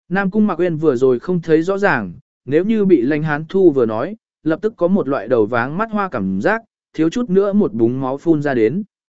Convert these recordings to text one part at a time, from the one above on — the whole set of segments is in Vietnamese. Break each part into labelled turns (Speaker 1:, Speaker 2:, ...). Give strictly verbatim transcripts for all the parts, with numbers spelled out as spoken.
Speaker 1: Nam Cung Mạc Uyên vừa rồi không thấy rõ ràng, nếu như bị Lãnh Hán Thu vừa nói, lập tức có một loại đầu váng mắt hoa cảm giác, thiếu chút nữa một búng máu phun ra đến.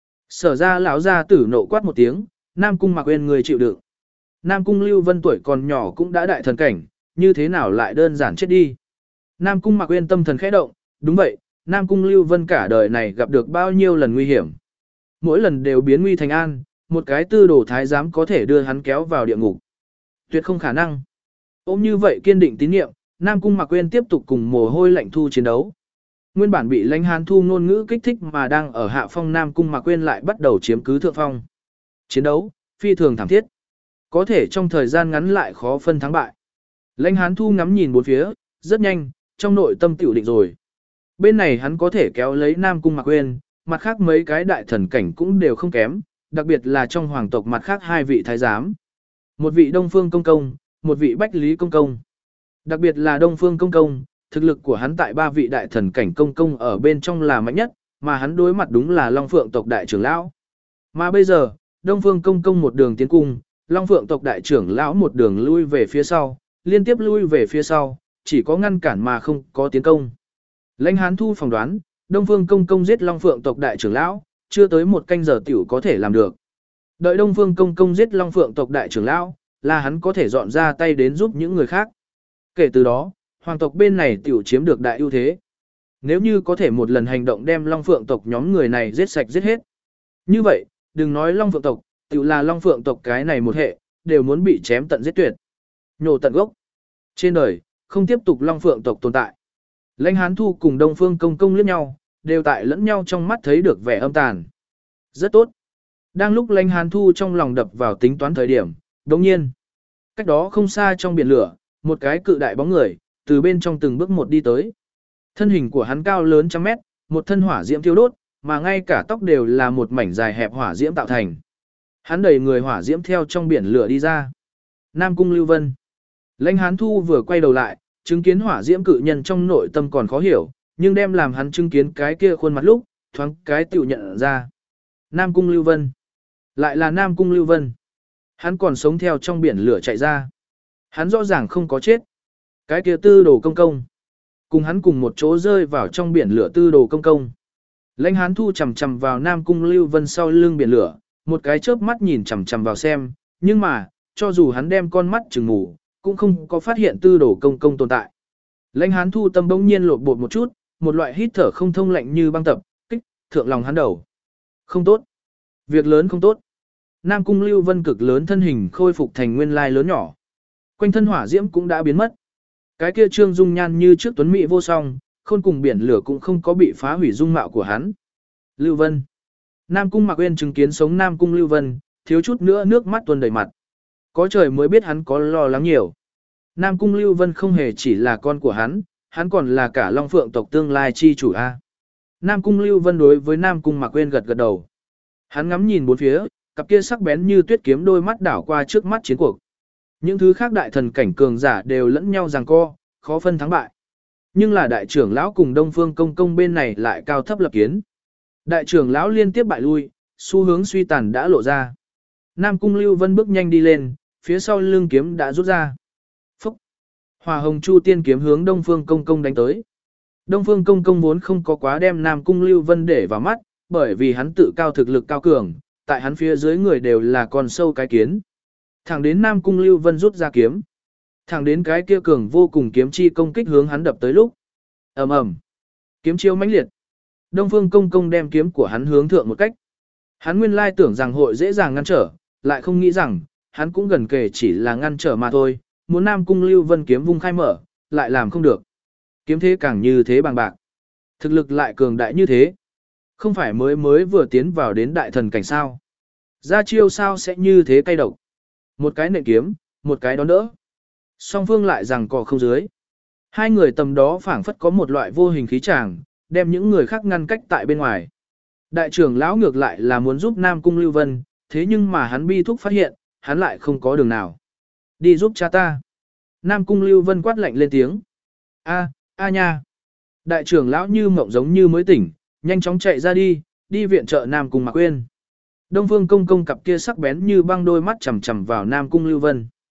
Speaker 1: Sở ra lão gia tử nộ quát một tiếng, Nam Cung Mạc Uyên người chịu đựng. Nam Cung Lưu Vân tuổi còn nhỏ cũng đã đại thần cảnh, như thế nào lại đơn giản chết đi. Nam Cung Mạc Uyên tâm thần khẽ động, đúng vậy, Nam Cung Lưu Vân cả đời này gặp được bao nhiêu lần nguy hiểm. Mỗi lần đều biến nguy thành an, một cái tư đồ thái giám có thể đưa hắn kéo vào địa ngục. Tuyệt không khả năng. Ôm như vậy kiên định tín nhiệm, Nam Cung Mạc Uyên tiếp tục cùng Mồ Hôi Lạnh Thu chiến đấu. Nguyên bản bị Lãnh Hán Thu ngôn ngữ kích thích mà đang ở hạ phong Nam Cung Mạc Uyên lại bắt đầu chiếm cứ thượng phong. Chiến đấu phi thường thảm thiết, có thể trong thời gian ngắn lại khó phân thắng bại. Lãnh Hán Thu ngắm nhìn bốn phía, rất nhanh, trong nội tâm tiểu định rồi. Bên này hắn có thể kéo lấy Nam Cung Mạc Uyên, mặt khác mấy cái đại thần cảnh cũng đều không kém, đặc biệt là trong hoàng tộc mặt khác hai vị thái giám. Một vị Đông Phương Công Công, một vị Bách Lý Công Công. Đặc biệt là Đông Phương Công Công, thực lực của hắn tại ba vị đại thần cảnh công công ở bên trong là mạnh nhất, mà hắn đối mặt đúng là Long Phượng tộc đại trưởng lão. Mà bây giờ, Đông Phương Công Công một đường tiến cung, Long Phượng tộc đại trưởng lão một đường lui về phía sau, liên tiếp lui về phía sau, chỉ có ngăn cản mà không có tiến công. Lãnh Hán Thu phỏng đoán, Đông Phương Công Công giết Long Phượng tộc đại trưởng lão, chưa tới một canh giờ tiểu có thể làm được. Đợi Đông Phương Công Công giết Long Phượng tộc đại trưởng lão, là hắn có thể dọn ra tay đến giúp những người khác. Kể từ đó, hoàng tộc bên này tiểu chiếm được đại ưu thế. Nếu như có thể một lần hành động đem Long Phượng tộc nhóm người này giết sạch giết hết. Như vậy, đừng nói Long Phượng tộc, tiểu là Long Phượng tộc cái này một hệ, đều muốn bị chém tận giết tuyệt. Nhổ tận gốc. Trên đời, không tiếp tục Long Phượng tộc tồn tại. Lãnh Hán Thu cùng Đông Phương Công Công liếc nhau, đều tại lẫn nhau trong mắt thấy được vẻ âm tàn. Rất tốt. Đang lúc Lãnh Hán Thu trong lòng đập vào tính toán thời điểm, đồng nhiên, cách đó không xa trong biển lửa, một cái cự đại bóng người, từ bên trong từng bước một đi tới. Thân hình của hắn cao lớn trăm mét, một thân hỏa diễm thiêu đốt, mà ngay cả tóc đều là một mảnh dài hẹp hỏa diễm tạo thành. Hắn đẩy người hỏa diễm theo trong biển lửa đi ra. Nam Cung Lưu Vân. Lãnh Hán Thu vừa quay đầu lại, chứng kiến hỏa diễm cự nhân trong nội tâm còn khó hiểu, nhưng đem làm hắn chứng kiến cái kia khuôn mặt lúc, thoáng cái tiểu nhận ra. Nam Cung Lưu Vân. Lại là Nam Cung Lưu Vân. Hắn còn sống theo trong biển lửa chạy ra. Hắn rõ ràng không có chết. Cái kia tư đồ công công. Cùng hắn cùng một chỗ rơi vào trong biển lửa tư đồ công công. Lãnh Hán Thu chầm chầm vào Nam Cung Lưu Vân sau lưng biển lửa, một cái chớp mắt nhìn chầm chầm vào xem, nhưng mà, cho dù hắn đem con mắt trừng mù, cũng không có phát hiện tư đồ công công tồn tại. Lãnh Hán Thu tâm bỗng nhiên lột bột một chút, một loại hít thở không thông lạnh như băng tập, kích, thượng lòng hắn đầu. Không tốt. Việc lớn không tốt. Nam Cung Lưu Vân cực lớn thân hình khôi phục thành nguyên lai lớn nhỏ. Quanh thân hỏa diễm cũng đã biến mất. Cái kia trương dung nhan như trước tuấn mỹ vô song, khôn cùng biển lửa cũng không có bị phá hủy dung mạo của hắn. Lưu Vân. Nam Cung Mạc Uyên chứng kiến sống Nam Cung Lưu Vân, thiếu chút nữa nước mắt tuôn đầy mặt. Có trời mới biết hắn có lo lắng nhiều. Nam Cung Lưu Vân không hề chỉ là con của hắn, hắn còn là cả Long Phượng tộc tương lai chi chủ A. Nam Cung Lưu Vân đối với Nam Cung Mạc Uyên gật gật đầu. Hắn ngắm nhìn bốn phía, cặp kia sắc bén như tuyết kiếm đôi mắt đảo qua trước mắt chiến cuộc. Những thứ khác đại thần cảnh cường giả đều lẫn nhau giằng co, khó phân thắng bại. Nhưng là đại trưởng lão cùng Đông Phương Công Công bên này lại cao thấp lập kiến. Đại trưởng lão liên tiếp bại lui, xu hướng suy tàn đã lộ ra. Nam Cung Lưu Vân bước nhanh đi lên, phía sau lưng kiếm đã rút ra. Phúc! Hỏa Hồng Chu Tiên kiếm hướng Đông Phương Công Công đánh tới. Đông Phương Công Công vốn không có quá đem Nam Cung Lưu Vân để vào mắt, bởi vì hắn tự cao thực lực cao cường, tại hắn phía dưới người đều là con sâu cái kiến. Thẳng đến Nam Cung Lưu Vân rút ra kiếm. Thẳng đến cái kia cường vô cùng kiếm chi công kích hướng hắn đập tới lúc. Ầm ầm. Kiếm chiêu mãnh liệt. Đông Phương Công Công đem kiếm của hắn hướng thượng một cách. Hắn nguyên lai tưởng rằng hội dễ dàng ngăn trở, lại không nghĩ rằng, hắn cũng gần kề chỉ là ngăn trở mà thôi, muốn Nam Cung Lưu Vân kiếm vung khai mở, lại làm không được. Kiếm thế càng như thế bằng bạc. Thực lực lại cường đại như thế. Không phải mới mới vừa tiến vào đến đại thần cảnh sao. Ra chiêu sao sẽ như thế cay độc. Một cái nện kiếm, một cái đón đỡ. Song phương lại rằng cò không dưới. Hai người tầm đó phảng phất có một loại vô hình khí tràng, đem những người khác ngăn cách tại bên ngoài. Đại trưởng lão ngược lại là muốn giúp Nam Cung Lưu Vân, thế nhưng mà hắn bi thúc phát hiện, hắn lại không có đường nào. Đi giúp cha ta. Nam Cung Lưu Vân quát lạnh lên tiếng. A, a nha. Đại trưởng lão như mộng giống như mới tỉnh, nhanh chóng chạy ra đi, đi viện trợ Nam Cung Mạc Uyên. Đông Phương Công Công cặp kia sắc bén như băng đôi mắt chằm chằm vào Nam Cung Lưu Vân.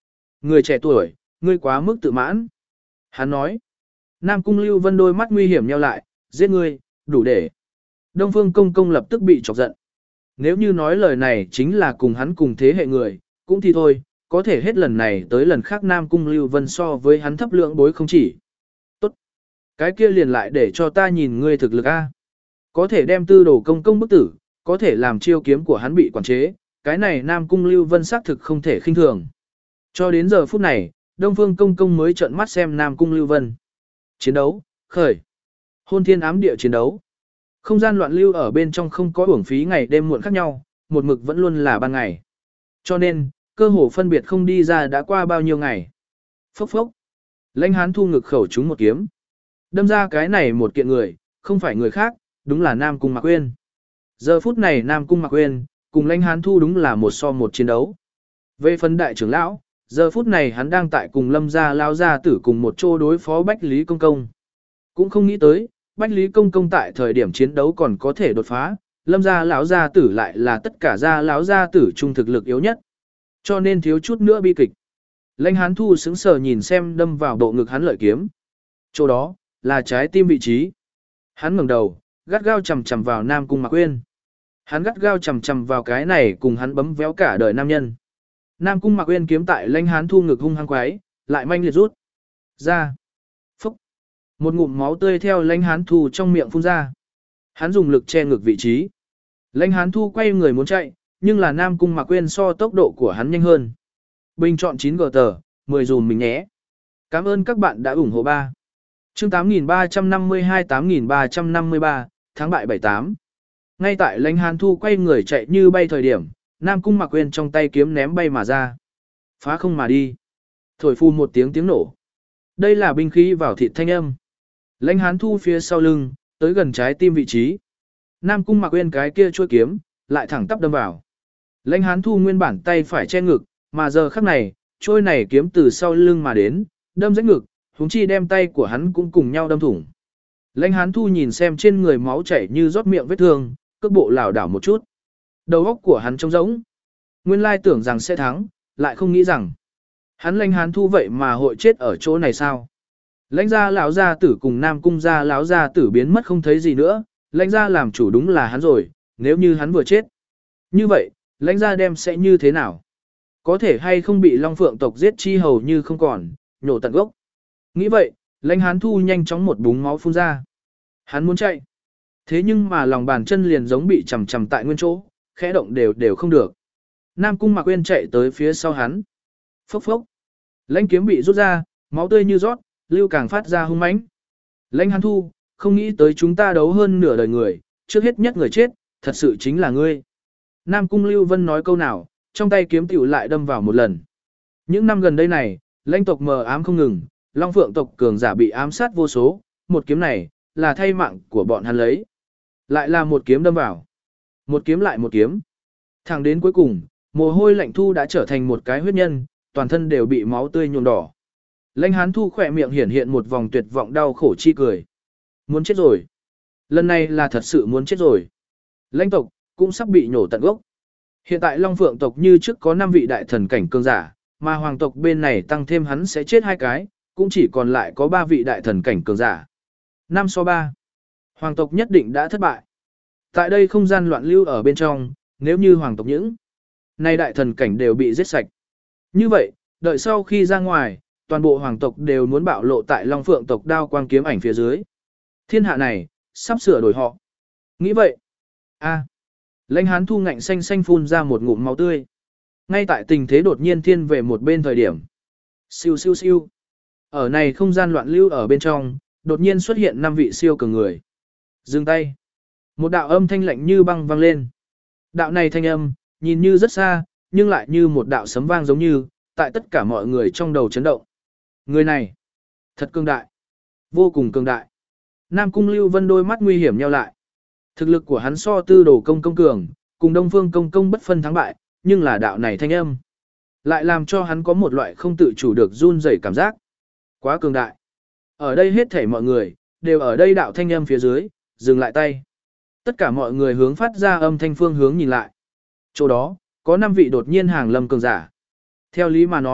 Speaker 1: Người trẻ tuổi, ngươi quá mức tự mãn. Hắn nói. Nam Cung Lưu Vân đôi mắt nguy hiểm nheo lại, giết ngươi, đủ để. Đông Phương Công Công lập tức bị chọc giận. Nếu như nói lời này chính là cùng hắn cùng thế hệ người, cũng thì thôi, có thể hết lần này tới lần khác Nam Cung Lưu Vân so với hắn thấp lượng bối không chỉ. Tốt. Cái kia liền lại để cho ta nhìn ngươi thực lực a. Có thể đem tư đồ công công bức tử, có thể làm chiêu kiếm của hắn bị quản chế, cái này Nam Cung Lưu Vân xác thực không thể khinh thường. Cho đến giờ phút này, Đông Phương Công Công mới trợn mắt xem Nam Cung Lưu Vân. Chiến đấu, khởi. Hôn thiên ám địa chiến đấu. Không gian loạn lưu ở bên trong không có uổng phí ngày đêm muộn khác nhau, một mực vẫn luôn là ban ngày. Cho nên, cơ hồ phân biệt không đi ra đã qua bao nhiêu ngày. Phốc phốc. Lãnh Hán thu ngực khẩu trúng một kiếm. Đâm ra cái này một kiện người, không phải người khác, đúng là Nam Cung Mạc Uyên. Giờ phút này Nam Cung Mạc Uyên cùng Lãnh Hán thu đúng là một so một chiến đấu. Về phần đại trưởng lão, giờ phút này hắn đang tại cùng Lâm gia lao gia tử cùng một chỗ đối phó Bách Lý Công Công. Cũng không nghĩ tới, Bách Lý Công Công tại thời điểm chiến đấu còn có thể đột phá, Lâm gia lão gia tử lại là tất cả gia lão gia tử trung thực lực yếu nhất. Cho nên thiếu chút nữa bi kịch. Lãnh Hán thu sững sờ nhìn xem đâm vào bộ ngực hắn lợi kiếm. Chỗ đó là trái tim vị trí. Hắn ngẩng đầu, gắt gao chằm chằm vào Nam Cung Mạc Uyên. Hắn gắt gao chằm chằm vào cái này cùng hắn bấm véo cả đời nam nhân. Nam Cung Mạc Uyên kiếm tại Lãnh Hán thu ngực hung hăng quái, lại manh liệt rút ra. Phúc. Một ngụm máu tươi theo Lãnh Hán thu trong miệng phun ra. Hắn dùng lực che ngực vị trí. Lãnh Hán thu quay người muốn chạy, nhưng là Nam Cung Mạc Uyên so tốc độ của hắn nhanh hơn. Bình chọn chín gờ tờ, mười dùm mình nhé. Cảm ơn các bạn đã ủng hộ ba. Chương tám nghìn ba trăm năm mươi hai tám nghìn ba trăm năm mươi ba, tháng bại bảy tám. Ngay tại Lãnh Hán thu quay người chạy như bay thời điểm, Nam Cung Mạc Uyên trong tay kiếm ném bay mà ra. Phá không mà đi. Thổi phun một tiếng tiếng nổ. Đây là binh khí vào thịt thanh âm. Lãnh Hán thu phía sau lưng, tới gần trái tim vị trí. Nam Cung Mạc Uyên cái kia chuôi kiếm, lại thẳng tắp đâm vào. Lãnh Hán thu nguyên bản tay phải che ngực, mà giờ khắc này, trôi này kiếm từ sau lưng mà đến, đâm rách ngực, huống chi đem tay của hắn cũng cùng nhau đâm thủng. Lãnh Hán thu nhìn xem trên người máu chảy như rót miệng vết thương, cước bộ lảo đảo một chút. Đầu óc của hắn trống rỗng. Nguyên lai tưởng rằng sẽ thắng, lại không nghĩ rằng hắn Lãnh Hán thu vậy mà hội chết ở chỗ này sao? Lãnh gia lão gia tử cùng Nam Cung gia lão gia tử biến mất không thấy gì nữa, Lãnh gia làm chủ đúng là hắn rồi, nếu như hắn vừa chết. Như vậy, Lãnh gia đem sẽ như thế nào? Có thể hay không bị Long Phượng tộc giết chi hầu như không còn, nhổ tận gốc. Nghĩ vậy, Lãnh Hán thu nhanh chóng một búng máu phun ra. Hắn muốn chạy. Thế nhưng mà lòng bàn chân liền giống bị chầm chầm tại nguyên chỗ, khẽ động đều đều không được. Nam Cung Mạc Uyên chạy tới phía sau hắn. Phốc phốc. Lãnh kiếm bị rút ra, máu tươi như rót, lưu càng phát ra hung mãnh. Lãnh Hán thu, không nghĩ tới chúng ta đấu hơn nửa đời người, trước hết nhất người chết, thật sự chính là ngươi. Nam Cung Lưu Vân nói câu nào, trong tay kiếm tiểu lại đâm vào một lần. Những năm gần đây này, lãnh tộc mờ ám không ngừng, Long Phượng tộc cường giả bị ám sát vô số, một kiếm này, là thay mạng của bọn hắn lấy. Lại là một kiếm đâm vào. Một kiếm lại một kiếm. Thẳng đến cuối cùng, mồ hôi lạnh thu đã trở thành một cái huyết nhân, toàn thân đều bị máu tươi nhuộm đỏ. Lãnh Hán thu khỏe miệng hiển hiện một vòng tuyệt vọng đau khổ chi cười. Muốn chết rồi. Lần này là thật sự muốn chết rồi. Lãnh tộc, cũng sắp bị nhổ tận gốc. Hiện tại Long Phượng tộc như trước có năm vị đại thần cảnh cường giả, mà hoàng tộc bên này tăng thêm hắn sẽ chết hai cái, cũng chỉ còn lại có ba vị đại thần cảnh cường giả. năm so ba. Hoàng tộc nhất định đã thất bại. Tại đây không gian loạn lưu ở bên trong, nếu như hoàng tộc những nay đại thần cảnh đều bị giết sạch. Như vậy, đợi sau khi ra ngoài, toàn bộ hoàng tộc đều muốn bạo lộ tại Long Phượng tộc đao quang kiếm ảnh phía dưới. Thiên hạ này, sắp sửa đổi họ. Nghĩ vậy. A. Lãnh Hán thu ngạnh xanh xanh phun ra một ngụm máu tươi. Ngay tại tình thế đột nhiên thiên về một bên thời điểm. Siêu siêu siêu. Ở này không gian loạn lưu ở bên trong, đột nhiên xuất hiện năm vị siêu cường người. Dừng tay. Một đạo âm thanh lạnh như băng vang lên. Đạo này thanh âm, nhìn như rất xa, nhưng lại như một đạo sấm vang giống như, tại tất cả mọi người trong đầu chấn động. Người này, thật cường đại. Vô cùng cường đại. Nam Cung Lưu Vân đôi mắt nguy hiểm nheo lại. Thực lực của hắn so tư đồ công công cường, cùng Đông Phương công công bất phân thắng bại, nhưng là đạo này thanh âm. Lại làm cho hắn có một loại không tự chủ được run rẩy cảm giác. Quá cường đại. Ở đây hết thảy mọi người, đều ở đây đạo thanh âm phía dưới, dừng lại tay. Tất cả mọi người hướng phát ra âm thanh phương hướng nhìn lại. Chỗ đó, có năm vị đột nhiên hàng lâm cường giả. Theo lý mà nói,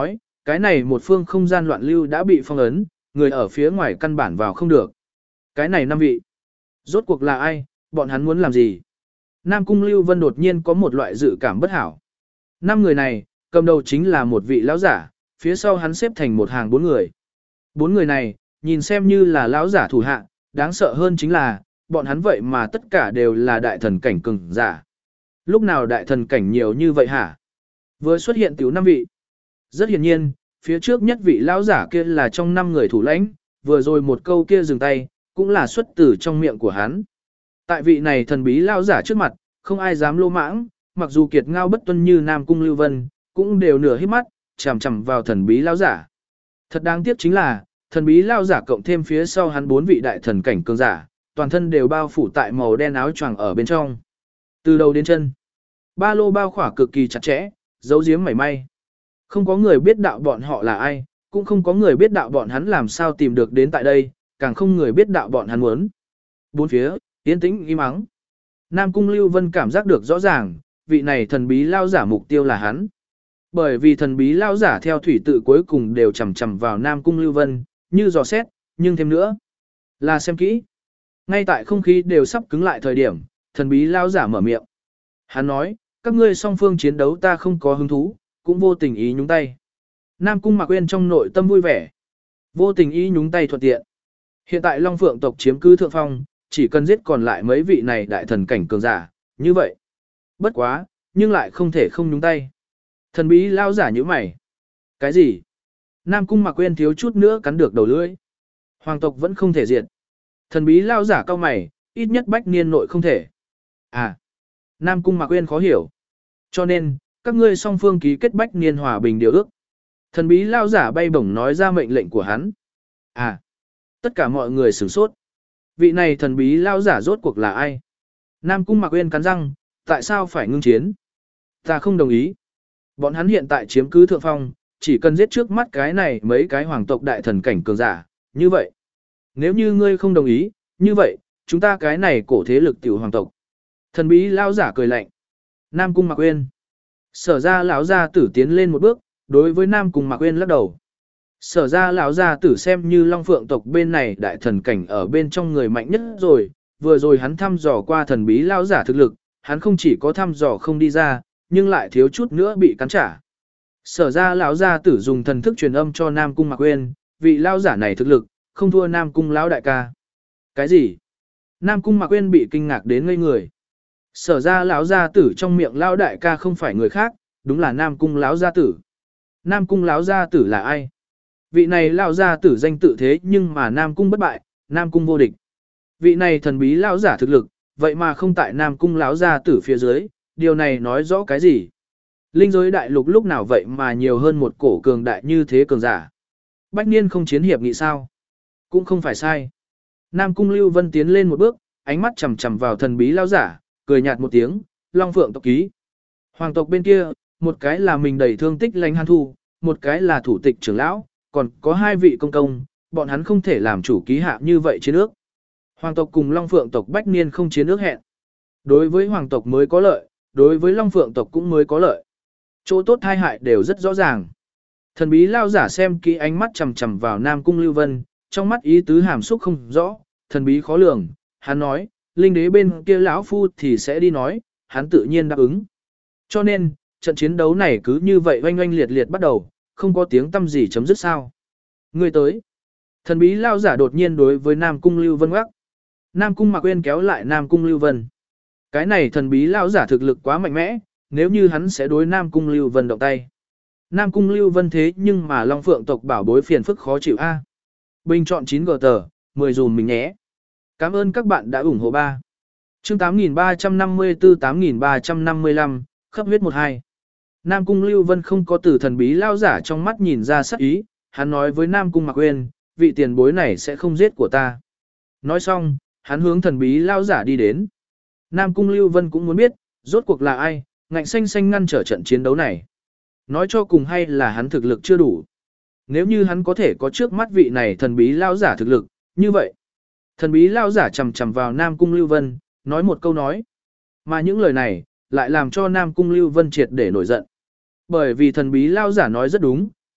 Speaker 1: cái này một phương không gian loạn lưu đã bị phong ấn, người ở phía ngoài căn bản vào không được. Cái này năm vị. Rốt cuộc là ai, bọn hắn muốn làm gì? Nam Cung Lưu Vân đột nhiên có một loại dự cảm bất hảo. Năm người này, cầm đầu chính là một vị lão giả, phía sau hắn xếp thành một hàng bốn người. Bốn người này, nhìn xem như là lão giả thủ hạ, đáng sợ hơn chính là, bọn hắn vậy mà tất cả đều là đại thần cảnh cường giả. Lúc nào đại thần cảnh nhiều như vậy hả? Vừa xuất hiện tiểu năm vị. Rất hiển nhiên, phía trước nhất vị lão giả kia là trong năm người thủ lãnh, vừa rồi một câu kia dừng tay, cũng là xuất từ trong miệng của hắn. Tại vị này thần bí lão giả trước mặt, không ai dám lô mãng, mặc dù kiệt ngao bất tuân như Nam Cung Lưu Vân, cũng đều nửa hít mắt, chằm chằm vào thần bí lão giả. Thật đáng tiếc chính là, thần bí lão giả cộng thêm phía sau hắn bốn vị đại thần cảnh cường giả, toàn thân đều bao phủ tại màu đen áo choàng ở bên trong. Từ đầu đến chân, ba lô bao khỏa cực kỳ chặt chẽ, giấu giếm mảy may. Không có người biết đạo bọn họ là ai, cũng không có người biết đạo bọn hắn làm sao tìm được đến tại đây, càng không người biết đạo bọn hắn muốn. Bốn phía, yên tĩnh im ắng. Nam Cung Lưu Vân cảm giác được rõ ràng, vị này thần bí lao giả mục tiêu là hắn. Bởi vì thần bí lao giả theo thủy tự cuối cùng đều chầm chầm vào Nam Cung Lưu Vân, như dò xét, nhưng thêm nữa, là xem kỹ. Ngay tại không khí đều sắp cứng lại thời điểm, thần bí lao giả mở miệng. Hắn nói, các ngươi song phương chiến đấu ta không có hứng thú, cũng vô tình ý nhúng tay. Nam Cung Mạc Uyên trong nội tâm vui vẻ. Vô tình ý nhúng tay thuận tiện. Hiện tại Long Phượng tộc chiếm cứ thượng phong, chỉ cần giết còn lại mấy vị này đại thần cảnh cường giả, như vậy. Bất quá, nhưng lại không thể không nhúng tay. Thần bí lao giả như mày. Cái gì? Nam Cung Mạc Uyên thiếu chút nữa cắn được đầu lưỡi. Hoàng tộc vẫn không thể diệt. Thần bí lao giả cao mày, ít nhất bách niên nội không thể. À, Nam Cung Mạc Uyên khó hiểu. Cho nên, các ngươi song phương ký kết bách niên hòa bình điều ước. Thần bí lao giả bay bổng nói ra mệnh lệnh của hắn. À, tất cả mọi người sửng sốt. Vị này thần bí lao giả rốt cuộc là ai? Nam Cung Mạc Uyên cắn răng, tại sao phải ngưng chiến? Ta không đồng ý. Bọn hắn hiện tại chiếm cứ thượng phong, chỉ cần giết trước mắt cái này mấy cái hoàng tộc đại thần cảnh cường giả, như vậy. Nếu như ngươi không đồng ý, như vậy, chúng ta cái này cổ thế lực tiểu hoàng tộc. Thần bí lao giả cười lạnh. Nam Cung Mạc Uyên. Sở ra lão gia tử tiến lên một bước, đối với Nam Cung Mạc Uyên lắc đầu. Sở ra lão gia tử xem như Long Phượng tộc bên này đại thần cảnh ở bên trong người mạnh nhất rồi, vừa rồi hắn thăm dò qua thần bí lão giả thực lực, hắn không chỉ có thăm dò không đi ra, nhưng lại thiếu chút nữa bị cắn trả. Sở ra lão gia tử dùng thần thức truyền âm cho Nam Cung Mạc Uyên, vị lão giả này thực lực, không thua Nam Cung lão đại ca. Cái gì? Nam Cung Mạc Uyên bị kinh ngạc đến ngây người. Sở ra lão gia tử trong miệng lão đại ca không phải người khác, đúng là Nam Cung lão gia tử. Nam Cung lão gia tử là ai? Vị này lão gia tử danh tự thế nhưng mà Nam Cung bất bại, Nam Cung vô địch. Vị này thần bí lão giả thực lực, vậy mà không tại Nam Cung lão gia tử phía dưới, điều này nói rõ cái gì? Linh giới đại lục lúc nào vậy mà nhiều hơn một cổ cường đại như thế cường giả? Bách niên không chiến hiệp nghị sao? Cũng không phải sai. Nam Cung Lưu Vân tiến lên một bước, ánh mắt chằm chằm vào thần bí lão giả, cười nhạt một tiếng, Long Phượng tộc ký. Hoàng tộc bên kia, một cái là mình đầy thương tích Lãnh Hàn Thu, một cái là thủ tịch trưởng lão, còn có hai vị công công, bọn hắn không thể làm chủ ký hạ như vậy chiến ước. Hoàng tộc cùng Long Phượng tộc bách niên không chiến ước hẹn. Đối với hoàng tộc mới có lợi, đối với Long Phượng tộc cũng mới có lợi. Chỗ tốt hai hại đều rất rõ ràng. Thần bí lao giả xem kỹ ánh mắt chằm chằm vào Nam Cung Lưu Vân, trong mắt ý tứ hàm xúc không rõ, thần bí khó lường, hắn nói, linh đế bên kia lão phu thì sẽ đi nói, hắn tự nhiên đáp ứng. Cho nên, trận chiến đấu này cứ như vậy oanh oanh liệt liệt bắt đầu, không có tiếng tâm gì chấm dứt sao. Người tới. Thần bí lao giả đột nhiên đối với Nam Cung Lưu Vân quắc. Nam Cung Mạc Uyên kéo lại Nam Cung Lưu Vân. Cái này thần bí lao giả thực lực quá mạnh mẽ, nếu như hắn sẽ đối Nam Cung Lưu Vân động tay. Nam Cung Lưu Vân thế nhưng mà Long Phượng tộc bảo bối phiền phức khó chịu a. Bình chọn chín gờ tờ, mười dùm mình nhé. Cảm ơn các bạn đã ủng hộ ba. Chương tám nghìn ba trăm năm mươi tư tám nghìn ba trăm năm mươi lăm, khắp huyết một hai. Nam Cung Lưu Vân không có từ thần bí lao giả trong mắt nhìn ra sắc ý, hắn nói với Nam Cung Mạc Uyên, vị tiền bối này sẽ không giết của ta. Nói xong, hắn hướng thần bí lao giả đi đến. Nam Cung Lưu Vân cũng muốn biết, rốt cuộc là ai, ngạnh xanh xanh ngăn trở trận chiến đấu này. Nói cho cùng hay là hắn thực lực chưa đủ. Nếu như hắn có thể có trước mắt vị này thần bí lao giả thực lực, như vậy. Thần bí lao giả chầm chầm vào Nam Cung Lưu Vân, nói một câu nói. Mà những lời này, lại làm cho Nam Cung Lưu Vân triệt để nổi giận. Bởi vì thần bí lao giả nói rất đúng,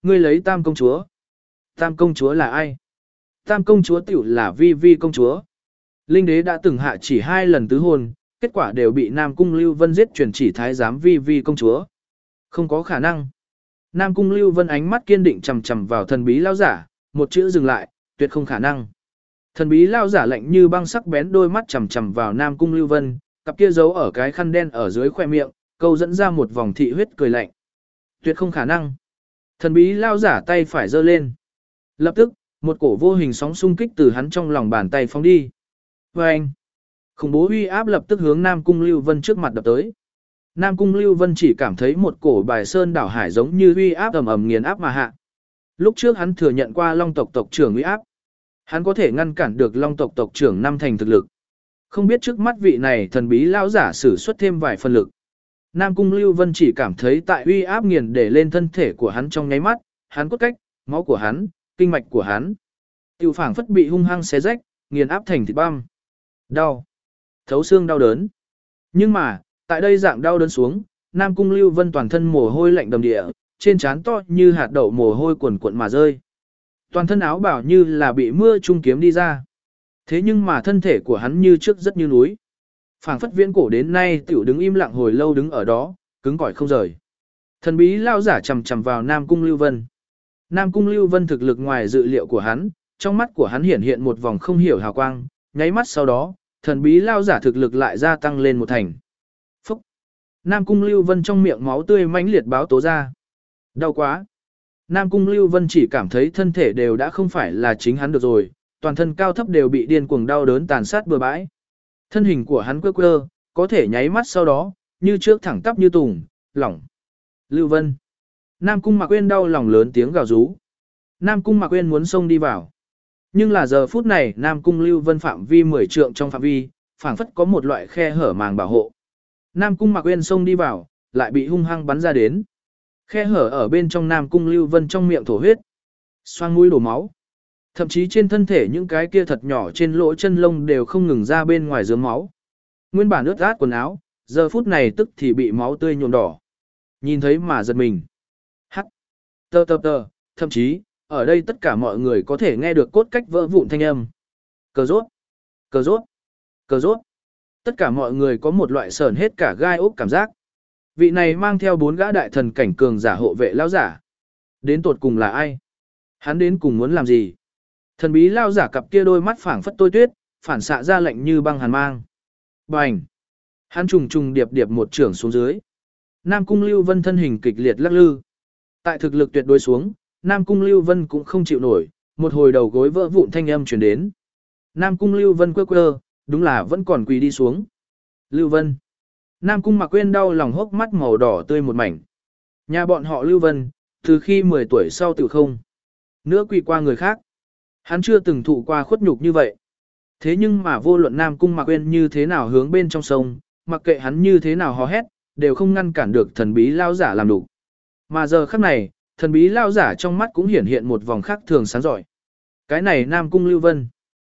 Speaker 1: Ngươi lấy tam công chúa. Tam công chúa là ai? Tam công chúa tiểu là Vi Vi công chúa. Linh đế đã từng hạ chỉ hai lần tứ hôn, kết quả đều bị Nam Cung Lưu Vân giết truyền chỉ thái giám Vi Vi công chúa. Không có khả năng. Nam Cung Lưu Vân ánh mắt kiên định chằm chằm vào thần bí lao giả, một chữ dừng lại, tuyệt không khả năng. Thần bí lao giả lạnh như băng sắc bén đôi mắt chằm chằm vào Nam Cung Lưu Vân, cặp kia giấu ở cái khăn đen ở dưới khoe miệng, câu dẫn ra một vòng thị huyết cười lạnh. Tuyệt không khả năng. Thần bí lao giả tay phải giơ lên. Lập tức, một cổ vô hình sóng xung kích từ hắn trong lòng bàn tay phóng đi. Và anh, khủng bố uy áp lập tức hướng Nam Cung Lưu Vân trước mặt đập tới. Nam Cung Lưu Vân chỉ cảm thấy một cổ bài sơn đảo hải giống như uy áp ầm ầm nghiền áp mà hạ. Lúc trước hắn thừa nhận qua Long tộc tộc trưởng uy áp. Hắn có thể ngăn cản được Long tộc tộc trưởng năm thành thực lực. Không biết trước mắt vị này thần bí lão giả sử xuất thêm vài phần lực. Nam Cung Lưu Vân chỉ cảm thấy tại uy áp nghiền để lên thân thể của hắn trong nháy mắt, hắn cốt cách, máu của hắn, kinh mạch của hắn, tiêu phảng phất bị hung hăng xé rách, nghiền áp thành thịt băm. Đau, thấu xương đau đớn. Nhưng mà, tại đây dạng đau đớn xuống, Nam Cung Lưu Vân toàn thân mồ hôi lạnh đầm địa, trên trán to như hạt đậu mồ hôi cuồn cuộn mà rơi. Toàn thân áo bảo như là bị mưa trung kiếm đi ra. Thế nhưng mà thân thể của hắn như trước rất như núi. Phảng phất viễn cổ đến nay tiểu đứng im lặng hồi lâu đứng ở đó, cứng cỏi không rời. Thần bí lao giả chầm chầm vào Nam Cung Lưu Vân. Nam Cung Lưu Vân thực lực ngoài dự liệu của hắn, trong mắt của hắn hiển hiện một vòng không hiểu hào quang, nháy mắt sau đó, thần bí lao giả thực lực lại gia tăng lên một thành. Phúc! Nam Cung Lưu Vân trong miệng máu tươi mãnh liệt báo tố ra. Đau quá! Nam Cung Lưu Vân chỉ cảm thấy thân thể đều đã không phải là chính hắn được rồi, toàn thân cao thấp đều bị điên cuồng đau đớn tàn sát bừa bãi. Thân hình của hắn quơ quơ, có thể nháy mắt sau đó, như trước thẳng tắp như tùng, lỏng. Lưu Vân! Nam Cung Mạc Uyên đau lòng lớn tiếng gào rú. Nam Cung Mạc Uyên muốn xông đi vào. Nhưng là giờ phút này Nam Cung Lưu Vân phạm vi mười trượng trong phạm vi, phảng phất có một loại khe hở màng bảo hộ. Nam Cung Mạc Uyên xông đi vào, lại bị hung hăng bắn ra đến. Khe hở ở bên trong Nam Cung Lưu Vân trong miệng thổ huyết. Xoang mũi đổ máu. Thậm chí trên thân thể những cái kia thật nhỏ trên lỗ chân lông đều không ngừng ra bên ngoài dướng máu. Nguyên bản ướt át quần áo, giờ phút này tức thì bị máu tươi nhuộm đỏ. Nhìn thấy mà giật mình. Hắc. Tơ tơ tơ, thậm chí, ở đây tất cả mọi người có thể nghe được cốt cách vỡ vụn thanh âm. Cờ rốt. Cờ rốt. Cờ rốt. Tất cả mọi người có một loại sởn hết cả gai ốc cảm giác. Vị này mang theo bốn gã đại thần cảnh cường giả hộ vệ lao giả. Đến tột cùng là ai? Hắn đến cùng muốn làm gì? Thần bí lao giả cặp kia đôi mắt phảng phất tôi tuyết, phản xạ ra lạnh như băng hàn mang. Bành! Hắn trùng trùng điệp điệp một trưởng xuống dưới. Nam Cung Lưu Vân thân hình kịch liệt lắc lư. Tại thực lực tuyệt đối xuống, Nam Cung Lưu Vân cũng không chịu nổi, một hồi đầu gối vỡ vụn thanh âm truyền đến. Nam Cung Lưu Vân quơ quơ, đúng là vẫn còn quỳ đi xuống. Lưu Vân! Nam Cung Mạc Uyên đau lòng hốc mắt màu đỏ tươi một mảnh. Nhà bọn họ Lưu Vân, từ khi mười tuổi sau tự không nữa quỳ qua người khác. Hắn chưa từng thụ qua khuất nhục như vậy. Thế nhưng mà vô luận Nam Cung Mạc Uyên như thế nào hướng bên trong sông, mặc kệ hắn như thế nào hò hét, đều không ngăn cản được thần bí lao giả làm đủ. Mà giờ khắc này, thần bí lao giả trong mắt cũng hiển hiện một vòng khác thường sáng giỏi. Cái này Nam Cung Lưu Vân,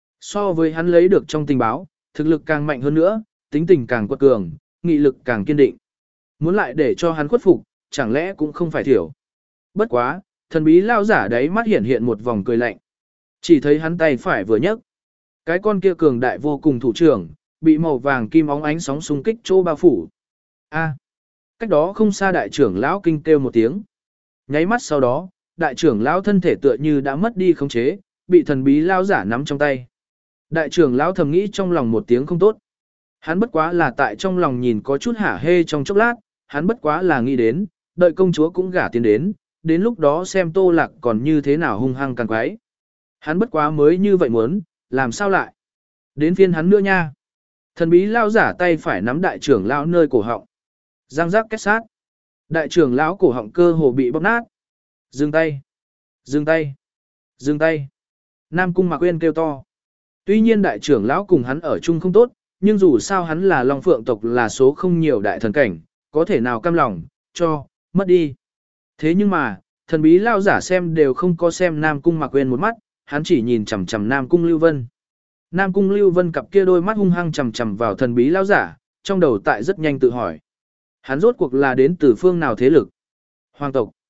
Speaker 1: so với hắn lấy được trong tình báo, thực lực càng mạnh hơn nữa, tính tình càng quật cường, nghị lực càng kiên định. Muốn lại để cho hắn khuất phục, chẳng lẽ cũng không phải thiểu. Bất quá, thần bí lao giả đấy mắt hiển hiện một vòng cười lạnh. Chỉ thấy hắn tay phải vừa nhấc, cái con kia cường đại vô cùng thủ trưởng, bị màu vàng kim óng ánh sóng xung kích chỗ bao phủ. A, cách đó không xa đại trưởng lão kinh kêu một tiếng. Nháy mắt sau đó, đại trưởng lão thân thể tựa như đã mất đi khống chế, bị thần bí lao giả nắm trong tay. Đại trưởng lão thầm nghĩ trong lòng một tiếng không tốt. Hắn bất quá là tại trong lòng nhìn có chút hả hê trong chốc lát, hắn bất quá là nghĩ đến, đợi công chúa cũng gả tiến đến, đến lúc đó xem Tô Lạc còn như thế nào hung hăng càng quái. Hắn bất quá mới như vậy muốn, làm sao lại? Đến phiên hắn nữa nha. Thần bí lao giả tay phải nắm đại trưởng lão nơi cổ họng. Răng rắc kết sát. Đại trưởng lão cổ họng cơ hồ bị bóp nát. Dừng tay. Dừng tay. Dừng tay. Nam Cung Mạc Uyên kêu to. Tuy nhiên đại trưởng lão cùng hắn ở chung không tốt, nhưng dù sao hắn là Long Phượng tộc là số không nhiều đại thần cảnh, có thể nào cam lòng, cho, mất đi. Thế nhưng mà, thần bí lao giả xem đều không có xem Nam Cung Mạc Uyên một mắt, hắn chỉ nhìn chằm chằm Nam Cung Lưu Vân. Nam Cung Lưu Vân cặp kia đôi mắt hung hăng chằm chằm vào thần bí lao giả, trong đầu tại rất nhanh tự hỏi. Hắn rốt cuộc là đến từ phương nào thế lực? Hoàng tộc,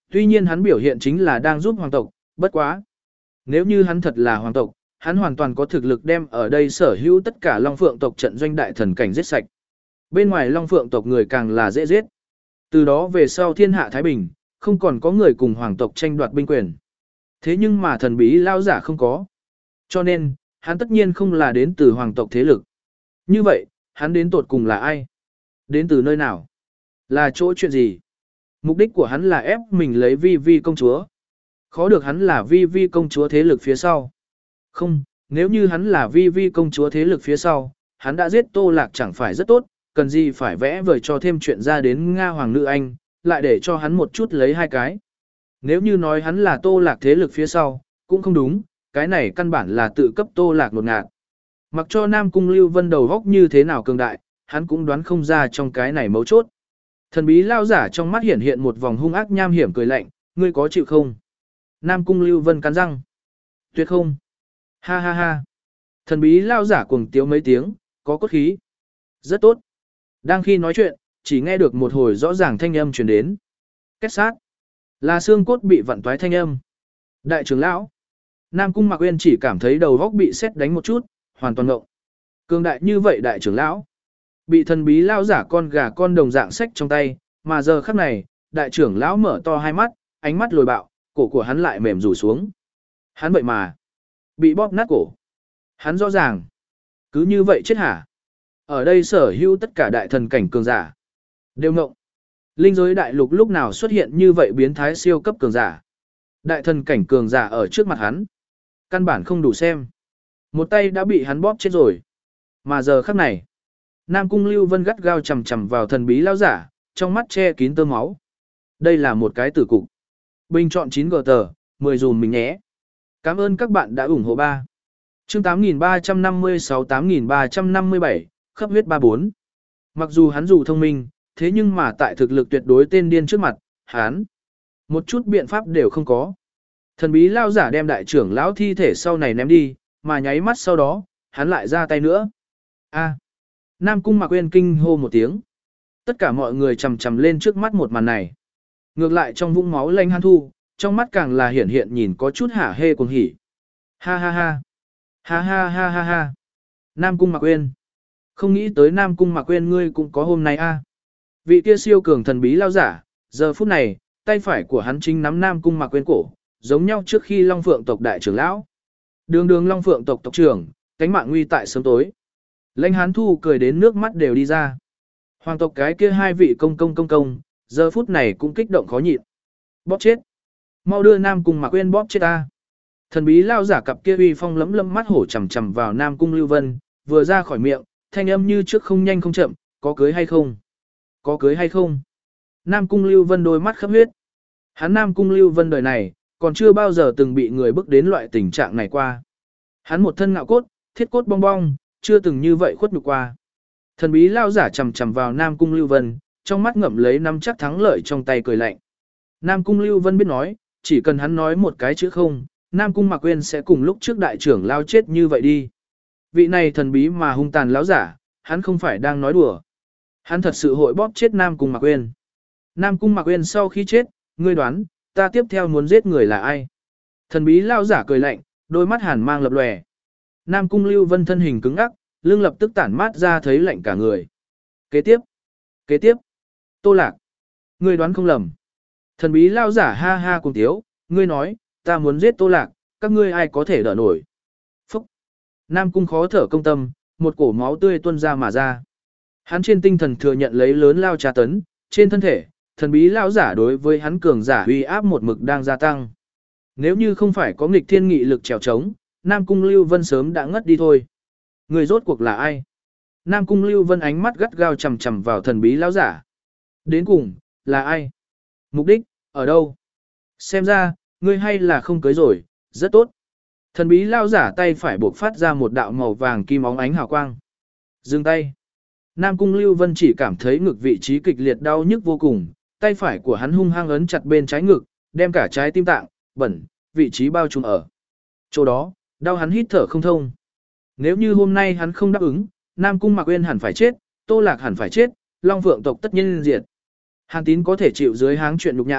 Speaker 1: Tuy nhiên hắn biểu hiện chính là đang giúp hoàng tộc, bất quá. Nếu như hắn thật là hoàng tộc, hắn hoàn toàn có thực lực đem ở đây sở hữu tất cả Long Phượng tộc trận doanh đại thần cảnh giết sạch. Bên ngoài Long Phượng tộc người càng là dễ giết. Từ đó về sau thiên hạ Thái Bình, không còn có người cùng hoàng tộc tranh đoạt binh quyền. Thế nhưng mà thần bí lao giả không có. Cho nên, hắn tất nhiên không là đến từ hoàng tộc thế lực. Như vậy, hắn đến tột cùng là ai? Đến từ nơi nào? Là chỗ chuyện gì? Mục đích của hắn là ép mình lấy vi vi công chúa. Khó được hắn là vi vi công chúa thế lực phía sau. Không, nếu như hắn là vi vi công chúa thế lực phía sau, hắn đã giết Tô Lạc chẳng phải rất tốt, cần gì phải vẽ vời cho thêm chuyện ra đến Nga Hoàng nữ Anh, lại để cho hắn một chút lấy hai cái. Nếu như nói hắn là Tô Lạc thế lực phía sau, cũng không đúng, cái này căn bản là tự cấp Tô Lạc nột ngạt. Mặc cho Nam Cung Lưu Vân đầu góc như thế nào cường đại, hắn cũng đoán không ra trong cái này mấu chốt. Thần bí lao giả trong mắt hiện hiện một vòng hung ác nham hiểm cười lạnh, ngươi có chịu không? Nam Cung Lưu Vân cắn răng. Tuyệt không. Ha ha ha. Thần bí lao giả cuồng tiếu mấy tiếng, có cốt khí. Rất tốt. Đang khi nói chuyện, chỉ nghe được một hồi rõ ràng thanh âm truyền đến. Kết sát. Là xương cốt bị vặn toái thanh âm. Đại trưởng lão. Nam Cung Mạc Uyên chỉ cảm thấy đầu góc bị sét đánh một chút, hoàn toàn ngộng. Cường đại như vậy đại trưởng lão. Bị thần bí lao giả con gà con đồng dạng sách trong tay, mà giờ khắc này, đại trưởng lão mở to hai mắt, ánh mắt lồi bạo, cổ của hắn lại mềm rủ xuống. Hắn vậy mà bị bóp nát cổ. Hắn rõ ràng. Cứ như vậy chết hả? Ở đây sở hữu tất cả đại thần cảnh cường giả. Đều ngộng. Linh giới đại lục lúc nào xuất hiện như vậy biến thái siêu cấp cường giả. Đại thần cảnh cường giả ở trước mặt hắn. Căn bản không đủ xem. Một tay đã bị hắn bóp chết rồi. Mà giờ khắc này. Nam Cung Lưu Vân gắt gao chầm chầm vào thần bí lao giả, trong mắt che kín tơ máu. Đây là một cái tử cục. Bình chọn chín gờ tờ, mười dùm mình nhé. Cảm ơn các bạn đã ủng hộ ba. Chương tám nghìn ba trăm năm mươi sáu tám nghìn ba trăm năm mươi bảy, khắp huyết ba bốn. Mặc dù hắn dù thông minh, thế nhưng mà tại thực lực tuyệt đối tên điên trước mặt, hắn một chút biện pháp đều không có. Thần bí lao giả đem đại trưởng lão thi thể sau này ném đi, mà nháy mắt sau đó, hắn lại ra tay nữa. A. Nam Cung Mạc Uyên kinh hô một tiếng. Tất cả mọi người chầm chầm lên trước mắt một màn này. Ngược lại trong vũng máu lanh hắn thu, trong mắt càng là hiển hiện nhìn có chút hả hê cuồng hỉ. Ha ha ha. Ha ha ha ha ha. Nam Cung Mạc Uyên. Không nghĩ tới Nam Cung Mạc Uyên ngươi cũng có hôm nay a. Vị kia siêu cường thần bí lao giả, giờ phút này, tay phải của hắn chính nắm Nam Cung Mạc Uyên cổ, giống nhau trước khi Long Phượng tộc đại trưởng lão. Đường đường Long Phượng tộc tộc trưởng, cánh mạng nguy tại sớm tối. Lãnh Hán Thu cười đến nước mắt đều đi ra. Hoàng tộc cái kia hai vị công công công công, giờ phút này cũng kích động khó nhịn. Bóp chết. Mau đưa Nam Cung Mạc Uyên bóp chết ta. Thần bí lao giả cặp kia uy phong lấm lấm mắt hổ chằm chằm vào Nam Cung Lưu Vân, vừa ra khỏi miệng, thanh âm như trước không nhanh không chậm, có cưới hay không? Có cưới hay không? Nam Cung Lưu Vân đôi mắt khắp huyết. Hắn Nam Cung Lưu Vân đời này, còn chưa bao giờ từng bị người bức đến loại tình trạng này qua. Hắn một thân ngạo cốt, thiết cốt bong bong, chưa từng như vậy khuất nhục qua. Thần bí lao giả chằm chằm vào Nam Cung Lưu Vân, trong mắt ngậm lấy nắm chắc thắng lợi trong tay cười lạnh. Nam Cung Lưu Vân biết nói, chỉ cần hắn nói một cái chữ không, Nam Cung Mạc Uyên sẽ cùng lúc trước đại trưởng lao chết như vậy đi. Vị này thần bí mà hung tàn lão giả, hắn không phải đang nói đùa. Hắn thật sự hội bóp chết Nam Cung Mạc Uyên. Nam Cung Mạc Uyên sau khi chết, ngươi đoán, ta tiếp theo muốn giết người là ai? Thần bí lão giả cười lạnh, đôi mắt hàn mang lập lòe. Nam Cung Lưu Vân thân hình cứng ngắc, lưng lập tức tản mát ra thấy lạnh cả người. Kế tiếp, kế tiếp, Tô Lạc, ngươi đoán không lầm. Thần bí lão giả ha ha cùng tiếu, ngươi nói, ta muốn giết Tô Lạc, các ngươi ai có thể đỡ nổi? Phúc. Nam Cung khó thở công tâm, một cổ máu tươi tuôn ra mà ra. Hắn trên tinh thần thừa nhận lấy lớn lao tra tấn, trên thân thể, thần bí lão giả đối với hắn cường giả uy áp một mực đang gia tăng. Nếu như không phải có nghịch thiên nghị lực trèo trống, Nam Cung Lưu Vân sớm đã ngất đi thôi. Người rốt cuộc là ai? Nam Cung Lưu Vân ánh mắt gắt gao chằm chằm vào thần bí lão giả. Đến cùng, là ai? Mục đích, ở đâu? Xem ra, ngươi hay là không cưới rồi, rất tốt. Thần bí lão giả tay phải buộc phát ra một đạo màu vàng kim óng ánh hào quang. Dừng tay. Nam Cung Lưu Vân chỉ cảm thấy ngực vị trí kịch liệt đau nhức vô cùng, tay phải của hắn hung hăng ấn chặt bên trái ngực, đem cả trái tim tạng, bẩn, vị trí bao trùm ở. Chỗ đó, đau hắn hít thở không thông. Nếu như hôm nay hắn không đáp ứng, Nam Cung Mạc Uyên hẳn phải chết, Tô Lạc hẳn phải chết, Long Phượng tộc tất nhiên diệt. Hàn Tín có thể chịu dưới háng chuyện nhục nhã,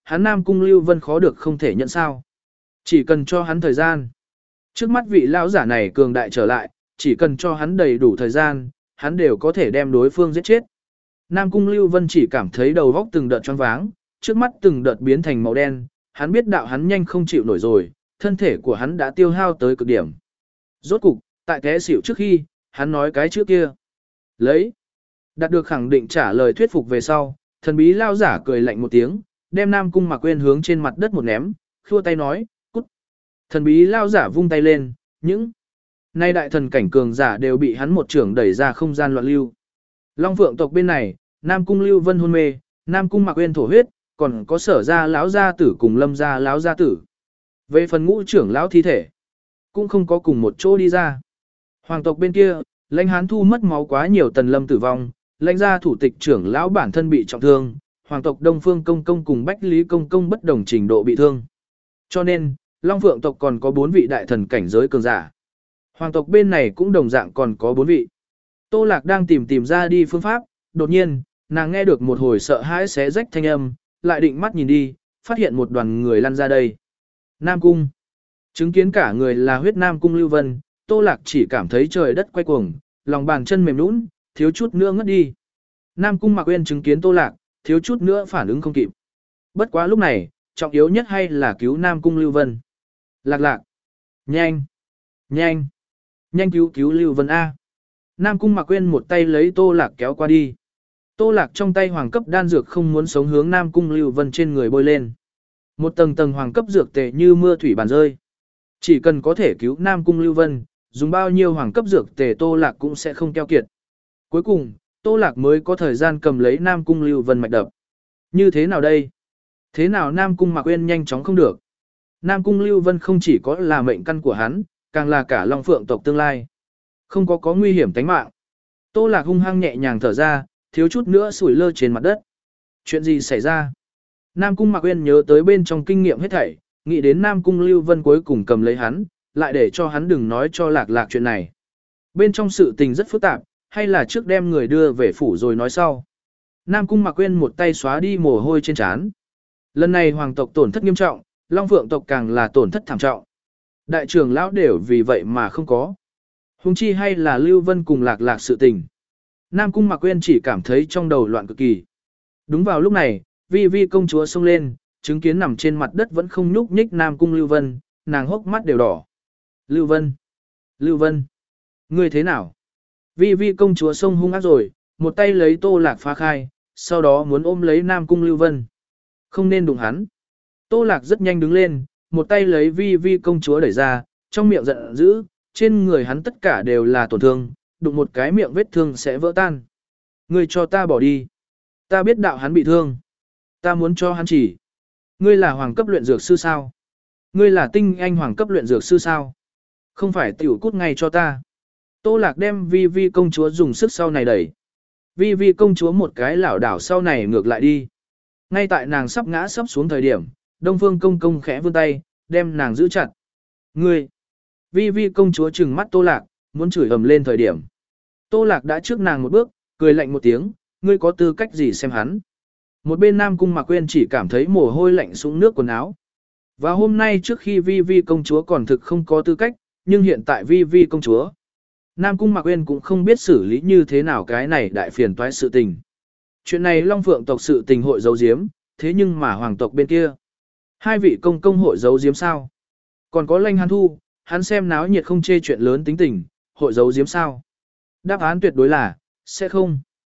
Speaker 1: hắn Nam Cung Lưu Vân khó được không thể nhận sao. Chỉ cần cho hắn thời gian. Trước mắt vị lão giả này cường đại trở lại, chỉ cần cho hắn đầy đủ thời gian, hắn đều có thể đem đối phương giết chết. Nam Cung Lưu Vân chỉ cảm thấy đầu góc từng đợt choáng váng, trước mắt từng đợt biến thành màu đen, hắn biết đạo hắn nhanh không chịu nổi rồi, thân thể của hắn đã tiêu hao tới cực điểm. Rốt cục, tại té xỉu trước khi, hắn nói cái trước kia. Lấy. Đạt được khẳng định trả lời thuyết phục về sau, thần bí lao giả cười lạnh một tiếng, đem Nam Cung Mạc Quyên hướng trên mặt đất một ném, khua tay nói, cút. Thần bí lao giả vung tay lên, những nay đại thần cảnh cường giả đều bị hắn một trưởng đẩy ra không gian loạn lưu. Long Phượng tộc bên này, Nam Cung Lưu Vân hôn mê, Nam Cung Mạc Quyên thổ huyết, còn có Sở gia lão gia tử cùng Lâm gia lão gia tử. Về phần ngũ trưởng lão thi thể, cũng không có cùng một chỗ đi ra. Hoàng tộc bên kia, Lãnh Hán Thu mất máu quá nhiều, Tần Lâm tử vong, Lãnh gia thủ tịch trưởng lão bản thân bị trọng thương, Hoàng tộc Đông Phương Công Công cùng Bách Lý Công Công bất đồng trình độ bị thương. Cho nên, Long Phượng tộc còn có bốn vị đại thần cảnh giới cường giả. Hoàng tộc bên này cũng đồng dạng còn có bốn vị. Tô Lạc đang tìm tìm ra đi phương pháp, đột nhiên, nàng nghe được một hồi sợ hãi xé rách thanh âm, lại định mắt nhìn đi, phát hiện một đoàn người lăn ra đây. Nam Cung. Chứng kiến cả người là huyết Nam Cung Lưu Vân, Tô Lạc chỉ cảm thấy trời đất quay cuồng, lòng bàn chân mềm nhũn, thiếu chút nữa ngất đi. Nam Cung Mạc Uyên chứng kiến Tô Lạc, thiếu chút nữa phản ứng không kịp. Bất quá lúc này, trọng yếu nhất hay là cứu Nam Cung Lưu Vân. Lạc lạc. Nhanh. Nhanh. Nhanh cứu cứu Lưu Vân A. Nam Cung Mạc Uyên một tay lấy Tô Lạc kéo qua đi. Tô Lạc trong tay hoàng cấp đan dược không muốn sống hướng Nam Cung Lưu Vân trên người bôi lên. Một tầng tầng hoàng cấp dược tệ như mưa thủy bàn rơi. Chỉ cần có thể cứu Nam Cung Lưu Vân, dùng bao nhiêu hoàng cấp dược tệ Tô Lạc cũng sẽ không keo kiệt. Cuối cùng, Tô Lạc mới có thời gian cầm lấy Nam Cung Lưu Vân mạch đập. Như thế nào đây? Thế nào Nam Cung Mạc Uyên nhanh chóng không được? Nam Cung Lưu Vân không chỉ có là mệnh căn của hắn, càng là cả Long Phượng tộc tương lai. Không có có nguy hiểm tính mạng. Tô Lạc hung hăng nhẹ nhàng thở ra, thiếu chút nữa sủi lơ trên mặt đất. Chuyện gì xảy ra? Nam Cung Mạc Uyên nhớ tới bên trong kinh nghiệm hết thảy, nghĩ đến Nam Cung Lưu Vân cuối cùng cầm lấy hắn, lại để cho hắn đừng nói cho Lạc Lạc chuyện này. Bên trong sự tình rất phức tạp, hay là trước đem người đưa về phủ rồi nói sau. Nam Cung Mạc Uyên một tay xóa đi mồ hôi trên trán. Lần này hoàng tộc tổn thất nghiêm trọng, Long Phượng tộc càng là tổn thất thảm trọng. Đại trưởng lão đều vì vậy mà không có. Huống chi hay là Lưu Vân cùng Lạc Lạc sự tình. Nam Cung Mạc Uyên chỉ cảm thấy trong đầu loạn cực kỳ. Đúng vào lúc này, Vi Vi công chúa xông lên, chứng kiến nằm trên mặt đất vẫn không nhúc nhích Nam Cung Lưu Vân, nàng hốc mắt đều đỏ. Lưu Vân! Lưu Vân! Ngươi thế nào? Vi Vi công chúa xông hung ác rồi, một tay lấy Tô Lạc phá khai, sau đó muốn ôm lấy Nam Cung Lưu Vân. Không nên đụng hắn. Tô Lạc rất nhanh đứng lên, một tay lấy Vi Vi công chúa đẩy ra, trong miệng giận dữ, trên người hắn tất cả đều là tổn thương, đụng một cái miệng vết thương sẽ vỡ tan. Ngươi cho ta bỏ đi. Ta biết đạo hắn bị thương. Ta muốn cho hắn chỉ. Ngươi là hoàng cấp luyện dược sư sao? Ngươi là tinh anh hoàng cấp luyện dược sư sao? Không phải tiểu cút ngay cho ta. Tô Lạc đem Vi Vi công chúa dùng sức sau này đẩy. Vi Vi công chúa một cái lảo đảo sau này ngược lại đi. Ngay tại nàng sắp ngã sắp xuống thời điểm, Đông Phương công công khẽ vươn tay, đem nàng giữ chặt. Ngươi! Vi Vi công chúa trừng mắt Tô Lạc, muốn chửi ầm lên thời điểm. Tô Lạc đã trước nàng một bước, cười lạnh một tiếng, ngươi có tư cách gì xem hắn. Một bên Nam Cung Mạc Uyên chỉ cảm thấy mồ hôi lạnh sũng nước quần áo. Và hôm nay trước khi Vi Vi công chúa còn thực không có tư cách, nhưng hiện tại Vi Vi công chúa. Nam Cung Mạc Uyên cũng không biết xử lý như thế nào cái này đại phiền toái sự tình. Chuyện này Long Phượng tộc sự tình hội giấu giếm, thế nhưng mà hoàng tộc bên kia. Hai vị công công hội giấu giếm sao? Còn có Lãnh Hán Thu, hắn xem náo nhiệt không chê chuyện lớn tính tình, hội giấu giếm sao? Đáp án tuyệt đối là, sẽ không.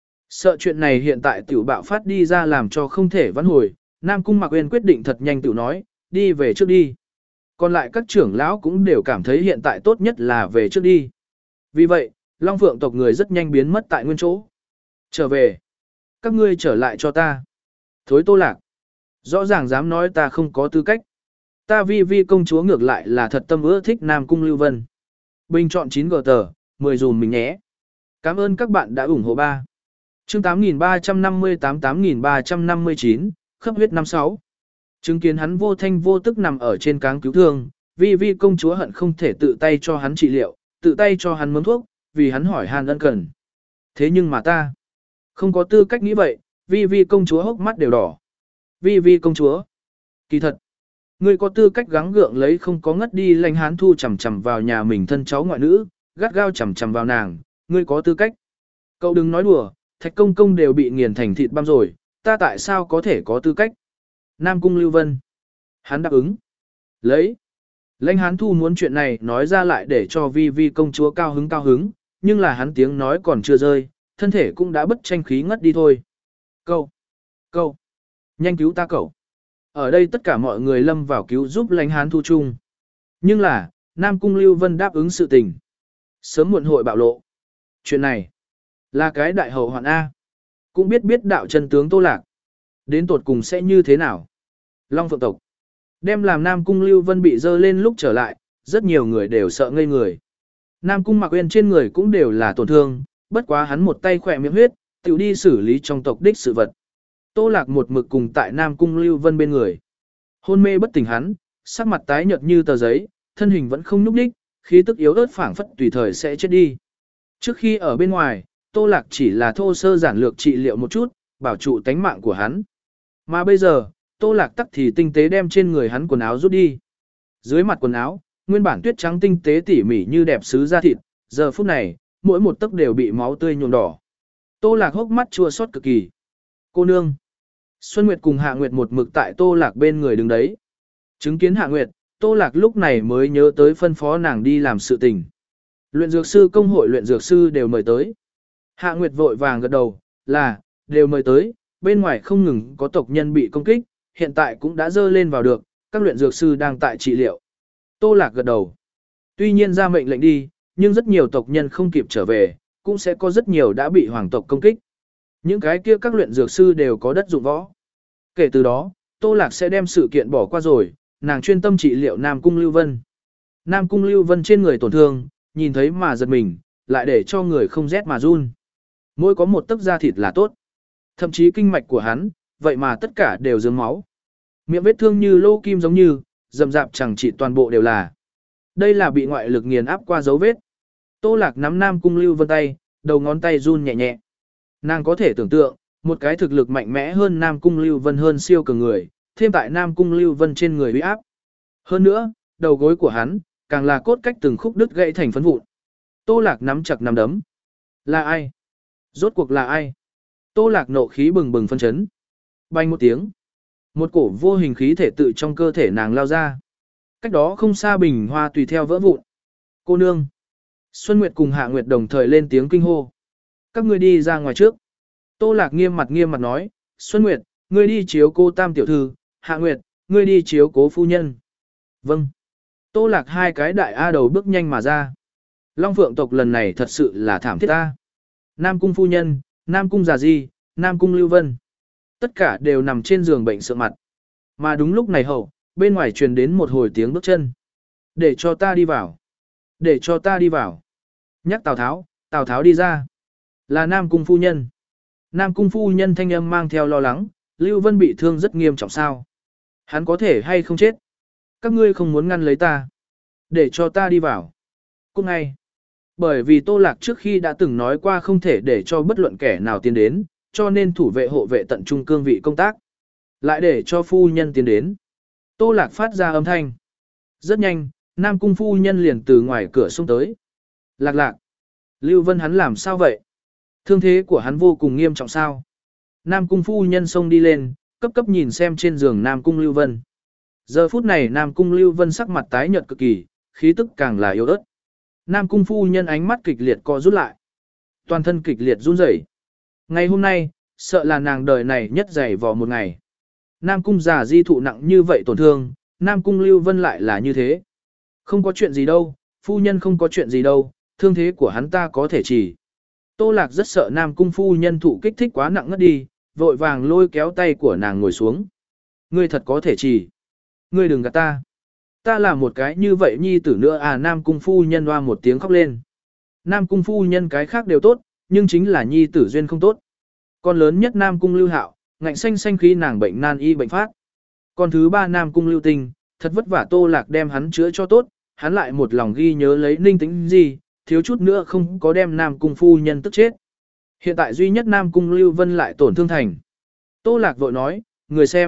Speaker 1: Sợ chuyện này hiện tại tiểu bạo phát đi ra làm cho không thể vãn hồi, Nam Cung Mạc Uyên quyết định thật nhanh tiểu nói, đi về trước đi. Còn lại các trưởng lão cũng đều cảm thấy hiện tại tốt nhất là về trước đi. Vì vậy, Long Phượng tộc người rất nhanh biến mất tại nguyên chỗ. Trở về. Các ngươi trở lại cho ta. Thối Tô Lạc. Rõ ràng dám nói ta không có tư cách. Ta Vi Vi công chúa ngược lại là thật tâm ưa thích Nam Cung Lưu Vân. Bình chọn chín gờ tờ, mười dùm mình nhé. Cảm ơn các bạn đã ủng hộ ba. Chương tám nghìn ba trăm năm mươi tám tám nghìn ba trăm năm mươi chín, khớp huyết năm sáu. Chứng kiến hắn vô thanh vô tức nằm ở trên cáng cứu thương, Vi Vi công chúa hận không thể tự tay cho hắn trị liệu, tự tay cho hắn mớm thuốc, vì hắn hỏi han ân cần. Thế nhưng mà ta không có tư cách nghĩ vậy, Vi Vi công chúa hốc mắt đều đỏ. Vi Vi công chúa, Kỳ thật, ngươi có tư cách gắng gượng lấy không có ngất đi Lãnh Hán Thu chằm chằm vào nhà mình thân cháu ngoại nữ, gắt gao chằm chằm vào nàng, ngươi có tư cách. Cậu đừng nói đùa, Thạch Công Công đều bị nghiền thành thịt băm rồi, ta tại sao có thể có tư cách? Nam Cung Lưu Vân. Hắn đáp ứng. Lấy. Lãnh Hán Thu muốn chuyện này nói ra lại để cho Vi Vi công chúa cao hứng cao hứng, nhưng là hắn tiếng nói còn chưa rơi, thân thể cũng đã bất tranh khí ngất đi thôi. Cậu. Cậu. Nhanh cứu ta cậu. Ở đây tất cả mọi người lâm vào cứu giúp Lãnh Hán Thu chung. Nhưng là, Nam Cung Lưu Vân đáp ứng sự tình. Sớm muộn hội bạo lộ. Chuyện này là cái đại hậu hoạn A. Cũng biết biết đạo chân tướng Tô Lạc. Đến tột cùng sẽ như thế nào? Long Phượng tộc. Đem làm Nam Cung Lưu Vân bị dơ lên lúc trở lại, rất nhiều người đều sợ ngây người. Nam Cung Mạc Uyên trên người cũng đều là tổn thương, bất quá hắn một tay khỏe miệng huyết, tiểu đi xử lý trong tộc đích sự vật. Tô Lạc một mực cùng tại Nam Cung Lưu Vân bên người. Hôn mê bất tỉnh hắn, sắc mặt tái nhợt như tờ giấy, thân hình vẫn không nhúc nhích, khí tức yếu ớt phảng phất tùy thời sẽ chết đi. Trước khi ở bên ngoài, Tô Lạc chỉ là thô sơ giản lược trị liệu một chút, bảo trụ tánh mạng của hắn. Mà bây giờ, Tô Lạc tắc thì tinh tế đem trên người hắn quần áo rút đi. Dưới mặt quần áo, nguyên bản tuyết trắng tinh tế tỉ mỉ như đẹp sứ da thịt, giờ phút này, mỗi một tấc đều bị máu tươi nhuộm đỏ. Tô Lạc hốc mắt chua xót cực kỳ. Cô nương. Xuân Nguyệt cùng Hạ Nguyệt một mực tại Tô Lạc bên người đứng đấy. Chứng kiến Hạ Nguyệt, Tô Lạc lúc này mới nhớ tới phân phó nàng đi làm sự tình. Luyện dược sư công hội luyện dược sư đều mời tới. Hạ Nguyệt vội vàng gật đầu, là, đều mời tới, bên ngoài không ngừng có tộc nhân bị công kích, hiện tại cũng đã dơ lên vào được, các luyện dược sư đang tại trị liệu. Tô Lạc gật đầu. Tuy nhiên ra mệnh lệnh đi, nhưng rất nhiều tộc nhân không kịp trở về, cũng sẽ có rất nhiều đã bị hoàng tộc công kích. Những cái kia các luyện dược sư đều có đất dụng võ. Kể từ đó, Tô Lạc sẽ đem sự kiện bỏ qua rồi, nàng chuyên tâm trị liệu Nam Cung Lưu Vân. Nam Cung Lưu Vân trên người tổn thương, nhìn thấy mà giật mình, lại để cho người không rét mà run. Mỗi có một tấc da thịt là tốt. Thậm chí kinh mạch của hắn, vậy mà tất cả đều dướng máu. Miệng vết thương như lô kim giống như, rậm rạp chẳng chỉ toàn bộ đều là. Đây là bị ngoại lực nghiền áp qua dấu vết. Tô Lạc nắm Nam Cung Lưu Vân tay, đầu ngón tay run nhẹ nhẹ. Nàng có thể tưởng tượng, một cái thực lực mạnh mẽ hơn Nam Cung Lưu Vân hơn siêu cường người, thêm tại Nam Cung Lưu Vân trên người uy áp. Hơn nữa, đầu gối của hắn, càng là cốt cách từng khúc đứt gãy thành phấn vụn. Tô Lạc nắm chặt nắm đấm. Là ai? Rốt cuộc là ai? Tô Lạc nộ khí bừng bừng phân chấn. Bành một tiếng. Một cổ vô hình khí thể tự trong cơ thể nàng lao ra. Cách đó không xa bình hoa tùy theo vỡ vụn. Cô nương. Xuân Nguyệt cùng Hạ Nguyệt đồng thời lên tiếng kinh hô. Các ngươi đi ra ngoài trước. Tô Lạc nghiêm mặt nghiêm mặt nói. Xuân Nguyệt, ngươi đi chiếu cô tam tiểu thư. Hạ Nguyệt, ngươi đi chiếu cố phu nhân. Vâng. Tô Lạc hai cái đại A đầu bước nhanh mà ra. Long Phượng tộc lần này thật sự là thảm thiết ta. Nam Cung phu nhân, Nam Cung Già Di, Nam Cung Lưu Vân. Tất cả đều nằm trên giường bệnh sợ mặt. Mà đúng lúc này hậu, bên ngoài truyền đến một hồi tiếng bước chân. Để cho ta đi vào. Để cho ta đi vào. Nhắc Tào Tháo, Tào Tháo đi ra. Là Nam Cung phu nhân. Nam Cung phu nhân thanh âm mang theo lo lắng, Lưu Vân bị thương rất nghiêm trọng sao. Hắn có thể hay không chết. Các ngươi không muốn ngăn lấy ta. Để cho ta đi vào. Cút ngay. Bởi vì Tô Lạc trước khi đã từng nói qua không thể để cho bất luận kẻ nào tiến đến, cho nên thủ vệ hộ vệ tận trung cương vị công tác. Lại để cho phu nhân tiến đến. Tô Lạc phát ra âm thanh. Rất nhanh, Nam Cung phu nhân liền từ ngoài cửa xông tới. Lạc lạc. Lưu Vân hắn làm sao vậy? Thương thế của hắn vô cùng nghiêm trọng sao? Nam Cung phu nhân xông đi lên, cấp cấp nhìn xem trên giường Nam Cung Lưu Vân. Giờ phút này Nam Cung Lưu Vân sắc mặt tái nhợt cực kỳ, khí tức càng là yếu ớt. Nam Cung phu nhân ánh mắt kịch liệt co rút lại. Toàn thân kịch liệt run rẩy. Ngày hôm nay, sợ là nàng đời này nhất dày vò một ngày. Nam Cung Già Di thụ nặng như vậy tổn thương, Nam Cung Lưu Vân lại là như thế. Không có chuyện gì đâu, phu nhân không có chuyện gì đâu, thương thế của hắn ta có thể chỉ. Tô Lạc rất sợ Nam Cung phu nhân thụ kích thích quá nặng ngất đi, vội vàng lôi kéo tay của nàng ngồi xuống. Ngươi thật có thể chỉ. Ngươi đừng gạt ta. Ta là một cái như vậy nhi tử nữa à. Nam Cung phu nhân hoa một tiếng khóc lên. Nam Cung phu nhân cái khác đều tốt, nhưng chính là nhi tử duyên không tốt. Con lớn nhất Nam Cung Lưu Hạo, ngạnh xanh xanh khi nàng bệnh nan y bệnh phát. Con thứ ba Nam Cung Lưu Tinh, thật vất vả Tô Lạc đem hắn chữa cho tốt, hắn lại một lòng ghi nhớ lấy Ninh Tĩnh gì, thiếu chút nữa không có đem Nam Cung phu nhân tức chết. Hiện tại duy nhất Nam Cung Lưu Vân lại tổn thương thành. Tô Lạc vội nói, người xem,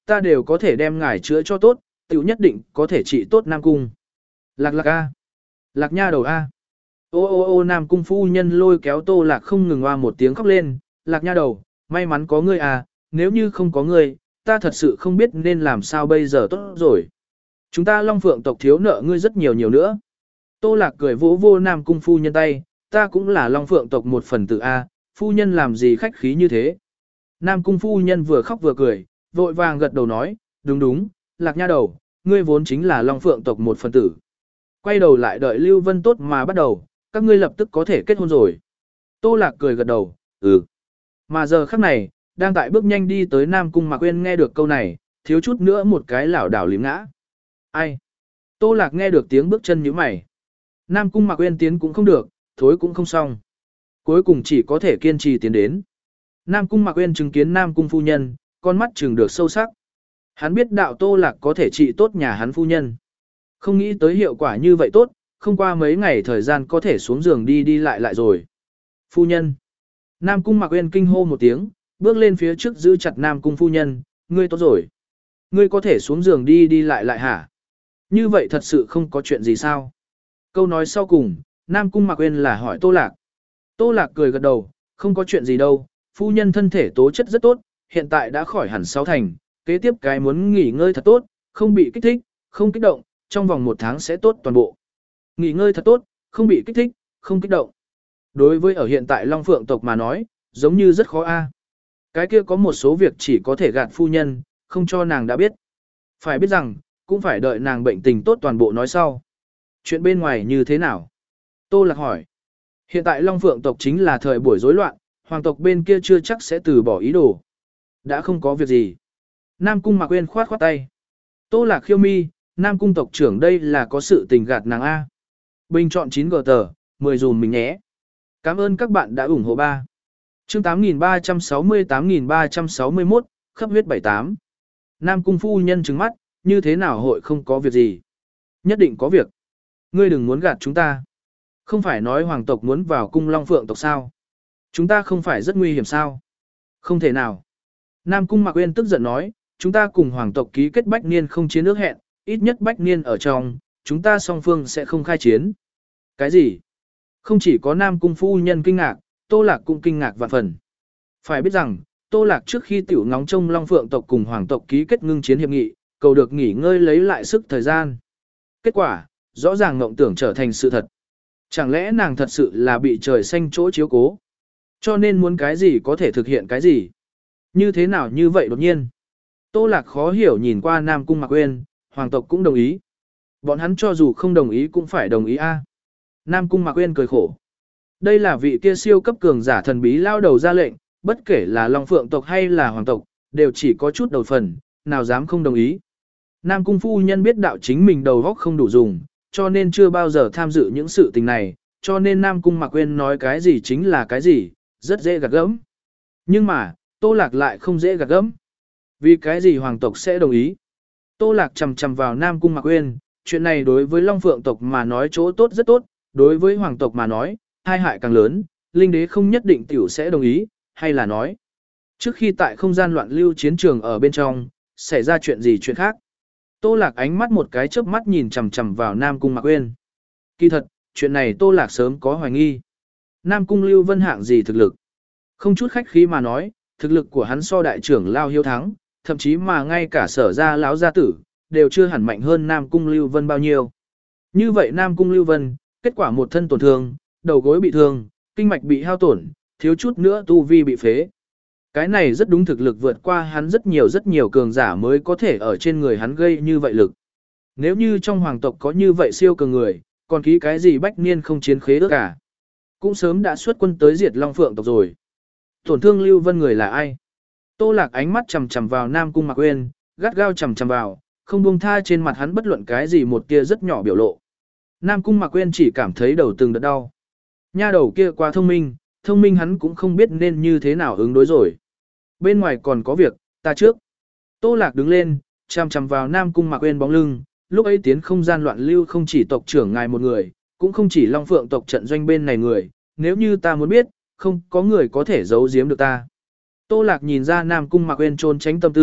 Speaker 1: ta đều có thể đem ngài chữa cho tốt, tiểu nhất định có thể trị tốt Nam Cung. Lạc lạc a. Lạc nha đầu a. Ô ô ô Nam Cung phu nhân lôi kéo Tô Lạc không ngừng hoa một tiếng khóc lên, Lạc nha đầu, may mắn có ngươi à, nếu như không có ngươi, ta thật sự không biết nên làm sao bây giờ tốt rồi. Chúng ta Long Phượng tộc thiếu nợ ngươi rất nhiều nhiều nữa. Tô Lạc cười vỗ vô Nam Cung phu nhân tay, ta cũng là Long Phượng tộc một phần tử A, phu nhân làm gì khách khí như thế. Nam Cung phu nhân vừa khóc vừa cười, vội vàng gật đầu nói, đúng đúng, Lạc nha đầu, ngươi vốn chính là Long Phượng tộc một phần tử. Quay đầu lại đợi Lưu Vân tốt mà bắt đầu, các ngươi lập tức có thể kết hôn rồi. Tô Lạc cười gật đầu, ừ. Mà giờ khắc này, đang tại bước nhanh đi tới Nam Cung Mạc Uyên nghe được câu này, thiếu chút nữa một cái lảo đảo lím ngã. Ai? Tô Lạc nghe được tiếng bước chân nhíu mày. Nam Cung Mạc Uyên tiến cũng không được, thối cũng không xong. Cuối cùng chỉ có thể kiên trì tiến đến. Nam Cung Mạc Uyên chứng kiến Nam Cung phu nhân, con mắt trừng được sâu sắc. Hắn biết đạo Tô Lạc có thể trị tốt nhà hắn phu nhân. Không nghĩ tới hiệu quả như vậy tốt, không qua mấy ngày thời gian có thể xuống giường đi đi lại lại rồi. Phu nhân. Nam Cung Mạc Uyên kinh hô một tiếng, bước lên phía trước giữ chặt Nam Cung phu nhân, ngươi tốt rồi. Ngươi có thể xuống giường đi đi lại lại hả? Như vậy thật sự không có chuyện gì sao? Câu nói sau cùng, Nam Cung Mạc Uyên là hỏi Tô Lạc. Tô Lạc cười gật đầu, không có chuyện gì đâu, phu nhân thân thể tố chất rất tốt, hiện tại đã khỏi hẳn sáu thành, kế tiếp cái muốn nghỉ ngơi thật tốt, không bị kích thích, không kích động, trong vòng một tháng sẽ tốt toàn bộ. Nghỉ ngơi thật tốt, không bị kích thích, không kích động. Đối với ở hiện tại Long Phượng tộc mà nói, giống như rất khó a. Cái kia có một số việc chỉ có thể gạt phu nhân, không cho nàng đã biết. Phải biết rằng, cũng phải đợi nàng bệnh tình tốt toàn bộ nói sau. Chuyện bên ngoài như thế nào? Tô Lạc hỏi. Hiện tại Long Phượng tộc chính là thời buổi rối loạn, hoàng tộc bên kia chưa chắc sẽ từ bỏ ý đồ. Đã không có việc gì. Nam Cung Mạc Uyên khoát khoát tay. Tô Lạc khiêu mi, Nam Cung tộc trưởng đây là có sự tình gạt nàng A. Bình chọn chín gờ tờ, mười dùm mình nhé. Cảm ơn các bạn đã ủng hộ ba. Chương tám nghìn ba trăm sáu mươi tám nghìn ba trăm sáu mươi mốt, khắp huyết bảy tám. Nam Cung phu nhân trừng mắt, như thế nào hội không có việc gì? Nhất định có việc. Ngươi đừng muốn gạt chúng ta. Không phải nói hoàng tộc muốn vào cung Long Phượng tộc sao? Chúng ta không phải rất nguy hiểm sao? Không thể nào. Nam Cung Mạc Uyên tức giận nói, chúng ta cùng hoàng tộc ký kết bách niên không chiến ước hẹn, ít nhất bách niên ở trong, chúng ta song phương sẽ không khai chiến. Cái gì? Không chỉ có Nam Cung phu nhân kinh ngạc, Tô Lạc cũng kinh ngạc vạn phần. Phải biết rằng, Tô Lạc trước khi tiểu ngóng trông Long Phượng tộc cùng hoàng tộc ký kết ngưng chiến hiệp nghị, cầu được nghỉ ngơi lấy lại sức thời gian. Kết quả, rõ ràng ngộng tưởng trở thành sự thật. Chẳng lẽ nàng thật sự là bị trời xanh chỗ chiếu cố? Cho nên muốn cái gì có thể thực hiện cái gì? Như thế nào như vậy đột nhiên? Tô Lạc khó hiểu nhìn qua Nam Cung Mạc Uyên, hoàng tộc cũng đồng ý. Bọn hắn cho dù không đồng ý cũng phải đồng ý a. Nam Cung Mạc Uyên cười khổ. Đây là vị kia siêu cấp cường giả thần bí lao đầu ra lệnh, bất kể là Long Phượng tộc hay là hoàng tộc, đều chỉ có chút đầu phần, nào dám không đồng ý. Nam Cung phu nhân biết đạo chính mình đầu óc không đủ dùng, cho nên chưa bao giờ tham dự những sự tình này, cho nên Nam Cung Mạc Uyên nói cái gì chính là cái gì, rất dễ gạt gẫm. Nhưng mà, Tô Lạc lại không dễ gạt gẫm. Vì cái gì hoàng tộc sẽ đồng ý? Tô Lạc chầm chầm vào Nam Cung Mạc Uyên, chuyện này đối với Long Phượng tộc mà nói chỗ tốt rất tốt, đối với hoàng tộc mà nói, hai hại càng lớn, linh đế không nhất định tiểu sẽ đồng ý, hay là nói. Trước khi tại không gian loạn lưu chiến trường ở bên trong, xảy ra chuyện gì chuyện khác. Tô Lạc ánh mắt một cái chớp mắt nhìn chằm chằm vào Nam Cung Mạc Uyên. Kỳ thật, chuyện này Tô Lạc sớm có hoài nghi. Nam Cung Lưu Vân hạng gì thực lực? Không chút khách khí mà nói, thực lực của hắn so đại trưởng Lao Hiếu thắng, thậm chí mà ngay cả sở gia lão gia tử, đều chưa hẳn mạnh hơn Nam Cung Lưu Vân bao nhiêu. Như vậy Nam Cung Lưu Vân, kết quả một thân tổn thương, đầu gối bị thương, kinh mạch bị hao tổn, thiếu chút nữa tu vi bị phế. Cái này rất đúng thực lực vượt qua hắn rất nhiều rất nhiều cường giả mới có thể ở trên người hắn gây như vậy lực. Nếu như trong hoàng tộc có như vậy siêu cường người, còn ký cái gì bách niên không chiến khế ước cả. Cũng sớm đã xuất quân tới diệt Long Phượng tộc rồi. Tổn thương Lưu Vân người là ai? Tô Lạc ánh mắt chằm chằm vào Nam Cung Mạc Uyên, gắt gao chằm chằm vào, không buông tha trên mặt hắn bất luận cái gì một tia rất nhỏ biểu lộ. Nam Cung Mạc Uyên chỉ cảm thấy đầu từng đợt đau. Nha đầu kia quá thông minh, thông minh hắn cũng không biết nên như thế nào ứng đối rồi. Bên ngoài còn có việc, ta trước. Tô Lạc đứng lên, chằm chằm vào Nam Cung Mạc Uyên bóng lưng, lúc ấy tiến không gian loạn lưu không chỉ tộc trưởng ngài một người, cũng không chỉ Long Phượng tộc trận doanh bên này người, nếu như ta muốn biết, không có người có thể giấu giếm được ta. Tô Lạc nhìn ra Nam Cung Mạc Uyên trốn tránh tâm tư,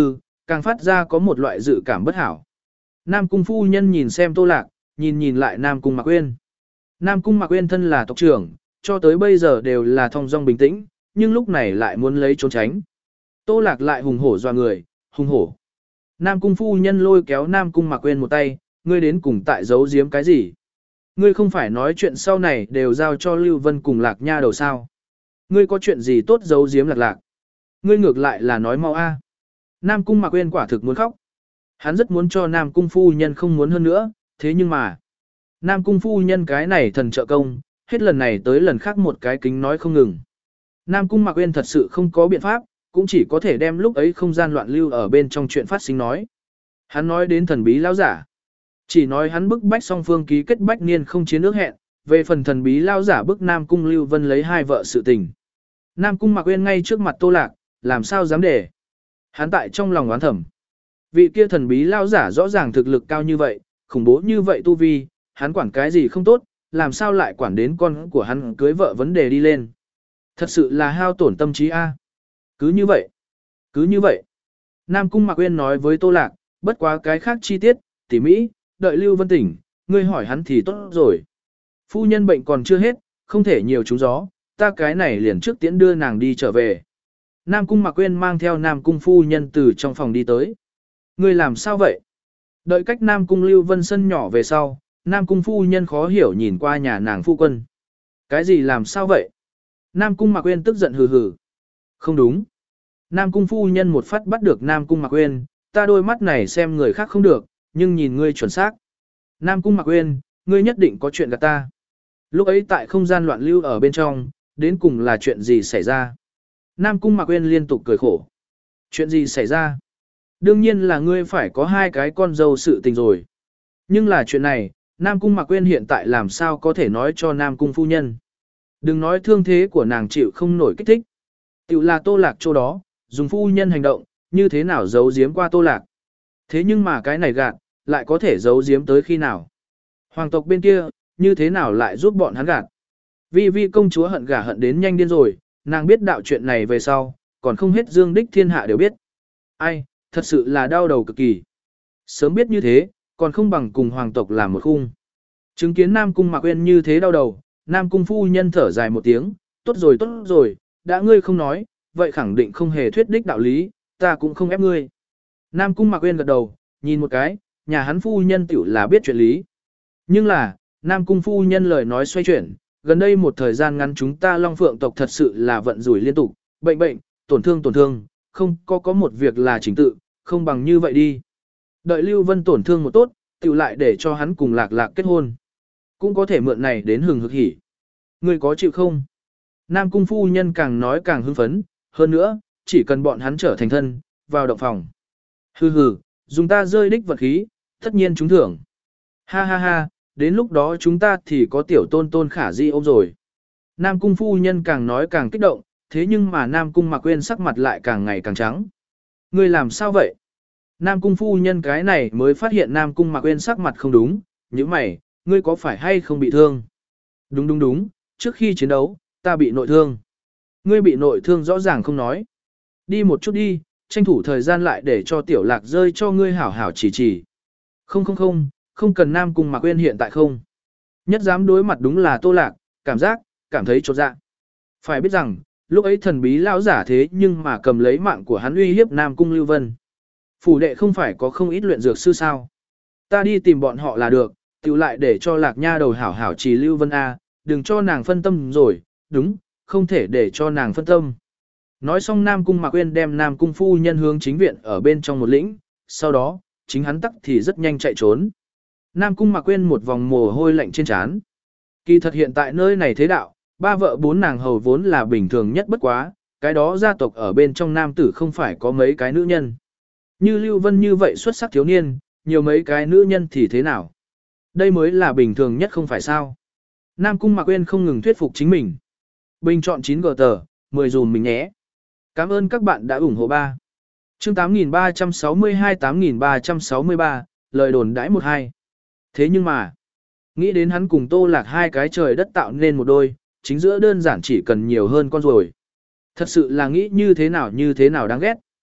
Speaker 1: càng phát ra có một loại dự cảm bất hảo. Nam Cung phu nhân nhìn xem Tô Lạc, nhìn nhìn lại Nam Cung Mạc Uyên. Nam Cung Mạc Uyên thân là tộc trưởng, cho tới bây giờ đều là thong dong bình tĩnh, nhưng lúc này lại muốn lấy trốn tránh. Tô Lạc lại hùng hổ doa người, hùng hổ. Nam Cung phu nhân lôi kéo Nam Cung Mạc Uyên một tay, ngươi đến cùng tại giấu giếm cái gì? Ngươi không phải nói chuyện sau này đều giao cho Lưu Vân cùng Lạc Nha đầu sao? Ngươi có chuyện gì tốt giấu giếm Lạc Lạc? Ngươi ngược lại là nói mau a. Nam Cung Mạc Uyên quả thực muốn khóc. Hắn rất muốn cho Nam Cung phu nhân không muốn hơn nữa, thế nhưng mà Nam Cung phu nhân cái này thần trợ công, hết lần này tới lần khác một cái kính nói không ngừng. Nam Cung Mạc Uyên thật sự không có biện pháp, cũng chỉ có thể đem lúc ấy không gian loạn lưu ở bên trong chuyện phát sinh nói. Hắn nói đến thần bí lão giả, chỉ nói hắn bức bách song phương ký kết bách niên không chiến ước hẹn, về phần thần bí lão giả bức Nam Cung Lưu Vân lấy hai vợ sự tình. Nam Cung Mạc Uyên ngay trước mặt Tô Lạc, làm sao dám để. Hắn tại trong lòng oán thầm. Vị kia thần bí lão giả rõ ràng thực lực cao như vậy, khủng bố như vậy tu vi, hắn quản cái gì không tốt, làm sao lại quản đến con của hắn cưới vợ vấn đề đi lên. Thật sự là hao tổn tâm trí a. Cứ như vậy, cứ như vậy. Nam Cung Mạc Uyên nói với Tô Lạc, bất quá cái khác chi tiết, tỉ mỹ, đợi Lưu Vân tỉnh, ngươi hỏi hắn thì tốt rồi. Phu nhân bệnh còn chưa hết, không thể nhiều trúng gió, ta cái này liền trước tiễn đưa nàng đi trở về. Nam Cung Mạc Uyên mang theo Nam Cung phu nhân từ trong phòng đi tới. Ngươi làm sao vậy? Đợi cách Nam Cung Lưu Vân sân nhỏ về sau, Nam Cung phu nhân khó hiểu nhìn qua nhà nàng phu quân. Cái gì làm sao vậy? Nam Cung Mạc Uyên tức giận hừ hừ. Không đúng. Nam Cung phu nhân một phát bắt được Nam Cung Mạc Uyên, ta đôi mắt này xem người khác không được, nhưng nhìn ngươi chuẩn xác. Nam Cung Mạc Uyên, ngươi nhất định có chuyện gạt ta. Lúc ấy tại không gian loạn lưu ở bên trong, đến cùng là chuyện gì xảy ra? Nam Cung Mạc Uyên liên tục cười khổ. Chuyện gì xảy ra? Đương nhiên là ngươi phải có hai cái con dâu sự tình rồi. Nhưng là chuyện này, Nam Cung Mạc Uyên hiện tại làm sao có thể nói cho Nam Cung phu nhân. Đừng nói thương thế của nàng chịu không nổi kích thích. Tiểu là Tô Lạc chỗ đó, dùng phu nhân hành động, như thế nào giấu giếm qua Tô Lạc. Thế nhưng mà cái này gạt, lại có thể giấu giếm tới khi nào. Hoàng tộc bên kia, như thế nào lại giúp bọn hắn gạt. Vi Vi công chúa hận gả hận đến nhanh điên rồi, nàng biết đạo chuyện này về sau, còn không hết dương đích thiên hạ đều biết. Ai, thật sự là đau đầu cực kỳ. Sớm biết như thế, còn không bằng cùng hoàng tộc làm một khung. Chứng kiến Nam Cung Mạc Uyên như thế đau đầu, Nam Cung phu nhân thở dài một tiếng, tốt rồi tốt rồi, đã ngươi không nói, vậy khẳng định không hề thuyết đích đạo lý, ta cũng không ép ngươi. Nam Cung Mạc Uyên gật đầu, nhìn một cái, nhà hắn phu nhân tiểu là biết chuyện lý. Nhưng là, Nam Cung phu nhân lời nói xoay chuyển, gần đây một thời gian ngắn chúng ta Long Phượng tộc thật sự là vận rủi liên tục, bệnh bệnh, tổn thương tổn thương, không có có một việc là chính tự, không bằng như vậy đi. Đợi Lưu Vân tổn thương một tốt, tiểu lại để cho hắn cùng Lạc Lạc kết hôn. Cũng có thể mượn này đến hừng hực hỉ. Ngươi có chịu không? Nam Cung phu nhân càng nói càng hưng phấn, hơn nữa, chỉ cần bọn hắn trở thành thân, vào động phòng. Hừ hừ, dùng ta rơi đích vật khí, tất nhiên chúng thưởng. Ha ha ha, đến lúc đó chúng ta thì có tiểu tôn tôn khả di ôm rồi. Nam Cung phu nhân càng nói càng kích động, thế nhưng mà Nam Cung Mạc Uyên sắc mặt lại càng ngày càng trắng. Ngươi làm sao vậy? Nam Cung phu nhân cái này mới phát hiện Nam Cung Mạc Uyên sắc mặt không đúng, như mày, ngươi có phải hay không bị thương? Đúng đúng đúng, trước khi chiến đấu, ta bị nội thương. Ngươi bị nội thương rõ ràng không nói. Đi một chút đi, tranh thủ thời gian lại để cho tiểu Lạc rơi cho ngươi hảo hảo chỉ chỉ. Không không không, không cần Nam Cung Mạc Uyên hiện tại không. Nhất dám đối mặt đúng là Tô Lạc, cảm giác, cảm thấy chột dạ. Phải biết rằng, lúc ấy thần bí lão giả thế nhưng mà cầm lấy mạng của hắn uy hiếp Nam Cung Lưu Vân. Phủ đệ không phải có không ít luyện dược sư sao. Ta đi tìm bọn họ là được, tiểu lại để cho Lạc Nha đầu hảo hảo trì Lưu Vân A, đừng cho nàng phân tâm rồi, đúng, không thể để cho nàng phân tâm. Nói xong Nam Cung Mạc Uyên đem Nam Cung phu nhân hướng chính viện ở bên trong một lĩnh, sau đó, chính hắn tắc thì rất nhanh chạy trốn. Nam Cung Mạc Uyên một vòng mồ hôi lạnh trên trán. Kỳ thật hiện tại nơi này thế đạo, ba vợ bốn nàng hầu vốn là bình thường nhất bất quá, cái đó gia tộc ở bên trong nam tử không phải có mấy cái nữ nhân. Như Lưu Vân như vậy xuất sắc thiếu niên, nhiều mấy cái nữ nhân thì thế nào? Đây mới là bình thường nhất không phải sao? Nam Cung Mạc Uyên không ngừng thuyết phục chính mình. Bình chọn chín gờ tờ, mười dùm mình nhé. Cảm ơn các bạn đã ủng hộ ba. Chương tám nghìn ba trăm sáu mươi hai tám nghìn ba trăm sáu mươi ba, lời đồn đãi một hai. Thế nhưng mà, nghĩ đến hắn cùng Tô Lạc hai cái trời đất tạo nên một đôi, chính giữa đơn giản chỉ cần nhiều hơn con rồi. Thật sự là nghĩ như thế nào như thế nào đáng ghét.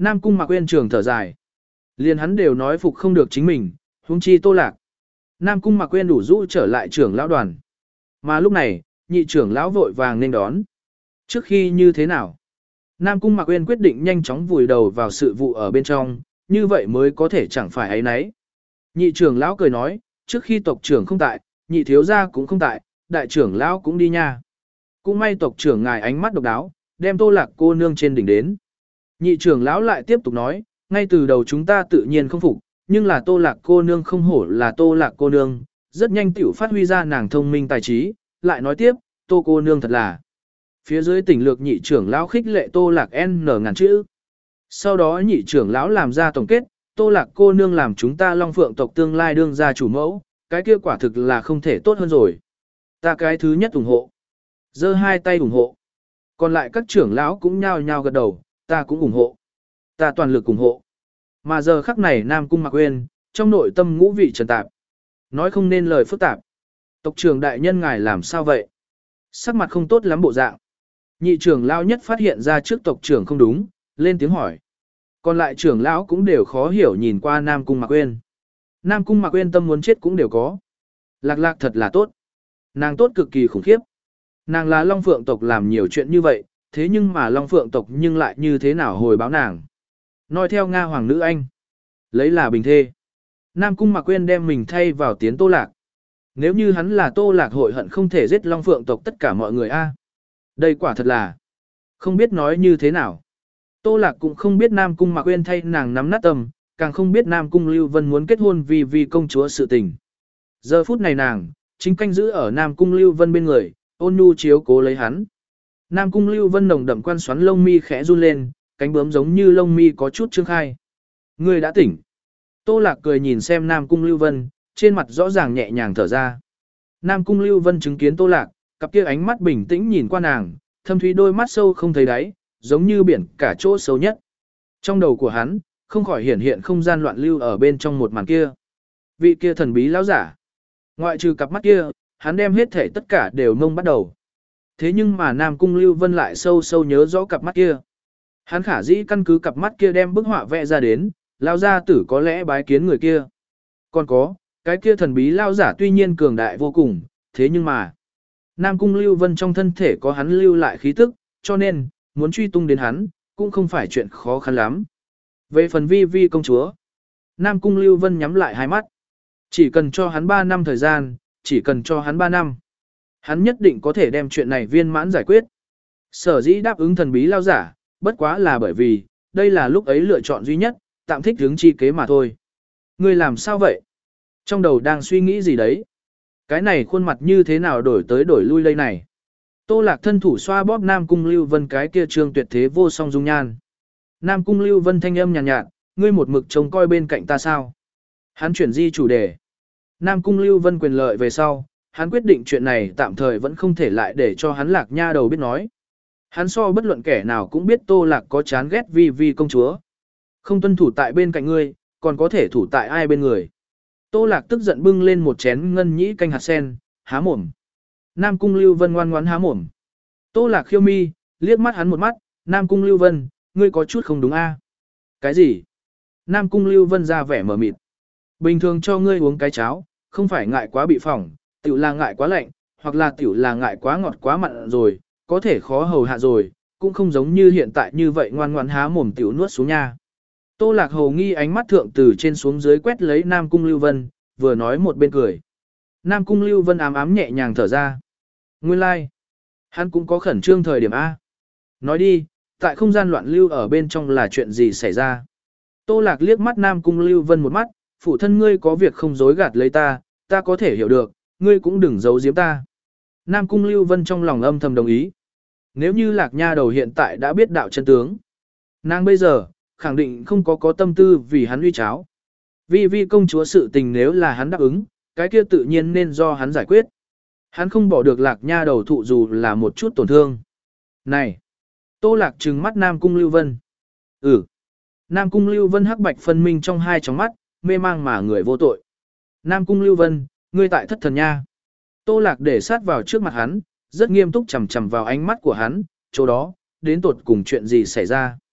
Speaker 1: Nam Cung Mạc Uyên trường thở dài. Liền hắn đều nói phục không được chính mình, huống chi Tô Lạc. Nam Cung Mạc Uyên đủ rũ trở lại trưởng lão đoàn. Mà lúc này, nhị trưởng lão vội vàng nên đón. Trước khi như thế nào? Nam Cung Mạc Uyên quyết định nhanh chóng vùi đầu vào sự vụ ở bên trong, như vậy mới có thể chẳng phải ấy nấy. Nhị trưởng lão cười nói, trước khi tộc trưởng không tại, nhị thiếu gia cũng không tại, đại trưởng lão cũng đi nha. Cũng may tộc trưởng ngài ánh mắt độc đáo, đem Tô Lạc cô nương trên đỉnh đến. Nhị trưởng lão lại tiếp tục nói, ngay từ đầu chúng ta tự nhiên không phục, nhưng là Tô Lạc cô nương không hổ là Tô Lạc cô nương, rất nhanh tiểu phát huy ra nàng thông minh tài trí, lại nói tiếp, Tô cô nương thật là. Phía dưới tỉnh lược nhị trưởng lão khích lệ Tô Lạc N ngàn chữ. Sau đó nhị trưởng lão làm ra tổng kết, Tô Lạc cô nương làm chúng ta Long Phượng tộc tương lai đương ra chủ mẫu, cái kia quả thực là không thể tốt hơn rồi. Ta cái thứ nhất ủng hộ. Giơ hai tay ủng hộ. Còn lại các trưởng lão cũng nhao nhao gật đầu, ta cũng ủng hộ. Ta toàn lực ủng hộ. Mà giờ khắc này Nam Cung Mạc Uyên, trong nội tâm ngũ vị trần tạp. Nói không nên lời phức tạp. Tộc trưởng đại nhân ngài làm sao vậy? Sắc mặt không tốt lắm bộ dạng. Nhị trưởng lão nhất phát hiện ra trước tộc trưởng không đúng, lên tiếng hỏi. Còn lại trưởng lão cũng đều khó hiểu nhìn qua Nam Cung Mạc Uyên. Nam Cung Mạc Uyên tâm muốn chết cũng đều có. Lạc lạc thật là tốt. Nàng tốt cực kỳ khủng khiếp. Nàng là Long Phượng tộc làm nhiều chuyện như vậy, thế nhưng mà Long Phượng tộc nhưng lại như thế nào hồi báo nàng. Nói theo Nga Hoàng nữ Anh. Lấy là bình thê. Nam Cung Mạc Uyên đem mình thay vào tiến Tô Lạc. Nếu như hắn là Tô Lạc hội hận không thể giết Long Phượng tộc tất cả mọi người a. Đây quả thật là không biết nói như thế nào. Tô Lạc cũng không biết Nam Cung Mạc Uyên thay nàng nắm nát tâm, càng không biết Nam Cung Lưu Vân muốn kết hôn vì vì công chúa sự tình. Giờ phút này nàng, chính canh giữ ở Nam Cung Lưu Vân bên người, ôn nhu chiếu cố lấy hắn. Nam Cung Lưu Vân nồng đậm quan xoắn lông mi khẽ run lên, cánh bướm giống như lông mi có chút trương khai. Ngươi đã tỉnh. Tô Lạc cười nhìn xem Nam Cung Lưu Vân, trên mặt rõ ràng nhẹ nhàng thở ra. Nam Cung Lưu Vân chứng kiến Tô Lạc, cặp kia ánh mắt bình tĩnh nhìn qua nàng, thâm thúy đôi mắt sâu không thấy đáy, giống như biển cả chỗ sâu nhất. Trong đầu của hắn, không khỏi hiển hiện không gian loạn lưu ở bên trong một màn kia. Vị kia thần bí lão giả. Ngoại trừ cặp mắt kia, hắn đem hết thể tất cả đều mông bắt đầu. Thế nhưng mà Nam Cung Lưu Vân lại sâu sâu nhớ rõ cặp mắt kia. Hắn khả dĩ căn cứ cặp mắt kia đem bức họa vẽ ra đến, lão gia tử có lẽ bái kiến người kia. Còn có, cái kia thần bí lão giả tuy nhiên cường đại vô cùng, thế nhưng mà Nam Cung Lưu Vân trong thân thể có hắn lưu lại khí tức, cho nên muốn truy tung đến hắn cũng không phải chuyện khó khăn lắm. Về phần Vi Vi công chúa, Nam Cung Lưu Vân nhắm lại hai mắt. Chỉ cần cho hắn ba năm thời gian, chỉ cần cho hắn ba năm. Hắn nhất định có thể đem chuyện này viên mãn giải quyết. Sở dĩ đáp ứng thần bí lao giả, bất quá là bởi vì, đây là lúc ấy lựa chọn duy nhất, tạm thích hướng chi kế mà thôi. Ngươi làm sao vậy? Trong đầu đang suy nghĩ gì đấy? Cái này khuôn mặt như thế nào đổi tới đổi lui đây này? Tô Lạc thân thủ xoa bóp Nam Cung Lưu Vân cái kia trương tuyệt thế vô song dung nhan. Nam Cung Lưu Vân thanh âm nhàn nhạt, nhạt, ngươi một mực trông coi bên cạnh ta sao? Hắn chuyển di chủ đề. Nam Cung Lưu Vân quyền lợi về sau, hắn quyết định chuyện này tạm thời vẫn không thể lại để cho hắn Lạc Nha đầu biết nói. Hắn so bất luận kẻ nào cũng biết Tô Lạc có chán ghét Vi Vi công chúa. Không tuân thủ tại bên cạnh ngươi, còn có thể thủ tại ai bên người. Tô Lạc tức giận bưng lên một chén ngân nhĩ canh hạt sen, há mồm. Nam Cung Lưu Vân ngoan ngoãn há mồm. Tô Lạc khiêu mi, liếc mắt hắn một mắt, Nam Cung Lưu Vân, ngươi có chút không đúng a? Cái gì? Nam Cung Lưu Vân ra vẻ mờ mịt. Bình thường cho ngươi uống cái cháo, không phải ngại quá bị phỏng, tiểu là ngại quá lạnh, hoặc là tiểu là ngại quá ngọt quá mặn rồi, có thể khó hầu hạ rồi, cũng không giống như hiện tại như vậy ngoan ngoãn há mồm tiểu nuốt xuống nha. Tô Lạc hầu nghi ánh mắt thượng từ trên xuống dưới quét lấy Nam Cung Lưu Vân, vừa nói một bên cười. Nam Cung Lưu Vân ám ám nhẹ nhàng thở ra. Nguyên lai, like. Hắn cũng có khẩn trương thời điểm A. Nói đi, tại không gian loạn lưu ở bên trong là chuyện gì xảy ra? Tô Lạc liếc mắt Nam Cung Lưu Vân một mắt, phụ thân ngươi có việc không dối gạt lấy ta, ta có thể hiểu được, ngươi cũng đừng giấu giếm ta. Nam Cung Lưu Vân trong lòng âm thầm đồng ý. Nếu như Lạc Nha đầu hiện tại đã biết đạo chân tướng, nàng bây giờ, khẳng định không có có tâm tư vì hắn uy cháo. Vi Vi công chúa sự tình nếu là hắn đáp ứng, cái kia tự nhiên nên do hắn giải quyết. Hắn không bỏ được Lạc Nha đầu thụ dù là một chút tổn thương. Này! Tô Lạc trừng mắt Nam Cung Lưu Vân. Ừ! Nam Cung Lưu Vân hắc bạch phân minh trong hai tròng mắt, mê mang mà người vô tội. Nam Cung Lưu Vân, ngươi tại thất thần nha. Tô Lạc để sát vào trước mặt hắn, rất nghiêm túc chằm chằm vào ánh mắt của hắn, chỗ đó, đến tột cùng chuyện gì xảy ra.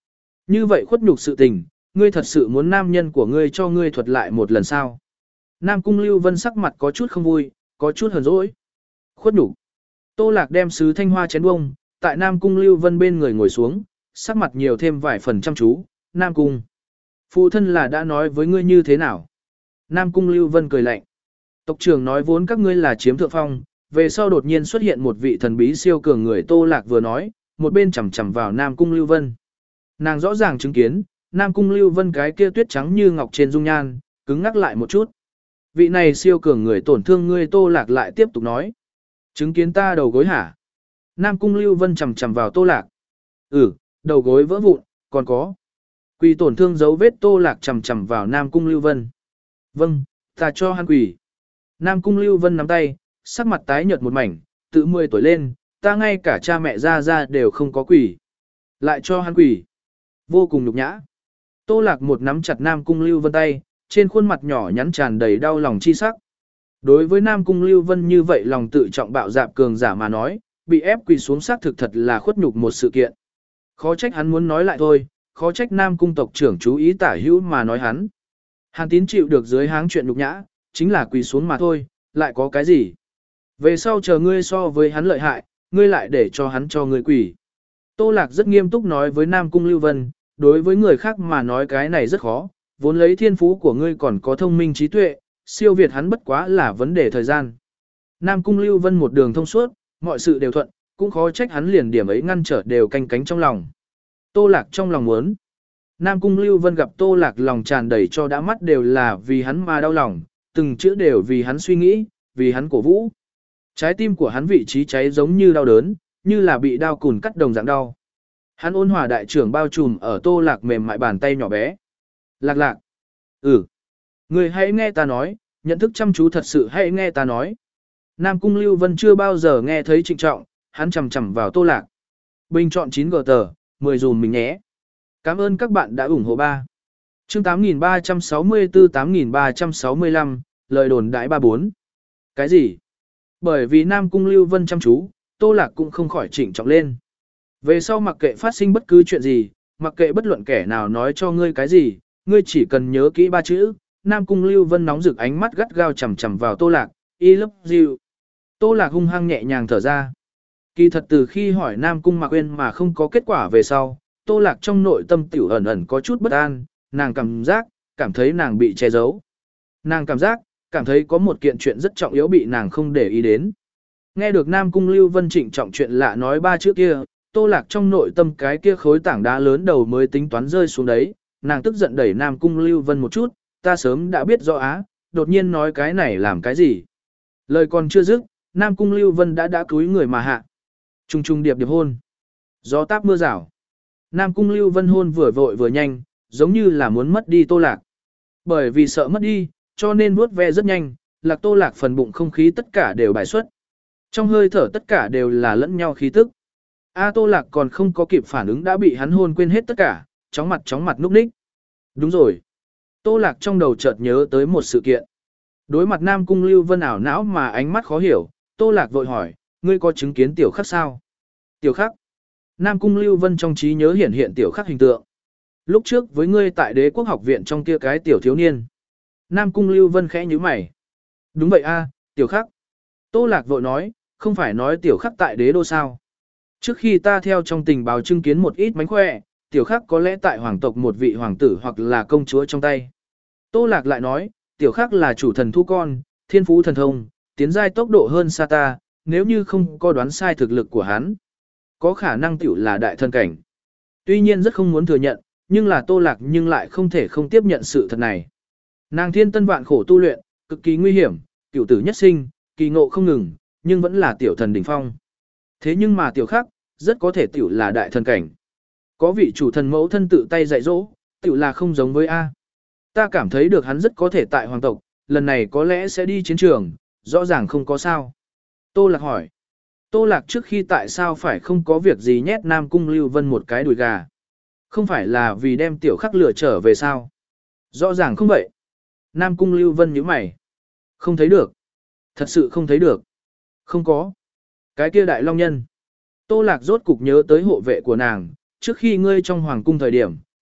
Speaker 1: Như vậy khuất nhục sự tình, ngươi thật sự muốn nam nhân của ngươi cho ngươi thuật lại một lần sao? Nam Cung Lưu Vân sắc mặt có chút không vui, có chút hờn dỗi. Khuất nhục. Tô Lạc đem sứ thanh hoa chén bông, tại Nam Cung Lưu Vân bên người ngồi xuống, sắc mặt nhiều thêm vài phần chăm chú. Nam Cung, phụ thân là đã nói với ngươi như thế nào? Nam Cung Lưu Vân cười lạnh. Tộc trưởng nói vốn các ngươi là chiếm thượng phong, về sau đột nhiên xuất hiện một vị thần bí siêu cường người. Tô Lạc vừa nói, một bên chằm chằm vào Nam Cung Lưu Vân. Nàng rõ ràng chứng kiến, Nam Cung Lưu Vân cái kia tuyết trắng như ngọc trên dung nhan, cứng ngắc lại một chút. Vị này siêu cường người tổn thương ngươi. Tô Lạc lại tiếp tục nói. Chứng kiến ta đầu gối hả? Nam Cung Lưu Vân chằm chằm vào Tô Lạc. Ừ, đầu gối vỡ vụn, còn có. Quỳ tổn thương dấu vết. Tô Lạc chằm chằm vào Nam Cung Lưu Vân. Vâng, ta cho hắn quỳ. Nam Cung Lưu Vân nắm tay, sắc mặt tái nhợt một mảnh, tự mười tuổi lên, ta ngay cả cha mẹ ra ra đều không có quỳ. Lại cho hắn quỳ. Vô cùng nhục nhã. Tô Lạc một nắm chặt Nam Cung Lưu Vân tay, trên khuôn mặt nhỏ nhắn tràn đầy đau lòng chi sắc. Đối với Nam Cung Lưu Vân như vậy lòng tự trọng bạo dạn cường giả mà nói, bị ép quỳ xuống xác thực thật là khuất nhục một sự kiện. Khó trách hắn muốn nói lại thôi, khó trách Nam Cung tộc trưởng chú ý tả hữu mà nói hắn. Hàn Tín chịu được dưới háng chuyện nhục nhã, chính là quỳ xuống mà thôi, lại có cái gì? Về sau chờ ngươi so với hắn lợi hại, ngươi lại để cho hắn cho ngươi quỳ. Tô Lạc rất nghiêm túc nói với Nam Cung Lưu Vân, đối với người khác mà nói cái này rất khó, vốn lấy thiên phú của ngươi còn có thông minh trí tuệ, siêu việt hắn bất quá là vấn đề thời gian. Nam Cung Lưu Vân một đường thông suốt, mọi sự đều thuận, cũng khó trách hắn liền điểm ấy ngăn trở đều canh cánh trong lòng. Tô Lạc trong lòng muốn. Nam Cung Lưu Vân gặp Tô Lạc lòng tràn đầy cho đã mắt đều là vì hắn mà đau lòng, từng chữ đều vì hắn suy nghĩ, vì hắn cổ vũ. Trái tim của hắn vị trí cháy giống như đau đớn, như là bị đao cùn cắt đồng dạng đau. Hắn ôn hòa đại trưởng bao trùm ở Tô Lạc mềm mại bàn tay nhỏ bé. Lạc lạc. Ừ. Người hãy nghe ta nói, nhận thức chăm chú thật sự hãy nghe ta nói. Nam Cung Lưu Vân chưa bao giờ nghe thấy trịnh trọng, hắn chầm chầm vào Tô Lạc. Bình chọn chín gờ tờ, mười dùm mình nhé. Cảm ơn các bạn đã ủng hộ ba. Chương tám nghìn ba trăm sáu mươi tư tám nghìn ba trăm sáu mươi lăm, lời đồn đại ba bốn. Cái gì? Bởi vì Nam Cung Lưu Vân chăm chú, Tô Lạc cũng không khỏi trịnh trọng lên. Về sau mặc kệ phát sinh bất cứ chuyện gì, mặc kệ bất luận kẻ nào nói cho ngươi cái gì, ngươi chỉ cần nhớ kỹ ba chữ. Nam Cung Lưu Vân nóng rực ánh mắt gắt gao chằm chằm vào Tô Lạc, I love you. Tô Lạc hung hăng nhẹ nhàng thở ra. Kỳ thật từ khi hỏi Nam Cung Mạc Uyên mà không có kết quả về sau, Tô Lạc trong nội tâm tiểu ẩn ẩn có chút bất an, nàng cảm giác, cảm thấy nàng bị che giấu. Nàng cảm giác, cảm thấy có một kiện chuyện rất trọng yếu bị nàng không để ý đến. Nghe được Nam Cung Lưu Vân trịnh trọng chuyện lạ nói ba chữ kia, Tô Lạc trong nội tâm cái kia khối tảng đá lớn đầu mới tính toán rơi xuống đấy, nàng tức giận đẩy Nam Cung Lưu Vân một chút, ta sớm đã biết rõ á, đột nhiên nói cái này làm cái gì. Lời còn chưa dứt, Nam Cung Lưu Vân đã đã cúi người mà hạ. Trung trung điệp điệp hôn. Gió táp mưa rào. Nam Cung Lưu Vân hôn vừa vội vừa nhanh, giống như là muốn mất đi Tô Lạc. Bởi vì sợ mất đi, cho nên vuốt ve rất nhanh, Lạc Tô Lạc phần bụng không khí tất cả đều bài xuất. Trong hơi thở tất cả đều là lẫn nhau khí tức. A Tô Lạc còn không có kịp phản ứng đã bị hắn hôn quên hết tất cả, chóng mặt chóng mặt núp ních. Đúng rồi. Tô Lạc trong đầu chợt nhớ tới một sự kiện. Đối mặt Nam Cung Lưu Vân ảo não mà ánh mắt khó hiểu, Tô Lạc vội hỏi, ngươi có chứng kiến tiểu khắc sao? Tiểu khắc. Nam Cung Lưu Vân trong trí nhớ hiển hiện tiểu khắc hình tượng. Lúc trước với ngươi tại Đế Quốc học viện trong kia cái tiểu thiếu niên. Nam Cung Lưu Vân khẽ nhíu mày. Đúng vậy a, tiểu khắc. Tô Lạc vội nói, không phải nói tiểu khắc tại đế đô sao? Trước khi ta theo trong tình báo chứng kiến một ít mánh khỏe, tiểu khắc có lẽ tại hoàng tộc một vị hoàng tử hoặc là công chúa trong tay. Tô Lạc lại nói, tiểu khắc là chủ thần thu con, thiên phú thần thông, tiến giai tốc độ hơn xa ta, nếu như không có đoán sai thực lực của hắn, có khả năng tiểu là đại thân cảnh. Tuy nhiên rất không muốn thừa nhận, nhưng là Tô Lạc nhưng lại không thể không tiếp nhận sự thật này. Nàng thiên tân vạn khổ tu luyện, cực kỳ nguy hiểm, cửu tử nhất sinh, kỳ ngộ không ngừng, nhưng vẫn là tiểu thần đỉnh phong. Thế nhưng mà tiểu khắc, rất có thể tiểu là đại thần cảnh. Có vị chủ thần mẫu thân tự tay dạy dỗ, tiểu là không giống với A. Ta cảm thấy được hắn rất có thể tại hoàng tộc, lần này có lẽ sẽ đi chiến trường, rõ ràng không có sao. Tô Lạc hỏi. Tô Lạc trước khi tại sao phải không có việc gì nhét Nam Cung Lưu Vân một cái đùi gà. Không phải là vì đem tiểu khắc lửa trở về sao? Rõ ràng không vậy. Nam Cung Lưu Vân nhíu mày. Không thấy được. Thật sự không thấy được. Không có. Cái kia đại long nhân. Tô Lạc rốt cục nhớ tới hộ vệ của nàng. Trước khi ngươi trong hoàng cung thời điểm,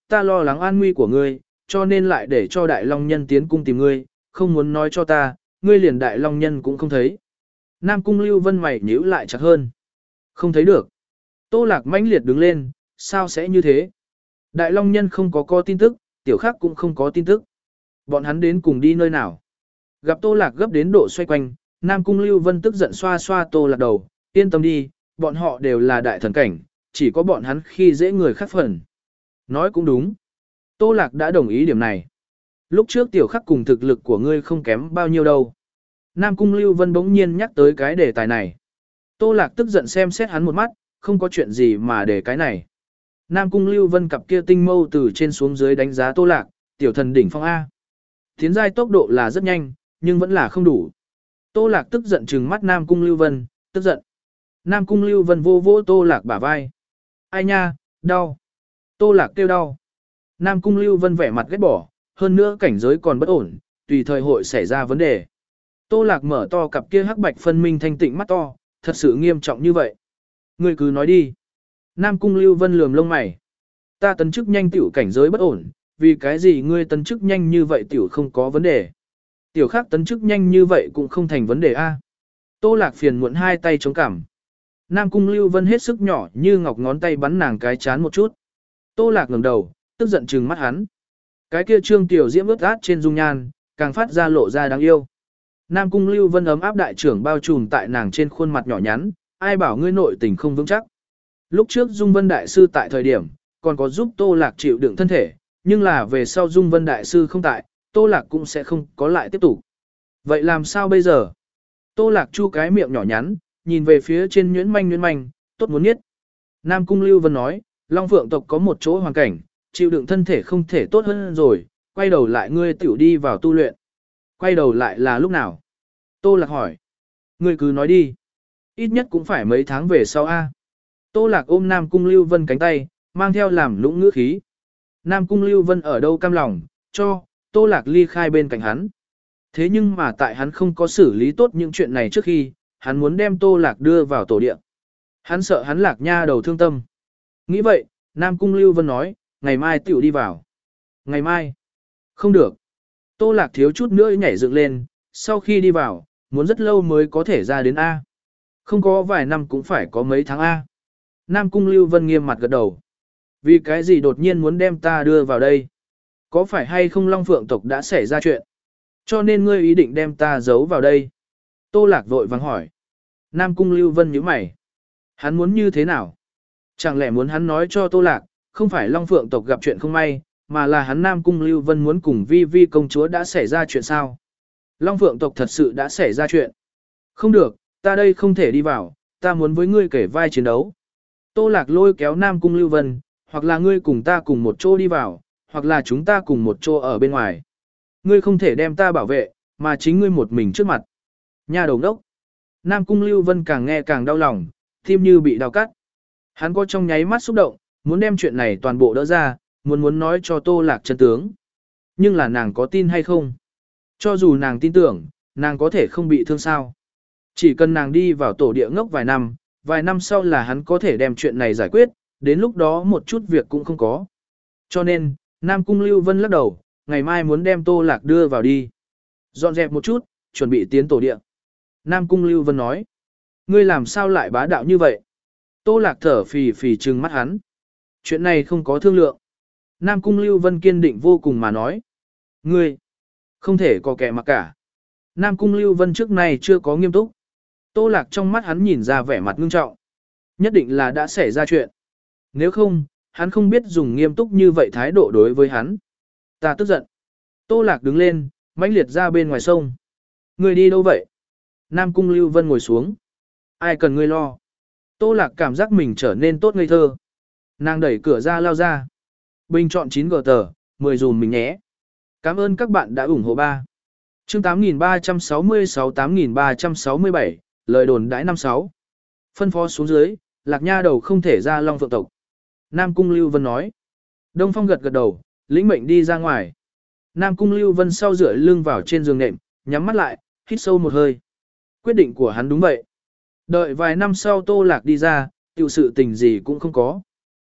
Speaker 1: ta lo lắng an nguy của ngươi, cho nên lại để cho Đại Long Nhân tiến cung tìm ngươi, không muốn nói cho ta, ngươi liền Đại Long Nhân cũng không thấy. Nam Cung Lưu Vân mày nhíu lại chặt hơn. Không thấy được. Tô Lạc mãnh liệt đứng lên, sao sẽ như thế? Đại Long Nhân không có có tin tức, tiểu khác cũng không có tin tức. Bọn hắn đến cùng đi nơi nào? Gặp Tô Lạc gấp đến độ xoay quanh, Nam Cung Lưu Vân tức giận xoa xoa Tô Lạc đầu, yên tâm đi, bọn họ đều là đại thần cảnh, chỉ có bọn hắn khi dễ người khác phần. Nói cũng đúng. Tô Lạc đã đồng ý điểm này. Lúc trước tiểu khắc cùng thực lực của ngươi không kém bao nhiêu đâu. Nam Cung Lưu Vân bỗng nhiên nhắc tới cái đề tài này. Tô Lạc tức giận xem xét hắn một mắt, không có chuyện gì mà để cái này. Nam Cung Lưu Vân cặp kia tinh mâu từ trên xuống dưới đánh giá Tô Lạc, tiểu thần đỉnh phong A. Tiến giai tốc độ là rất nhanh, nhưng vẫn là không đủ. Tô Lạc tức giận trừng mắt Nam Cung Lưu Vân, tức giận. Nam Cung Lưu Vân vô vỗ Tô Lạc bả vai. Ai nha, đau. Tô Lạc kêu đau. Nam Cung Lưu Vân vẻ mặt ghét bỏ, hơn nữa cảnh giới còn bất ổn, tùy thời hội xảy ra vấn đề. Tô Lạc mở to cặp kia hắc bạch phân minh thanh tịnh mắt to, thật sự nghiêm trọng như vậy. Ngươi cứ nói đi. Nam Cung Lưu Vân lườm lông mày. Ta tấn chức nhanh tiểu cảnh giới bất ổn, vì cái gì ngươi tấn chức nhanh như vậy tiểu không có vấn đề. Tiểu khác tấn chức nhanh như vậy cũng không thành vấn đề a. Tô Lạc phiền muộn hai tay chống cằm. Nam Cung Lưu Vân hết sức nhỏ như ngọc ngón tay bắn nàng cái chán một chút. Tô Lạc ngẩng đầu, tức giận trừng mắt hắn. Cái kia trương tiểu diễm ướt át trên dung nhan, càng phát ra lộ ra đáng yêu. Nam Cung Lưu Vân ấm áp đại trưởng bao trùm tại nàng trên khuôn mặt nhỏ nhắn, ai bảo ngươi nội tình không vững chắc. Lúc trước Dung Vân Đại Sư tại thời điểm, còn có giúp Tô Lạc chịu đựng thân thể, nhưng là về sau Dung Vân Đại Sư không tại, Tô Lạc cũng sẽ không có lại tiếp tục. Vậy làm sao bây giờ? Tô Lạc chu cái miệng nhỏ nhắn, nhìn về phía trên nhuyễn manh nhuyễn manh, tốt muốn nhất. Nam Cung Lưu Vân nói, Long Phượng tộc có một chỗ hoàn cảnh, chịu đựng thân thể không thể tốt hơn rồi, quay đầu lại ngươi tiểu đi vào tu luyện. Quay đầu lại là lúc nào? Tô Lạc hỏi. Ngươi cứ nói đi. Ít nhất cũng phải mấy tháng về sau a. Tô Lạc ôm Nam Cung Lưu Vân cánh tay, mang theo làm lũng ngữ khí. Nam Cung Lưu Vân ở đâu cam lòng, cho, Tô Lạc ly khai bên cạnh hắn. Thế nhưng mà tại hắn không có xử lý tốt những chuyện này trước khi, hắn muốn đem Tô Lạc đưa vào tổ địa. Hắn sợ hắn Lạc nha đầu thương tâm. Nghĩ vậy, Nam Cung Lưu Vân nói, ngày mai tiểu đi vào. Ngày mai? Không được. Tô Lạc thiếu chút nữa nhảy dựng lên, sau khi đi vào, muốn rất lâu mới có thể ra đến A. Không có vài năm cũng phải có mấy tháng A. Nam Cung Lưu Vân nghiêm mặt gật đầu. Vì cái gì đột nhiên muốn đem ta đưa vào đây? Có phải hay không Long Phượng tộc đã xảy ra chuyện? Cho nên ngươi ý định đem ta giấu vào đây. Tô Lạc vội vàng hỏi. Nam Cung Lưu Vân nhíu mày. Hắn muốn như thế nào? Chẳng lẽ muốn hắn nói cho Tô Lạc, không phải Long Phượng tộc gặp chuyện không may, mà là hắn Nam Cung Lưu Vân muốn cùng Vi Vi công chúa đã xảy ra chuyện sao? Long Phượng tộc thật sự đã xảy ra chuyện. Không được, ta đây không thể đi vào, ta muốn với ngươi kể vai chiến đấu. Tô Lạc lôi kéo Nam Cung Lưu Vân, hoặc là ngươi cùng ta cùng một chỗ đi vào, hoặc là chúng ta cùng một chỗ ở bên ngoài. Ngươi không thể đem ta bảo vệ, mà chính ngươi một mình trước mặt. Nha đầu đốc. Nam Cung Lưu Vân càng nghe càng đau lòng, tim như bị đau cắt. Hắn có trong nháy mắt xúc động, muốn đem chuyện này toàn bộ đỡ ra, muốn muốn nói cho Tô Lạc chân tướng. Nhưng là nàng có tin hay không? Cho dù nàng tin tưởng, nàng có thể không bị thương sao. Chỉ cần nàng đi vào tổ địa ngốc vài năm, vài năm sau là hắn có thể đem chuyện này giải quyết, đến lúc đó một chút việc cũng không có. Cho nên, Nam Cung Lưu Vân lắc đầu, ngày mai muốn đem Tô Lạc đưa vào đi. Dọn dẹp một chút, chuẩn bị tiến tổ địa. Nam Cung Lưu Vân nói, ngươi làm sao lại bá đạo như vậy? Tô Lạc thở phì phì trừng mắt hắn. Chuyện này không có thương lượng. Nam Cung Lưu Vân kiên định vô cùng mà nói. Ngươi, không thể có kẻ mặc cả. Nam Cung Lưu Vân trước nay chưa có nghiêm túc. Tô Lạc trong mắt hắn nhìn ra vẻ mặt ngưng trọng. Nhất định là đã xảy ra chuyện. Nếu không, hắn không biết dùng nghiêm túc như vậy thái độ đối với hắn. Ta tức giận. Tô Lạc đứng lên, mãnh liệt ra bên ngoài sông. Ngươi đi đâu vậy? Nam Cung Lưu Vân ngồi xuống. Ai cần ngươi lo? Tô Lạc cảm giác mình trở nên tốt ngây thơ. Nàng đẩy cửa ra lao ra. Bình chọn chín gờ tờ, mười dùm mình nhé. Cảm ơn các bạn đã ủng hộ ba. Chương tám nghìn ba trăm sáu mươi sáu tám nghìn ba trăm sáu mươi bảy, lời đồn đãi năm sáu. Phân phó xuống dưới, Lạc nha đầu không thể ra Long Phượng tộc. Nam Cung Lưu Vân nói. Đông Phong gật gật đầu, lĩnh mệnh đi ra ngoài. Nam Cung Lưu Vân sau rửa lưng vào trên giường nệm, nhắm mắt lại, hít sâu một hơi. Quyết định của hắn đúng vậy. Đợi vài năm sau Tô Lạc đi ra, tiểu sự tình gì cũng không có.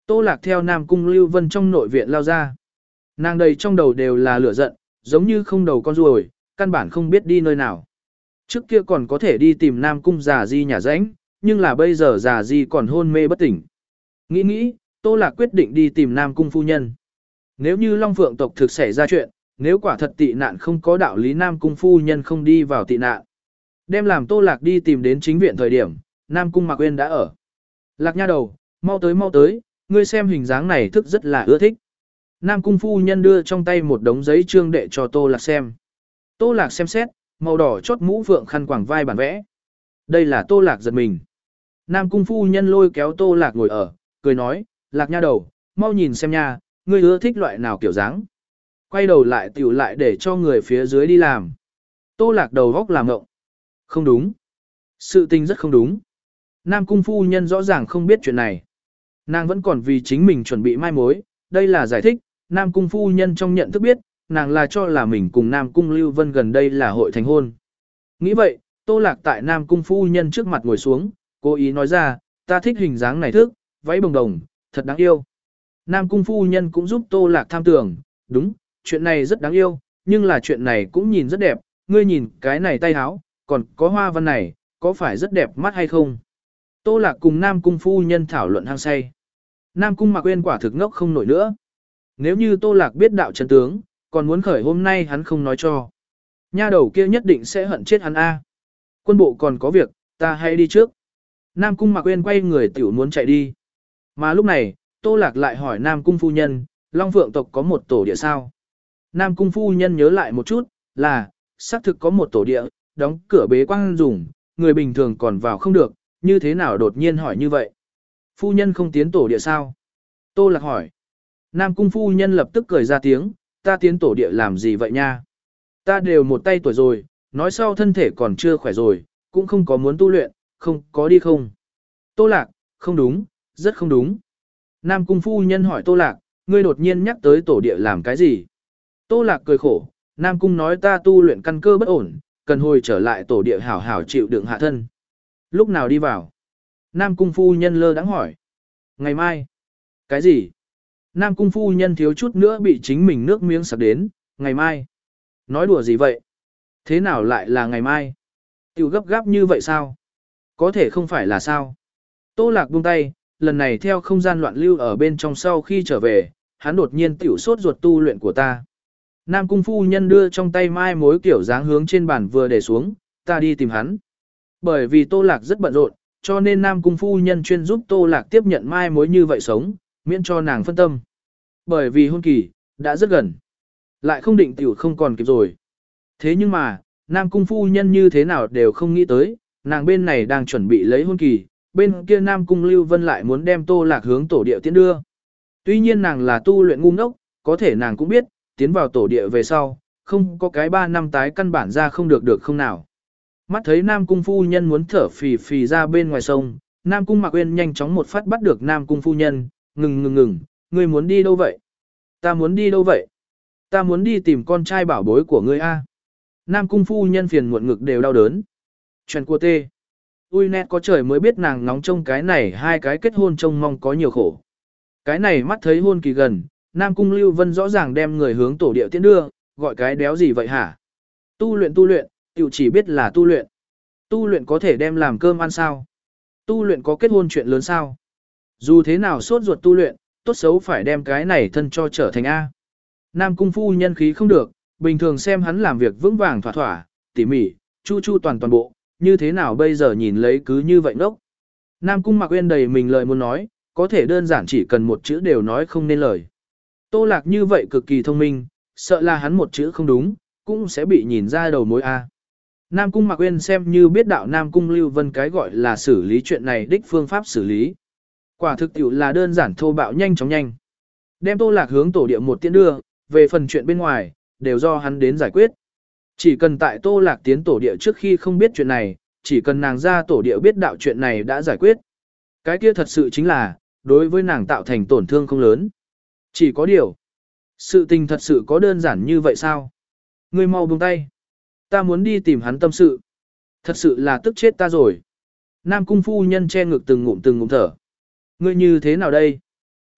Speaker 1: Tô Lạc theo Nam Cung Lưu Vân trong nội viện lao ra. Nàng đầy trong đầu đều là lửa giận, giống như không đầu con ruồi, căn bản không biết đi nơi nào. Trước kia còn có thể đi tìm Nam Cung già di nhà rãnh, nhưng là bây giờ già di còn hôn mê bất tỉnh. Nghĩ nghĩ, Tô Lạc quyết định đi tìm Nam Cung phu nhân. Nếu như Long Phượng tộc thực xảy ra chuyện, nếu quả thật tị nạn không có đạo lý Nam Cung phu nhân không đi vào tị nạn. Đem làm Tô Lạc đi tìm đến chính viện thời điểm, Nam Cung Mạc Uyên đã ở. Lạc nha đầu, mau tới mau tới, ngươi xem hình dáng này thức rất là ưa thích. Nam Cung phu nhân đưa trong tay một đống giấy trương đệ cho Tô Lạc xem. Tô Lạc xem xét, màu đỏ chót mũ phượng khăn quàng vai bản vẽ. Đây là Tô Lạc giật mình. Nam Cung phu nhân lôi kéo Tô Lạc ngồi ở, cười nói, Lạc nha đầu, mau nhìn xem nha, ngươi ưa thích loại nào kiểu dáng. Quay đầu lại tiểu lại để cho người phía dưới đi làm. Tô Lạc đầu góc làm ngộng. Không đúng. Sự tình rất không đúng. Nam Cung phu nhân rõ ràng không biết chuyện này. Nàng vẫn còn vì chính mình chuẩn bị mai mối, đây là giải thích, Nam Cung phu nhân trong nhận thức biết, nàng là cho là mình cùng Nam Cung Lưu Vân gần đây là hội thành hôn. Nghĩ vậy, Tô Lạc tại Nam Cung phu nhân trước mặt ngồi xuống, cố ý nói ra, ta thích hình dáng này thức, váy bồng đồng, thật đáng yêu. Nam Cung phu nhân cũng giúp Tô Lạc tham tưởng, đúng, chuyện này rất đáng yêu, nhưng là chuyện này cũng nhìn rất đẹp, ngươi nhìn cái này tay áo, còn có hoa văn này, có phải rất đẹp mắt hay không? Tô Lạc cùng Nam Cung phu nhân thảo luận hăng say. Nam Cung Mạc Uyên quả thực ngốc không nổi nữa. Nếu như Tô Lạc biết đạo chân tướng, còn muốn khởi hôm nay hắn không nói cho. Nha đầu kia nhất định sẽ hận chết hắn a. Quân bộ còn có việc, ta hãy đi trước. Nam Cung Mạc Uyên quay người tiểu muốn chạy đi. Mà lúc này, Tô Lạc lại hỏi Nam Cung phu nhân, Long Phượng tộc có một tổ địa sao? Nam Cung phu nhân nhớ lại một chút, là, xác thực có một tổ địa, đóng cửa bế quan dùng, người bình thường còn vào không được, như thế nào đột nhiên hỏi như vậy? Phu nhân không tiến tổ địa sao? Tô Lạc hỏi. Nam Cung phu nhân lập tức cười ra tiếng, ta tiến tổ địa làm gì vậy nha? Ta đều một tay tuổi rồi, nói sau thân thể còn chưa khỏe rồi, cũng không có muốn tu luyện, không có đi không? Tô Lạc, không đúng, rất không đúng. Nam Cung phu nhân hỏi Tô Lạc, ngươi đột nhiên nhắc tới tổ địa làm cái gì? Tô Lạc cười khổ, Nam Cung nói ta tu luyện căn cơ bất ổn, cần hồi trở lại tổ địa hảo hảo chịu đựng hạ thân. Lúc nào đi vào? Nam Cung phu nhân lơ đãng hỏi. Ngày mai. Cái gì? Nam Cung phu nhân thiếu chút nữa bị chính mình nước miếng sặc đến, ngày mai. Nói đùa gì vậy? Thế nào lại là ngày mai? Tiểu gấp gáp như vậy sao? Có thể không phải là sao? Tô Lạc buông tay, lần này theo không gian loạn lưu ở bên trong sau khi trở về, hắn đột nhiên tiểu sốt ruột tu luyện của ta. Nam Cung phu nhân đưa trong tay mai mối kiểu dáng hướng trên bàn vừa để xuống, ta đi tìm hắn. Bởi vì Tô Lạc rất bận rộn, cho nên Nam Cung phu nhân chuyên giúp Tô Lạc tiếp nhận mai mối như vậy sống, miễn cho nàng phân tâm. Bởi vì hôn kỳ, đã rất gần. Lại không định tiểu không còn kịp rồi. Thế nhưng mà, Nam Cung phu nhân như thế nào đều không nghĩ tới, nàng bên này đang chuẩn bị lấy hôn kỳ, bên kia Nam Cung Lưu Vân lại muốn đem Tô Lạc hướng tổ địa tiến đưa. Tuy nhiên nàng là tu luyện ngu ngốc, có thể nàng cũng biết, tiến vào tổ địa về sau, không có cái ba năm tái căn bản ra không được được không nào. Mắt thấy Nam Cung phu nhân muốn thở phì phì ra bên ngoài sông, Nam Cung Mạc Uyên nhanh chóng một phát bắt được Nam Cung phu nhân, ngừng ngừng ngừng, ngươi muốn đi đâu vậy? Ta muốn đi đâu vậy? Ta muốn đi tìm con trai bảo bối của ngươi a. Nam Cung phu nhân phiền muộn ngực đều đau đớn. Chuyện của tê. Ui nét có trời mới biết nàng nóng trông cái này hai cái kết hôn trông mong có nhiều khổ. Cái này mắt thấy hôn kỳ gần, Nam Cung Lưu Vân rõ ràng đem người hướng tổ địa tiến đưa, gọi cái đéo gì vậy hả? Tu luyện tu luyện, tiểu chỉ biết là tu luyện. Tu luyện có thể đem làm cơm ăn sao? Tu luyện có kết hôn chuyện lớn sao? Dù thế nào sốt ruột tu luyện, tốt xấu phải đem cái này thân cho trở thành A. Nam Cung phu nhân khí không được, bình thường xem hắn làm việc vững vàng thỏa thỏa, tỉ mỉ, chu chu toàn toàn bộ, như thế nào bây giờ nhìn lấy cứ như vậy ngốc. Nam Cung Mạc Uyên đầy mình lời muốn nói, có thể đơn giản chỉ cần một chữ đều nói không nên lời. Tô Lạc như vậy cực kỳ thông minh, sợ là hắn một chữ không đúng, cũng sẽ bị nhìn ra đầu mối A. Nam Cung Mạc Uyên xem như biết đạo Nam Cung Lưu Vân cái gọi là xử lý chuyện này đích phương pháp xử lý. Quả thực tiểu là đơn giản thô bạo nhanh chóng nhanh. Đem Tô Lạc hướng tổ địa một tiễn đưa, về phần chuyện bên ngoài, đều do hắn đến giải quyết. Chỉ cần tại Tô Lạc tiến tổ địa trước khi không biết chuyện này, chỉ cần nàng ra tổ địa biết đạo chuyện này đã giải quyết. Cái kia thật sự chính là, đối với nàng tạo thành tổn thương không lớn. Chỉ có điều, sự tình thật sự có đơn giản như vậy sao? Ngươi mau buông tay. Ta muốn đi tìm hắn tâm sự. Thật sự là tức chết ta rồi. Nam Cung phu nhân che ngực từng ngụm từng ngụm thở. Ngươi như thế nào đây?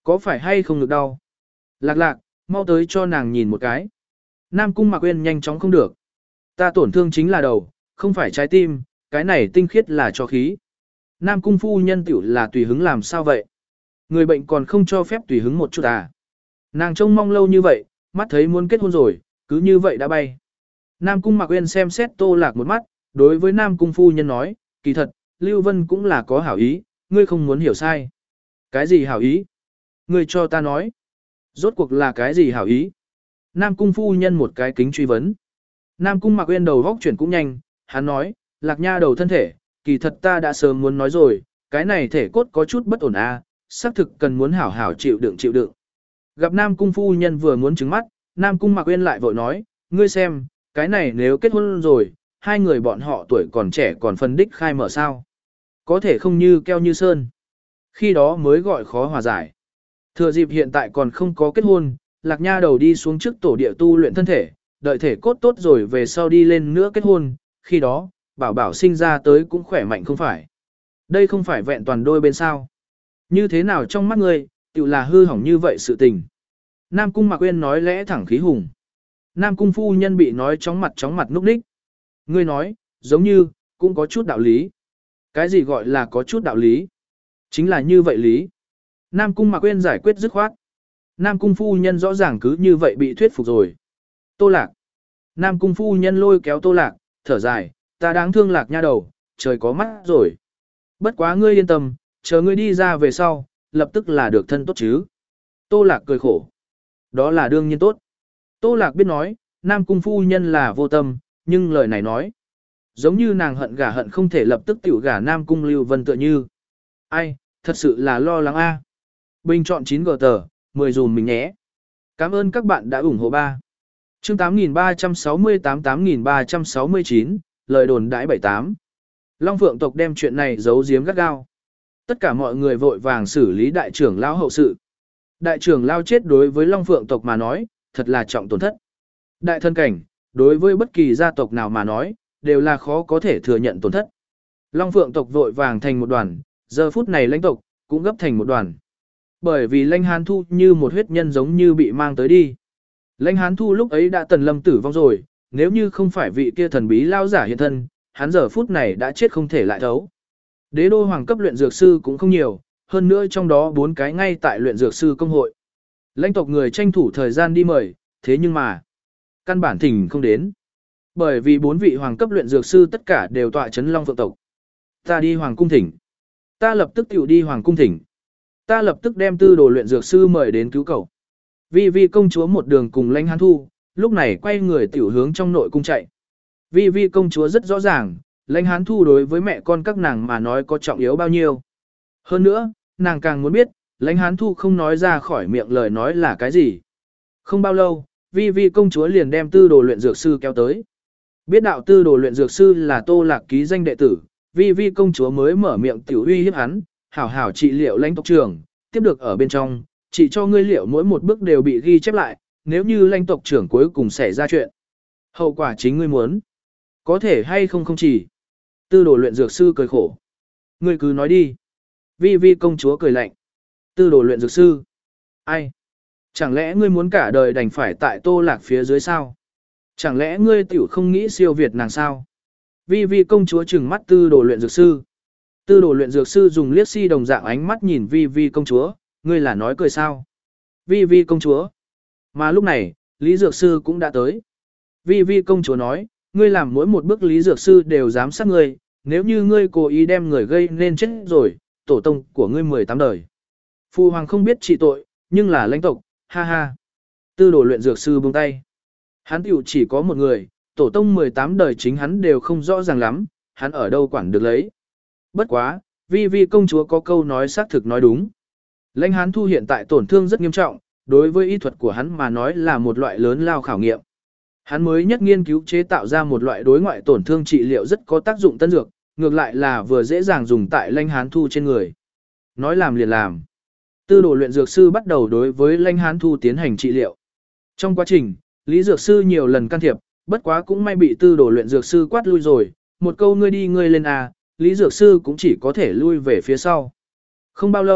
Speaker 1: Có phải hay không ngực đau? Lạc lạc, mau tới cho nàng nhìn một cái. Nam Cung Mạc Uyên nhanh chóng không được. Ta tổn thương chính là đầu, không phải trái tim, cái này tinh khiết là cho khí. Nam Cung phu nhân tiểu là tùy hứng làm sao vậy? Người bệnh còn không cho phép tùy hứng một chút à? Nàng trông mong lâu như vậy, mắt thấy muốn kết hôn rồi, cứ như vậy đã bay. Nam Cung Mạc Uyên xem xét Tô Lạc một mắt, đối với Nam Cung phu nhân nói, kỳ thật, Lưu Vân cũng là có hảo ý, ngươi không muốn hiểu sai. Cái gì hảo ý? Ngươi cho ta nói. Rốt cuộc là cái gì hảo ý? Nam Cung phu nhân một cái kính truy vấn. Nam Cung Mạc Uyên đầu góc chuyển cũng nhanh, hắn nói, Lạc Nha đầu thân thể, kỳ thật ta đã sớm muốn nói rồi, cái này thể cốt có chút bất ổn a, xác thực cần muốn hảo hảo chịu đựng chịu đựng. Gặp Nam Cung phu nhân vừa muốn trừng mắt, Nam Cung Mạc Uyên lại vội nói, ngươi xem, cái này nếu kết hôn rồi, hai người bọn họ tuổi còn trẻ còn phân đích khai mở sao. Có thể không như keo như sơn. Khi đó mới gọi khó hòa giải. Thừa dịp hiện tại còn không có kết hôn, Lạc Nha đầu đi xuống trước tổ địa tu luyện thân thể, đợi thể cốt tốt rồi về sau đi lên nữa kết hôn, khi đó, bảo bảo sinh ra tới cũng khỏe mạnh không phải. Đây không phải vẹn toàn đôi bên sao. Như thế nào trong mắt ngươi, tự là hư hỏng như vậy sự tình. Nam Cung Mạc Uyên nói lẽ thẳng khí hùng. Nam Cung phu nhân bị nói chóng mặt chóng mặt núp ních. Ngươi nói, giống như, cũng có chút đạo lý. Cái gì gọi là có chút đạo lý? Chính là như vậy lý. Nam Cung Mạc Uyên giải quyết dứt khoát. Nam Cung phu nhân rõ ràng cứ như vậy bị thuyết phục rồi. Tô Lạc. Nam Cung phu nhân lôi kéo Tô Lạc, thở dài, ta đáng thương Lạc Nha đầu, trời có mắt rồi. Bất quá ngươi yên tâm, chờ ngươi đi ra về sau, lập tức là được thân tốt chứ. Tô Lạc cười khổ. Đó là đương nhiên tốt. Tô Lạc biết nói, Nam Cung phu nhân là vô tâm, nhưng lời này nói. Giống như nàng hận gả hận không thể lập tức tiểu gả Nam Cung Lưu Vân tựa như. Ai, thật sự là lo lắng a. Bình chọn chín gờ tờ, mười dùm mình nhé. Cảm ơn các bạn đã ủng hộ ba. Chương tám nghìn ba trăm sáu mươi tám tám nghìn ba trăm sáu mươi chín, lời đồn đãi bảy tám. Long Phượng tộc đem chuyện này giấu giếm gắt gao. Tất cả mọi người vội vàng xử lý đại trưởng lão hậu sự. Đại trưởng lão chết đối với Long Phượng tộc mà nói, thật là trọng tổn thất. Đại thân cảnh, đối với bất kỳ gia tộc nào mà nói, đều là khó có thể thừa nhận tổn thất. Long Phượng tộc vội vàng thành một đoàn, giờ phút này lãnh tộc cũng gấp thành một đoàn. Bởi vì Lãnh Hán Thu như một huyết nhân giống như bị mang tới đi. Lãnh Hán Thu lúc ấy đã tần lâm tử vong rồi, nếu như không phải vị kia thần bí lao giả hiện thân, hắn giờ phút này đã chết không thể lại thấu. Đế đô hoàng cấp luyện dược sư cũng không nhiều, hơn nữa trong đó bốn cái ngay tại luyện dược sư công hội. Lãnh tộc người tranh thủ thời gian đi mời, thế nhưng mà căn bản thỉnh không đến. Bởi vì bốn vị hoàng cấp luyện dược sư tất cả đều tọa chấn Long Phượng tộc. Ta đi hoàng cung thỉnh. Ta lập tức tiểu đi hoàng cung thỉnh. Ta lập tức đem tư đồ luyện dược sư mời đến cứu cậu. Vi Vi công chúa một đường cùng Lãnh Hán Thu, lúc này quay người tiểu hướng trong nội cung chạy. Vi Vi công chúa rất rõ ràng, Lãnh Hán Thu đối với mẹ con các nàng mà nói có trọng yếu bao nhiêu. Hơn nữa, nàng càng muốn biết, Lãnh Hán Thu không nói ra khỏi miệng lời nói là cái gì. Không bao lâu, Vi Vi công chúa liền đem tư đồ luyện dược sư kéo tới. Biết đạo tư đồ luyện dược sư là Tô Lạc ký danh đệ tử, Vi Vi công chúa mới mở miệng tiểu uy hiếp hắn, hảo hảo trị liệu Lãnh tộc trưởng, tiếp được ở bên trong, chỉ cho ngươi liệu mỗi một bước đều bị ghi chép lại, nếu như Lãnh tộc trưởng cuối cùng xảy ra chuyện. Hậu quả chính ngươi muốn. Có thể hay không không chỉ. Tư đồ luyện dược sư cười khổ. Ngươi cứ nói đi. Vi Vi công chúa cười lạnh. Tư đồ luyện dược sư. Ai? Chẳng lẽ ngươi muốn cả đời đành phải tại Tô Lạc phía dưới sao? Chẳng lẽ ngươi tiểu không nghĩ siêu việt nàng sao? Vi Vi công chúa trừng mắt tư đồ luyện dược sư. Tư đồ luyện dược sư dùng liếc si đồng dạng ánh mắt nhìn Vi Vi công chúa, ngươi là nói cười sao? Vi Vi công chúa. Mà lúc này, Lý Dược sư cũng đã tới. Vi Vi công chúa nói, ngươi làm mỗi một bước Lý Dược sư đều giám sát ngươi, nếu như ngươi cố ý đem người gây nên chết rồi, tổ tông của ngươi mười tám đời. Phu hoàng không biết trị tội, nhưng là lãnh tộc, ha ha. Tư đồ luyện dược sư buông tay. Hắn tiểu chỉ có một người, tổ tông mười tám đời chính hắn đều không rõ ràng lắm, hắn ở đâu quản được lấy. Bất quá, Vi Vi công chúa có câu nói xác thực nói đúng. Lãnh Hán Thu hiện tại tổn thương rất nghiêm trọng, đối với y thuật của hắn mà nói là một loại lớn lao khảo nghiệm. Hắn mới nhất nghiên cứu chế tạo ra một loại đối ngoại tổn thương trị liệu rất có tác dụng tân dược, ngược lại là vừa dễ dàng dùng tại Lãnh Hán Thu trên người. Nói làm liền làm. Tư đồ luyện dược sư bắt đầu đối với Lãnh Hán Thu tiến hành trị liệu. Trong quá trình, Lý Dược sư nhiều lần can thiệp, bất quá cũng may bị tư đồ luyện dược sư quát lui rồi, một câu ngươi đi ngươi lên à, Lý Dược sư cũng chỉ có thể lui về phía sau. Không bao lâu,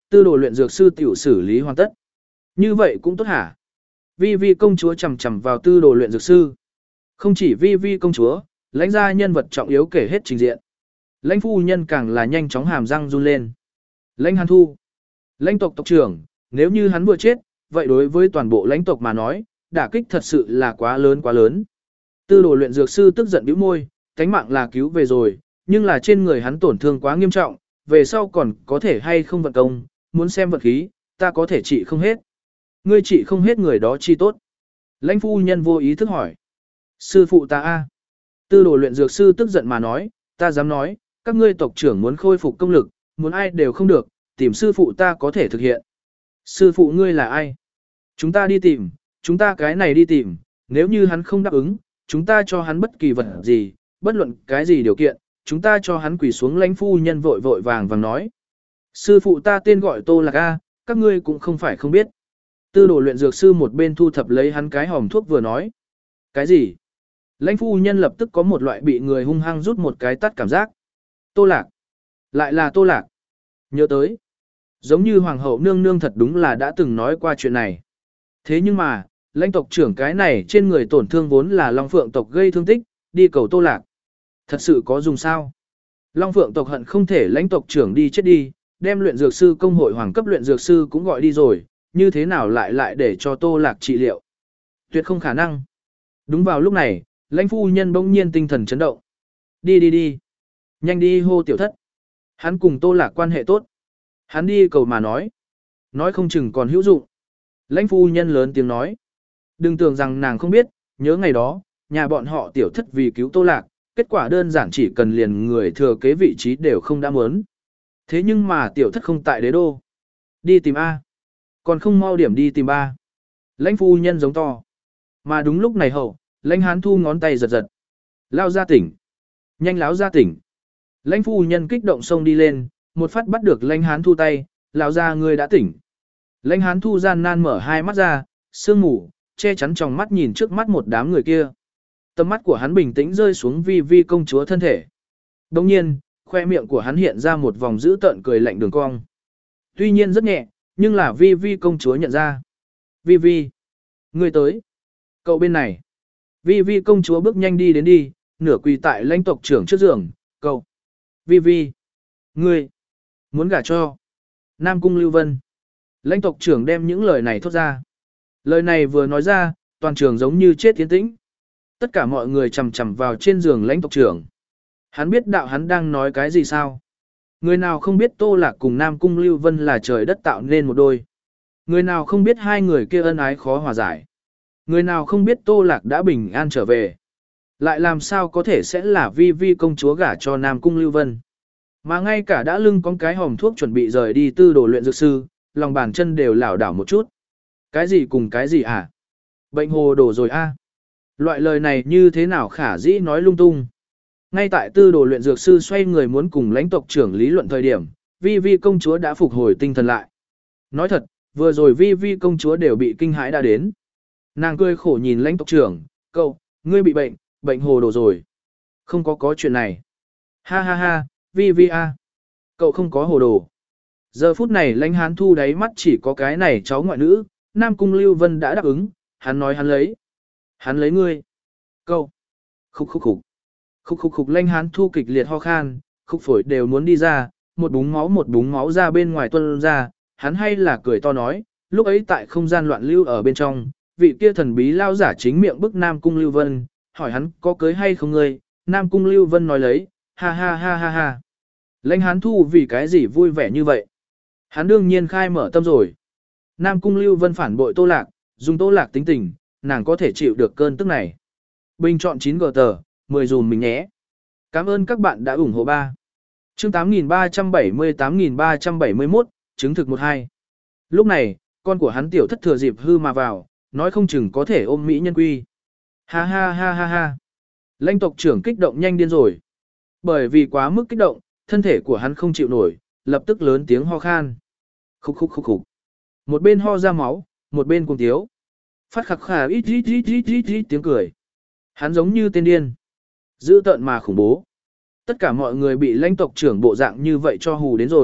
Speaker 1: Tư đồ luyện dược sư tiểu xử lý hoàn tất. Như vậy cũng tốt hả? Vi vi công chúa chầm chầm vào tư đồ luyện dược sư. Không chỉ vi vi công chúa, lãnh gia nhân vật trọng yếu kể hết trình diện. Lãnh phu nhân càng là nhanh chóng hàm răng run lên. Lãnh Hàn Thu, lãnh tộc tộc trưởng, nếu như hắn vừa chết, vậy đối với toàn bộ lãnh tộc mà nói, đả kích thật sự là quá lớn quá lớn. Tư đồ luyện dược sư tức giận bĩu môi, cánh mạng là cứu về rồi, nhưng là trên người hắn tổn thương quá nghiêm trọng, về sau còn có thể hay không vận công, muốn xem vật khí, ta có thể trị không hết. Ngươi trị không hết người đó chi tốt. Lãnh phu nhân vô ý thức hỏi. Sư phụ ta a. Tư đồ luyện dược sư tức giận mà nói, ta dám nói, các ngươi tộc trưởng muốn khôi phục công lực, muốn ai đều không được, tìm sư phụ ta có thể thực hiện. Sư phụ ngươi là ai? Chúng ta đi tìm, chúng ta cái này đi tìm, nếu như hắn không đáp ứng, chúng ta cho hắn bất kỳ vật gì, bất luận cái gì điều kiện, chúng ta cho hắn quỳ xuống. Lãnh phu nhân vội vội vàng vàng nói. Sư phụ ta tên gọi Tô Lạc A, các ngươi cũng không phải không biết. Tư đồ luyện dược sư một bên thu thập lấy hắn cái hòm thuốc vừa nói. Cái gì? Lãnh phu nhân lập tức có một loại bị người hung hăng rút một cái tắt cảm giác. Tô Lạc. Lại là Tô Lạc. Nhớ tới. Giống như hoàng hậu nương nương thật đúng là đã từng nói qua chuyện này. Thế nhưng mà, lãnh tộc trưởng cái này trên người tổn thương vốn là Long Phượng tộc gây thương tích, đi cầu Tô Lạc. Thật sự có dùng sao? Long Phượng tộc hận không thể lãnh tộc trưởng đi chết đi, đem luyện dược sư công hội hoàng cấp luyện dược sư cũng gọi đi rồi, như thế nào lại lại để cho Tô Lạc trị liệu? Tuyệt không khả năng. Đúng vào lúc này, lãnh phu nhân bỗng nhiên tinh thần chấn động. Đi đi đi. Nhanh đi hô tiểu thất. Hắn cùng Tô Lạc quan hệ tốt. Hắn đi cầu mà nói. Nói không chừng còn hữu dụng. Lãnh phu nhân lớn tiếng nói. Đừng tưởng rằng nàng không biết, nhớ ngày đó, nhà bọn họ tiểu thất vì cứu Tô Lạc, kết quả đơn giản chỉ cần liền người thừa kế vị trí đều không đã muốn. Thế nhưng mà tiểu thất không tại đế đô. Đi tìm A. Còn không mau điểm đi tìm ba. Lãnh phu nhân giống to. Mà đúng lúc này hậu, lãnh hán thu ngón tay giật giật. Lao ra tỉnh. Nhanh láo ra tỉnh. Lãnh phu nhân kích động xông đi lên, một phát bắt được lãnh hán thu tay, lão ra ngươi đã tỉnh. Lãnh hán thu gian nan mở hai mắt ra, sương mù, che chắn trong mắt nhìn trước mắt một đám người kia. Tầm mắt của hắn bình tĩnh rơi xuống vi vi công chúa thân thể. Đồng nhiên, khoe miệng của hắn hiện ra một vòng dữ tợn cười lạnh đường cong. Tuy nhiên rất nhẹ, nhưng là vi vi công chúa nhận ra. Vi vi, ngươi tới. Cậu bên này. Vi vi công chúa bước nhanh đi đến đi, nửa quỳ tại lãnh tộc trưởng trước giường. Cậu. Vi vi. Ngươi. Muốn gả cho. Nam Cung Lưu Vân. Lãnh tộc trưởng đem những lời này thốt ra. Lời này vừa nói ra, toàn trường giống như chết tiến tĩnh. Tất cả mọi người chầm chầm vào trên giường lãnh tộc trưởng. Hắn biết đạo hắn đang nói cái gì sao? Người nào không biết Tô Lạc cùng Nam Cung Lưu Vân là trời đất tạo nên một đôi. Người nào không biết hai người kia ân ái khó hòa giải. Người nào không biết Tô Lạc đã bình an trở về. Lại làm sao có thể sẽ là vi vi công chúa gả cho Nam Cung Lưu Vân. Mà ngay cả đã lưng con cái hòm thuốc chuẩn bị rời đi tư đồ luyện dược sư, lòng bàn chân đều lảo đảo một chút. Cái gì cùng cái gì à? Bệnh hồ đổ rồi a. À? Loại lời này như thế nào khả dĩ nói lung tung. Ngay tại tư đồ luyện dược sư xoay người muốn cùng lãnh tộc trưởng lý luận thời điểm, vi vi công chúa đã phục hồi tinh thần lại. Nói thật, vừa rồi vi vi công chúa đều bị kinh hãi đã đến. Nàng cười khổ nhìn lãnh tộc trưởng, cậu, ngươi bị bệnh, bệnh hồ đồ rồi. Không có có chuyện này. Ha ha ha, vi vi a. Cậu không có hồ đồ. Giờ phút này lãnh hán thu đáy mắt chỉ có cái này cháu ngoại nữ, Nam Cung Lưu Vân đã đáp ứng, hắn nói hắn lấy. Hắn lấy ngươi. Cậu. Khúc khúc khúc. Khúc khúc khúc lãnh hán thu kịch liệt ho khan, khúc phổi đều muốn đi ra, một búng máu một búng máu ra bên ngoài tuôn ra, hắn hay là cười to nói, lúc ấy tại không gian loạn lưu ở bên trong, vị kia thần bí lao giả chính miệng bức Nam Cung Lưu Vân, hỏi hắn có cưới hay không ngươi, Nam Cung Lưu Vân nói lấy, ha ha ha ha ha. Lãnh hán thu vì cái gì vui vẻ như vậy? Hắn đương nhiên khai mở tâm rồi. Nam Cung Lưu Vân phản bội Tô Lạc, dùng Tô Lạc tính tình, nàng có thể chịu được cơn tức này. Bình chọn chín gờ tờ, mười dùm mình nhé. Cảm ơn các bạn đã ủng hộ ba. Chương tám nghìn ba trăm bảy mươi tám nghìn ba trăm bảy mươi mốt, chứng thực một hai. Lúc này, con của hắn tiểu thất thừa dịp hư mà vào, nói không chừng có thể ôm mỹ nhân quy. Ha ha ha ha ha. Lãnh tộc trưởng kích động nhanh điên rồi. Bởi vì quá mức kích động, thân thể của hắn không chịu nổi, lập tức lớn tiếng ho khan. Khúc khúc khúc khúc. Một bên ho ra máu, một bên cùng tiếu. Phát khắc khà ít ít ít ít ít ít tiếng cười. Hắn giống như tên điên. Dữ tợn mà khủng bố. Tất cả mọi người bị lãnh tộc trưởng bộ dạng như vậy cho hù đến rồi,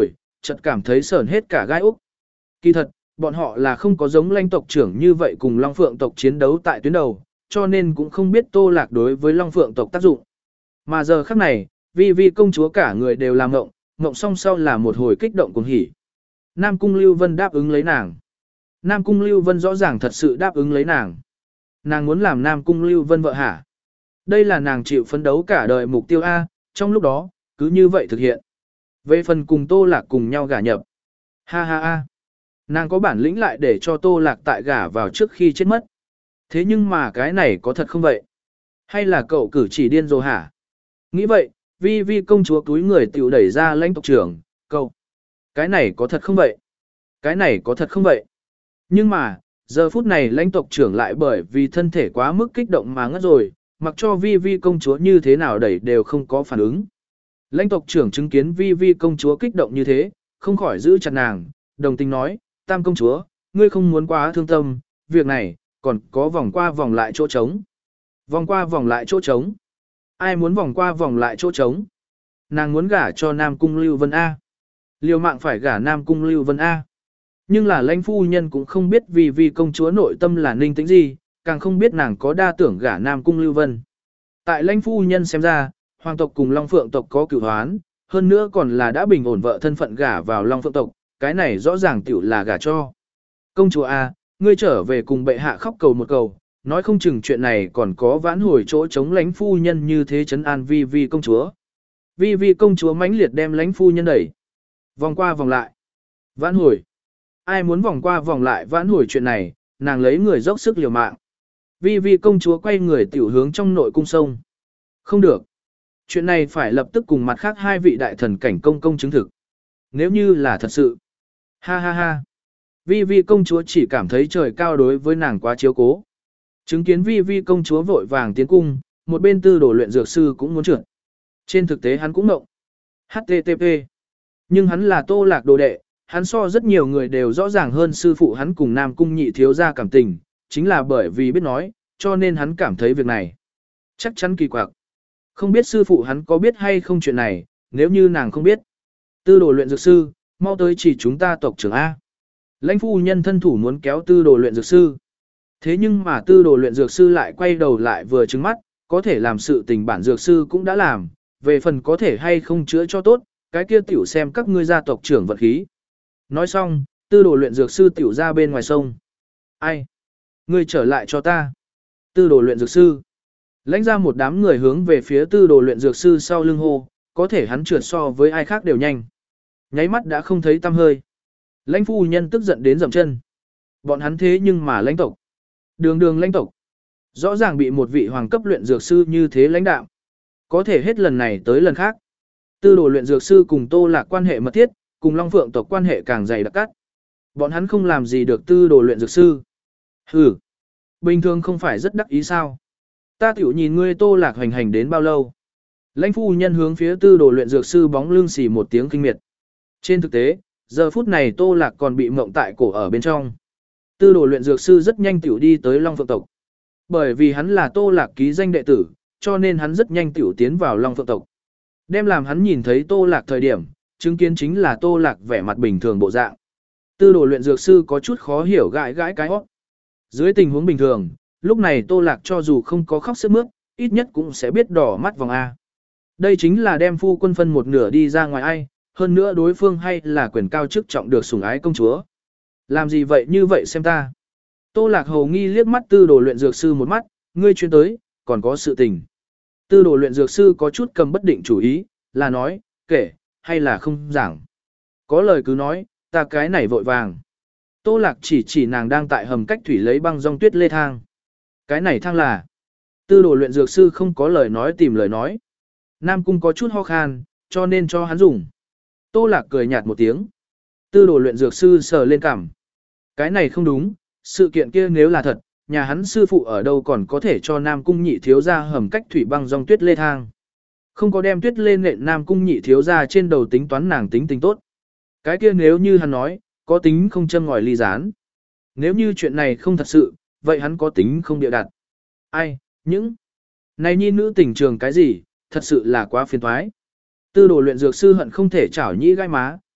Speaker 1: chợt cảm thấy sởn hết cả gai úc. Kỳ thật, bọn họ là không có giống lãnh tộc trưởng như vậy cùng Long Phượng tộc chiến đấu tại tuyến đầu, cho nên cũng không biết Tô Lạc đối với Long Phượng tộc tác dụng. Mà giờ khắc này, Vi Vi công chúa cả người đều làm ngộng, ngộng song sau là một hồi kích động cuồng hỉ. Nam Cung Lưu Vân đáp ứng lấy nàng. Nam Cung Lưu Vân rõ ràng thật sự đáp ứng lấy nàng. Nàng muốn làm Nam Cung Lưu Vân vợ hả? Đây là nàng chịu phấn đấu cả đời mục tiêu A, trong lúc đó, cứ như vậy thực hiện. Về phần cùng Tô Lạc cùng nhau gả nhập. Ha ha ha. Nàng có bản lĩnh lại để cho Tô Lạc tại gả vào trước khi chết mất. Thế nhưng mà cái này có thật không vậy? Hay là cậu cử chỉ điên rồi hả? Nghĩ vậy, Vi Vi công chúa túi người tiểu đẩy ra lãnh tộc trưởng, cậu. Cái này có thật không vậy? Cái này có thật không vậy? Nhưng mà, giờ phút này lãnh tộc trưởng lại bởi vì thân thể quá mức kích động mà ngất rồi, mặc cho Vi Vi công chúa như thế nào đẩy đều không có phản ứng. Lãnh tộc trưởng chứng kiến Vi Vi công chúa kích động như thế, không khỏi giữ chặt nàng, đồng tình nói, Tam công chúa, ngươi không muốn quá thương tâm, việc này, còn có vòng qua vòng lại chỗ trống. Vòng qua vòng lại chỗ trống. Ai muốn vòng qua vòng lại chỗ trống? Nàng muốn gả cho Nam Cung Lưu Vân A. Liều mạng phải gả Nam Cung Lưu Vân A. Nhưng là lãnh phu nhân cũng không biết vì vì công chúa nội tâm là ninh tĩnh gì, càng không biết nàng có đa tưởng gả Nam Cung Lưu Vân. Tại lãnh phu nhân xem ra, hoàng tộc cùng Long Phượng tộc có cửu hoán, hơn nữa còn là đã bình ổn vợ thân phận gả vào Long Phượng tộc, cái này rõ ràng tiểu là gả cho. Công chúa A, ngươi trở về cùng bệ hạ khóc cầu một cầu, nói không chừng chuyện này còn có vãn hồi chỗ chống lãnh phu nhân như thế trấn an Vi Vi công chúa. Vi Vi công chúa mãnh liệt đem lãnh phu nhân đẩy. Vòng qua vòng lại. Vãn hồi. Ai muốn vòng qua vòng lại vãn hồi chuyện này, nàng lấy người dốc sức liều mạng. Vi Vi công chúa quay người tiểu hướng trong nội cung sông. Không được. Chuyện này phải lập tức cùng mặt khác hai vị đại thần cảnh công công chứng thực. Nếu như là thật sự. Ha ha ha. Vi Vi công chúa chỉ cảm thấy trời cao đối với nàng quá chiếu cố. Chứng kiến Vi Vi công chúa vội vàng tiến cung, một bên tư đồ luyện dược sư cũng muốn trượt. Trên thực tế hắn cũng ngộng. hát tê tê pê. Nhưng hắn là Tô Lạc đồ đệ, hắn so rất nhiều người đều rõ ràng hơn sư phụ hắn cùng Nam Cung nhị thiếu gia cảm tình, chính là bởi vì biết nói, cho nên hắn cảm thấy việc này chắc chắn kỳ quặc. Không biết sư phụ hắn có biết hay không chuyện này, nếu như nàng không biết. Tư đồ luyện dược sư, mau tới chỉ chúng ta tộc trưởng A. Lãnh phu nhân thân thủ muốn kéo tư đồ luyện dược sư. Thế nhưng mà tư đồ luyện dược sư lại quay đầu lại vừa trừng mắt, có thể làm sự tình bản dược sư cũng đã làm, về phần có thể hay không chữa cho tốt, cái kia tiểu xem các ngươi gia tộc trưởng vận khí. Nói xong, tư đồ luyện dược sư tiểu ra bên ngoài sông. Ai? Ngươi trở lại cho ta. Tư đồ luyện dược sư. Lãnh ra một đám người hướng về phía tư đồ luyện dược sư sau lưng hô, có thể hắn trượt so với ai khác đều nhanh. Nháy mắt đã không thấy tăm hơi. Lãnh phu nhân tức giận đến dậm chân. Bọn hắn thế nhưng mà lãnh tộc. Đường đường lãnh tộc. Rõ ràng bị một vị hoàng cấp luyện dược sư như thế lãnh đạo. Có thể hết lần này tới lần khác. Tư đồ luyện dược sư cùng Tô Lạc quan hệ mật thiết, cùng Long Phượng tộc quan hệ càng dày đặc cắt. Bọn hắn không làm gì được tư đồ luyện dược sư. Hừ. Bình thường không phải rất đắc ý sao. Ta tiểu nhìn ngươi Tô Lạc hoành hành đến bao lâu. Lãnh phu nhân hướng phía tư đồ luyện dược sư bóng lưng xì một tiếng kinh miệt. Trên thực tế, giờ phút này Tô Lạc còn bị mộng tại cổ ở bên trong. Tư đồ luyện dược sư rất nhanh tiểu đi tới Long Phượng tộc. Bởi vì hắn là Tô Lạc ký danh đệ tử, cho nên hắn rất nhanh tiểu tiến vào Long Phượng tộc. Đem làm hắn nhìn thấy Tô Lạc thời điểm, chứng kiến chính là Tô Lạc vẻ mặt bình thường bộ dạng. Tư đồ luyện dược sư có chút khó hiểu gãi gãi cái hót. Dưới tình huống bình thường, lúc này Tô Lạc cho dù không có khóc sướt mướt, ít nhất cũng sẽ biết đỏ mắt vòng A. Đây chính là đem phu quân phân một nửa đi ra ngoài ai, hơn nữa đối phương hay là quyền cao chức trọng được sủng ái công chúa. Làm gì vậy như vậy xem ta. Tô Lạc hầu nghi liếc mắt tư đồ luyện dược sư một mắt, ngươi chuyên tới, còn có sự tình. Tư đồ luyện dược sư có chút cầm bất định chủ ý, là nói, kể, hay là không giảng. Có lời cứ nói, ta cái này vội vàng. Tô Lạc chỉ chỉ nàng đang tại hầm cách thủy lấy băng rong tuyết lê thang. Cái này thang là. Tư đồ luyện dược sư không có lời nói tìm lời nói. Nam Cung có chút ho khan, cho nên cho hắn dùng. Tô Lạc cười nhạt một tiếng. Tư đồ luyện dược sư sờ lên cằm. Cái này không đúng, sự kiện kia nếu là thật, nhà hắn sư phụ ở đâu còn có thể cho Nam Cung nhị thiếu ra hầm cách thủy băng rong tuyết lê thang. Không có đem tuyết lên nện Nam Cung nhị thiếu ra trên đầu tính toán nàng tính tính tốt. Cái kia nếu như hắn nói, có tính không châm ngòi ly gián. Nếu như chuyện này không thật sự, vậy hắn có tính không địa đặt. Ai, những này nhi nữ tình trường cái gì, thật sự là quá phiền toái. Tư đồ luyện dược sư hận không thể chảo nhĩ gai má,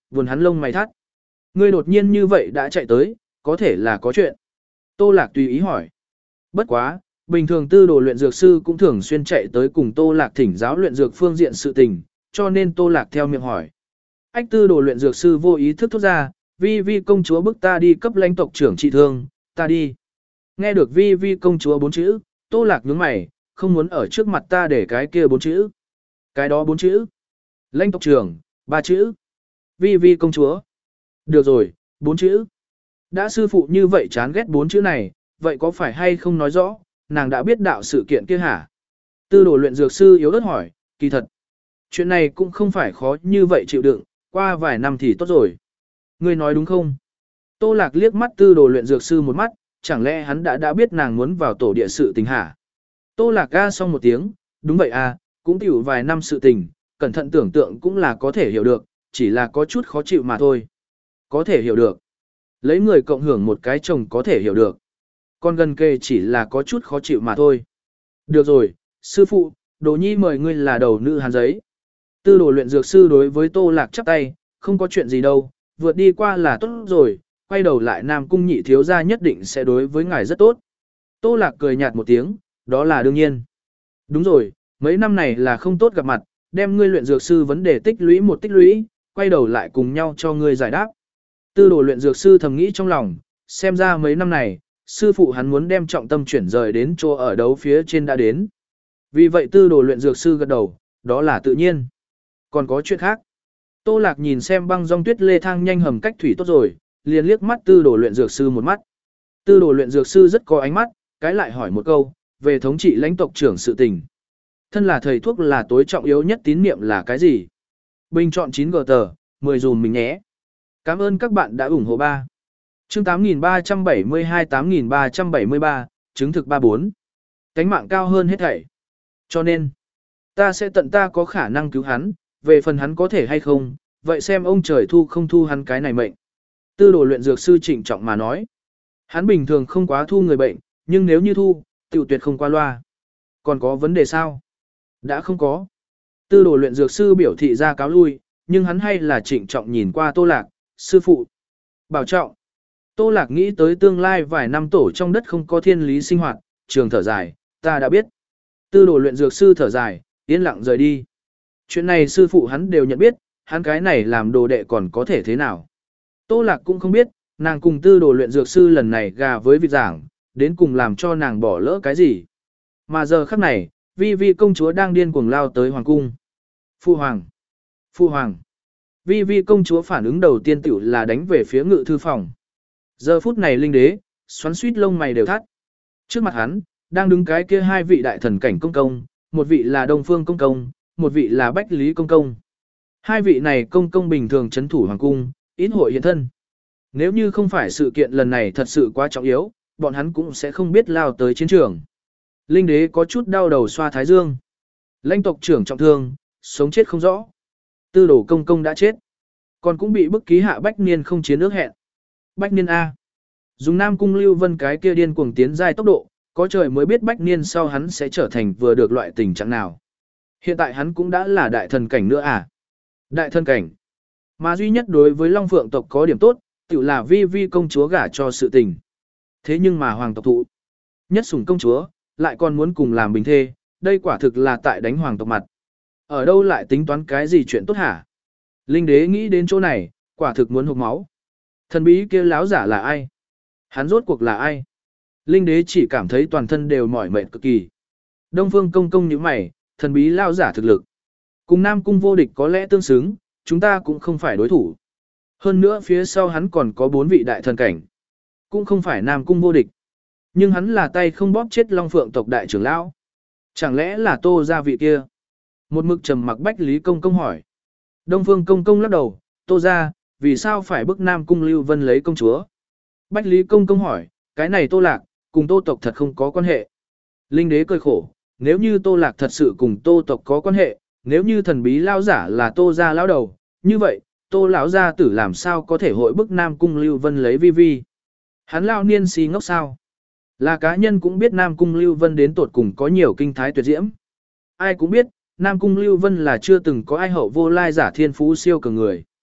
Speaker 1: buồn hắn lông mày thắt. Ngươi đột nhiên như vậy đã chạy tới, có thể là có chuyện. Tô Lạc tùy ý hỏi. Bất quá, bình thường tư đồ luyện dược sư cũng thường xuyên chạy tới cùng Tô Lạc thỉnh giáo luyện dược phương diện sự tình, cho nên Tô Lạc theo miệng hỏi. Ách tư đồ luyện dược sư vô ý thức thốt ra, vi vi công chúa bức ta đi cấp lãnh tộc trưởng trị thương, ta đi. Nghe được vi vi công chúa bốn chữ, Tô Lạc nhướng mày, không muốn ở trước mặt ta để cái kia bốn chữ. Cái đó bốn chữ. Lãnh tộc trưởng, ba chữ. Vi vi công chúa. Được rồi, bốn chữ. Đã sư phụ như vậy chán ghét bốn chữ này, vậy có phải hay không nói rõ, nàng đã biết đạo sự kiện kia hả? Tư đồ luyện dược sư yếu ớt hỏi, kỳ thật. Chuyện này cũng không phải khó như vậy chịu đựng, qua vài năm thì tốt rồi. Ngươi nói đúng không? Tô Lạc liếc mắt tư đồ luyện dược sư một mắt, chẳng lẽ hắn đã đã biết nàng muốn vào tổ địa sự tình hả? Tô Lạc ga xong một tiếng, đúng vậy à, cũng tiểu vài năm sự tình, cẩn thận tưởng tượng cũng là có thể hiểu được, chỉ là có chút khó chịu mà thôi. Có thể hiểu được. Lấy người cộng hưởng một cái chồng có thể hiểu được. Còn gần kề chỉ là có chút khó chịu mà thôi. Được rồi, sư phụ, Đồ Nhi mời ngươi là đầu nữ hàn giấy. Tư đồ luyện dược sư đối với Tô Lạc chắp tay, không có chuyện gì đâu, vượt đi qua là tốt rồi, quay đầu lại Nam Cung nhị thiếu gia nhất định sẽ đối với ngài rất tốt. Tô Lạc cười nhạt một tiếng, đó là đương nhiên. Đúng rồi, mấy năm này là không tốt gặp mặt, đem ngươi luyện dược sư vấn đề tích lũy một tích lũy, quay đầu lại cùng nhau cho ngươi giải đáp. Tư đồ luyện dược sư thầm nghĩ trong lòng, xem ra mấy năm này, sư phụ hắn muốn đem trọng tâm chuyển rời đến chỗ ở đấu phía trên đã đến. Vì vậy tư đồ luyện dược sư gật đầu, đó là tự nhiên. Còn có chuyện khác. Tô Lạc nhìn xem băng rong tuyết lê thang nhanh hầm cách thủy tốt rồi, liền liếc mắt tư đồ luyện dược sư một mắt. Tư đồ luyện dược sư rất có ánh mắt, cái lại hỏi một câu, về thống trị lãnh tộc trưởng sự tình. Thân là thầy thuốc là tối trọng yếu nhất tín niệm là cái gì? Bình chọn chín gờ tờ, mười dùm mình nhé. Cảm ơn các bạn đã ủng hộ ba. Chương tám nghìn ba trăm bảy mươi hai tám nghìn ba trăm bảy mươi ba, chứng thực ba bốn. Cánh mạng cao hơn hết thảy. Cho nên, ta sẽ tận ta có khả năng cứu hắn, về phần hắn có thể hay không, vậy xem ông trời thu không thu hắn cái này mệnh. Tư đồ luyện dược sư trịnh trọng mà nói. Hắn bình thường không quá thu người bệnh, nhưng nếu như thu, tiểu tuyệt không qua loa. Còn có vấn đề sao? Đã không có. Tư đồ luyện dược sư biểu thị ra cáo lui, nhưng hắn hay là trịnh trọng nhìn qua Tô Lạc, sư phụ. Bảo trọng. Tô Lạc nghĩ tới tương lai vài năm tổ trong đất không có thiên lý sinh hoạt, trường thở dài, ta đã biết. Tư đồ luyện dược sư thở dài, yên lặng rời đi. Chuyện này sư phụ hắn đều nhận biết, hắn cái này làm đồ đệ còn có thể thế nào. Tô Lạc cũng không biết, nàng cùng tư đồ luyện dược sư lần này gà với việc giảng, đến cùng làm cho nàng bỏ lỡ cái gì. Mà giờ khắc này, vi vi công chúa đang điên cuồng lao tới hoàng cung. Phu hoàng! Phu hoàng! Vi vi công chúa phản ứng đầu tiên tiểu là đánh về phía ngự thư phòng. Giờ phút này linh đế, xoắn suýt lông mày đều thắt. Trước mặt hắn, đang đứng cái kia hai vị đại thần cảnh công công, một vị là Đông Phương công công, một vị là Bách Lý công công. Hai vị này công công bình thường trấn thủ hoàng cung, ít hội hiện thân. Nếu như không phải sự kiện lần này thật sự quá trọng yếu, bọn hắn cũng sẽ không biết lao tới chiến trường. Linh đế có chút đau đầu xoa thái dương. Lãnh tộc trưởng trọng thương, sống chết không rõ. Tư đồ công công đã chết. Còn cũng bị bức ký hạ Bách Niên không chiến ước hẹn. Bách Niên A. Dùng Nam Cung Lưu Vân cái kia điên cuồng tiến giai tốc độ, có trời mới biết Bách Niên sau hắn sẽ trở thành vừa được loại tình trạng nào. Hiện tại hắn cũng đã là đại thần cảnh nữa à. Đại thần cảnh. Mà duy nhất đối với Long Phượng tộc có điểm tốt, tự là vi vi công chúa gả cho sự tình. Thế nhưng mà hoàng tộc thụ, nhất sủng công chúa, lại còn muốn cùng làm bình thê, đây quả thực là tại đánh hoàng tộc mặt. Ở đâu lại tính toán cái gì chuyện tốt hả? Linh đế nghĩ đến chỗ này, quả thực muốn hộc máu. Thần bí kia láo giả là ai? Hắn rốt cuộc là ai? Linh đế chỉ cảm thấy toàn thân đều mỏi mệt cực kỳ. Đông Phương công công như mày, thần bí lao giả thực lực. Cùng Nam Cung vô địch có lẽ tương xứng, chúng ta cũng không phải đối thủ. Hơn nữa phía sau hắn còn có bốn vị đại thần cảnh. Cũng không phải Nam Cung vô địch. Nhưng hắn là tay không bóp chết Long Phượng tộc đại trưởng lão. Chẳng lẽ là Tô gia vị kia? Một mực trầm mặc Bách Lý công công hỏi. Đông Phương công công lắc đầu, Tô gia, vì sao phải bức Nam Cung Lưu Vân lấy công chúa? Bách Lý công công hỏi, cái này Tô Lạc, cùng Tô tộc thật không có quan hệ. Linh đế cười khổ, nếu như Tô Lạc thật sự cùng Tô tộc có quan hệ, nếu như thần bí lao giả là Tô gia lão đầu, như vậy, Tô lão gia tử làm sao có thể hội bức Nam Cung Lưu Vân lấy vi vi? Hắn lao niên si ngốc sao? Là cá nhân cũng biết Nam Cung Lưu Vân đến tột cùng có nhiều kinh thái tuyệt diễm. Ai cũng biết, Nam Cung Lưu Vân là chưa từng có ai hậu vô lai giả thiên phú siêu cường người.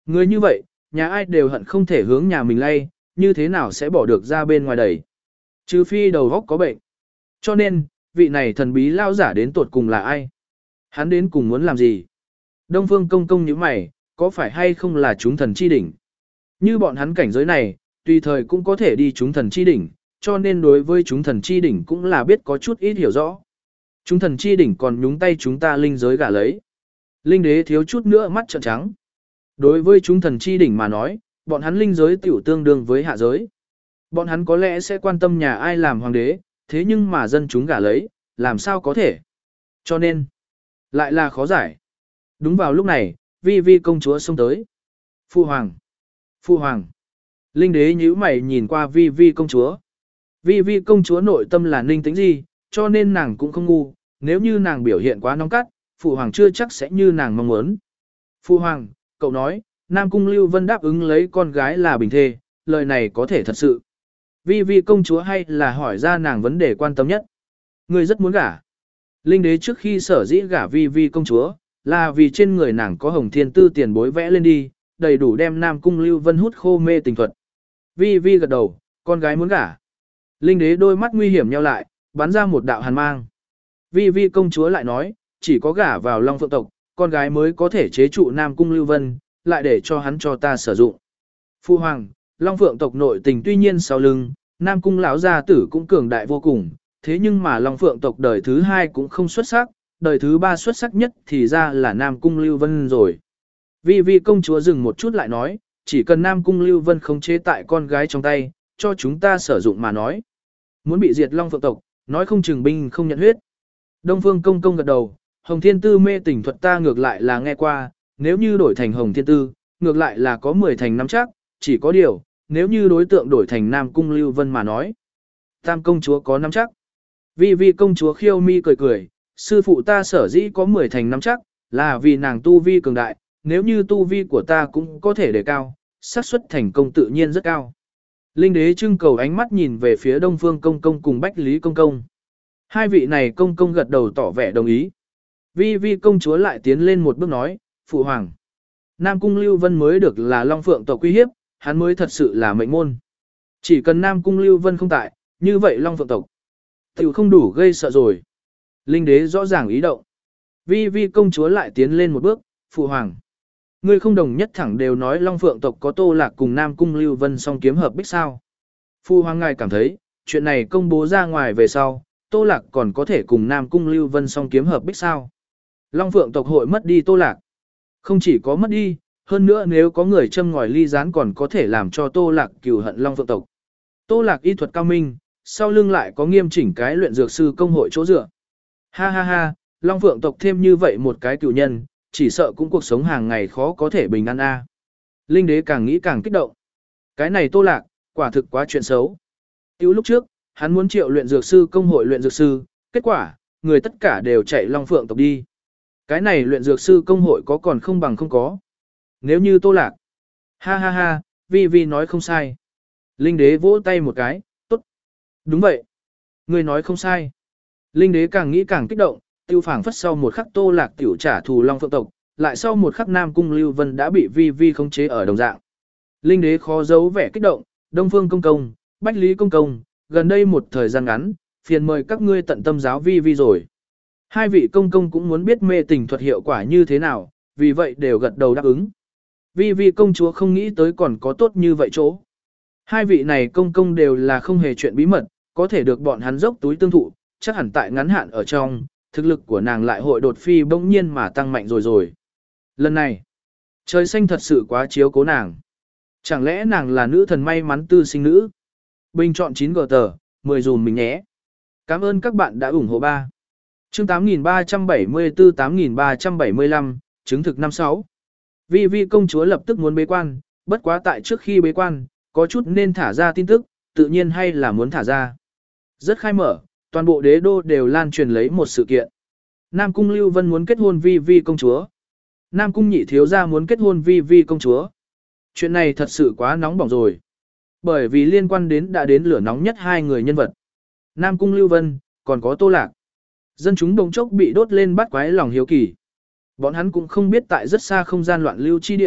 Speaker 1: Người như vậy, nhà ai đều hận không thể hướng nhà mình lay, như thế nào sẽ bỏ được ra bên ngoài đẩy. Trừ phi đầu góc có bệnh. Cho nên, vị này thần bí lao giả đến tột cùng là ai? Hắn đến cùng muốn làm gì? Đông Phương Công Công như mày, có phải hay không là chúng thần chi đỉnh? Như bọn hắn cảnh giới này, tùy thời cũng có thể đi chúng thần chi đỉnh, cho nên đối với chúng thần chi đỉnh cũng là biết có chút ít hiểu rõ. Chúng thần chi đỉnh còn nhúng tay chúng ta linh giới gả lấy. Linh đế thiếu chút nữa mắt trợn trắng. Đối với chúng thần chi đỉnh mà nói, bọn hắn linh giới tiểu tương đương với hạ giới. Bọn hắn có lẽ sẽ quan tâm nhà ai làm hoàng đế, thế nhưng mà dân chúng gả lấy, làm sao có thể? Cho nên, lại là khó giải. Đúng vào lúc này, Vi Vi công chúa xông tới. Phu hoàng! Phu hoàng! Linh đế nhíu mày nhìn qua Vi Vi công chúa. Vi Vi công chúa nội tâm là ninh tĩnh gì, cho nên nàng cũng không ngu, nếu như nàng biểu hiện quá nóng cắt, phụ hoàng chưa chắc sẽ như nàng mong muốn. Phu hoàng, cậu nói, Nam Cung Lưu Vân đáp ứng lấy con gái là bình thê, lời này có thể thật sự. Vi Vi công chúa hay là hỏi ra nàng vấn đề quan tâm nhất. Người rất muốn gả. Linh đế trước khi sở dĩ gả Vi Vi công chúa, là vì trên người nàng có hồng thiên tư tiền bối vẽ lên đi, đầy đủ đem Nam Cung Lưu Vân hút khô mê tình thuật. Vi Vi gật đầu, con gái muốn gả. Linh đế đôi mắt nguy hiểm nheo lại, bắn ra một đạo hàn mang. Vi Vi công chúa lại nói, chỉ có gả vào Long Phượng tộc, con gái mới có thể chế trụ Nam Cung Lưu Vân, lại để cho hắn cho ta sử dụng. Phu hoàng, Long Phượng tộc nội tình tuy nhiên sau lưng, Nam Cung lão gia tử cũng cường đại vô cùng, thế nhưng mà Long Phượng tộc đời thứ hai cũng không xuất sắc, đời thứ ba xuất sắc nhất thì ra là Nam Cung Lưu Vân rồi. Vi Vi công chúa dừng một chút lại nói, chỉ cần Nam Cung Lưu Vân khống chế tại con gái trong tay, cho chúng ta sử dụng mà nói. Muốn bị diệt Long Phượng tộc, nói không chừng binh không nhận huyết. Đông Phương công công gật đầu, Hồng Thiên Tư mê tỉnh thuật ta ngược lại là nghe qua, nếu như đổi thành Hồng Thiên Tư, ngược lại là có mười thành nắm chắc, chỉ có điều, nếu như đối tượng đổi thành Nam Cung Lưu Vân mà nói. Tam công chúa có nắm chắc. Vi Vi công chúa khiêu mi cười cười, sư phụ ta sở dĩ có mười thành nắm chắc, là vì nàng tu vi cường đại, nếu như tu vi của ta cũng có thể đề cao, xác suất thành công tự nhiên rất cao. Linh đế trưng cầu ánh mắt nhìn về phía Đông Phương công công cùng Bách Lý công công. Hai vị này công công gật đầu tỏ vẻ đồng ý. Vi Vi công chúa lại tiến lên một bước nói, phụ hoàng. Nam Cung Lưu Vân mới được là Long Phượng tộc uy hiếp, hắn mới thật sự là mệnh môn. Chỉ cần Nam Cung Lưu Vân không tại, như vậy Long Phượng tộc tiểu không đủ gây sợ rồi. Linh đế rõ ràng ý động. Vi Vi công chúa lại tiến lên một bước, phụ hoàng. Ngươi không đồng nhất thẳng đều nói Long Phượng tộc có Tô Lạc cùng Nam Cung Lưu Vân song kiếm hợp bích sao. Phụ hoàng ngài cảm thấy, chuyện này công bố ra ngoài về sau, Tô Lạc còn có thể cùng Nam Cung Lưu Vân song kiếm hợp bích sao. Long Phượng tộc hội mất đi Tô Lạc. Không chỉ có mất đi, hơn nữa nếu có người châm ngòi ly gián còn có thể làm cho Tô Lạc cừu hận Long Phượng tộc. Tô Lạc y thuật cao minh, sau lưng lại có nghiêm chỉnh cái luyện dược sư công hội chỗ dựa. Ha ha ha, Long Phượng tộc thêm như vậy một cái cựu nhân, chỉ sợ cũng cuộc sống hàng ngày khó có thể bình an a. Linh đế càng nghĩ càng kích động. Cái này Tô Lạc, quả thực quá chuyện xấu. Tiểu lúc trước, hắn muốn triệu luyện dược sư công hội luyện dược sư, kết quả, người tất cả đều chạy Long Phượng tộc đi. Cái này luyện dược sư công hội có còn không bằng không có. Nếu như Tô Lạc. Ha ha ha, Vi Vi nói không sai. Linh đế vỗ tay một cái, tốt. Đúng vậy. Người nói không sai. Linh đế càng nghĩ càng kích động, tiêu phảng phất sau một khắc Tô Lạc tiểu trả thù Long Phượng tộc, lại sau một khắc Nam Cung Lưu Vân đã bị Vi Vi khống chế ở đồng dạng. Linh đế khó giấu vẻ kích động, Đông Phương công công, Bách Lý công công, gần đây một thời gian ngắn, phiền mời các ngươi tận tâm giáo Vi Vi rồi. Hai vị công công cũng muốn biết mê tình thuật hiệu quả như thế nào, vì vậy đều gật đầu đáp ứng. Vi Vi công chúa không nghĩ tới còn có tốt như vậy chỗ. Hai vị này công công đều là không hề chuyện bí mật, có thể được bọn hắn dốc túi tương thụ, chắc hẳn tại ngắn hạn ở trong, thực lực của nàng lại hội đột phi bỗng nhiên mà tăng mạnh rồi rồi. Lần này, trời xanh thật sự quá chiếu cố nàng. Chẳng lẽ nàng là nữ thần may mắn tư sinh nữ? Bình chọn chín gờ tờ, mười dùm mình nhé. Cảm ơn các bạn đã ủng hộ ba. Chương tám nghìn ba trăm bảy mươi tư tám nghìn ba trăm bảy mươi lăm, chứng thực năm sáu. Vi Vi công chúa lập tức muốn bế quan, bất quá tại trước khi bế quan, có chút nên thả ra tin tức, tự nhiên hay là muốn thả ra. Rất khai mở, toàn bộ đế đô đều lan truyền lấy một sự kiện. Nam Cung Lưu Vân muốn kết hôn Vi Vi công chúa. Nam Cung nhị thiếu gia muốn kết hôn Vi Vi công chúa. Chuyện này thật sự quá nóng bỏng rồi. Bởi vì liên quan đến đã đến lửa nóng nhất hai người nhân vật. Nam Cung Lưu Vân, còn có Tô Lạc. Dân chúng đồng chốc bị đốt lên bắt quái lòng hiếu kỳ. Bọn hắn cũng không biết tại rất xa không gian loạn lưu chi địa,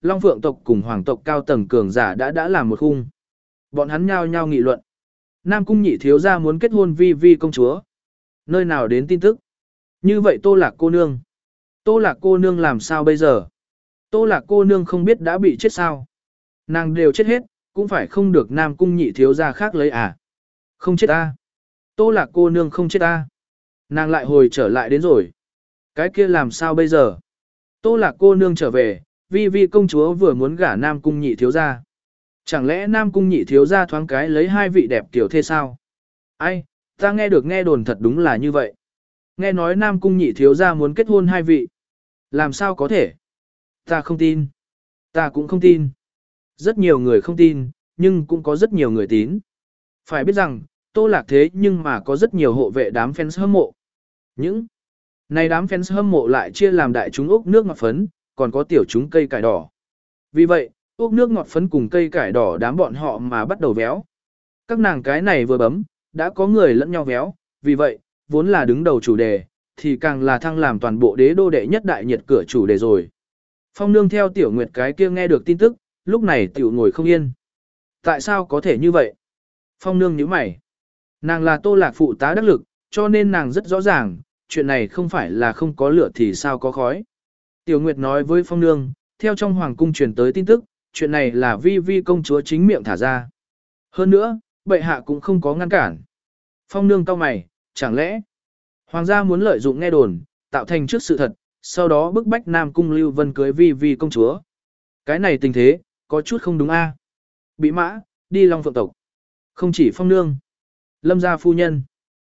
Speaker 1: Long Phượng tộc cùng Hoàng tộc cao tầng cường giả đã đã làm một khung. Bọn hắn nhao nhao nghị luận. Nam cung nhị thiếu gia muốn kết hôn vi vi công chúa. Nơi nào đến tin tức? Như vậy Tô Lạc cô nương. Tô Lạc cô nương làm sao bây giờ? Tô Lạc cô nương không biết đã bị chết sao? Nàng đều chết hết, cũng phải không được Nam cung nhị thiếu gia khác lấy à? Không chết ta. Tô Lạc cô nương không chết ta. Nàng lại hồi trở lại đến rồi. Cái kia làm sao bây giờ? Tô Lạc cô nương trở về, vi vi công chúa vừa muốn gả Nam cung nhị thiếu gia. Chẳng lẽ Nam cung nhị thiếu gia thoáng cái lấy hai vị đẹp tiểu thê sao? Ai, ta nghe được nghe đồn thật đúng là như vậy. Nghe nói Nam cung nhị thiếu gia muốn kết hôn hai vị. Làm sao có thể? Ta không tin. Ta cũng không tin. Rất nhiều người không tin, nhưng cũng có rất nhiều người tín. Phải biết rằng, Tô Lạc thế nhưng mà có rất nhiều hộ vệ đám fans hâm mộ. Những này đám fans hâm mộ lại chia làm đại chúng ốc nước ngọt phấn, còn có tiểu chúng cây cải đỏ. Vì vậy, ốc nước ngọt phấn cùng cây cải đỏ đám bọn họ mà bắt đầu véo. Các nàng cái này vừa bấm, đã có người lẫn nhau véo, vì vậy, vốn là đứng đầu chủ đề, thì càng là thăng làm toàn bộ đế đô đệ nhất đại nhiệt cửa chủ đề rồi. Phong nương theo tiểu nguyệt cái kia nghe được tin tức, lúc này tiểu ngồi không yên. Tại sao có thể như vậy? Phong nương nhíu mày. Nàng là Tô Lạc phụ tá đắc lực, cho nên nàng rất rõ ràng, chuyện này không phải là không có lửa thì sao có khói. Tiểu Nguyệt nói với Phong nương, theo trong hoàng cung truyền tới tin tức, chuyện này là vi vi công chúa chính miệng thả ra. Hơn nữa, bệ hạ cũng không có ngăn cản. Phong nương cau mày, chẳng lẽ hoàng gia muốn lợi dụng nghe đồn, tạo thành trước sự thật, sau đó bức bách Nam cung Lưu Vân cưới vi vi công chúa. Cái này tình thế, có chút không đúng a. Bị mã, đi Long Phượng tộc. Không chỉ Phong nương, Lâm gia phu nhân,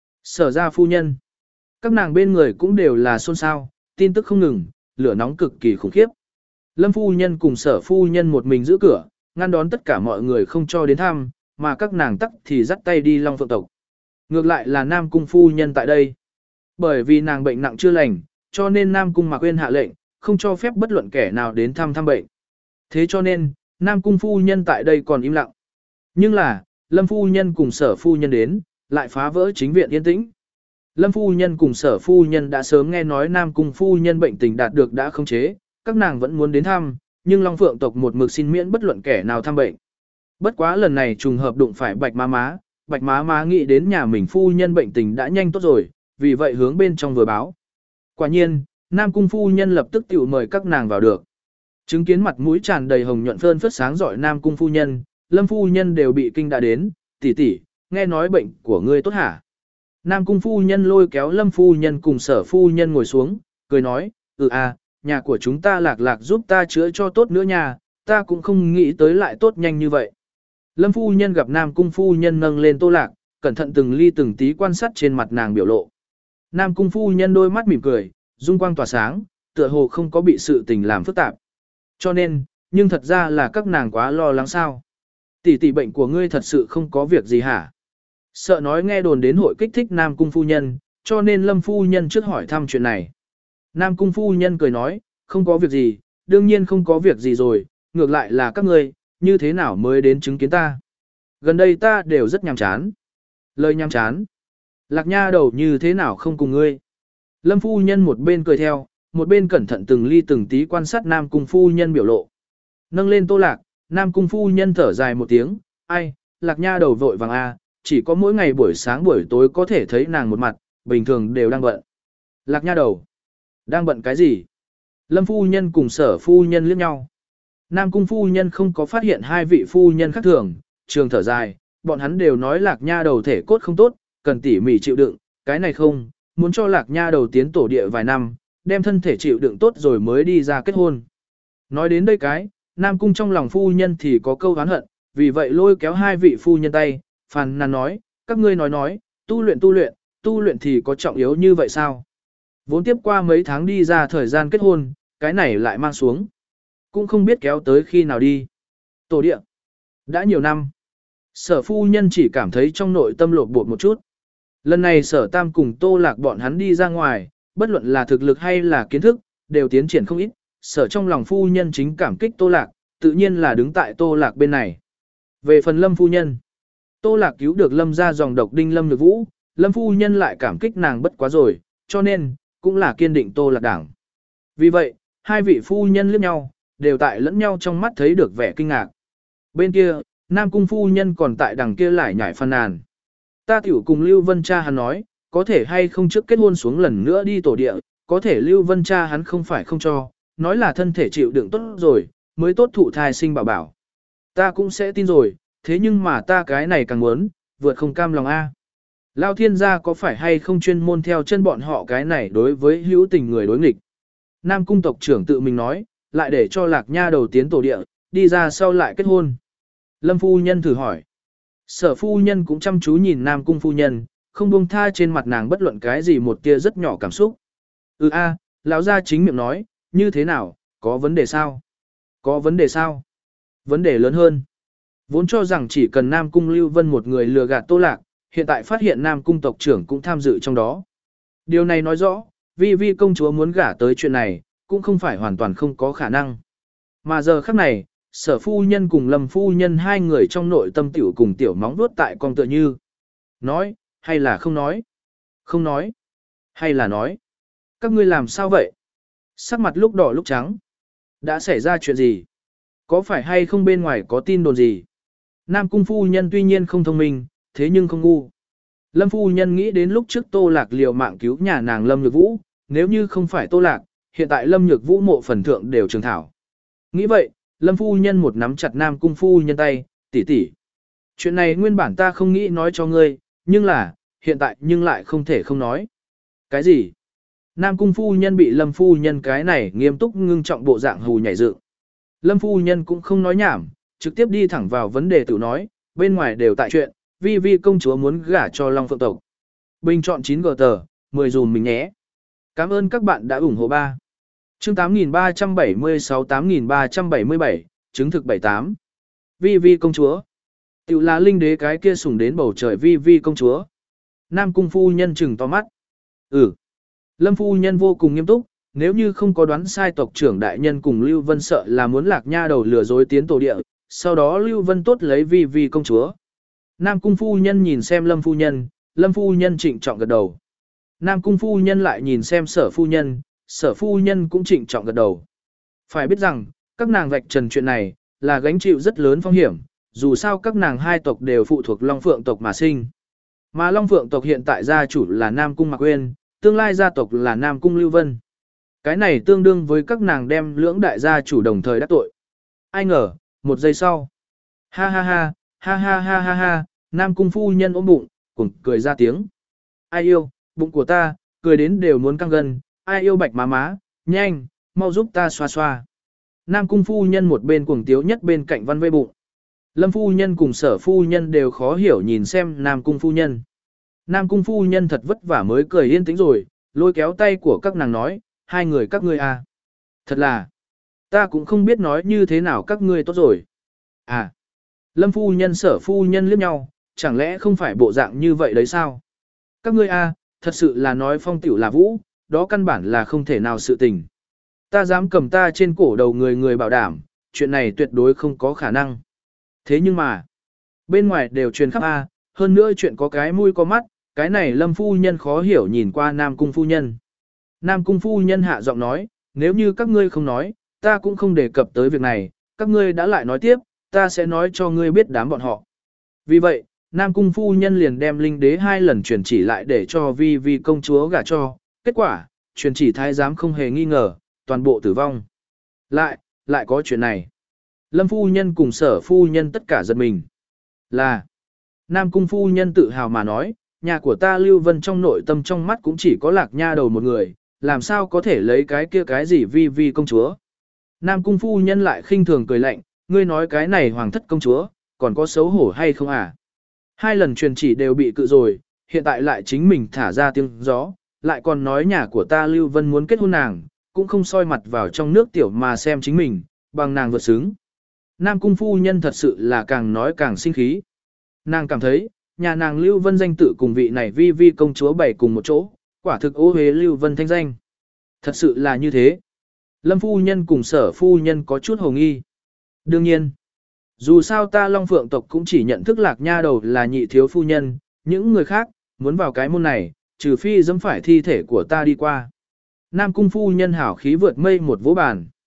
Speaker 1: Sở gia phu nhân, các nàng bên người cũng đều là xôn xao, tin tức không ngừng, lửa nóng cực kỳ khủng khiếp. Lâm phu nhân cùng Sở phu nhân một mình giữ cửa, ngăn đón tất cả mọi người không cho đến thăm, mà các nàng tắc thì dắt tay đi Long Phượng tộc. Ngược lại là Nam cung phu nhân tại đây. Bởi vì nàng bệnh nặng chưa lành, cho nên Nam cung Mạc Uyên hạ lệnh, không cho phép bất luận kẻ nào đến thăm thăm bệnh. Thế cho nên, Nam cung phu nhân tại đây còn im lặng. Nhưng là, Lâm phu nhân cùng Sở phu nhân đến, lại phá vỡ chính viện yên tĩnh. Lâm phu nhân cùng Sở phu nhân đã sớm nghe nói Nam cung phu nhân bệnh tình đạt được đã khống chế, các nàng vẫn muốn đến thăm, nhưng Long Phượng tộc một mực xin miễn bất luận kẻ nào thăm bệnh. Bất quá lần này trùng hợp đụng phải Bạch Má Má, Bạch Má Má nghĩ đến nhà mình phu nhân bệnh tình đã nhanh tốt rồi, vì vậy hướng bên trong vừa báo. Quả nhiên, Nam cung phu nhân lập tức tiểu mời các nàng vào được. Chứng kiến mặt mũi tràn đầy hồng nhuận phơn phất sáng rọi Nam cung phu nhân, Lâm phu nhân đều bị kinh đã đến, tỷ tỷ, nghe nói bệnh của ngươi tốt hả? Nam cung phu nhân lôi kéo Lâm phu nhân cùng Sở phu nhân ngồi xuống, cười nói, ừ à, nhà của chúng ta Lạc Lạc giúp ta chữa cho tốt nữa nha, ta cũng không nghĩ tới lại tốt nhanh như vậy. Lâm phu nhân gặp Nam cung phu nhân nâng lên Tô Lạc, cẩn thận từng ly từng tí quan sát trên mặt nàng biểu lộ. Nam cung phu nhân đôi mắt mỉm cười, dung quang tỏa sáng, tựa hồ không có bị sự tình làm phức tạp. Cho nên, nhưng thật ra là các nàng quá lo lắng sao. Tỷ tỷ bệnh của ngươi thật sự không có việc gì hả? Sợ nói nghe đồn đến hội kích thích Nam cung phu nhân, cho nên Lâm phu nhân trước hỏi thăm chuyện này. Nam cung phu nhân cười nói, không có việc gì, đương nhiên không có việc gì rồi, ngược lại là các ngươi, như thế nào mới đến chứng kiến ta. Gần đây ta đều rất nhàm chán. Lời nhàm chán. Lạc nha đầu như thế nào không cùng ngươi. Lâm phu nhân một bên cười theo, một bên cẩn thận từng ly từng tí quan sát Nam cung phu nhân biểu lộ. Nâng lên Tô Lạc, Nam cung phu nhân thở dài một tiếng, ai, Lạc nha đầu vội vàng a, chỉ có mỗi ngày buổi sáng buổi tối có thể thấy nàng một mặt, bình thường đều đang bận. Lạc nha đầu, đang bận cái gì? Lâm phu nhân cùng Sở phu nhân liếc nhau. Nam cung phu nhân không có phát hiện hai vị phu nhân khác thường, trường thở dài, bọn hắn đều nói Lạc nha đầu thể cốt không tốt, cần tỉ mỉ chịu đựng, cái này không, muốn cho Lạc nha đầu tiến tổ địa vài năm, đem thân thể chịu đựng tốt rồi mới đi ra kết hôn. Nói đến đây cái, Nam cung trong lòng phu nhân thì có câu oán hận, vì vậy lôi kéo hai vị phu nhân tay, phàn nàn nói, các ngươi nói nói, tu luyện tu luyện, tu luyện thì có trọng yếu như vậy sao? Vốn tiếp qua mấy tháng đi ra thời gian kết hôn, cái này lại mang xuống. Cũng không biết kéo tới khi nào đi. Tổ địa. Đã nhiều năm. Sở phu nhân chỉ cảm thấy trong nội tâm lột bột một chút. Lần này sở tam cùng Tô Lạc bọn hắn đi ra ngoài, bất luận là thực lực hay là kiến thức, đều tiến triển không ít. Sở trong lòng phu nhân chính cảm kích Tô Lạc, tự nhiên là đứng tại Tô Lạc bên này. Về phần Lâm phu nhân, Tô Lạc cứu được Lâm ra dòng độc đinh Lâm Nhược Vũ, Lâm phu nhân lại cảm kích nàng bất quá rồi, cho nên, cũng là kiên định Tô Lạc đảng. Vì vậy, hai vị phu nhân liếc nhau, đều tại lẫn nhau trong mắt thấy được vẻ kinh ngạc. Bên kia, Nam Cung phu nhân còn tại đằng kia lại nhảy phàn nàn. Ta tiểu cùng Lưu Vân cha hắn nói, có thể hay không trước kết hôn xuống lần nữa đi tổ địa, có thể Lưu Vân cha hắn không phải không cho, nói là thân thể chịu đựng tốt rồi, mới tốt thụ thai sinh bảo bảo. Ta cũng sẽ tin rồi, thế nhưng mà ta cái này càng muốn, vượt không cam lòng a. Lao thiên gia có phải hay không chuyên môn theo chân bọn họ cái này đối với hữu tình người đối nghịch. Nam cung tộc trưởng tự mình nói, lại để cho lạc nha đầu tiến tổ địa, đi ra sau lại kết hôn. Lâm phu nhân thử hỏi. Sở phu nhân cũng chăm chú nhìn Nam cung phu nhân, không buông tha trên mặt nàng bất luận cái gì một tia rất nhỏ cảm xúc. Ừ a, lão gia chính miệng nói, như thế nào, có vấn đề sao? Có vấn đề sao? Vấn đề lớn hơn. Vốn cho rằng chỉ cần Nam cung Lưu Vân một người lừa gạt Tô Lạc, hiện tại phát hiện Nam cung tộc trưởng cũng tham dự trong đó. Điều này nói rõ, Vi Vi công chúa muốn gả tới chuyện này, cũng không phải hoàn toàn không có khả năng. Mà giờ khắc này, sở phu nhân cùng Lâm phu nhân hai người trong nội tâm tiểu cùng tiểu móng vuốt tại con tựa như. Nói, hay là không nói? Không nói. Hay là nói? Các ngươi làm sao vậy? Sắc mặt lúc đỏ lúc trắng. Đã xảy ra chuyện gì? Có phải hay không bên ngoài có tin đồn gì? Nam cung phu nhân tuy nhiên không thông minh, thế nhưng không ngu. Lâm phu nhân nghĩ đến lúc trước Tô Lạc liều mạng cứu nhà nàng Lâm Nhược Vũ, nếu như không phải Tô Lạc, hiện tại Lâm Nhược Vũ mộ phần thượng đều trường thảo. Nghĩ vậy, Lâm phu nhân một nắm chặt Nam cung phu nhân tay, tỷ tỷ. Chuyện này nguyên bản ta không nghĩ nói cho ngươi, nhưng là, hiện tại nhưng lại không thể không nói. Cái gì? Nam cung phu nhân bị Lâm phu nhân cái này nghiêm túc ngưng trọng bộ dạng hù nhảy dựng. Lâm phu nhân cũng không nói nhảm, trực tiếp đi thẳng vào vấn đề tự nói, bên ngoài đều tại chuyện, Vi Vi công chúa muốn gả cho Long Phượng tộc. Bình chọn chín gờ tờ, mười dùm mình nhé. Cảm ơn các bạn đã ủng hộ ba. Chương tám nghìn ba trăm bảy mươi sáu tám nghìn ba trăm bảy mươi bảy, chứng thực bảy tám. Vi Vi công chúa. Tiểu là linh đế cái kia sủng đến bầu trời Vi Vi công chúa. Nam cung phu nhân trừng to mắt. Ừ. Lâm phu nhân vô cùng nghiêm túc, nếu như không có đoán sai tộc trưởng đại nhân cùng Lưu Vân sợ là muốn lạc nha đầu lừa dối tiến tổ địa, sau đó Lưu Vân tốt lấy Vi Vi công chúa. Nam cung phu nhân nhìn xem Lâm phu nhân, Lâm phu nhân trịnh trọng gật đầu. Nam cung phu nhân lại nhìn xem sở phu nhân, sở phu nhân cũng trịnh trọng gật đầu. Phải biết rằng, các nàng vạch trần chuyện này, là gánh chịu rất lớn phong hiểm, dù sao các nàng hai tộc đều phụ thuộc Long Phượng tộc mà sinh. Mà Long Phượng tộc hiện tại gia chủ là Nam cung Mạc Uyên, tương lai gia tộc là Nam cung Lưu Vân. Cái này tương đương với các nàng đem lưỡng đại gia chủ đồng thời đắc tội. Ai ngờ, một giây sau. Ha ha ha, ha ha ha ha ha, Nam cung phu nhân ôm bụng, cùng cười ra tiếng. Ai yêu, bụng của ta, cười đến đều muốn căng gân, ai yêu bạch má má, nhanh, mau giúp ta xoa xoa. Nam cung phu nhân một bên cuồng tiếu nhất bên cạnh văn vây bụng. Lâm phu nhân cùng sở phu nhân đều khó hiểu nhìn xem Nam cung phu nhân. Nam cung phu nhân thật vất vả mới cười yên tĩnh rồi, lôi kéo tay của các nàng nói, hai người các ngươi à. Thật là, ta cũng không biết nói như thế nào các ngươi tốt rồi. À, Lâm phu nhân sở phu nhân liếc nhau, chẳng lẽ không phải bộ dạng như vậy đấy sao? Các ngươi à, thật sự là nói phong tiểu là vũ, đó căn bản là không thể nào sự tình. Ta dám cầm ta trên cổ đầu người người bảo đảm, chuyện này tuyệt đối không có khả năng. Thế nhưng mà, bên ngoài đều truyền khắp a, hơn nữa chuyện có cái mũi có mắt, cái này Lâm phu nhân khó hiểu nhìn qua Nam cung phu nhân. Nam cung phu nhân hạ giọng nói, nếu như các ngươi không nói, ta cũng không đề cập tới việc này, các ngươi đã lại nói tiếp, ta sẽ nói cho ngươi biết đám bọn họ. Vì vậy, Nam cung phu nhân liền đem linh đế hai lần truyền chỉ lại để cho Vi Vi công chúa gả cho, kết quả, truyền chỉ thái giám không hề nghi ngờ, toàn bộ tử vong. Lại, lại có chuyện này. Lâm phu nhân cùng sở phu nhân tất cả giật mình. Là, Nam cung phu nhân tự hào mà nói, nhà của ta Lưu Vân trong nội tâm trong mắt cũng chỉ có lạc nha đầu một người, làm sao có thể lấy cái kia cái gì Vi Vi công chúa. Nam cung phu nhân lại khinh thường cười lạnh, ngươi nói cái này hoàng thất công chúa, còn có xấu hổ hay không à? Hai lần truyền chỉ đều bị cự rồi, hiện tại lại chính mình thả ra tiếng gió, lại còn nói nhà của ta Lưu Vân muốn kết hôn nàng, cũng không soi mặt vào trong nước tiểu mà xem chính mình, bằng nàng vượt xứng. Nam cung phu nhân thật sự là càng nói càng sinh khí. Nàng cảm thấy, nhà nàng Lưu Vân danh tự cùng vị này Vi Vi công chúa bày cùng một chỗ, quả thực ô hế Lưu Vân thanh danh. Thật sự là như thế. Lâm phu nhân cùng sở phu nhân có chút hồ nghi. Đương nhiên, dù sao ta Long Phượng tộc cũng chỉ nhận thức lạc nha đầu là nhị thiếu phu nhân, những người khác, muốn vào cái môn này, trừ phi dẫm phải thi thể của ta đi qua. Nam cung phu nhân hảo khí vượt mây một vỗ bàn.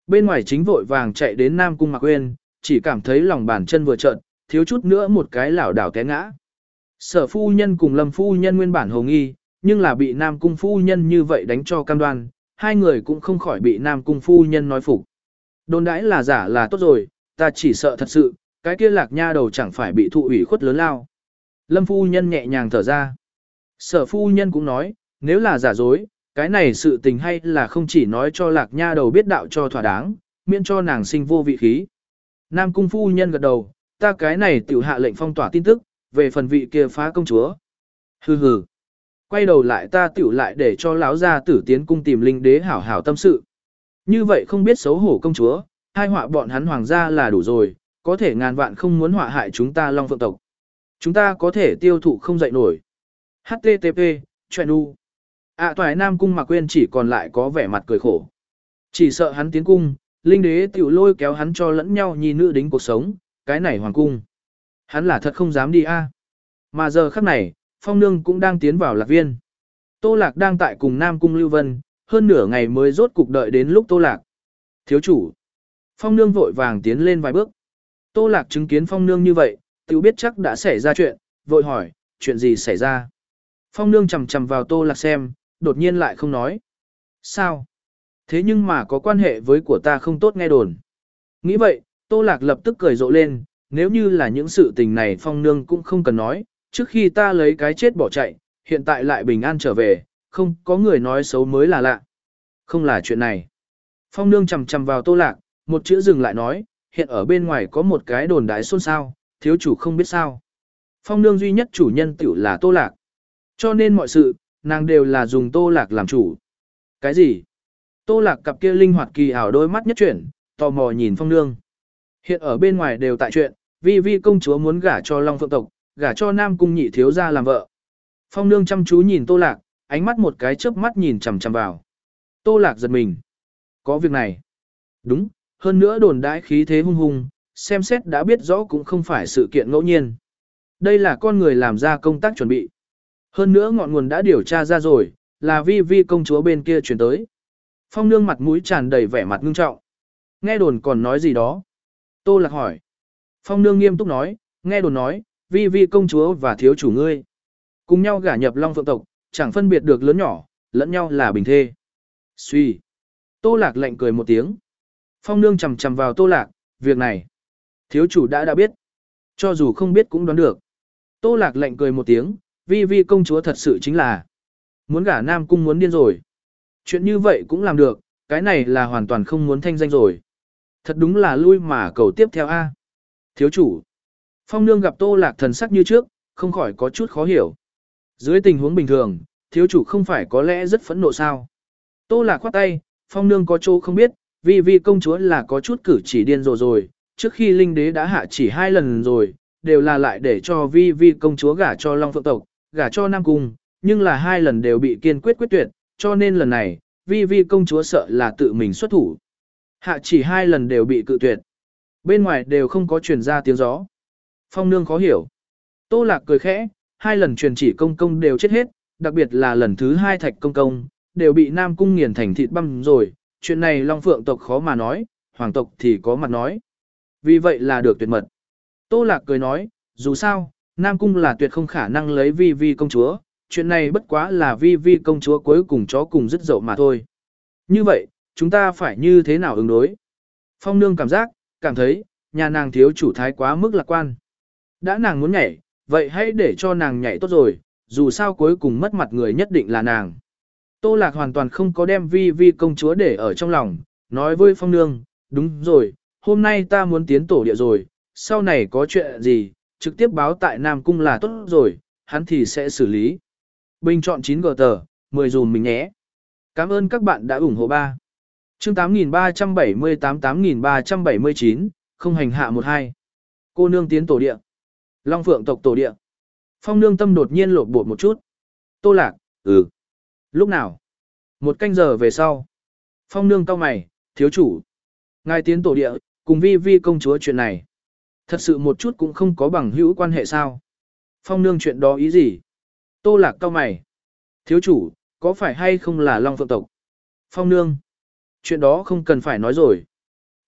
Speaker 1: Bên ngoài chính vội vàng chạy đến Nam Cung Mạc Uyên, chỉ cảm thấy lòng bàn chân vừa trợn, thiếu chút nữa một cái lảo đảo té ngã. Sở phu nhân cùng Lâm phu nhân nguyên bản hồ nghi, nhưng là bị Nam Cung phu nhân như vậy đánh cho cam đoan, hai người cũng không khỏi bị Nam Cung phu nhân nói phục. Đồn đãi là giả là tốt rồi, ta chỉ sợ thật sự, cái kia Lạc Nha đầu chẳng phải bị thụ ủy khuất lớn lao. Lâm phu nhân nhẹ nhàng thở ra. Sở phu nhân cũng nói, nếu là giả dối, cái này sự tình hay là không chỉ nói cho Lạc Nha đầu biết đạo cho thỏa đáng, miễn cho nàng sinh vô vị khí. Nam Cung phu nhân gật đầu, ta cái này tiểu hạ lệnh phong tỏa tin tức, về phần vị kia phá công chúa. Hừ hừ. Quay đầu lại ta tiểu lại để cho lão gia tử tiến cung tìm linh đế hảo hảo tâm sự. Như vậy không biết xấu hổ công chúa, hai họa bọn hắn hoàng gia là đủ rồi, có thể ngàn vạn không muốn họa hại chúng ta Long Phượng tộc. Chúng ta có thể tiêu thụ không dậy nổi. hát tê tê pê, chuyện u. À toài Nam Cung Mạc Uyên chỉ còn lại có vẻ mặt cười khổ. Chỉ sợ hắn tiến cung, linh đế tiểu lôi kéo hắn cho lẫn nhau nhi nữ đính cuộc sống, cái này hoàng cung. Hắn là thật không dám đi a. Mà giờ khắc này, Phong Nương cũng đang tiến vào Lạc Viên. Tô Lạc đang tại cùng Nam Cung Lưu Vân, hơn nửa ngày mới rốt cục đợi đến lúc Tô Lạc. Thiếu chủ. Phong Nương vội vàng tiến lên vài bước. Tô Lạc chứng kiến Phong Nương như vậy, tự biết chắc đã xảy ra chuyện, vội hỏi, chuyện gì xảy ra. Phong Nương chầm chầm vào Tô Lạc xem, đột nhiên lại không nói. Sao? Thế nhưng mà có quan hệ với của ta không tốt nghe đồn. Nghĩ vậy, Tô Lạc lập tức cười rộ lên, nếu như là những sự tình này Phong Nương cũng không cần nói, trước khi ta lấy cái chết bỏ chạy, hiện tại lại bình an trở về, không có người nói xấu mới là lạ. Không là chuyện này. Phong Nương chầm chầm vào Tô Lạc, một chữ dừng lại nói, hiện ở bên ngoài có một cái đồn đại xôn xao, thiếu chủ không biết sao. Phong Nương duy nhất chủ nhân tiểu là Tô Lạc. Cho nên mọi sự, nàng đều là dùng Tô Lạc làm chủ. Cái gì? Tô Lạc cặp kia linh hoạt kỳ ảo đôi mắt nhất chuyển, tò mò nhìn Phong Nương. Hiện ở bên ngoài đều tại chuyện, Vi Vi công chúa muốn gả cho Long Phượng tộc, gả cho Nam Cung nhị thiếu gia làm vợ. Phong Nương chăm chú nhìn Tô Lạc, ánh mắt một cái chớp mắt nhìn chằm chằm vào. Tô Lạc giật mình. Có việc này. Đúng, hơn nữa đồn đãi khí thế hung hung, xem xét đã biết rõ cũng không phải sự kiện ngẫu nhiên. Đây là con người làm ra công tác chuẩn bị. Hơn nữa ngọn nguồn đã điều tra ra rồi, là Vi Vi công chúa bên kia chuyển tới. Phong Nương mặt mũi tràn đầy vẻ mặt ngưng trọng. Nghe đồn còn nói gì đó. Tô Lạc hỏi. Phong Nương nghiêm túc nói, nghe đồn nói, Vi Vi công chúa và thiếu chủ ngươi cùng nhau gả nhập Long Phượng tộc, chẳng phân biệt được lớn nhỏ, lẫn nhau là bình thê. Suy. Tô Lạc lạnh cười một tiếng. Phong Nương chầm chầm vào Tô Lạc, việc này thiếu chủ đã đã biết. Cho dù không biết cũng đoán được. Tô Lạc lạnh cười một tiếng, Vi Vi công chúa thật sự chính là muốn gả Nam Cung muốn điên rồi. Chuyện như vậy cũng làm được, cái này là hoàn toàn không muốn thanh danh rồi. Thật đúng là lui mà cầu tiếp theo a. Thiếu chủ. Phong Nương gặp Tô Lạc thần sắc như trước, không khỏi có chút khó hiểu. Dưới tình huống bình thường, thiếu chủ không phải có lẽ rất phẫn nộ sao. Tô Lạc khoát tay, Phong Nương có chỗ không biết, vì vì công chúa là có chút cử chỉ điên rồ rồi, trước khi linh đế đã hạ chỉ hai lần rồi, đều là lại để cho vi vi công chúa gả cho Long Phượng tộc, gả cho Nam Cung, nhưng là hai lần đều bị kiên quyết quyết tuyệt, cho nên lần này, vi vi công chúa sợ là tự mình xuất thủ. Hạ chỉ hai lần đều bị cự tuyệt. Bên ngoài đều không có truyền ra tiếng gió. Phong Nương khó hiểu. Tô Lạc cười khẽ, hai lần truyền chỉ công công đều chết hết, đặc biệt là lần thứ hai thạch công công, đều bị Nam Cung nghiền thành thịt băm rồi, chuyện này Long Phượng tộc khó mà nói, hoàng tộc thì có mặt nói. Vì vậy là được tuyệt mật. Tô Lạc cười nói, dù sao, Nam Cung là tuyệt không khả năng lấy vi vi công chúa, chuyện này bất quá là vi vi công chúa cuối cùng chó cùng dứt dậu mà thôi. Như vậy, chúng ta phải như thế nào ứng đối? Phong Nương cảm giác, cảm thấy, nhà nàng thiếu chủ thái quá mức lạc quan. Đã nàng muốn nhảy, vậy hãy để cho nàng nhảy tốt rồi, dù sao cuối cùng mất mặt người nhất định là nàng. Tô Lạc hoàn toàn không có đem vi vi công chúa để ở trong lòng, nói với Phong Nương, đúng rồi, hôm nay ta muốn tiến tổ địa rồi, sau này có chuyện gì, trực tiếp báo tại Nam Cung là tốt rồi, hắn thì sẽ xử lý. Bình chọn chín G tờ, mười dùm mình nhé. Cảm ơn các bạn đã ủng hộ ba. Chương tám nghìn ba trăm bảy mươi tám tám nghìn ba trăm bảy mươi chín, không hành hạ một hai. Cô nương tiến tổ địa. Long Phượng tộc tổ địa. Phong Nương tâm đột nhiên lột bột một chút. Tô Lạc, ừ. Lúc nào? Một canh giờ về sau. Phong Nương cau mày, thiếu chủ. Ngài tiến tổ địa, cùng vi vi công chúa chuyện này. Thật sự một chút cũng không có bằng hữu quan hệ sao? Phong Nương chuyện đó ý gì? Tô Lạc cau mày. Thiếu chủ, có phải hay không là Long Phượng tộc? Phong Nương. Chuyện đó không cần phải nói rồi.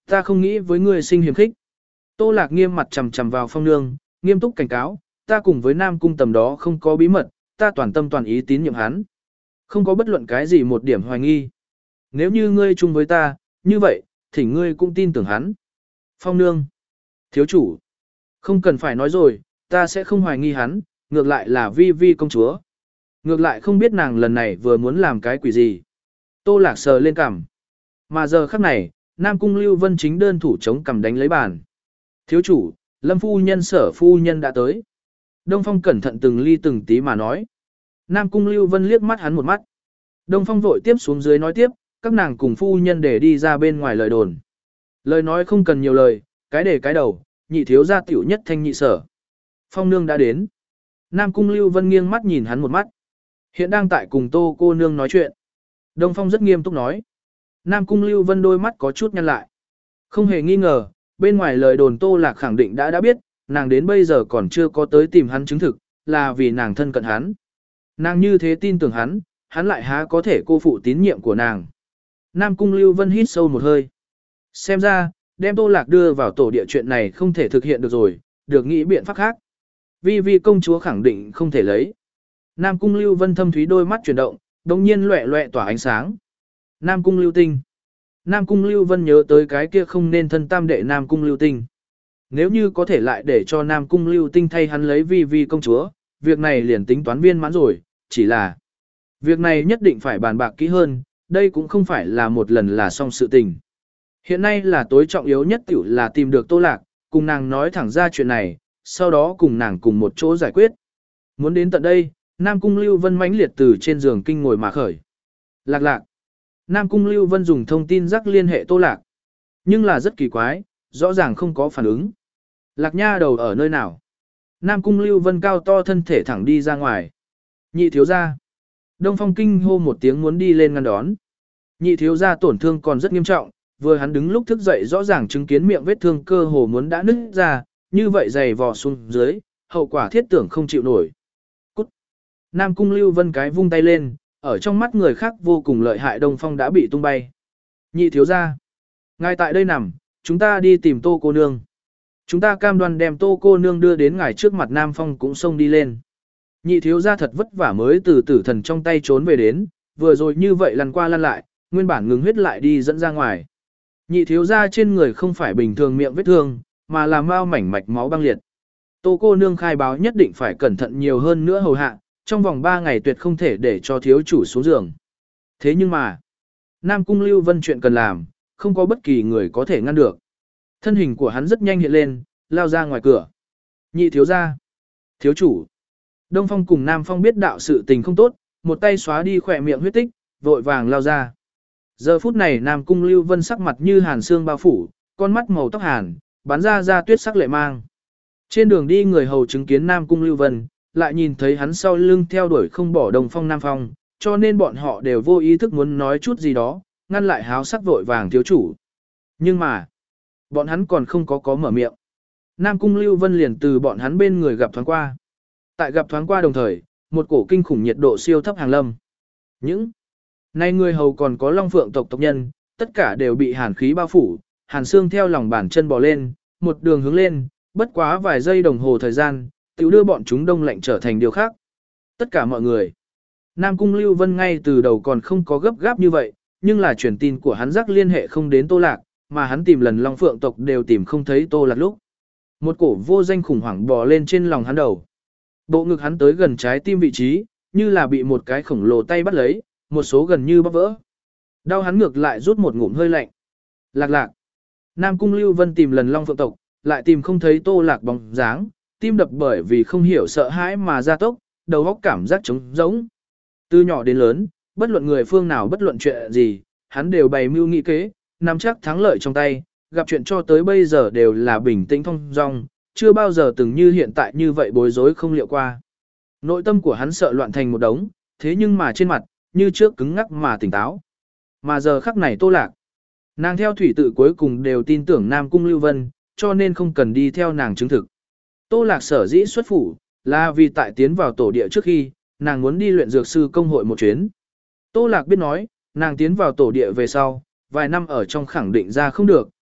Speaker 1: Ta không nghĩ với ngươi sinh hiềm khích. Tô Lạc nghiêm mặt trầm trầm vào Phong Nương, nghiêm túc cảnh cáo, ta cùng với Nam Cung tầm đó không có bí mật, ta toàn tâm toàn ý tín nhiệm hắn. Không có bất luận cái gì một điểm hoài nghi. Nếu như ngươi chung với ta, như vậy, thỉnh ngươi cũng tin tưởng hắn. Phong Nương. Thiếu chủ. Không cần phải nói rồi, ta sẽ không hoài nghi hắn, ngược lại là Vi Vi công chúa. Ngược lại không biết nàng lần này vừa muốn làm cái quỷ gì. Tô Lạc sờ lên cằm. Mà giờ khắc này, Nam Cung Lưu Vân chính đơn thủ chống cằm đánh lấy bàn. Thiếu chủ, Lâm phu nhân Sở phu nhân đã tới. Đông Phong cẩn thận từng ly từng tí mà nói. Nam Cung Lưu Vân liếc mắt hắn một mắt. Đông Phong vội tiếp xuống dưới nói tiếp, các nàng cùng phu nhân để đi ra bên ngoài lời đồn. Lời nói không cần nhiều lời, cái để cái đầu, nhị thiếu gia tiểu nhất thanh nhị sở. Phong nương đã đến. Nam Cung Lưu Vân nghiêng mắt nhìn hắn một mắt. Hiện đang tại cùng Tô cô nương nói chuyện. Đông Phong rất nghiêm túc nói. Nam Cung Lưu Vân đôi mắt có chút nhăn lại. Không hề nghi ngờ, bên ngoài lời đồn Tô Lạc khẳng định đã đã biết, nàng đến bây giờ còn chưa có tới tìm hắn chứng thực, là vì nàng thân cận hắn. Nàng như thế tin tưởng hắn, hắn lại há có thể cô phụ tín nhiệm của nàng. Nam Cung Lưu Vân hít sâu một hơi. Xem ra, đem Tô Lạc đưa vào tổ địa chuyện này không thể thực hiện được rồi, được nghĩ biện pháp khác. Vi Vi công chúa khẳng định không thể lấy. Nam Cung Lưu Vân thâm thúy đôi mắt chuyển động, đồng nhiên loẹ loẹ tỏa ánh sáng. Nam Cung Lưu Tinh. Nam Cung Lưu Vân nhớ tới cái kia không nên thân tam đệ Nam Cung Lưu Tinh. Nếu như có thể lại để cho Nam Cung Lưu Tinh thay hắn lấy Vi Vi công chúa, việc này liền tính toán viên mãn rồi, chỉ là việc này nhất định phải bàn bạc kỹ hơn, đây cũng không phải là một lần là xong sự tình. Hiện nay là tối trọng yếu nhất tiểu là tìm được Tô Lạc, cùng nàng nói thẳng ra chuyện này, sau đó cùng nàng cùng một chỗ giải quyết. Muốn đến tận đây, Nam Cung Lưu Vân mãnh liệt từ trên giường kinh ngồi mà khởi. Lạc lạc. Nam Cung Lưu Vân dùng thông tin rắc liên hệ Tô Lạc. Nhưng là rất kỳ quái, rõ ràng không có phản ứng. Lạc nha đầu ở nơi nào? Nam Cung Lưu Vân cao to thân thể thẳng đi ra ngoài. Nhị thiếu gia. Đông Phong kinh hô một tiếng muốn đi lên ngăn đón. Nhị thiếu gia tổn thương còn rất nghiêm trọng, vừa hắn đứng lúc thức dậy rõ ràng chứng kiến miệng vết thương cơ hồ muốn đã nứt ra, như vậy dày vò xuống dưới, hậu quả thiết tưởng không chịu nổi. Cút. Nam Cung Lưu Vân cái vung tay lên, ở trong mắt người khác vô cùng lợi hại Đông Phong đã bị tung bay. Nhị thiếu gia, ngài tại đây nằm, chúng ta đi tìm Tô cô nương. Chúng ta cam đoan đem Tô cô nương đưa đến ngài trước mặt Nam Phong cũng xông đi lên. Nhị thiếu gia thật vất vả mới từ tử thần trong tay trốn về đến, vừa rồi như vậy lăn qua lăn lại, nguyên bản ngừng huyết lại đi dẫn ra ngoài. Nhị thiếu gia trên người không phải bình thường miệng vết thương, mà là mao mảnh mạch máu băng liệt. Tô cô nương khai báo nhất định phải cẩn thận nhiều hơn nữa hầu hạ, trong vòng ba ngày tuyệt không thể để cho thiếu chủ xuống giường. Thế nhưng mà, Nam Cung Lưu Vân chuyện cần làm, không có bất kỳ người có thể ngăn được. Thân hình của hắn rất nhanh hiện lên, lao ra ngoài cửa. Nhị thiếu gia, thiếu chủ. Đông Phong cùng Nam Phong biết đạo sự tình không tốt, một tay xóa đi khỏe miệng huyết tích, vội vàng lao ra. Giờ phút này Nam Cung Lưu Vân sắc mặt như hàn xương bao phủ, con mắt màu tóc hàn, bắn ra ra tuyết sắc lệ mang. Trên đường đi người hầu chứng kiến Nam Cung Lưu Vân, lại nhìn thấy hắn sau lưng theo đuổi không bỏ Đông Phong Nam Phong, cho nên bọn họ đều vô ý thức muốn nói chút gì đó, ngăn lại háo sắc vội vàng thiếu chủ. Nhưng mà, bọn hắn còn không có có mở miệng. Nam Cung Lưu Vân liền từ bọn hắn bên người gặp thoáng qua. Tại gặp thoáng qua đồng thời, một cổ kinh khủng nhiệt độ siêu thấp hàng lâm. Những nay người hầu còn có Long Phượng tộc tộc nhân, tất cả đều bị hàn khí bao phủ, hàn xương theo lòng bàn chân bò lên, một đường hướng lên, bất quá vài giây đồng hồ thời gian, tự đưa bọn chúng đông lạnh trở thành điều khác. Tất cả mọi người. Nam Cung Lưu Vân ngay từ đầu còn không có gấp gáp như vậy, nhưng là truyền tin của hắn rắc liên hệ không đến Tô Lạc, mà hắn tìm lần Long Phượng tộc đều tìm không thấy Tô Lạc lúc. Một cổ vô danh khủng hoảng bò lên trên lòng hắn đầu. Bộ ngực hắn tới gần trái tim vị trí, như là bị một cái khổng lồ tay bắt lấy, một số gần như bóp vỡ. Đau hắn ngược lại rút một ngụm hơi lạnh. Lạc lạc. Nam Cung Lưu Vân tìm lần Long Phượng tộc, lại tìm không thấy Tô Lạc bóng dáng, tim đập bởi vì không hiểu sợ hãi mà gia tốc, đầu óc cảm giác trống rỗng. Từ nhỏ đến lớn, bất luận người phương nào bất luận chuyện gì, hắn đều bày mưu nghị kế, nắm chắc thắng lợi trong tay, gặp chuyện cho tới bây giờ đều là bình tĩnh thong dong, chưa bao giờ từng như hiện tại như vậy bối rối không liệu qua. Nội tâm của hắn sợ loạn thành một đống, thế nhưng mà trên mặt, như trước cứng ngắc mà tỉnh táo. Mà giờ khắc này Tô Lạc, nàng theo thủy tự cuối cùng đều tin tưởng Nam Cung Lưu Vân, cho nên không cần đi theo nàng chứng thực. Tô Lạc sở dĩ xuất phủ, là vì tại tiến vào tổ địa trước khi, nàng muốn đi luyện dược sư công hội một chuyến. Tô Lạc biết nói, nàng tiến vào tổ địa về sau, vài năm ở trong khẳng định ra không được,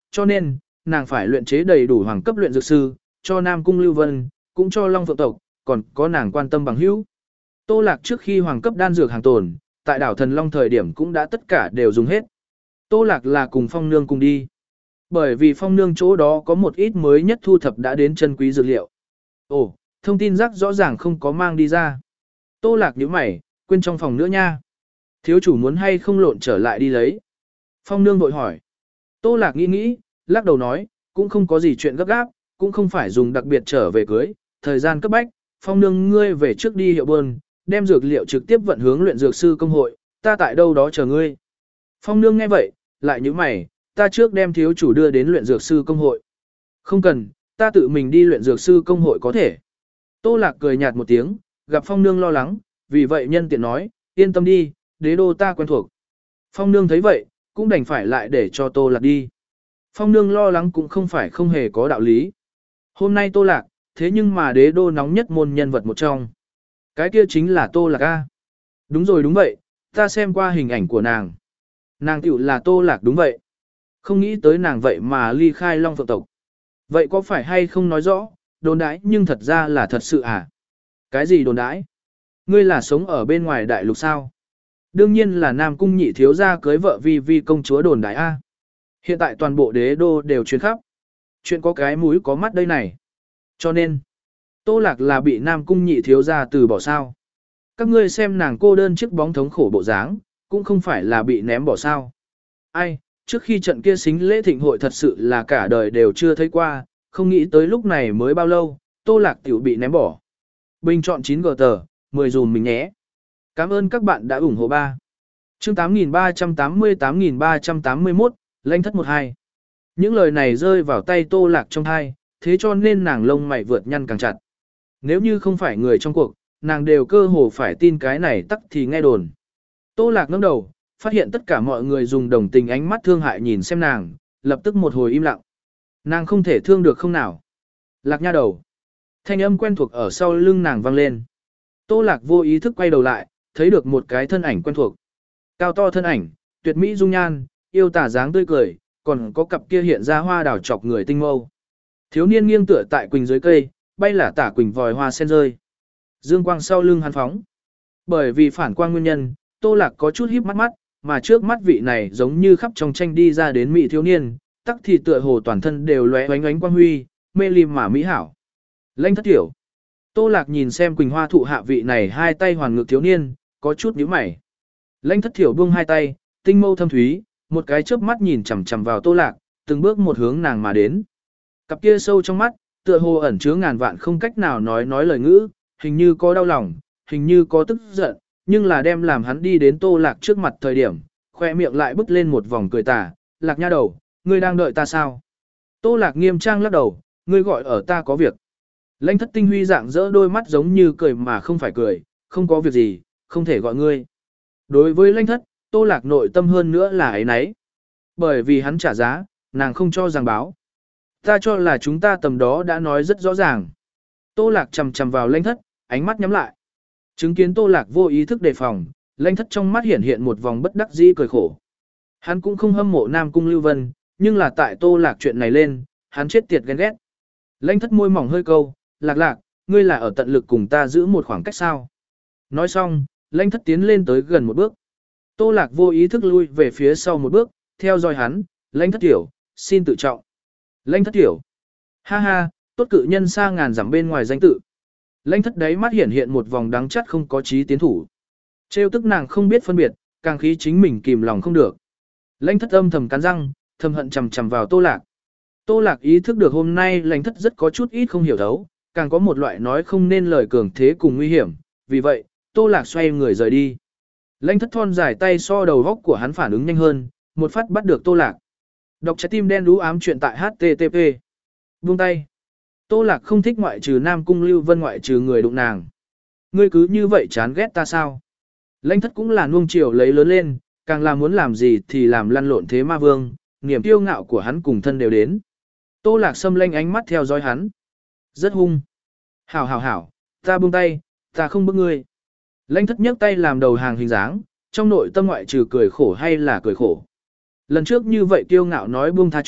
Speaker 1: cho nên, nàng phải luyện chế đầy đủ hoàng cấp luyện dược sư, cho Nam Cung Lưu Vân, cũng cho Long Phượng tộc, còn có nàng quan tâm bằng hữu. Tô Lạc trước khi hoàng cấp đan dược hàng tồn, tại đảo Thần Long thời điểm cũng đã tất cả đều dùng hết. Tô Lạc là cùng Phong Nương cùng đi. Bởi vì Phong Nương chỗ đó có một ít mới nhất thu thập đã đến chân quý dược liệu. Ồ, thông tin rắc rõ ràng không có mang đi ra. Tô Lạc nhíu mày, quên trong phòng nữa nha. Thiếu chủ muốn hay không lộn trở lại đi lấy. Phong Nương vội hỏi. Tô Lạc nghĩ nghĩ, lắc đầu nói, cũng không có gì chuyện gấp gáp, cũng không phải dùng đặc biệt trở về cưới, thời gian cấp bách, Phong Nương ngươi về trước đi hiệu buôn, đem dược liệu trực tiếp vận hướng luyện dược sư công hội, ta tại đâu đó chờ ngươi. Phong Nương nghe vậy, lại nhíu mày, ta trước đem thiếu chủ đưa đến luyện dược sư công hội. Không cần, ta tự mình đi luyện dược sư công hội có thể. Tô Lạc cười nhạt một tiếng, gặp Phong Nương lo lắng, vì vậy nhân tiện nói, yên tâm đi, đế đô ta quen thuộc. Phong Nương thấy vậy, cũng đành phải lại để cho Tô Lạc đi. Phong Nương lo lắng cũng không phải không hề có đạo lý. Hôm nay Tô Lạc, thế nhưng mà đế đô nóng nhất môn nhân vật một trong. Cái kia chính là Tô Lạc A. Đúng rồi đúng vậy, ta xem qua hình ảnh của nàng. Nàng tiểu là Tô Lạc đúng vậy. Không nghĩ tới nàng vậy mà ly khai Long Phượng tộc. Vậy có phải hay không nói rõ, đồn đãi nhưng thật ra là thật sự à? Cái gì đồn đãi? Ngươi là sống ở bên ngoài đại lục sao? Đương nhiên là Nam Cung nhị thiếu gia cưới vợ vi vi công chúa đồn đãi A. Hiện tại toàn bộ đế đô đều truyền khắp. Chuyện có cái mũi có mắt đây này. Cho nên, Tô Lạc là bị Nam Cung nhị thiếu gia từ bỏ sao. Các ngươi xem nàng cô đơn chiếc bóng thống khổ bộ dáng, cũng không phải là bị ném bỏ sao. Ai, trước khi trận kia xính lễ thịnh hội thật sự là cả đời đều chưa thấy qua, không nghĩ tới lúc này mới bao lâu, Tô Lạc tiểu bị ném bỏ. Bình chọn chín gờ tờ, mười dùm mình nhé. Cảm ơn các bạn đã ủng hộ ba. Chương tám nghìn ba trăm tám mươi tám nghìn ba trăm tám mươi mốt, Lanh thất một hai. Những lời này rơi vào tay Tô Lạc trong thai, thế cho nên nàng lông mày vượt nhăn càng chặt. Nếu như không phải người trong cuộc, nàng đều cơ hồ phải tin cái này tắc thì nghe đồn. Tô Lạc ngẩng đầu, phát hiện tất cả mọi người dùng đồng tình ánh mắt thương hại nhìn xem nàng, lập tức một hồi im lặng. Nàng không thể thương được không nào. Lạc nha đầu. Thanh âm quen thuộc ở sau lưng nàng vang lên. Tô Lạc vô ý thức quay đầu lại, thấy được một cái thân ảnh quen thuộc. Cao to thân ảnh, tuyệt mỹ dung nhan, yêu tà dáng tươi cười, còn có cặp kia hiện ra hoa đào chọc người tinh mâu. Thiếu niên nghiêng tựa tại quỳnh dưới cây, bay là tả quỳnh vòi hoa sen rơi. Dương quang sau lưng hắn phóng. Bởi vì phản quang nguyên nhân, Tô Lạc có chút híp mắt mắt, mà trước mắt vị này giống như khắp trong tranh đi ra đến mỹ thiếu niên, tắc thì tựa hồ toàn thân đều lóe oánh oánh quang huy, mê lim mà mỹ hảo. Lanh thất tiểu. Tô Lạc nhìn xem quỳnh hoa thụ hạ vị này hai tay hoàn ngực thiếu niên, có chút nhíu mày. Lanh thất tiểu buông hai tay, tinh mâu thâm thúy, một cái chớp mắt nhìn chằm chằm vào Tô Lạc, từng bước một hướng nàng mà đến. Cặp kia sâu trong mắt, tựa hồ ẩn chứa ngàn vạn không cách nào nói nói lời ngữ, hình như có đau lòng, hình như có tức giận, nhưng là đem làm hắn đi đến Tô Lạc trước mặt thời điểm, khoe miệng lại bứt lên một vòng cười tà, Lạc nha đầu, ngươi đang đợi ta sao? Tô Lạc nghiêm trang lắc đầu, ngươi gọi ở ta có việc. Lãnh thất tinh huy dạng dỡ đôi mắt giống như cười mà không phải cười, không có việc gì, không thể gọi ngươi. Đối với lãnh thất, Tô Lạc nội tâm hơn nữa là ấy nấy. Bởi vì hắn trả giá, nàng không cho giảng báo. Ta cho là chúng ta tầm đó đã nói rất rõ ràng. Tô Lạc chầm chầm vào lãnh thất, ánh mắt nhắm lại. Chứng kiến Tô Lạc vô ý thức đề phòng, lãnh thất trong mắt hiện hiện một vòng bất đắc dĩ cười khổ. Hắn cũng không hâm mộ Nam Cung Lưu Vân, nhưng là tại Tô Lạc chuyện này lên, hắn chết tiệt ghen ghét. Lãnh thất môi mỏng hơi câu, Lạc Lạc, ngươi là ở tận lực cùng ta giữ một khoảng cách sao. Nói xong, lãnh thất tiến lên tới gần một bước. Tô Lạc vô ý thức lui về phía sau một bước, theo dõi hắn, lãnh thất tiểu, xin tự trọng. Lãnh thất tiểu. Ha ha, tốt cự nhân xa ngàn dặm bên ngoài danh tự. Lãnh thất đáy mắt hiện hiện một vòng đắng chắt không có chí tiến thủ. Trêu tức nàng không biết phân biệt, càng khí chính mình kìm lòng không được. Lãnh thất âm thầm cắn răng, thầm hận chầm chầm vào Tô Lạc. Tô Lạc ý thức được hôm nay lãnh thất rất có chút ít không hiểu thấu, càng có một loại nói không nên lời cường thế cùng nguy hiểm, vì vậy, Tô Lạc xoay người rời đi. Lãnh thất thon dài tay so đầu góc của hắn phản ứng nhanh hơn, một phát bắt được Tô Lạc. Đọc trái tim đen đú ám chuyện tại hát tê tê pê. Buông tay. Tô Lạc không thích ngoại trừ Nam Cung Lưu Vân ngoại trừ người đụng nàng. Ngươi cứ như vậy chán ghét ta sao? Lãnh thất cũng là nuông chiều lấy lớn lên, càng là muốn làm gì thì làm lăn lộn thế ma vương, niềm kiêu ngạo của hắn cùng thân đều đến. Tô Lạc xâm lanh ánh mắt theo dõi hắn. Rất hung. Hảo hảo hảo, ta buông tay, ta không bức ngươi. Lãnh thất nhấc tay làm đầu hàng hình dáng, trong nội tâm ngoại trừ cười khổ hay là cười khổ. Lần trước như vậy kiêu ngạo nói buông tha cho,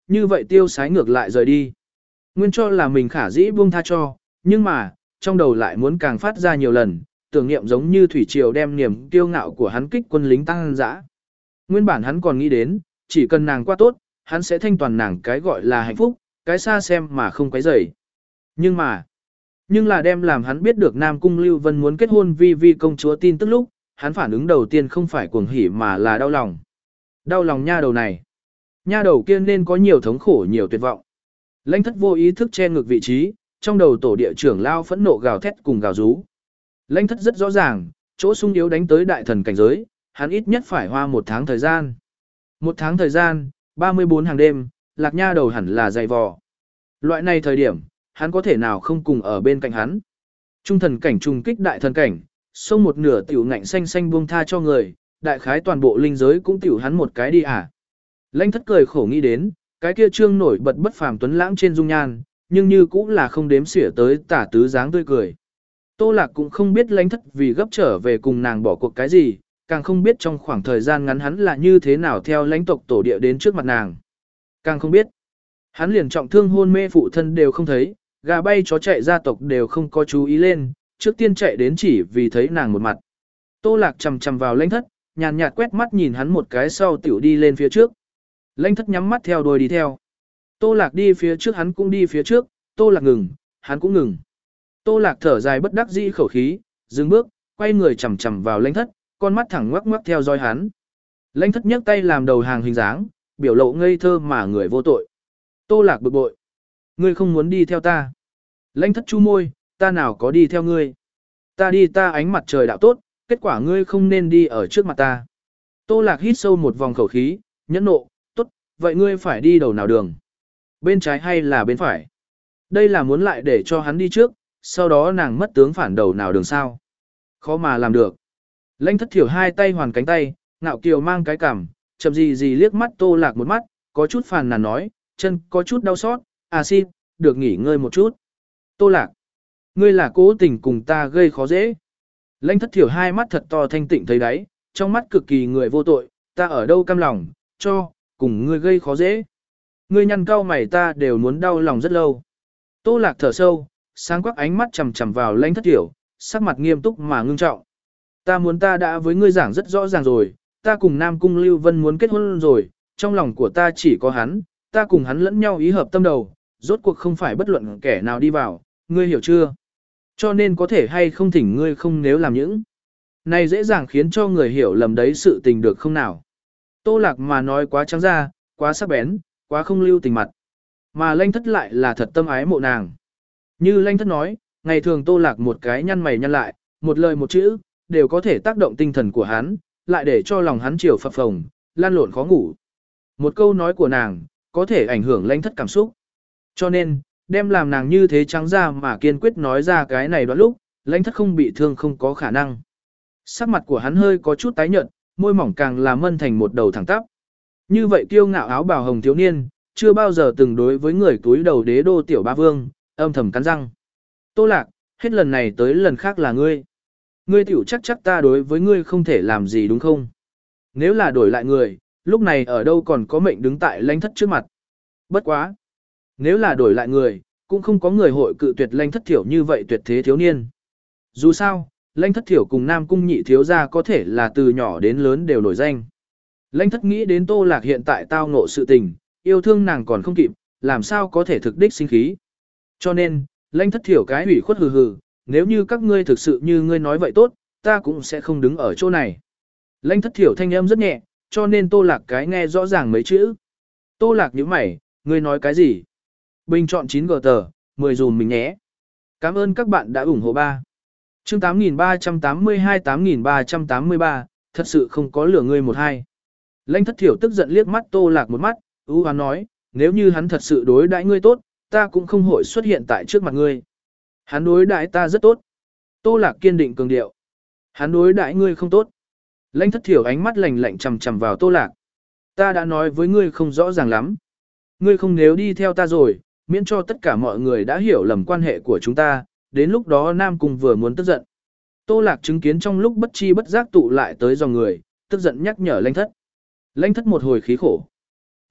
Speaker 1: như vậy tiêu sái ngược lại rời đi. Nguyên cho là mình khả dĩ buông tha cho, nhưng mà, trong đầu lại muốn càng phát ra nhiều lần, tưởng niệm giống như thủy triều đem niềm kiêu ngạo của hắn kích quân lính tăng dã. Nguyên bản hắn còn nghĩ đến, chỉ cần nàng qua tốt, hắn sẽ thanh toàn nàng cái gọi là hạnh phúc, cái xa xem mà không quấy rầy. Nhưng mà, nhưng là đem làm hắn biết được Nam Cung Lưu Vân muốn kết hôn vi vi công chúa tin tức lúc, hắn phản ứng đầu tiên không phải cuồng hỉ mà là đau lòng. Đau lòng nha đầu này. Nha đầu kia nên có nhiều thống khổ nhiều tuyệt vọng. Lãnh Thất vô ý thức che ngược vị trí, trong đầu tổ địa trưởng lao phẫn nộ gào thét cùng gào rú. Lãnh Thất rất rõ ràng, chỗ sung yếu đánh tới đại thần cảnh giới, hắn ít nhất phải hoa một tháng thời gian. Một tháng thời gian, ba mươi bốn hàng đêm, Lạc Nha đầu hẳn là dày vò. Loại này thời điểm, hắn có thể nào không cùng ở bên cạnh hắn. Trung thần cảnh trùng kích đại thần cảnh, xông một nửa tiểu ngạnh xanh xanh buông tha cho người, đại khái toàn bộ linh giới cũng tiểu hắn một cái đi à. Lãnh Thất cười khổ nghĩ đến, cái kia trương nổi bật bất phàm tuấn lãng trên dung nhan, nhưng như cũng là không đếm xỉa tới tả tứ dáng tươi cười. Tô Lạc cũng không biết Lãnh Thất vì gấp trở về cùng nàng bỏ cuộc cái gì, càng không biết trong khoảng thời gian ngắn hắn là như thế nào theo lãnh tộc tổ địa đến trước mặt nàng. Càng không biết, hắn liền trọng thương hôn mê phụ thân đều không thấy, gà bay chó chạy gia tộc đều không có chú ý lên, trước tiên chạy đến chỉ vì thấy nàng một mặt. Tô Lạc chầm chầm vào Lãnh Thất, nhàn nhạt quét mắt nhìn hắn một cái sau tiểu đi lên phía trước. Lãnh Thất nhắm mắt theo đuôi đi theo. Tô Lạc đi phía trước hắn cũng đi phía trước, Tô Lạc ngừng, hắn cũng ngừng. Tô Lạc thở dài bất đắc dĩ khẩu khí, dừng bước, quay người chầm chầm vào Lãnh Thất, con mắt thẳng ngoắc ngoắc theo dõi hắn. Lãnh Thất nhấc tay làm đầu hàng hình dáng, biểu lộ ngây thơ mà người vô tội. Tô Lạc bực bội. Ngươi không muốn đi theo ta. Lãnh Thất chu môi, ta nào có đi theo ngươi. Ta đi ta ánh mặt trời đạo tốt, kết quả ngươi không nên đi ở trước mặt ta. Tô Lạc hít sâu một vòng khẩu khí, nhẫn nộ, tốt, vậy ngươi phải đi đầu nào đường? Bên trái hay là bên phải? Đây là muốn lại để cho hắn đi trước, sau đó nàng mất tướng phản đầu nào đường sao? Khó mà làm được. Lãnh Thất thiểu hai tay hoàn cánh tay, ngạo kiều mang cái cằm, chậm gì gì liếc mắt Tô Lạc một mắt, có chút phàn nàn nói, chân có chút đau xót, à xin, được nghỉ ngơi một chút. Tô Lạc, ngươi là cố tình cùng ta gây khó dễ. Lãnh Thất thiểu hai mắt thật to thanh tịnh thấy đáy, trong mắt cực kỳ người vô tội, ta ở đâu cam lòng, cho, cùng ngươi gây khó dễ. Ngươi nhăn cau mày ta đều muốn đau lòng rất lâu. Tô Lạc thở sâu, sáng quắc ánh mắt chằm chằm vào Lãnh Thất thiểu, sắc mặt nghiêm túc mà ngưng trọng. Ta muốn ta đã với ngươi giảng rất rõ ràng rồi, ta cùng Nam Cung Lưu Vân muốn kết hôn rồi, trong lòng của ta chỉ có hắn, ta cùng hắn lẫn nhau ý hợp tâm đầu, rốt cuộc không phải bất luận kẻ nào đi vào, ngươi hiểu chưa? Cho nên có thể hay không thỉnh ngươi không nếu làm những này dễ dàng khiến cho người hiểu lầm đấy sự tình được không nào. Tô Lạc mà nói quá trắng ra, quá sắc bén, quá không lưu tình mặt. Mà Lãnh Thất lại là thật tâm ái mộ nàng. Như Lãnh Thất nói, ngày thường Tô Lạc một cái nhăn mày nhăn lại, một lời một chữ, đều có thể tác động tinh thần của hắn, lại để cho lòng hắn chiều phập phồng, lan lộn khó ngủ. Một câu nói của nàng, có thể ảnh hưởng Lãnh Thất cảm xúc. Cho nên, đem làm nàng như thế trắng ra mà kiên quyết nói ra cái này đoạn lúc, Lãnh Thất không bị thương không có khả năng. Sắc mặt của hắn hơi có chút tái nhợt, môi mỏng càng là mân thành một đầu thẳng tắp. Như vậy kiêu ngạo áo bào hồng thiếu niên, chưa bao giờ từng đối với người túi đầu đế đô tiểu ba vương, âm thầm cắn răng. Tô Lạc, hết lần này tới lần khác là ngươi. Ngươi tiểu chắc chắc ta đối với ngươi không thể làm gì đúng không? Nếu là đổi lại người, lúc này ở đâu còn có mệnh đứng tại Lãnh Thất trước mặt. Bất quá. Nếu là đổi lại người, cũng không có người hội cự tuyệt Lãnh Thất thiểu như vậy tuyệt thế thiếu niên. Dù sao, Lãnh Thất thiểu cùng Nam Cung nhị thiếu gia có thể là từ nhỏ đến lớn đều nổi danh. Lãnh Thất nghĩ đến Tô Lạc hiện tại tao ngộ sự tình, yêu thương nàng còn không kịp, làm sao có thể thực đích sinh khí. Cho nên, Lãnh Thất thiểu cái ủy khuất hừ hừ, nếu như các ngươi thực sự như ngươi nói vậy tốt, ta cũng sẽ không đứng ở chỗ này. Lãnh Thất thiểu thanh âm rất nhẹ, cho nên Tô Lạc cái nghe rõ ràng mấy chữ. Tô Lạc nhíu mày, ngươi nói cái gì? Bình chọn chín gờ tờ, mười dùm mình nhé. Cảm ơn các bạn đã ủng hộ ba. Chương tám nghìn ba trăm tám mươi hai tám nghìn ba trăm tám mươi ba, thật sự không có lửa ngươi một hai. Lãnh Thất thiểu tức giận liếc mắt Tô Lạc một mắt, ưu hoán nói, nếu như hắn thật sự đối đãi ngươi tốt, ta cũng không hội xuất hiện tại trước mặt ngươi. Hắn đối đãi ta rất tốt. Tô Lạc kiên định cường điệu. Hắn đối đãi ngươi không tốt. Lãnh Thất thiểu ánh mắt lạnh lạnh chằm chằm vào Tô Lạc. Ta đã nói với ngươi không rõ ràng lắm. Ngươi không nếu đi theo ta rồi, miễn cho tất cả mọi người đã hiểu lầm quan hệ của chúng ta, đến lúc đó Nam Cung vừa muốn tức giận. Tô Lạc chứng kiến trong lúc bất chi bất giác tụ lại tới dòng người, tức giận nhắc nhở Lãnh Thất. Lãnh Thất một hồi khí khổ.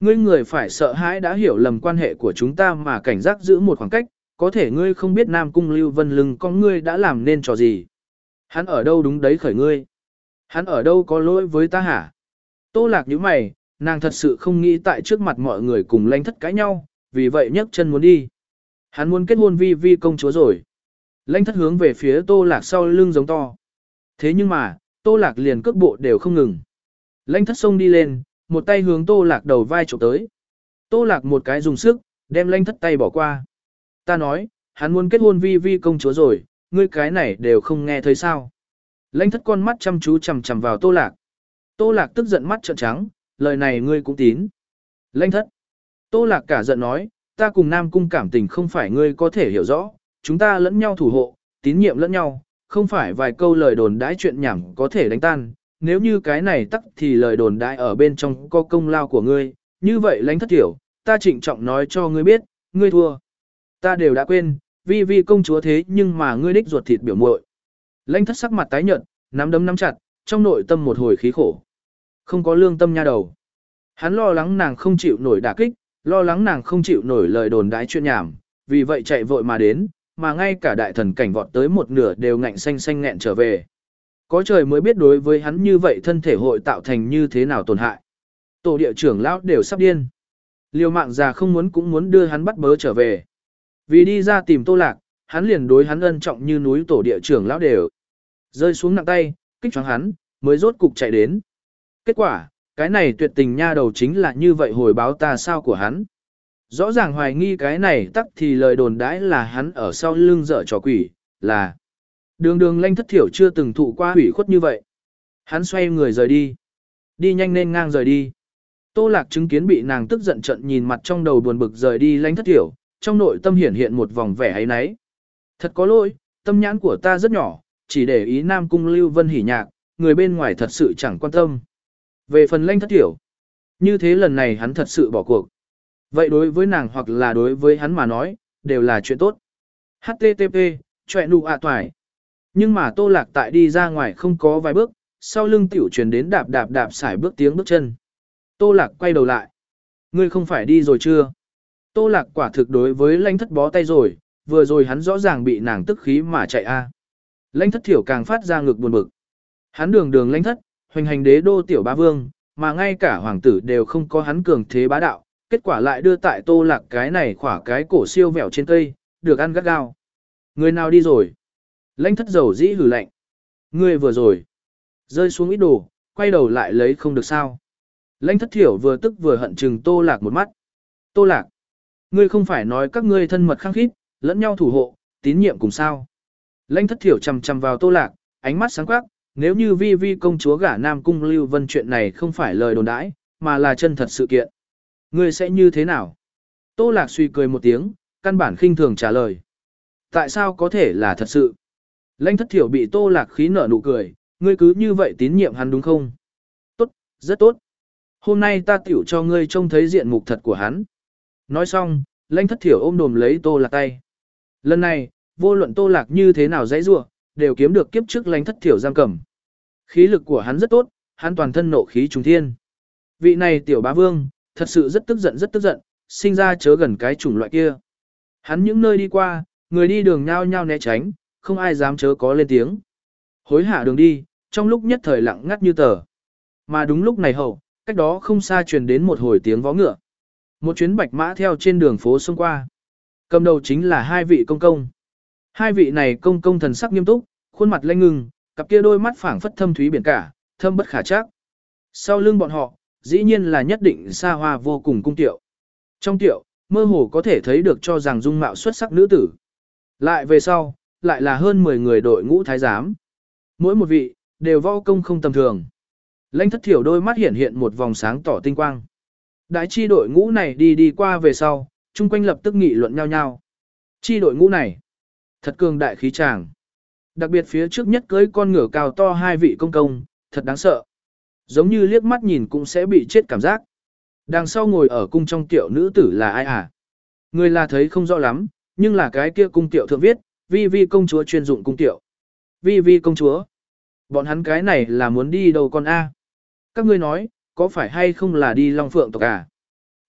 Speaker 1: Ngươi người phải sợ hãi đã hiểu lầm quan hệ của chúng ta mà cảnh giác giữ một khoảng cách, có thể ngươi không biết Nam Cung Lưu Vân lưng con ngươi đã làm nên trò gì. Hắn ở đâu đúng đấy khởi ngươi. Hắn ở đâu có lỗi với ta hả? Tô Lạc nhíu mày, nàng thật sự không nghĩ tại trước mặt mọi người cùng Lãnh Thất cãi nhau, vì vậy nhấc chân muốn đi. Hắn muốn kết hôn Vi Vi công chúa rồi. Lãnh Thất hướng về phía Tô Lạc sau lưng giống to. Thế nhưng mà, Tô Lạc liền cước bộ đều không ngừng. Lãnh Thất xông đi lên, một tay hướng Tô Lạc đầu vai chụp tới. Tô Lạc một cái dùng sức, đem Lãnh Thất tay bỏ qua. Ta nói, hắn muốn kết hôn Vi Vi công chúa rồi, ngươi cái này đều không nghe thấy sao? Lãnh Thất con mắt chăm chú chằm chằm vào Tô Lạc. Tô Lạc tức giận mắt trợn trắng, lời này ngươi cũng tín. Lãnh Thất. Tô Lạc cả giận nói, ta cùng Nam Cung cảm tình không phải ngươi có thể hiểu rõ, chúng ta lẫn nhau thủ hộ, tín nhiệm lẫn nhau, không phải vài câu lời đồn đãi chuyện nhảm có thể đánh tan, nếu như cái này tắc thì lời đồn đãi ở bên trong có công lao của ngươi, như vậy Lãnh Thất tiểu, ta trịnh trọng nói cho ngươi biết, ngươi thua. Ta đều đã quên, Vi Vi công chúa thế nhưng mà ngươi đích ruột thịt biểu muội. Lãnh Thất sắc mặt tái nhợt, nắm đấm nắm chặt, trong nội tâm một hồi khí khổ. Không có lương tâm nha đầu. Hắn lo lắng nàng không chịu nổi đả kích, lo lắng nàng không chịu nổi lời đồn đãi chuyện nhảm, vì vậy chạy vội mà đến, mà ngay cả đại thần cảnh vọt tới một nửa đều ngạnh xanh xanh nghẹn trở về. Có trời mới biết đối với hắn như vậy thân thể hội tạo thành như thế nào tổn hại. Tổ địa trưởng lão đều sắp điên. Liều mạng già không muốn cũng muốn đưa hắn bắt bớ trở về. Vì đi ra tìm Tô Lạc, hắn liền đối hắn ân trọng như núi tổ địa trưởng lão đều. Rơi xuống nặng tay, kích choáng hắn, mới rốt cục chạy đến. Kết quả, cái này tuyệt tình nha đầu chính là như vậy hồi báo ta sao của hắn. Rõ ràng hoài nghi cái này tắc thì lời đồn đãi là hắn ở sau lưng dở trò quỷ, là đường đường Lãnh Thất thiểu chưa từng thụ qua hủy khuất như vậy. Hắn xoay người rời đi. Đi nhanh nên ngang rời đi. Tô Lạc chứng kiến bị nàng tức giận trận nhìn mặt trong đầu buồn bực rời đi Lãnh Thất thiểu, trong nội tâm hiển hiện một vòng vẻ ấy náy. Thật có lỗi, tâm nhãn của ta rất nhỏ, chỉ để ý Nam Cung Lưu Vân hỉ nhạc, người bên ngoài thật sự chẳng quan tâm. Về phần Lãnh Thất thiểu, như thế lần này hắn thật sự bỏ cuộc. Vậy đối với nàng hoặc là đối với hắn mà nói, đều là chuyện tốt. hát tê tê pê, chọe nụ ạ toài. Nhưng mà Tô Lạc tại đi ra ngoài không có vài bước, sau lưng tiểu truyền đến đạp đạp đạp xài bước tiếng bước chân. Tô Lạc quay đầu lại. Ngươi không phải đi rồi chưa? Tô Lạc quả thực đối với Lãnh Thất bó tay rồi, vừa rồi hắn rõ ràng bị nàng tức khí mà chạy a. Lãnh Thất thiểu càng phát ra ngực buồn bực. Hắn đường đường Lãnh Thất, hoành hành đế đô tiểu bá vương, mà ngay cả hoàng tử đều không có hắn cường thế bá đạo, kết quả lại đưa tại Tô Lạc cái này khỏa cái cổ siêu vẹo trên cây, được ăn gắt gao. Người nào đi rồi? Lãnh Thất dầu dĩ hử lạnh. Ngươi vừa rồi. Rơi xuống ít đồ, quay đầu lại lấy không được sao. Lãnh Thất thiểu vừa tức vừa hận chừng Tô Lạc một mắt. Tô Lạc. Ngươi không phải nói các ngươi thân mật khăng khít, lẫn nhau thủ hộ, tín nhiệm cùng sao. Lãnh Thất thiểu chằm chằm vào Tô Lạc, ánh mắt sáng quắc, nếu như Vi Vi công chúa gả Nam Cung Lưu Vân chuyện này không phải lời đồn đãi, mà là chân thật sự kiện. Ngươi sẽ như thế nào? Tô Lạc suy cười một tiếng, căn bản khinh thường trả lời. Tại sao có thể là thật sự? Lãnh Thất thiểu bị Tô Lạc khí nở nụ cười, ngươi cứ như vậy tín nhiệm hắn đúng không? Tốt, rất tốt. Hôm nay ta tiểu cho ngươi trông thấy diện mục thật của hắn. Nói xong, Lãnh Thất thiểu ôm đồm lấy Tô Lạc tay. Lần này, vô luận Tô Lạc như thế nào dãy rủa, đều kiếm được kiếp trước Lãnh Thất thiểu giam cầm. Khí lực của hắn rất tốt, hắn toàn thân nộ khí trùng thiên. Vị này tiểu bá vương, thật sự rất tức giận rất tức giận, sinh ra chớ gần cái chủng loại kia. Hắn những nơi đi qua, người đi đường nhao nhao né tránh, không ai dám chớ có lên tiếng. Hối hả đường đi, trong lúc nhất thời lặng ngắt như tờ. Mà đúng lúc này hậu, cách đó không xa truyền đến một hồi tiếng vó ngựa. Một chuyến bạch mã theo trên đường phố xông qua. Cầm đầu chính là hai vị công công. Hai vị này công công thần sắc nghiêm túc, khuôn mặt lanh ngừng, cặp kia đôi mắt phảng phất thâm thúy biển cả, thâm bất khả trắc. Sau lưng bọn họ, dĩ nhiên là nhất định xa hoa vô cùng cung tiệu. Trong tiệu, mơ hồ có thể thấy được cho rằng dung mạo xuất sắc nữ tử. Lại về sau, lại là hơn mười người đội ngũ thái giám. Mỗi một vị, đều võ công không tầm thường. Lãnh Thất thiểu đôi mắt hiện hiện một vòng sáng tỏ tinh quang. Đại chi đội ngũ này đi đi qua về sau, chung quanh lập tức nghị luận nhau nhau. Chi đội ngũ này, thật cường đại khí tràng. Đặc biệt phía trước nhất cưới con ngựa cao to hai vị công công, thật đáng sợ. Giống như liếc mắt nhìn cũng sẽ bị chết cảm giác. Đằng sau ngồi ở cung trong tiệu nữ tử là ai à? Người là thấy không rõ lắm, nhưng là cái kia cung tiệu thượng viết, Vi Vi công chúa chuyên dụng cung tiệu. Vi Vi công chúa. Bọn hắn cái này là muốn đi đâu con a? Các ngươi nói, có phải hay không là đi Long Phượng tộc à?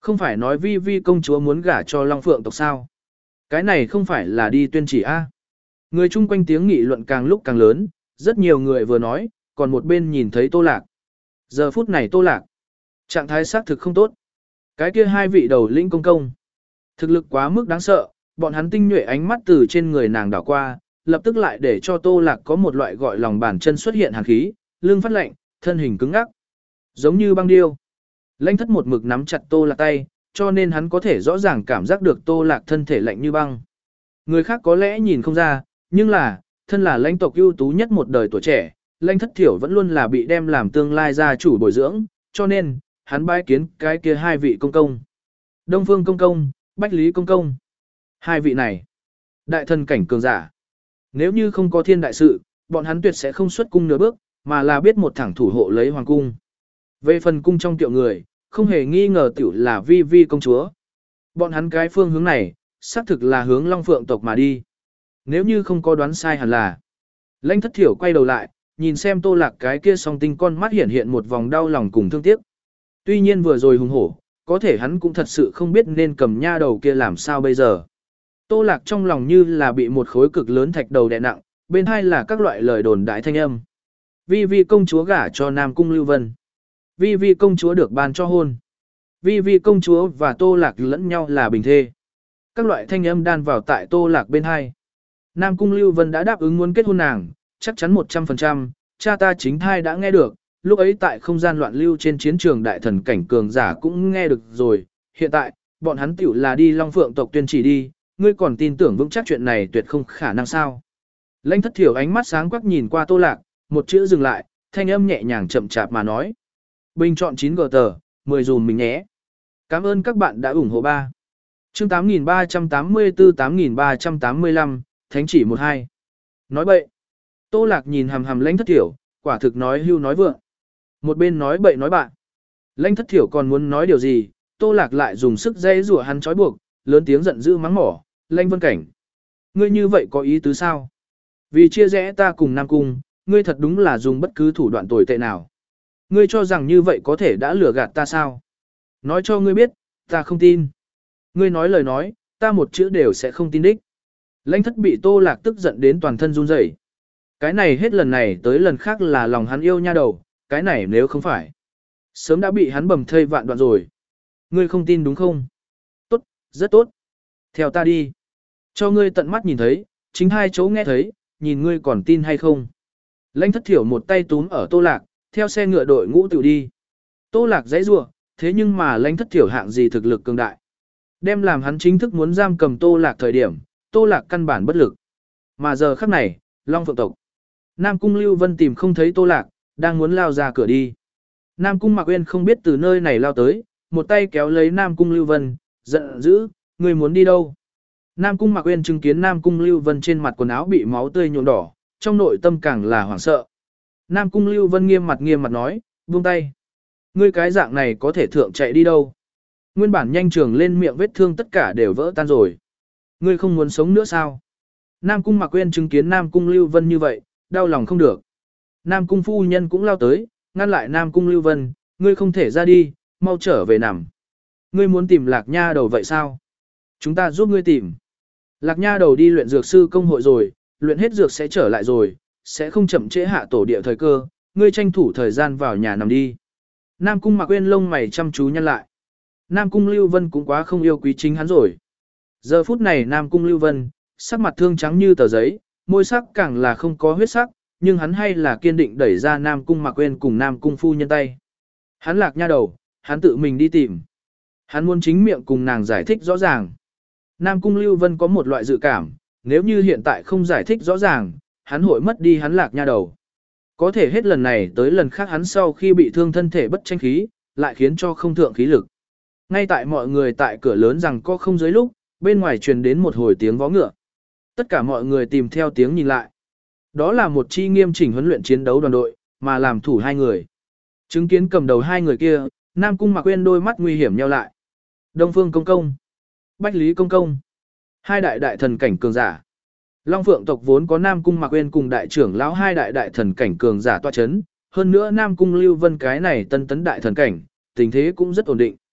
Speaker 1: Không phải nói vi vi công chúa muốn gả cho Long Phượng tộc sao? Cái này không phải là đi tuyên chỉ a? Người chung quanh tiếng nghị luận càng lúc càng lớn, rất nhiều người vừa nói, còn một bên nhìn thấy Tô Lạc. Giờ phút này Tô Lạc, trạng thái xác thực không tốt. Cái kia hai vị đầu lĩnh công công, thực lực quá mức đáng sợ, bọn hắn tinh nhuệ ánh mắt từ trên người nàng đảo qua, lập tức lại để cho Tô Lạc có một loại gọi lòng bàn chân xuất hiện hàn khí, lưng phát lạnh, thân hình cứng ngắc, giống như băng điêu. Lãnh Thất một mực nắm chặt Tô Lạc tay, cho nên hắn có thể rõ ràng cảm giác được Tô Lạc thân thể lạnh như băng. Người khác có lẽ nhìn không ra, nhưng là, thân là lãnh tộc ưu tú nhất một đời tuổi trẻ, Lãnh Thất Thiểu vẫn luôn là bị đem làm tương lai gia chủ bồi dưỡng, cho nên, hắn bái kiến cái kia hai vị công công. Đông Phương công công, Bách Lý công công. Hai vị này, đại thần cảnh cường giả. Nếu như không có thiên đại sự, bọn hắn tuyệt sẽ không xuất cung nửa bước, mà là biết một thẳng thủ hộ lấy hoàng cung. Về phần cung trong tiệu người, không hề nghi ngờ tiểu là vi vi công chúa. Bọn hắn cái phương hướng này, xác thực là hướng Long Phượng tộc mà đi. Nếu như không có đoán sai hẳn là. Lãnh Thất Thiểu quay đầu lại, nhìn xem Tô Lạc cái kia song tinh con mắt hiện hiện một vòng đau lòng cùng thương tiếc. Tuy nhiên vừa rồi hùng hổ, có thể hắn cũng thật sự không biết nên cầm nha đầu kia làm sao bây giờ. Tô Lạc trong lòng như là bị một khối cực lớn thạch đầu đè nặng, bên hai là các loại lời đồn đại thanh âm. Vi vi công chúa gả cho Nam Cung Lưu Vân. Vi vi công chúa được ban cho hôn. Vi vi công chúa và Tô Lạc lẫn nhau là bình thê. Các loại thanh âm đan vào tại Tô Lạc bên hai. Nam Cung Lưu Vân đã đáp ứng muốn kết hôn nàng, chắc chắn một trăm phần trăm, cha ta chính thai đã nghe được, lúc ấy tại không gian loạn lưu trên chiến trường đại thần cảnh cường giả cũng nghe được rồi, hiện tại, bọn hắn tiểu là đi Long Phượng tộc tuyên chỉ đi, ngươi còn tin tưởng vững chắc chuyện này tuyệt không khả năng sao. Lãnh Thất Thiểu ánh mắt sáng quắc nhìn qua Tô Lạc, một chữ dừng lại, thanh âm nhẹ nhàng chậm chạp mà nói. Bình chọn chín gờ tờ, mười dùm mình nhé. Cảm ơn các bạn đã ủng hộ ba. Chương tám nghìn ba trăm tám mươi tư tám nghìn ba trăm tám mươi lăm, Thánh chỉ một hai. Nói bậy. Tô Lạc nhìn hằm hằm Lãnh Thất Thiểu, quả thực nói hưu nói vượng. Một bên nói bậy nói bạn. Lãnh Thất Thiểu còn muốn nói điều gì, Tô Lạc lại dùng sức dây rủa hắn trói buộc, lớn tiếng giận dữ mắng mỏ, Lãnh Vân Cảnh. Ngươi như vậy có ý tứ sao? Vì chia rẽ ta cùng Nam Cung, ngươi thật đúng là dùng bất cứ thủ đoạn tồi tệ nào. Ngươi cho rằng như vậy có thể đã lừa gạt ta sao? Nói cho ngươi biết, ta không tin. Ngươi nói lời nói, ta một chữ đều sẽ không tin đích. Lãnh Thất bị Tô Lạc tức giận đến toàn thân run rẩy. Cái này hết lần này tới lần khác là lòng hắn yêu nha đầu, cái này nếu không phải, sớm đã bị hắn bầm thây vạn đoạn rồi. Ngươi không tin đúng không? Tốt, rất tốt. Theo ta đi. Cho ngươi tận mắt nhìn thấy, chính hai chỗ nghe thấy, nhìn ngươi còn tin hay không. Lãnh Thất Thiểu một tay túm ở Tô Lạc, theo xe ngựa đội ngũ tự đi. Tô Lạc giãy giụa, thế nhưng mà Lãnh Thất Thiểu hạng gì thực lực cường đại. Đem làm hắn chính thức muốn giam cầm Tô Lạc thời điểm, Tô Lạc căn bản bất lực. Mà giờ khắc này, Long Phượng tộc. Nam Cung Lưu Vân tìm không thấy Tô Lạc, đang muốn lao ra cửa đi. Nam Cung Mạc Uyên không biết từ nơi này lao tới, một tay kéo lấy Nam Cung Lưu Vân, giận dữ, ngươi muốn đi đâu? Nam Cung Mạc Uyên chứng kiến Nam Cung Lưu Vân trên mặt quần áo bị máu tươi nhuộm đỏ, trong nội tâm càng là hoảng sợ. Nam Cung Lưu Vân nghiêm mặt nghiêm mặt nói, buông tay. Ngươi cái dạng này có thể thượng chạy đi đâu? Nguyên bản nhanh trường lên miệng vết thương tất cả đều vỡ tan rồi. Ngươi không muốn sống nữa sao? Nam Cung Mạc Uyên chứng kiến Nam Cung Lưu Vân như vậy, đau lòng không được. Nam Cung phu nhân cũng lao tới, ngăn lại Nam Cung Lưu Vân, ngươi không thể ra đi, mau trở về nằm. Ngươi muốn tìm Lạc Nha đầu vậy sao? Chúng ta giúp ngươi tìm. Lạc Nha đầu đi luyện dược sư công hội rồi, luyện hết dược sẽ trở lại rồi, sẽ không chậm trễ hạ tổ địa thời cơ, ngươi tranh thủ thời gian vào nhà nằm đi. Nam Cung Mạc Uyên lông mày chăm chú nhăn lại. Nam Cung Lưu Vân cũng quá không yêu quý chính hắn rồi. Giờ phút này Nam Cung Lưu Vân, sắc mặt thương trắng như tờ giấy, môi sắc càng là không có huyết sắc, nhưng hắn hay là kiên định đẩy ra Nam Cung Mạc Uyên cùng Nam Cung phu nhân tay. Hắn Lạc Nha đầu, hắn tự mình đi tìm. Hắn muốn chính miệng cùng nàng giải thích rõ ràng. Nam Cung Lưu Vân có một loại dự cảm, nếu như hiện tại không giải thích rõ ràng, hắn hội mất đi hắn Lạc Nha đầu. Có thể hết lần này tới lần khác hắn sau khi bị thương thân thể bất tranh khí, lại khiến cho không thượng khí lực. Ngay tại mọi người tại cửa lớn rằng có không dưới lúc, bên ngoài truyền đến một hồi tiếng vó ngựa. Tất cả mọi người tìm theo tiếng nhìn lại. Đó là một chi nghiêm chỉnh huấn luyện chiến đấu đoàn đội, mà làm thủ hai người. Chứng kiến cầm đầu hai người kia, Nam Cung Mạc Uyên đôi mắt nguy hiểm nheo lại. Đông Phương Công Công, Bách Lý Công Công, hai đại đại thần cảnh cường giả. Long Phượng tộc vốn có Nam Cung Mạc Uyên cùng đại trưởng lão hai đại đại thần cảnh cường giả tọa chấn, hơn nữa Nam Cung Lưu Vân cái này tân tấn đại thần cảnh, tình thế cũng rất ổn định.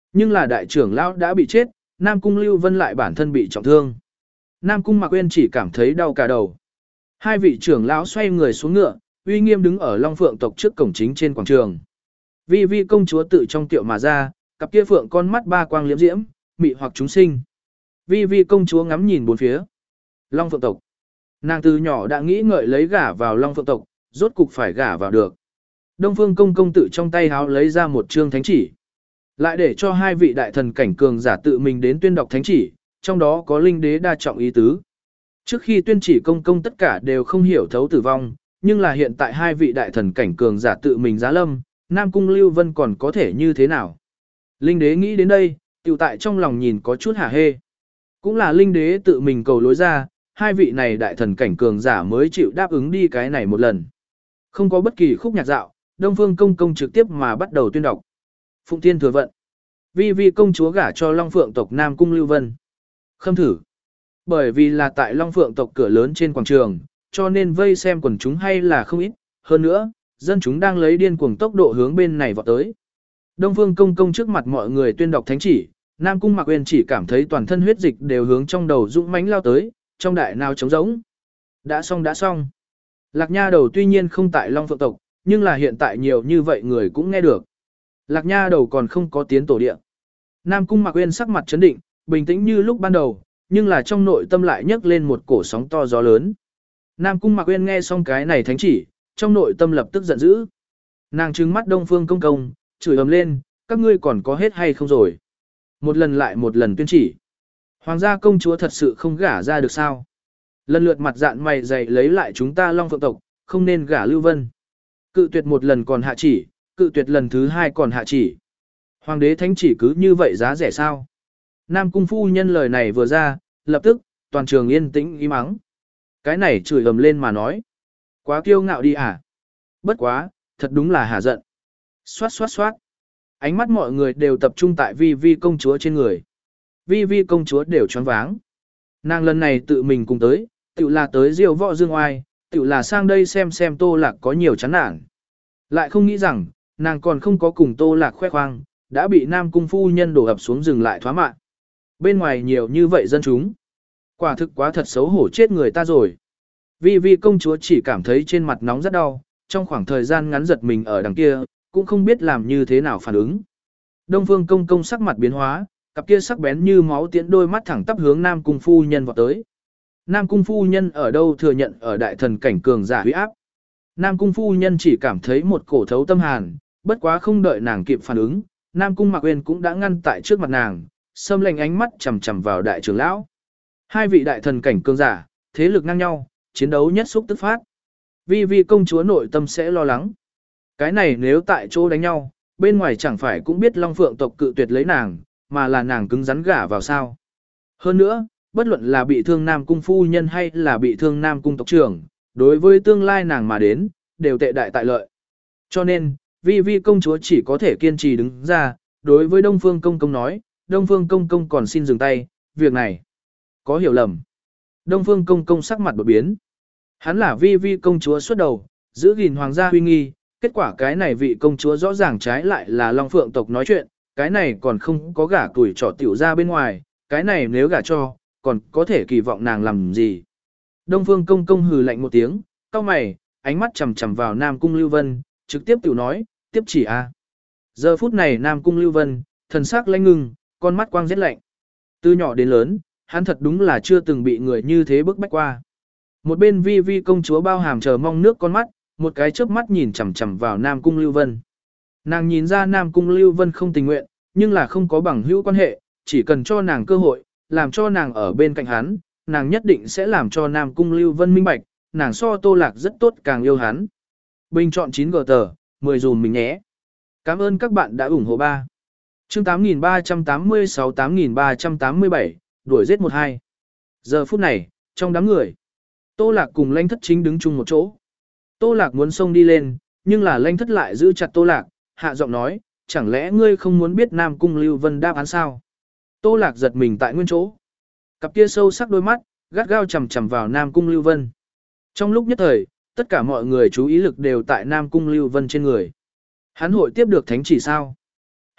Speaker 1: Nhưng là đại trưởng lão đã bị chết, Nam Cung Lưu Vân lại bản thân bị trọng thương. Nam Cung Mạc Uyên chỉ cảm thấy đau cả đầu. Hai vị trưởng lão xoay người xuống ngựa, uy nghiêm đứng ở Long Phượng tộc trước cổng chính trên quảng trường. Vi Vi công chúa tự trong tiệu mà ra, cặp kia phượng con mắt ba quang liễm diễm, mị hoặc chúng sinh. Vi Vi công chúa ngắm nhìn bốn phía. Long Phượng tộc. Nàng từ nhỏ đã nghĩ ngợi lấy gả vào Long Phượng tộc, rốt cục phải gả vào được. Đông Phương công công tự trong tay háo lấy ra một chương thánh chỉ. Lại để cho hai vị đại thần cảnh cường giả tự mình đến tuyên đọc thánh chỉ, trong đó có linh đế đa trọng ý tứ. Trước khi tuyên chỉ công công tất cả đều không hiểu thấu tử vong, nhưng là hiện tại hai vị đại thần cảnh cường giả tự mình giá lâm, Nam Cung Lưu Vân còn có thể như thế nào? Linh đế nghĩ đến đây, tiểu tại trong lòng nhìn có chút hả hê. Cũng là linh đế tự mình cầu lối ra, hai vị này đại thần cảnh cường giả mới chịu đáp ứng đi cái này một lần. Không có bất kỳ khúc nhạc dạo, Đông Phương công công trực tiếp mà bắt đầu tuyên đọc. Phụng Thiên thừa vận. Vi Vi công chúa gả cho Long Phượng tộc Nam Cung Lưu Vân. Khâm thử. Bởi vì là tại Long Phượng tộc cửa lớn trên quảng trường, cho nên vây xem quần chúng hay là không ít. Hơn nữa, dân chúng đang lấy điên cuồng tốc độ hướng bên này vọt tới. Đông Phương công công trước mặt mọi người tuyên đọc thánh chỉ, Nam Cung Mạc Uyên chỉ cảm thấy toàn thân huyết dịch đều hướng trong đầu dũng mãnh lao tới, trong đại nào trống rỗng. Đã xong đã xong. Lạc Nha đầu tuy nhiên không tại Long Phượng tộc, nhưng là hiện tại nhiều như vậy người cũng nghe được. Lạc Nha đầu còn không có tiến tổ địa. Nam Cung Mạc Uyên sắc mặt trấn định, bình tĩnh như lúc ban đầu, nhưng là trong nội tâm lại nhấc lên một cổ sóng to gió lớn. Nam Cung Mạc Uyên nghe xong cái này thánh chỉ, trong nội tâm lập tức giận dữ. Nàng trừng mắt Đông Phương công công, chửi ầm lên, các ngươi còn có hết hay không rồi? Một lần lại một lần tuyên chỉ. Hoàng gia công chúa thật sự không gả ra được sao? Lần lượt mặt dạn mày dày lấy lại chúng ta Long Phượng tộc, không nên gả Lưu Vân. Cự tuyệt một lần còn hạ chỉ, cự tuyệt lần thứ hai còn hạ chỉ. Hoàng đế thánh chỉ cứ như vậy giá rẻ sao? Nam Cung phu nhân lời này vừa ra, lập tức, toàn trường yên tĩnh im mắng. Cái này chửi ầm lên mà nói. Quá kiêu ngạo đi à? Bất quá, thật đúng là hả giận. Xoát xoát xoát. Ánh mắt mọi người đều tập trung tại Vi Vi công chúa trên người. Vi Vi công chúa đều choáng váng. Nàng lần này tự mình cùng tới, tự là tới diêu võ dương oai, tự là sang đây xem xem Tô Lạc có nhiều chán nản. Lại không nghĩ rằng, nàng còn không có cùng Tô Lạc khoe khoang, đã bị Nam Cung phu nhân đổ ập xuống dừng lại thoá mạn. Bên ngoài nhiều như vậy dân chúng. Quả thực quá thật xấu hổ chết người ta rồi. Vi Vi công chúa chỉ cảm thấy trên mặt nóng rất đau, trong khoảng thời gian ngắn giật mình ở đằng kia, cũng không biết làm như thế nào phản ứng. Đông Phương công công sắc mặt biến hóa, cặp kia sắc bén như máu tiễn đôi mắt thẳng tắp hướng Nam Cung phu nhân vọt tới. Nam Cung phu nhân ở đâu thừa nhận ở đại thần cảnh cường giả huy áp. Nam Cung phu nhân chỉ cảm thấy một cổ thấu tâm hàn, bất quá không đợi nàng kịp phản ứng, Nam Cung Mạc Uyên cũng đã ngăn tại trước mặt nàng, xâm lệnh ánh mắt chằm chằm vào đại trưởng lão. Hai vị đại thần cảnh cường giả, thế lực ngang nhau, chiến đấu nhất xúc tức phát. Vi Vi công chúa nội tâm sẽ lo lắng. Cái này nếu tại chỗ đánh nhau, bên ngoài chẳng phải cũng biết Long Phượng tộc cự tuyệt lấy nàng, mà là nàng cứng rắn gả vào sao. Hơn nữa, bất luận là bị thương Nam Cung phu nhân hay là bị thương Nam Cung tộc trưởng, đối với tương lai nàng mà đến, đều tệ đại tại lợi. Cho nên, Vi Vi công chúa chỉ có thể kiên trì đứng ra, đối với Đông Phương công công nói, Đông Phương công công còn xin dừng tay, việc này có hiểu lầm. Đông Phương công công sắc mặt đột biến. Hắn là Vi Vi công chúa xuất đầu, giữ gìn hoàng gia huy nghi, kết quả cái này vị công chúa rõ ràng trái lại là Long Phượng tộc nói chuyện, cái này còn không có gả tuổi trọ tiểu ra bên ngoài, cái này nếu gả cho, còn có thể kỳ vọng nàng làm gì. Đông Phương công công hừ lạnh một tiếng, cau mày, ánh mắt chằm chằm vào Nam Cung Lưu Vân, trực tiếp tiểu nói, tiếp chỉ a. Giờ phút này Nam Cung Lưu Vân, thần sắc lãnh ngưng, con mắt quang rét lạnh. Từ nhỏ đến lớn, hắn thật đúng là chưa từng bị người như thế bức bách qua. Một bên Vi Vi công chúa bao hàm chờ mong nước con mắt, một cái chớp mắt nhìn chằm chằm vào Nam Cung Lưu Vân. Nàng nhìn ra Nam Cung Lưu Vân không tình nguyện, nhưng là không có bằng hữu quan hệ, chỉ cần cho nàng cơ hội, làm cho nàng ở bên cạnh hắn, nàng nhất định sẽ làm cho Nam Cung Lưu Vân minh bạch, nàng so Tô Lạc rất tốt càng yêu hắn. Bình chọn chín gờ tờ, mười dùm mình nhé. Cảm ơn các bạn đã ủng hộ ba. Chương tám nghìn ba trăm tám mươi sáu tám nghìn ba trăm tám mươi bảy, đuổi giết một hai. Giờ phút này, trong đám người, Tô Lạc cùng Lãnh Thất chính đứng chung một chỗ. Tô Lạc muốn xông đi lên, nhưng là Lãnh Thất lại giữ chặt Tô Lạc, hạ giọng nói, chẳng lẽ ngươi không muốn biết Nam Cung Lưu Vân đáp án sao? Tô Lạc giật mình tại nguyên chỗ. Cặp kia sâu sắc đôi mắt, gắt gao chằm chằm vào Nam Cung Lưu Vân. Trong lúc nhất thời, tất cả mọi người chú ý lực đều tại Nam Cung Lưu Vân trên người. Hắn hội tiếp được thánh chỉ sao?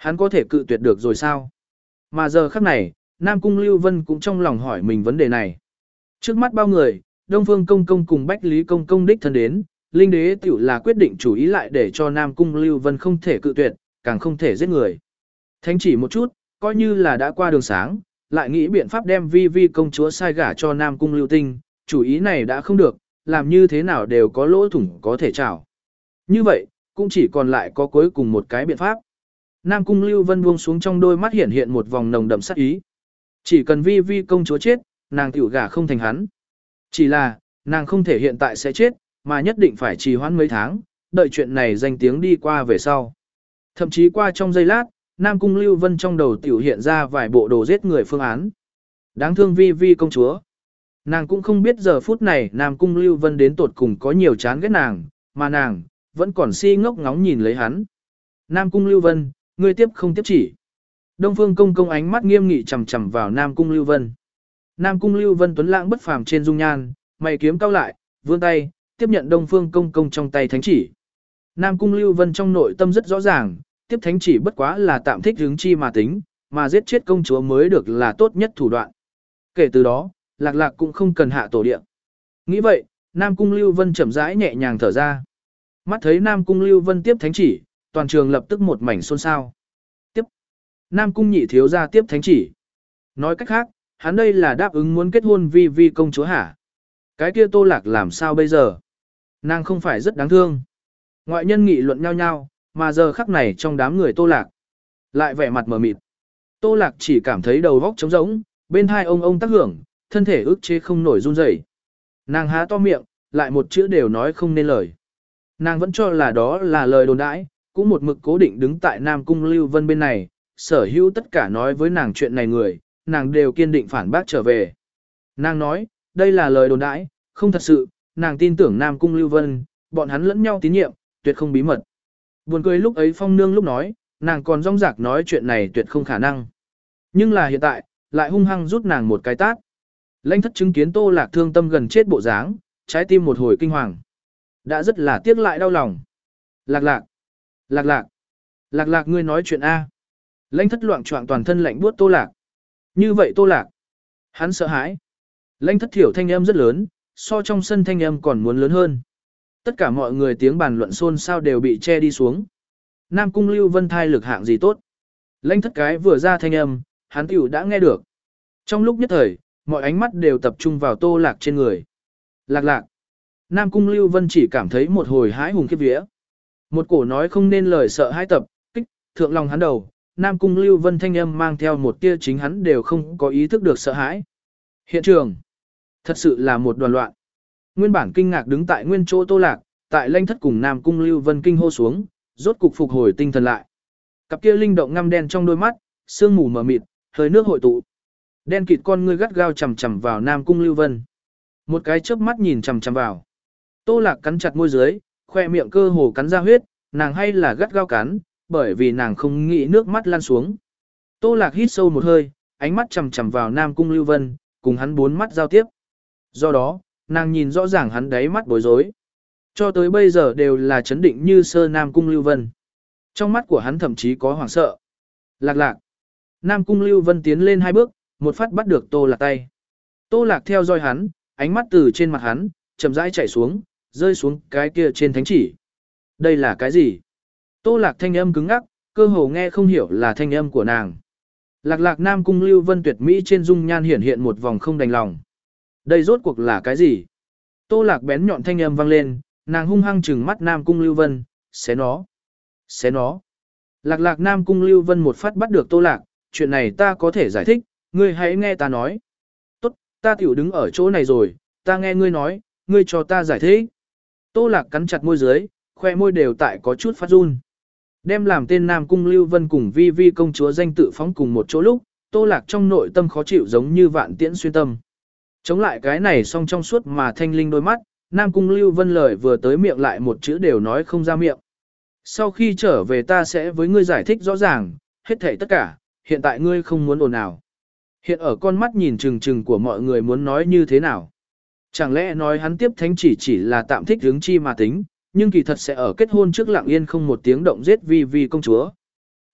Speaker 1: Hắn có thể cự tuyệt được rồi sao? Mà giờ khắc này, Nam Cung Lưu Vân cũng trong lòng hỏi mình vấn đề này. Trước mắt bao người, Đông Phương Công Công cùng Bách Lý Công Công đích thân đến, Linh Đế tiểu là quyết định chủ ý lại để cho Nam Cung Lưu Vân không thể cự tuyệt, càng không thể giết người. Thánh chỉ một chút, coi như là đã qua đường sáng, lại nghĩ biện pháp đem Vi Vi công chúa sai gả cho Nam Cung Lưu Tinh, chủ ý này đã không được, làm như thế nào đều có lỗ thủng có thể trảo. Như vậy, cũng chỉ còn lại có cuối cùng một cái biện pháp. Nam Cung Lưu Vân buông xuống trong đôi mắt hiện hiện một vòng nồng đậm sát ý. Chỉ cần Vi Vi công chúa chết, nàng tiểu gả không thành hắn. Chỉ là, nàng không thể hiện tại sẽ chết, mà nhất định phải trì hoãn mấy tháng, đợi chuyện này danh tiếng đi qua về sau. Thậm chí qua trong giây lát, Nam Cung Lưu Vân trong đầu tiểu hiện ra vài bộ đồ giết người phương án. Đáng thương Vi Vi công chúa. Nàng cũng không biết giờ phút này Nam Cung Lưu Vân đến tột cùng có nhiều chán ghét nàng, mà nàng, vẫn còn si ngốc ngóng nhìn lấy hắn. Nam Cung Lưu Vân, ngươi tiếp không tiếp chỉ. Đông Phương Công Công ánh mắt nghiêm nghị chằm chằm vào Nam Cung Lưu Vân. Nam Cung Lưu Vân tuấn lãng bất phàm trên dung nhan, mày kiếm cau lại, vươn tay, tiếp nhận Đông Phương Công Công trong tay thánh chỉ. Nam Cung Lưu Vân trong nội tâm rất rõ ràng, tiếp thánh chỉ bất quá là tạm thích hứng chi mà tính, mà giết chết công chúa mới được là tốt nhất thủ đoạn. Kể từ đó, Lạc Lạc cũng không cần hạ tổ địa. Nghĩ vậy, Nam Cung Lưu Vân chậm rãi nhẹ nhàng thở ra. Mắt thấy Nam Cung Lưu Vân tiếp thánh chỉ, toàn trường lập tức một mảnh xôn xao. Tiếp. Nam Cung nhị thiếu gia tiếp thánh chỉ. Nói cách khác, hắn đây là đáp ứng muốn kết hôn Vi Vi công chúa hả? Cái kia Tô Lạc làm sao bây giờ? Nàng không phải rất đáng thương. Ngoại nhân nghị luận nhau nhau, mà giờ khắc này trong đám người Tô Lạc lại vẻ mặt mờ mịt. Tô Lạc chỉ cảm thấy đầu óc trống rỗng, bên hai ông ông tác hưởng, thân thể ức chế không nổi run rẩy. Nàng há to miệng, lại một chữ đều nói không nên lời. Nàng vẫn cho là đó là lời đồn đãi, cũng một mực cố định đứng tại Nam Cung Lưu Vân bên này, sở hữu tất cả nói với nàng chuyện này người, nàng đều kiên định phản bác trở về. Nàng nói, đây là lời đồn đãi, không thật sự, nàng tin tưởng Nam Cung Lưu Vân, bọn hắn lẫn nhau tín nhiệm, tuyệt không bí mật. Buồn cười lúc ấy Phong Nương lúc nói, nàng còn rong rạc nói chuyện này tuyệt không khả năng. Nhưng là hiện tại, lại hung hăng rút nàng một cái tát. Lãnh Thất chứng kiến Tô Lạc thương tâm gần chết bộ dáng, trái tim một hồi kinh hoàng. Đã rất là tiếc lại đau lòng. Lạc Lạc, Lạc Lạc, Lạc Lạc ngươi nói chuyện A. Lãnh Thất loạn choạng toàn thân lạnh buốt Tô Lạc. Như vậy Tô Lạc, hắn sợ hãi. Lãnh Thất thiểu thanh âm rất lớn, so trong sân thanh âm còn muốn lớn hơn. Tất cả mọi người tiếng bàn luận xôn xao đều bị che đi xuống. Nam Cung Lưu Vân thai lực hạng gì tốt. Lãnh Thất cái vừa ra thanh âm, hắn tiểu đã nghe được. Trong lúc nhất thời, mọi ánh mắt đều tập trung vào Tô Lạc trên người. Lạc Lạc. Nam Cung Lưu Vân chỉ cảm thấy một hồi hái hùng khiếp vía. Một cổ nói không nên lời sợ hãi tập, kích, thượng lòng hắn đầu. Nam Cung Lưu Vân thanh âm mang theo một tia chính hắn đều không có ý thức được sợ hãi. Hiện trường. Thật sự là một đoàn loạn. Nguyên bản kinh ngạc đứng tại nguyên chỗ Tô Lạc, tại Lãnh Thất cùng Nam Cung Lưu Vân kinh hô xuống, rốt cục phục hồi tinh thần lại. Cặp kia linh động ngăm đen trong đôi mắt, sương mù mờ mịt, hơi nước hội tụ. Đen kịt con ngươi gắt gao chằm chằm vào Nam Cung Lưu Vân. Một cái chớp mắt nhìn chằm chằm vào. Tô Lạc cắn chặt môi dưới, khoe miệng cơ hồ cắn ra huyết, nàng hay là gắt gao cắn, bởi vì nàng không nghĩ nước mắt lan xuống. Tô Lạc hít sâu một hơi, ánh mắt chằm chằm vào Nam Cung Lưu Vân, cùng hắn bốn mắt giao tiếp. Do đó, nàng nhìn rõ ràng hắn đáy mắt bối rối. Cho tới bây giờ đều là chấn định như sơ Nam Cung Lưu Vân. Trong mắt của hắn thậm chí có hoảng sợ. Lạc Lạc. Nam Cung Lưu Vân tiến lên hai bước, một phát bắt được Tô Lạc tay. Tô Lạc theo dõi hắn, ánh mắt từ trên mặt hắn, chậm rãi chảy xuống, rơi xuống cái kia trên thánh chỉ. Đây là cái gì? Tô Lạc thanh âm cứng ngắc, cơ hồ nghe không hiểu là thanh âm của nàng. Lạc Lạc Nam Cung Lưu Vân tuyệt mỹ trên dung nhan hiển hiện một vòng không đành lòng. Đây rốt cuộc là cái gì? Tô Lạc bén nhọn thanh âm vang lên, nàng hung hăng trừng mắt Nam Cung Lưu Vân, xé nó, xé nó. Lạc Lạc Nam Cung Lưu Vân một phát bắt được Tô Lạc, chuyện này ta có thể giải thích, ngươi hãy nghe ta nói. Tốt, ta tiểu đứng ở chỗ này rồi, ta nghe ngươi nói, ngươi cho ta giải thích. Tô Lạc cắn chặt môi dưới, khoe môi đều tại có chút phát run. Đem làm tên Nam Cung Lưu Vân cùng Vi Vi công chúa danh tự phóng cùng một chỗ lúc, Tô Lạc trong nội tâm khó chịu giống như vạn tiễn xuyên tâm. Chống lại cái này song trong suốt mà thanh linh đôi mắt, Nam Cung Lưu Vân lời vừa tới miệng lại một chữ đều nói không ra miệng. Sau khi trở về ta sẽ với ngươi giải thích rõ ràng, hết thảy tất cả, hiện tại ngươi không muốn ồn ào. Hiện ở con mắt nhìn chừng chừng của mọi người muốn nói như thế nào. Chẳng lẽ nói hắn tiếp thánh chỉ chỉ là tạm thích hướng chi mà tính, nhưng kỳ thật sẽ ở kết hôn trước lặng yên không một tiếng động giết Vi Vi công chúa.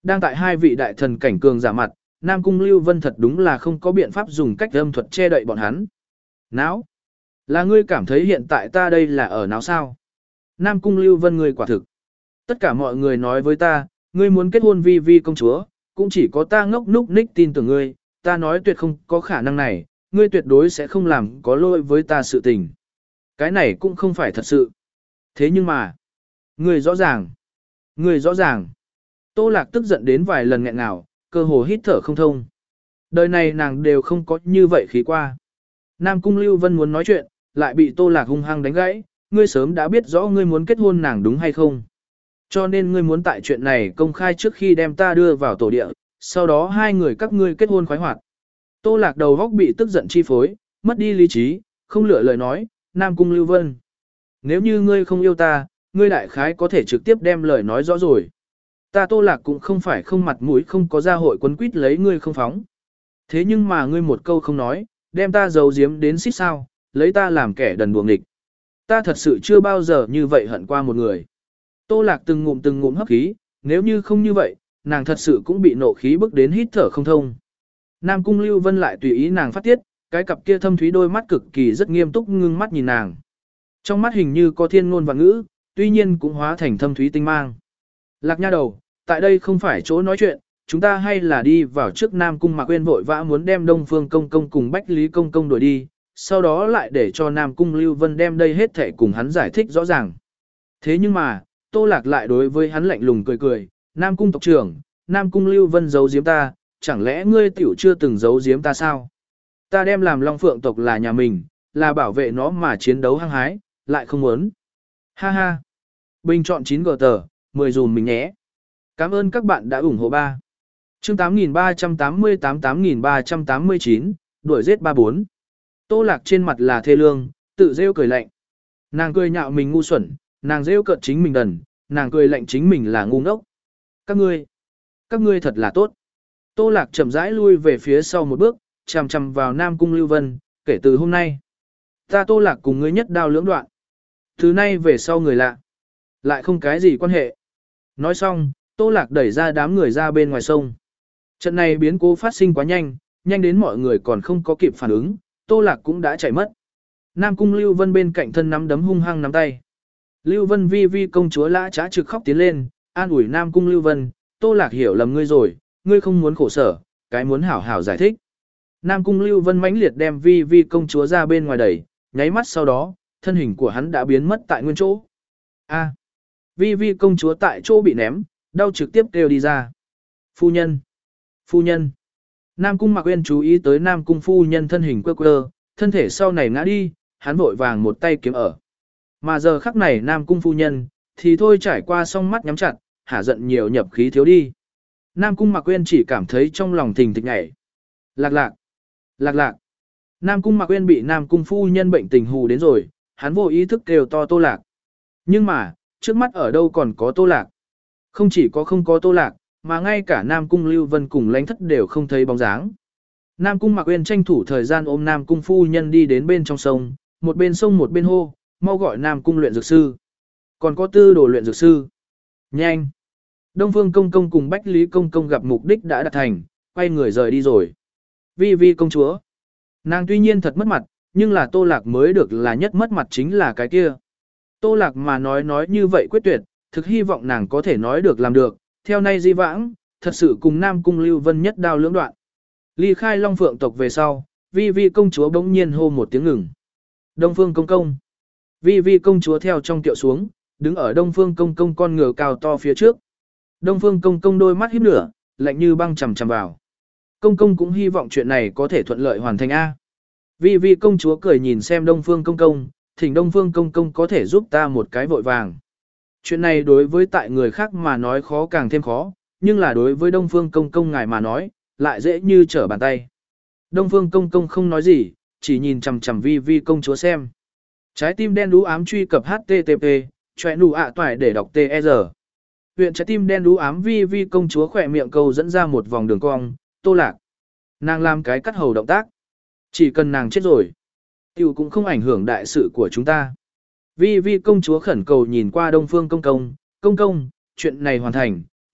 Speaker 1: đang tại hai vị đại thần cảnh cường giả mặt, Nam Cung Lưu Vân thật đúng là không có biện pháp dùng cách âm thuật che đậy bọn hắn. Náo? Là ngươi cảm thấy hiện tại ta đây là ở náo sao? Nam Cung Lưu Vân ngươi quả thực. Tất cả mọi người nói với ta, ngươi muốn kết hôn vi vi công chúa, cũng chỉ có ta ngốc núc ních tin tưởng ngươi, ta nói tuyệt không có khả năng này, ngươi tuyệt đối sẽ không làm có lỗi với ta sự tình. Cái này cũng không phải thật sự. Thế nhưng mà, ngươi rõ ràng, ngươi rõ ràng. Tô Lạc tức giận đến vài lần nghẹn ngào, cơ hồ hít thở không thông. Đời này nàng đều không có như vậy khí qua. Nam Cung Lưu Vân muốn nói chuyện, lại bị Tô Lạc hung hăng đánh gãy, ngươi sớm đã biết rõ ngươi muốn kết hôn nàng đúng hay không. Cho nên ngươi muốn tại chuyện này công khai trước khi đem ta đưa vào tổ địa, sau đó hai người các ngươi kết hôn khoái hoạt. Tô Lạc đầu góc bị tức giận chi phối, mất đi lý trí, không lựa lời nói, Nam Cung Lưu Vân. Nếu như ngươi không yêu ta, ngươi đại khái có thể trực tiếp đem lời nói rõ rồi. Ta Tô Lạc cũng không phải không mặt mũi không có gia hội quấn quýt lấy ngươi không phóng. Thế nhưng mà ngươi một câu không nói, đem ta giấu giếm đến xít sao, lấy ta làm kẻ đần đuồng địch. Ta thật sự chưa bao giờ như vậy hận qua một người. Tô Lạc từng ngụm từng ngụm hấp khí, nếu như không như vậy, nàng thật sự cũng bị nộ khí bức đến hít thở không thông. Nam Cung Lưu Vân lại tùy ý nàng phát tiết, cái cặp kia thâm thúy đôi mắt cực kỳ rất nghiêm túc ngưng mắt nhìn nàng. Trong mắt hình như có thiên ngôn và ngữ, tuy nhiên cũng hóa thành thâm thúy tinh mang. Lạc nha đầu, tại đây không phải chỗ nói chuyện, chúng ta hay là đi vào trước Nam Cung Mạc Quyên vội vã muốn đem Đông Phương Công Công cùng Bách Lý Công Công đuổi đi, sau đó lại để cho Nam Cung Lưu Vân đem đây hết thể cùng hắn giải thích rõ ràng. Thế nhưng mà, Tô Lạc lại đối với hắn lạnh lùng cười cười, Nam Cung tộc trưởng, Nam Cung Lưu Vân giấu giếm ta, chẳng lẽ ngươi tiểu chưa từng giấu giếm ta sao? Ta đem làm Long Phượng tộc là nhà mình, là bảo vệ nó mà chiến đấu hăng hái, lại không muốn. Ha ha. Bình chọn chín gờ tờ, mười dùm mình nhé. Cảm ơn các bạn đã ủng hộ ba. Chương tám nghìn ba trăm tám mươi tám tám nghìn ba trăm tám mươi chín, đuổi giết ba bốn. Tô Lạc trên mặt là thê lương, tự rêu cười lạnh. Nàng cười nhạo mình ngu xuẩn, nàng rêu cợt chính mình đần, nàng cười lạnh chính mình là ngu ngốc. Các ngươi, các ngươi thật là tốt. Tô Lạc chậm rãi lui về phía sau một bước, chằm chằm vào Nam Cung Lưu Vân, kể từ hôm nay. Ta Tô Lạc cùng ngươi nhất đao lưỡng đoạn. Thứ nay về sau người lạ. Lại không cái gì quan hệ. Nói xong, Tô Lạc đẩy ra đám người ra bên ngoài sông. Trận này biến cố phát sinh quá nhanh, nhanh đến mọi người còn không có kịp phản ứng, Tô Lạc cũng đã chạy mất. Nam Cung Lưu Vân bên cạnh thân nắm đấm hung hăng nắm tay. Lưu Vân vi vi công chúa lã trá trực khóc tiến lên, an ủi Nam Cung Lưu Vân, Tô Lạc hiểu lầm ngươi rồi, ngươi không muốn khổ sở, cái muốn hảo hảo giải thích. Nam Cung Lưu Vân mãnh liệt đem vi vi công chúa ra bên ngoài đẩy, nháy mắt sau đó, thân hình của hắn đã biến mất tại nguyên chỗ. A. Vi vi công chúa tại chỗ bị ném, đau trực tiếp kêu đi ra. Phu nhân! Phu nhân! Nam Cung Mạc Uyên chú ý tới Nam Cung phu nhân thân hình quơ quơ, thân thể sau này ngã đi, hắn vội vàng một tay kiếm ở. Mà giờ khắc này Nam Cung phu nhân, thì thôi trải qua song mắt nhắm chặt, hả giận nhiều nhập khí thiếu đi. Nam Cung Mạc Uyên chỉ cảm thấy trong lòng thình thịch nhảy. Lạc lạc! Lạc lạc! Nam Cung Mạc Uyên bị Nam Cung phu nhân bệnh tình hù đến rồi, hắn vô ý thức kêu to Tô Lạc. Nhưng mà, trước mắt ở đâu còn có Tô Lạc. Không chỉ có không có Tô Lạc, mà ngay cả Nam Cung Lưu Vân cùng Lãnh Thất đều không thấy bóng dáng. Nam Cung Mạc Uyên tranh thủ thời gian ôm Nam Cung phu nhân đi đến bên trong sông, một bên sông một bên hô, mau gọi Nam Cung luyện dược sư. Còn có tư đồ luyện dược sư. Nhanh! Đông Phương Công Công cùng Bách Lý Công Công gặp mục đích đã đạt thành, quay người rời đi rồi. Vi vi công chúa. Nàng tuy nhiên thật mất mặt, nhưng là Tô Lạc mới được là nhất mất mặt chính là cái kia. Tô Lạc mà nói nói như vậy quyết tuyệt, thực hy vọng nàng có thể nói được làm được, theo nay di vãng, thật sự cùng Nam Cung Lưu Vân nhất đao lưỡng đoạn. Ly khai Long Phượng tộc về sau, Vi Vi công chúa bỗng nhiên hô một tiếng ngừng. Đông Phương Công Công. Vi Vi công chúa theo trong tiệu xuống, đứng ở Đông Phương Công Công con ngựa cao to phía trước. Đông Phương Công Công đôi mắt híp lửa, lạnh như băng chằm chằm vào. Công Công cũng hy vọng chuyện này có thể thuận lợi hoàn thành a. Vi Vi công chúa cười nhìn xem Đông Phương Công Công, thỉnh Đông Phương Công Công có thể giúp ta một cái vội vàng. Chuyện này đối với tại người khác mà nói khó càng thêm khó, nhưng là đối với Đông Phương Công Công ngài mà nói, lại dễ như trở bàn tay. Đông Phương Công Công không nói gì, chỉ nhìn chằm chằm Vi Vi công chúa xem. Trái tim đen đú ám truy cập hát tê tê pê, chọe nụ ạ toại để đọc tê e rờ. Huyện trái tim đen đú ám Vi Vi công chúa khỏe miệng câu dẫn ra một vòng đường cong, Tô Lạc. Nàng làm cái cắt hầu động tác. Chỉ cần nàng chết rồi, tiểu cũng không ảnh hưởng đại sự của chúng ta. Vi Vi công chúa khẩn cầu nhìn qua Đông Phương Công Công, Công Công, chuyện này hoàn thành,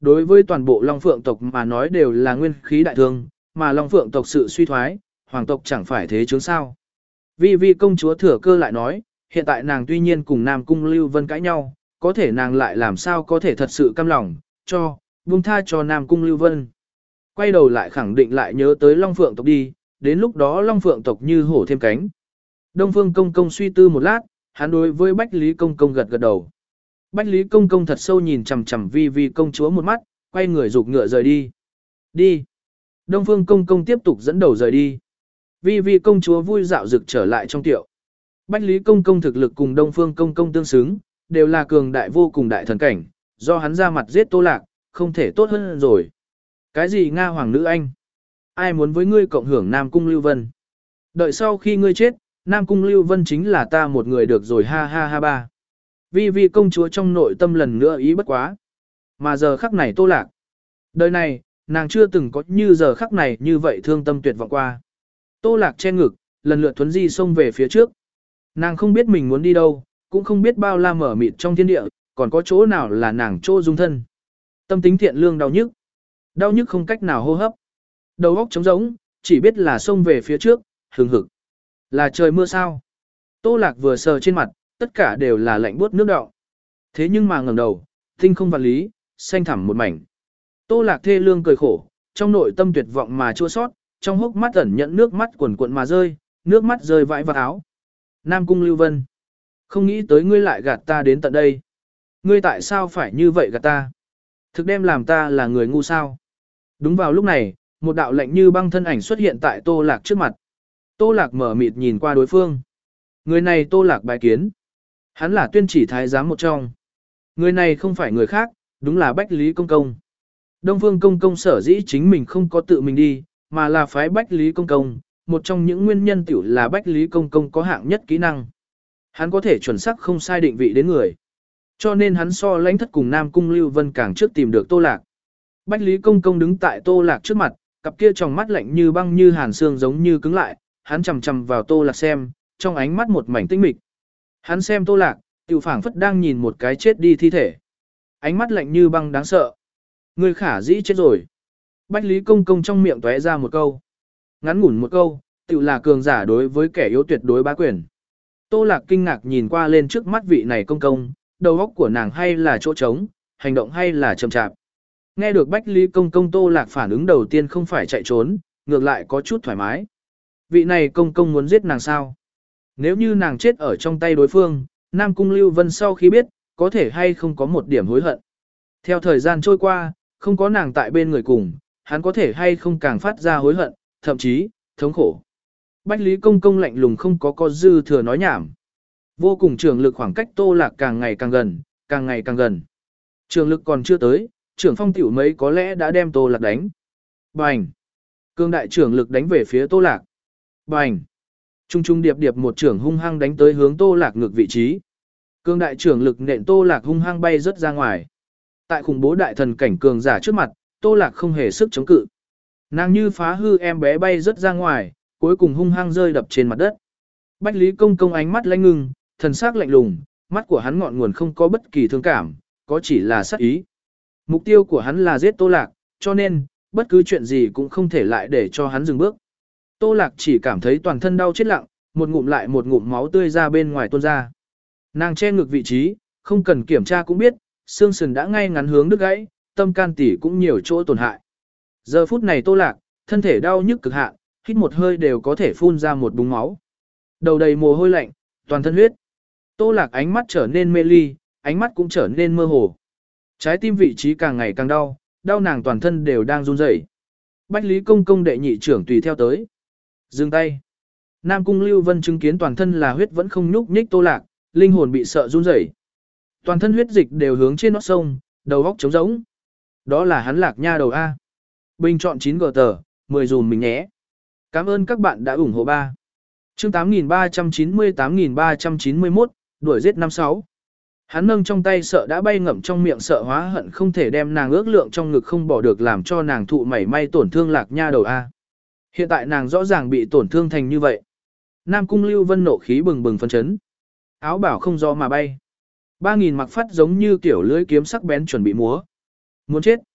Speaker 1: đối với toàn bộ Long Phượng tộc mà nói đều là nguyên khí đại thương, mà Long Phượng tộc sự suy thoái, hoàng tộc chẳng phải thế chứ sao. Vi Vi công chúa thừa cơ lại nói, hiện tại nàng tuy nhiên cùng Nam Cung Lưu Vân cãi nhau, có thể nàng lại làm sao có thể thật sự căm lòng, cho, buông tha cho Nam Cung Lưu Vân. Quay đầu lại khẳng định lại nhớ tới Long Phượng tộc đi, đến lúc đó Long Phượng tộc như hổ thêm cánh. Đông Phương Công Công suy tư một lát, hắn đối với Bách Lý Công Công gật gật đầu. Bách Lý Công Công thật sâu nhìn chằm chằm Vi Vi công chúa một mắt, quay người rục ngựa rời đi. Đi. Đông Phương Công Công tiếp tục dẫn đầu rời đi. Vi Vi công chúa vui dạo rực trở lại trong tiệu. Bách Lý Công Công thực lực cùng Đông Phương Công Công tương xứng, đều là cường đại vô cùng đại thần cảnh, do hắn ra mặt giết Tô Lạc, không thể tốt hơn rồi. Cái gì Nga Hoàng nữ anh? Ai muốn với ngươi cộng hưởng Nam Cung Lưu Vân? Đợi sau khi ngươi chết, Nam Cung Lưu Vân chính là ta một người được rồi ha ha ha ba. Vi Vi công chúa trong nội tâm lần nữa ý bất quá. Mà giờ khắc này Tô Lạc. Đời này, nàng chưa từng có như giờ khắc này như vậy thương tâm tuyệt vọng qua. Tô Lạc che ngực, lần lượt thuấn di xông về phía trước. Nàng không biết mình muốn đi đâu, cũng không biết bao la mở mịt trong thiên địa, còn có chỗ nào là nàng chỗ dung thân. Tâm tính thiện lương đau nhức. Đau nhức không cách nào hô hấp. Đầu óc trống rỗng, chỉ biết là xông về phía trước, hừng hực. Là trời mưa sao? Tô Lạc vừa sờ trên mặt, tất cả đều là lạnh buốt nước đọng. Thế nhưng mà ngẩng đầu, tinh không vạn lý, xanh thẳm một mảnh. Tô Lạc thê lương cười khổ, trong nội tâm tuyệt vọng mà chua sót, trong hốc mắt ẩn nhận nước mắt quần cuộn mà rơi, nước mắt rơi vãi vào áo. Nam Cung Lưu Vân, không nghĩ tới ngươi lại gạt ta đến tận đây. Ngươi tại sao phải như vậy gạt ta? Thực đem làm ta là người ngu sao? Đúng vào lúc này, một đạo lạnh như băng thân ảnh xuất hiện tại Tô Lạc trước mặt. Tô Lạc mở mịt nhìn qua đối phương. Người này Tô Lạc bài kiến. Hắn là tuyên chỉ thái giám một trong. Người này không phải người khác, đúng là Bách Lý Công Công. Đông Phương Công Công sở dĩ chính mình không có tự mình đi, mà là phái Bách Lý Công Công. Một trong những nguyên nhân tiểu là Bách Lý Công Công có hạng nhất kỹ năng. Hắn có thể chuẩn xác không sai định vị đến người. Cho nên hắn so lãnh thất cùng Nam Cung Lưu Vân càng trước tìm được Tô Lạc. Bách Lý Công Công đứng tại Tô Lạc trước mặt, cặp kia tròng mắt lạnh như băng như hàn xương giống như cứng lại, hắn chằm chằm vào Tô Lạc xem, trong ánh mắt một mảnh tinh mịch. Hắn xem Tô Lạc, tiểu phảng phất đang nhìn một cái chết đi thi thể. Ánh mắt lạnh như băng đáng sợ. Người khả dĩ chết rồi. Bách Lý Công Công trong miệng tóe ra một câu. Ngắn ngủn một câu, tiểu là cường giả đối với kẻ yếu tuyệt đối bá quyền. Tô Lạc kinh ngạc nhìn qua lên trước mắt vị này công công, đầu óc của nàng hay là chỗ trống, hành động hay là chậm chạp. Nghe được Bách Lý Công Công Tô Lạc phản ứng đầu tiên không phải chạy trốn, ngược lại có chút thoải mái. Vị này công công muốn giết nàng sao? Nếu như nàng chết ở trong tay đối phương, Nam Cung Lưu Vân sau khi biết, có thể hay không có một điểm hối hận. Theo thời gian trôi qua, không có nàng tại bên người cùng, hắn có thể hay không càng phát ra hối hận, thậm chí, thống khổ. Bách Lý Công Công lạnh lùng không có có dư thừa nói nhảm. Vô cùng trường lực khoảng cách Tô Lạc càng ngày càng gần, càng ngày càng gần. Trường lực còn chưa tới, trưởng phong tiểu mấy có lẽ đã đem Tô Lạc đánh. Bành! Cương đại trưởng lực đánh về phía Tô Lạc. Bành! Trung trung điệp điệp một trưởng hung hăng đánh tới hướng Tô Lạc ngược vị trí. Cương đại trưởng lực nện Tô Lạc hung hăng bay rất ra ngoài. Tại khủng bố đại thần cảnh cường giả trước mặt, Tô Lạc không hề sức chống cự. Nàng như phá hư em bé bay rất ra ngoài, cuối cùng hung hăng rơi đập trên mặt đất. Bách Lý Công Công ánh mắt lạnh ngưng, thần sắc lạnh lùng, mắt của hắn ngọn nguồn không có bất kỳ thương cảm, có chỉ là sát ý. Mục tiêu của hắn là giết Tô Lạc, cho nên, bất cứ chuyện gì cũng không thể lại để cho hắn dừng bước. Tô Lạc chỉ cảm thấy toàn thân đau chết lặng, một ngụm lại một ngụm máu tươi ra bên ngoài tuôn ra. Nàng che ngực vị trí, không cần kiểm tra cũng biết, xương sườn đã ngay ngắn hướng đứt gãy, tâm can tỉ cũng nhiều chỗ tổn hại. Giờ phút này Tô Lạc, thân thể đau nhức cực hạn, hít một hơi đều có thể phun ra một búng máu. Đầu đầy mồ hôi lạnh, toàn thân huyết. Tô Lạc ánh mắt trở nên mê ly, ánh mắt cũng trở nên mơ hồ. Trái tim vị trí càng ngày càng đau, đau nàng toàn thân đều đang run rẩy. Bách Lý Công Công đệ nhị trưởng tùy theo tới. Dừng tay. Nam Cung Lưu Vân chứng kiến toàn thân là huyết vẫn không nhúc nhích Tô Lạc, linh hồn bị sợ run rẩy. Toàn thân huyết dịch đều hướng trên nót sông, đầu óc trống rỗng. Đó là hắn Lạc nha đầu A. Bình chọn chín gờ tờ, mười dùm mình nhé. Cảm ơn các bạn đã ủng hộ ba. Chương tám nghìn ba trăm chín mươi tám nghìn ba trăm chín mươi mốt, đuổi giết năm sáu. Hắn nâng trong tay sợ đã bay ngậm trong miệng sợ hóa hận không thể đem nàng ước lượng trong ngực không bỏ được làm cho nàng thụ mảy may tổn thương Lạc nha đầu A. Hiện tại nàng rõ ràng bị tổn thương thành như vậy. Nam Cung Lưu Vân nộ khí bừng bừng phấn chấn. Áo bảo không do mà bay. Ba nghìn mặc phát giống như kiểu lưỡi kiếm sắc bén chuẩn bị múa. Muốn chết,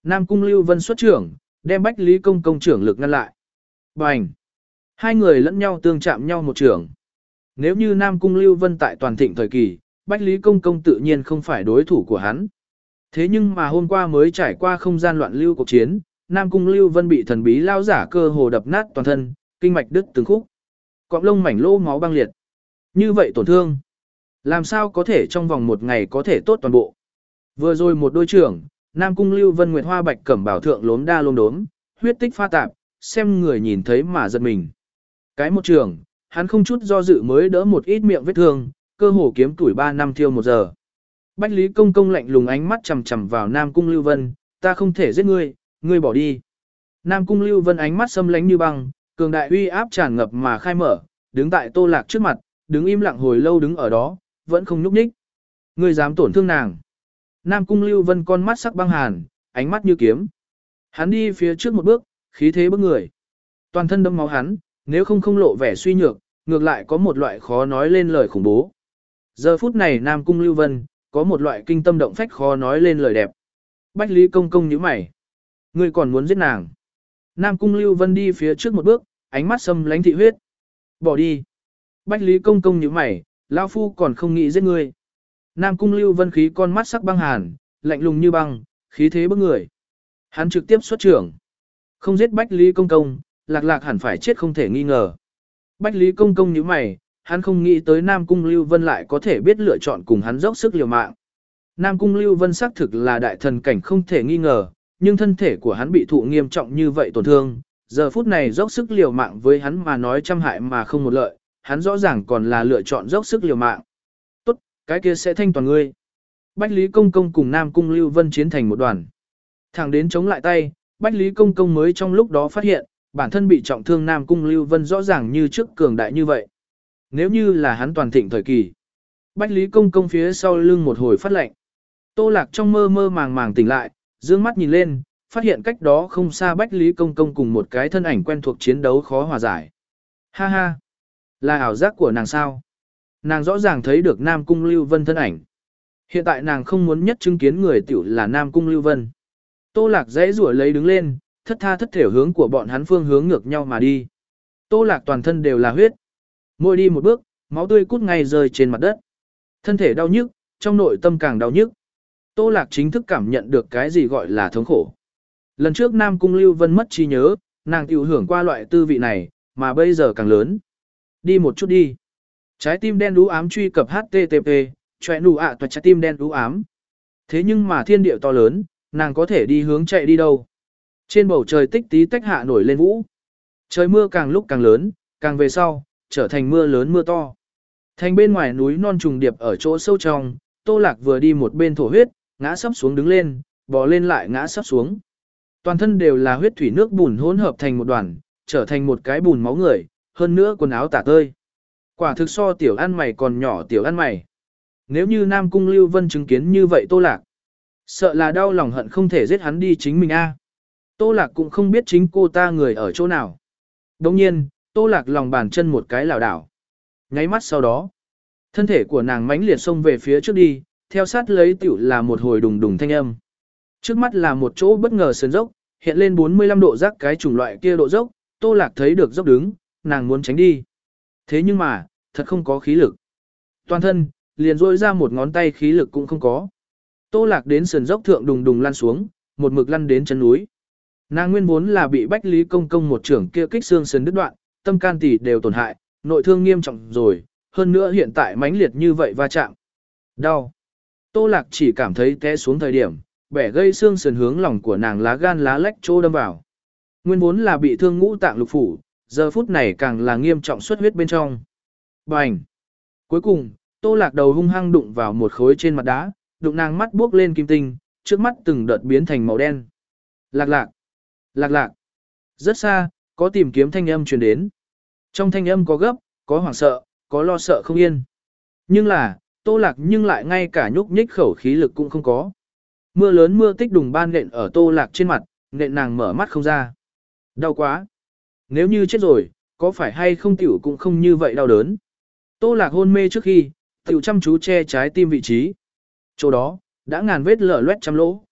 Speaker 1: Nam Cung Lưu Vân xuất trưởng, đem Bách Lý Công công trưởng lực ngăn lại. Bành! Hai người lẫn nhau tương chạm nhau một trưởng. Nếu như Nam Cung Lưu Vân tại toàn thịnh thời kỳ, Bách Lý Công công tự nhiên không phải đối thủ của hắn. Thế nhưng mà hôm qua mới trải qua không gian loạn lưu cuộc chiến, Nam Cung Lưu Vân bị thần bí lao giả cơ hồ đập nát toàn thân, kinh mạch đứt từng khúc. Cọng lông mảnh lỗ máu băng liệt. Như vậy tổn thương. Làm sao có thể trong vòng một ngày có thể tốt toàn bộ. Vừa rồi một đôi trưởng, Nam Cung Lưu Vân Nguyệt Hoa Bạch Cẩm Bảo thượng lốm đa lốm đốm, huyết tích pha tạp, xem người nhìn thấy mà giật mình. Cái một trường, hắn không chút do dự mới đỡ một ít miệng vết thương, cơ hồ kiếm tuổi ba năm thiêu một giờ. Bách Lý Công công lạnh lùng ánh mắt chằm chằm vào Nam Cung Lưu Vân, ta không thể giết ngươi, ngươi bỏ đi. Nam Cung Lưu Vân ánh mắt xâm lánh như băng, cường đại uy áp tràn ngập mà khai mở, đứng tại Tô Lạc trước mặt, đứng im lặng hồi lâu đứng ở đó, vẫn không nhúc nhích. Ngươi dám tổn thương nàng. Nam Cung Lưu Vân con mắt sắc băng hàn, ánh mắt như kiếm. Hắn đi phía trước một bước, khí thế bức người. Toàn thân đẫm máu hắn, nếu không không lộ vẻ suy nhược, ngược lại có một loại khó nói lên lời khủng bố. Giờ phút này Nam Cung Lưu Vân, có một loại kinh tâm động phách khó nói lên lời đẹp. Bách Lý Công công nhíu mày. Ngươi còn muốn giết nàng. Nam Cung Lưu Vân đi phía trước một bước, ánh mắt xâm lánh thị huyết. Bỏ đi. Bách Lý Công công nhíu mày, lão phu còn không nghĩ giết ngươi. Nam Cung Lưu Vân khí con mắt sắc băng hàn, lạnh lùng như băng, khí thế bức người. Hắn trực tiếp xuất trưởng. Không giết Bách Lý Công công, Lạc Lạc hẳn phải chết không thể nghi ngờ. Bách Lý Công công nhíu mày, hắn không nghĩ tới Nam Cung Lưu Vân lại có thể biết lựa chọn cùng hắn dốc sức liều mạng. Nam Cung Lưu Vân xác thực là đại thần cảnh không thể nghi ngờ, nhưng thân thể của hắn bị thụ nghiêm trọng như vậy tổn thương, giờ phút này dốc sức liều mạng với hắn mà nói trăm hại mà không một lợi, hắn rõ ràng còn là lựa chọn dốc sức liều mạng. Tốt, cái kia sẽ thanh toàn ngươi. Bách Lý Công công cùng Nam Cung Lưu Vân chiến thành một đoàn. Thẳng đến chống lại tay, Bách Lý Công công mới trong lúc đó phát hiện, bản thân bị trọng thương Nam Cung Lưu Vân rõ ràng như trước cường đại như vậy. Nếu như là hắn toàn thịnh thời kỳ, Bách Lý Công công phía sau lưng một hồi phát lệnh. Tô Lạc trong mơ mơ màng màng tỉnh lại, dương mắt nhìn lên, phát hiện cách đó không xa Bách Lý Công công cùng một cái thân ảnh quen thuộc chiến đấu khó hòa giải. Ha ha, là ảo giác của nàng sao? Nàng rõ ràng thấy được Nam Cung Lưu Vân thân ảnh. Hiện tại nàng không muốn nhất chứng kiến người tiểu là Nam Cung Lưu Vân. Tô Lạc dãy rủa lấy đứng lên, thất tha thất thểu hướng của bọn hắn phương hướng ngược nhau mà đi. Tô Lạc toàn thân đều là huyết. Mỗi đi một bước, máu tươi cút ngay rơi trên mặt đất. Thân thể đau nhức, trong nội tâm càng đau nhức. Tô Lạc chính thức cảm nhận được cái gì gọi là thống khổ. Lần trước Nam Cung Lưu Vân mất trí nhớ, nàng tiểu hưởng qua loại tư vị này, mà bây giờ càng lớn. Đi một chút đi. Trái tim đen đú ám truy cập hát tê tê pê, chòe nụ ạ toạch trái tim đen đú ám. Thế nhưng mà thiên địa to lớn, nàng có thể đi hướng chạy đi đâu. Trên bầu trời tích tí tách hạ nổi lên vũ. Trời mưa càng lúc càng lớn, càng về sau, trở thành mưa lớn mưa to. Thành bên ngoài núi non trùng điệp ở chỗ sâu trong, Tô Lạc vừa đi một bên thổ huyết, ngã sắp xuống đứng lên, bò lên lại ngã sắp xuống. Toàn thân đều là huyết thủy nước bùn hỗn hợp thành một đoàn, trở thành một cái bùn máu người, hơn nữa quần áo tả tơi. Quả thực so tiểu ăn mày còn nhỏ tiểu ăn mày. Nếu như Nam Cung Lưu Vân chứng kiến như vậy Tô Lạc, sợ là đau lòng hận không thể giết hắn đi chính mình a. Tô Lạc cũng không biết chính cô ta người ở chỗ nào. Đồng nhiên, Tô Lạc lòng bàn chân một cái lảo đảo. Nháy mắt sau đó, thân thể của nàng mãnh liệt xông về phía trước đi, theo sát lấy tiểu là một hồi đùng đùng thanh âm. Trước mắt là một chỗ bất ngờ sườn dốc, hiện lên bốn mươi lăm độ rác cái chủng loại kia độ dốc, Tô Lạc thấy được dốc đứng, nàng muốn tránh đi. Thế nhưng mà, thật không có khí lực. Toàn thân, liền rỗi ra một ngón tay khí lực cũng không có. Tô Lạc đến sườn dốc thượng đùng đùng lăn xuống, một mực lăn đến chân núi. Nàng nguyên vốn là bị Bách Lý Công công một trưởng kia kích xương sườn đứt đoạn, tâm can tỷ đều tổn hại, nội thương nghiêm trọng rồi, hơn nữa hiện tại mãnh liệt như vậy va chạm. Đau. Tô Lạc chỉ cảm thấy té xuống thời điểm, bẻ gây xương sườn hướng lòng của nàng lá gan lá lách chỗ đâm vào. Nguyên vốn là bị thương ngũ tạng lục phủ, giờ phút này càng là nghiêm trọng xuất huyết bên trong. Bành. Cuối cùng, Tô Lạc đầu hung hăng đụng vào một khối trên mặt đá, đụng nàng mắt buốc lên kim tinh, trước mắt từng đợt biến thành màu đen. Lạc lạc. Lạc lạc. Rất xa, có tìm kiếm thanh âm truyền đến. Trong thanh âm có gấp, có hoảng sợ, có lo sợ không yên. Nhưng là, Tô Lạc nhưng lại ngay cả nhúc nhích khẩu khí lực cũng không có. Mưa lớn mưa tích đùng ban nện ở Tô Lạc trên mặt, nện nàng mở mắt không ra. Đau quá. Nếu như chết rồi, có phải hay không tiểu cũng không như vậy đau đớn. Tô Lạc hôn mê trước khi, tiểu chăm chú che trái tim vị trí. Chỗ đó, đã ngàn vết lở loét trăm lỗ.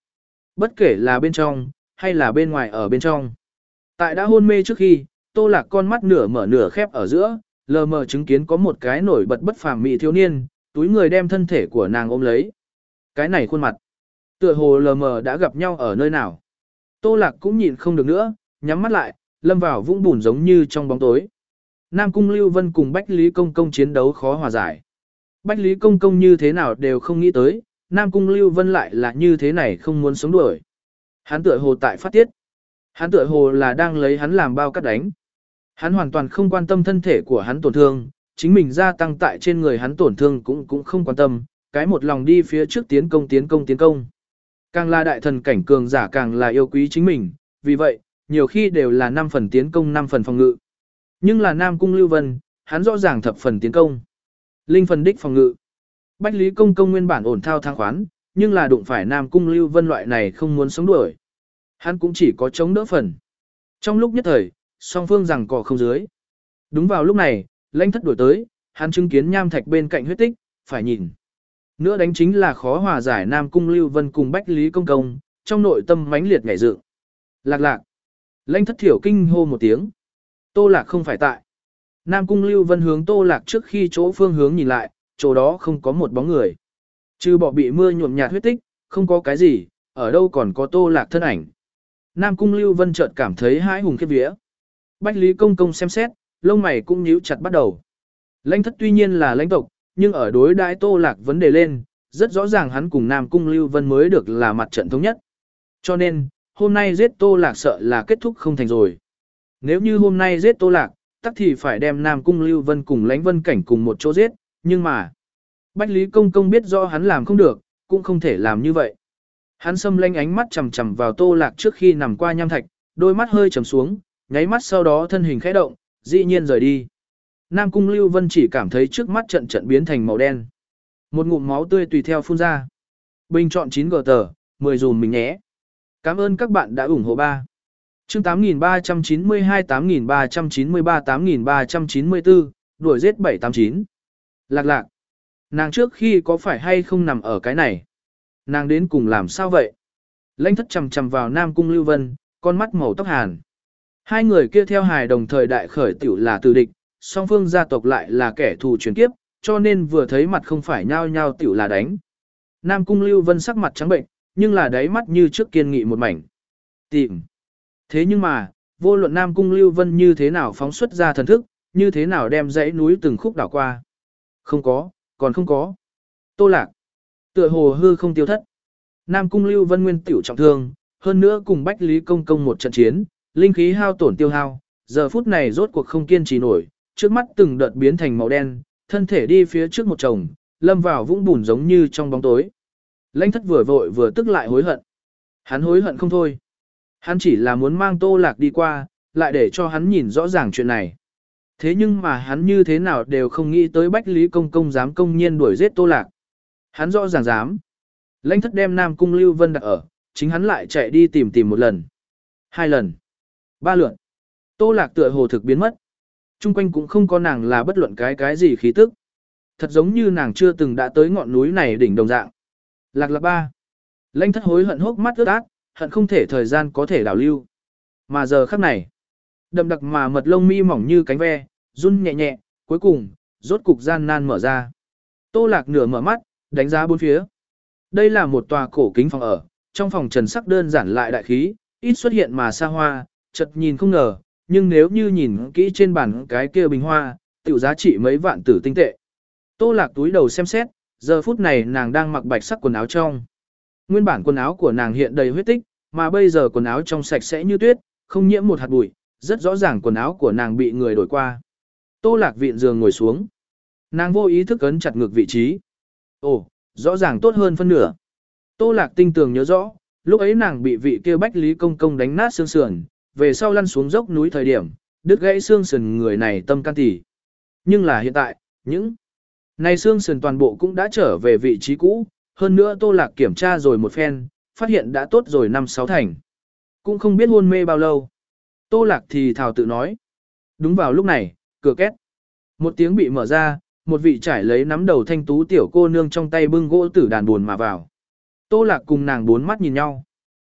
Speaker 1: Bất kể là bên trong, hay là bên ngoài ở bên trong. Tại đã hôn mê trước khi, Tô Lạc con mắt nửa mở nửa khép ở giữa, lờ mờ chứng kiến có một cái nổi bật bất phàm mỹ thiếu niên, túi người đem thân thể của nàng ôm lấy. Cái này khuôn mặt, tựa hồ lờ mờ đã gặp nhau ở nơi nào. Tô Lạc cũng nhịn không được nữa, nhắm mắt lại, lâm vào vũng bùn giống như trong bóng tối. Nam Cung Lưu Vân cùng Bách Lý Công Công chiến đấu khó hòa giải. Bách Lý Công Công như thế nào đều không nghĩ tới, Nam Cung Lưu Vân lại là như thế này không muốn sống đuổi. Hắn tựa hồ tại phát tiết. Hắn tựa hồ là đang lấy hắn làm bao cắt đánh. Hắn hoàn toàn không quan tâm thân thể của hắn tổn thương, chính mình gia tăng tại trên người hắn tổn thương cũng cũng không quan tâm, cái một lòng đi phía trước tiến công tiến công tiến công. Càng là đại thần cảnh cường giả càng là yêu quý chính mình, vì vậy, nhiều khi đều là năm phần tiến công năm phần phòng ngự. Nhưng là Nam Cung Lưu Vân, hắn rõ ràng thập phần tiến công. Linh phần đích phòng ngự. Bách Lý Công Công nguyên bản ổn thao thang khoán, nhưng là đụng phải Nam Cung Lưu Vân loại này không muốn sống đuổi. Hắn cũng chỉ có chống đỡ phần. Trong lúc nhất thời, song phương rằng cò không dưới. Đúng vào lúc này, Lãnh Thất đuổi tới, hắn chứng kiến nham thạch bên cạnh huyết tích, phải nhìn. Nữa đánh chính là khó hòa giải Nam Cung Lưu Vân cùng Bách Lý Công Công, trong nội tâm mãnh liệt nhảy dựng. Lạc lạc. Lãnh Thất thiểu kinh hô một tiếng. Tô Lạc không phải tại. Nam Cung Lưu Vân hướng Tô Lạc trước khi chỗ phương hướng nhìn lại, chỗ đó không có một bóng người. Trừ bỏ bị mưa nhuộm nhạt huyết tích, không có cái gì, ở đâu còn có Tô Lạc thân ảnh. Nam Cung Lưu Vân chợt cảm thấy hãi hùng khiếp vía. Bách Lý Công Công xem xét, lông mày cũng nhíu chặt bắt đầu. Lãnh Thất tuy nhiên là lãnh tộc, nhưng ở đối đãi Tô Lạc vấn đề lên, rất rõ ràng hắn cùng Nam Cung Lưu Vân mới được là mặt trận thống nhất. Cho nên, hôm nay giết Tô Lạc sợ là kết thúc không thành rồi. Nếu như hôm nay giết Tô Lạc, tắc thì phải đem Nam Cung Lưu Vân cùng Lãnh Vân Cảnh cùng một chỗ giết, nhưng mà Bách Lý Công Công biết rõ hắn làm không được, cũng không thể làm như vậy. Hắn xâm lanh ánh mắt chằm chằm vào Tô Lạc trước khi nằm qua nham thạch, đôi mắt hơi trầm xuống, nháy mắt sau đó thân hình khẽ động, dĩ nhiên rời đi. Nam Cung Lưu Vân chỉ cảm thấy trước mắt trận trận biến thành màu đen. Một ngụm máu tươi tùy theo phun ra. Bình chọn chín gờ tờ, mười dùm mình nhé. Cảm ơn các bạn đã ủng hộ ba. Chương tám nghìn ba trăm chín mươi hai, tám nghìn ba trăm chín mươi ba, tám nghìn ba trăm chín mươi tư, đuổi giết bảy tám chín. Lạc lạc. Nàng trước khi có phải hay không nằm ở cái này? Nàng đến cùng làm sao vậy? Lãnh Thất chầm chầm vào Nam Cung Lưu Vân, con mắt màu tóc hàn. Hai người kia theo hài đồng thời đại khởi tiểu là từ địch, song phương gia tộc lại là kẻ thù truyền kiếp, cho nên vừa thấy mặt không phải nhao nhao tiểu là đánh. Nam Cung Lưu Vân sắc mặt trắng bệnh, nhưng là đáy mắt như trước kiên nghị một mảnh. Tìm. Thế nhưng mà, vô luận Nam Cung Lưu Vân như thế nào phóng xuất ra thần thức, như thế nào đem dãy núi từng khúc đảo qua. Không có, còn không có. Tô Lạc. Tựa hồ hư không tiêu thất. Nam Cung Lưu Vân nguyên tiểu trọng thương, hơn nữa cùng Bách Lý Công Công một trận chiến, linh khí hao tổn tiêu hao, giờ phút này rốt cuộc không kiên trì nổi, trước mắt từng đợt biến thành màu đen, thân thể đi phía trước một chồng, lâm vào vũng bùn giống như trong bóng tối. Lãnh Thất vừa vội vừa tức lại hối hận. Hắn hối hận không thôi. Hắn chỉ là muốn mang Tô Lạc đi qua, lại để cho hắn nhìn rõ ràng chuyện này. Thế nhưng mà hắn như thế nào đều không nghĩ tới Bách Lý Công Công dám công nhiên đuổi giết Tô Lạc. Hắn rõ ràng dám. Lãnh Thất đem Nam Cung Lưu Vân đặt ở, chính hắn lại chạy đi tìm tìm một lần. Hai lần. Ba lượt. Tô Lạc tựa hồ thực biến mất. Trung quanh cũng không có nàng là bất luận cái cái gì khí tức. Thật giống như nàng chưa từng đã tới ngọn núi này đỉnh đồng dạng. Lạc lạc ba. Lãnh Thất hối hận hốc mắt ướt át, hận không thể thời gian có thể đảo lưu. Mà giờ khắc này, đậm đặc mà mật lông mi mỏng như cánh ve, run nhẹ nhẹ, cuối cùng, rốt cục gian nan mở ra. Tô Lạc nửa mở mắt, đánh giá bốn phía. Đây là một tòa cổ kính phòng ở, trong phòng trần sắc đơn giản lại đại khí, ít xuất hiện mà xa hoa, chợt nhìn không ngờ, nhưng nếu như nhìn kỹ trên bàn cái kia bình hoa, tiểu giá trị mấy vạn tử tinh tệ. Tô Lạc túi đầu xem xét, giờ phút này nàng đang mặc bạch sắc quần áo trong. Nguyên bản quần áo của nàng hiện đầy huyết tích, mà bây giờ quần áo trong sạch sẽ như tuyết, không nhiễm một hạt bụi, rất rõ ràng quần áo của nàng bị người đổi qua. Tô Lạc vịn giường ngồi xuống. Nàng vô ý thức ấn chặt ngược vị trí. Ồ, rõ ràng tốt hơn phân nửa. Tô Lạc tinh tường nhớ rõ, lúc ấy nàng bị vị kia Bách Lý Công Công đánh nát xương sườn, về sau lăn xuống dốc núi thời điểm, đứt gãy xương sườn người này tâm can tỉ. Nhưng là hiện tại, những này xương sườn toàn bộ cũng đã trở về vị trí cũ, hơn nữa Tô Lạc kiểm tra rồi một phen, phát hiện đã tốt rồi năm sáu thành. Cũng không biết hôn mê bao lâu. Tô Lạc thì thào tự nói. Đúng vào lúc này, cửa két. Một tiếng bị mở ra, một vị trải lấy nắm đầu thanh tú tiểu cô nương trong tay bưng gỗ tử đàn buồn mà vào. Tô Lạc cùng nàng bốn mắt nhìn nhau.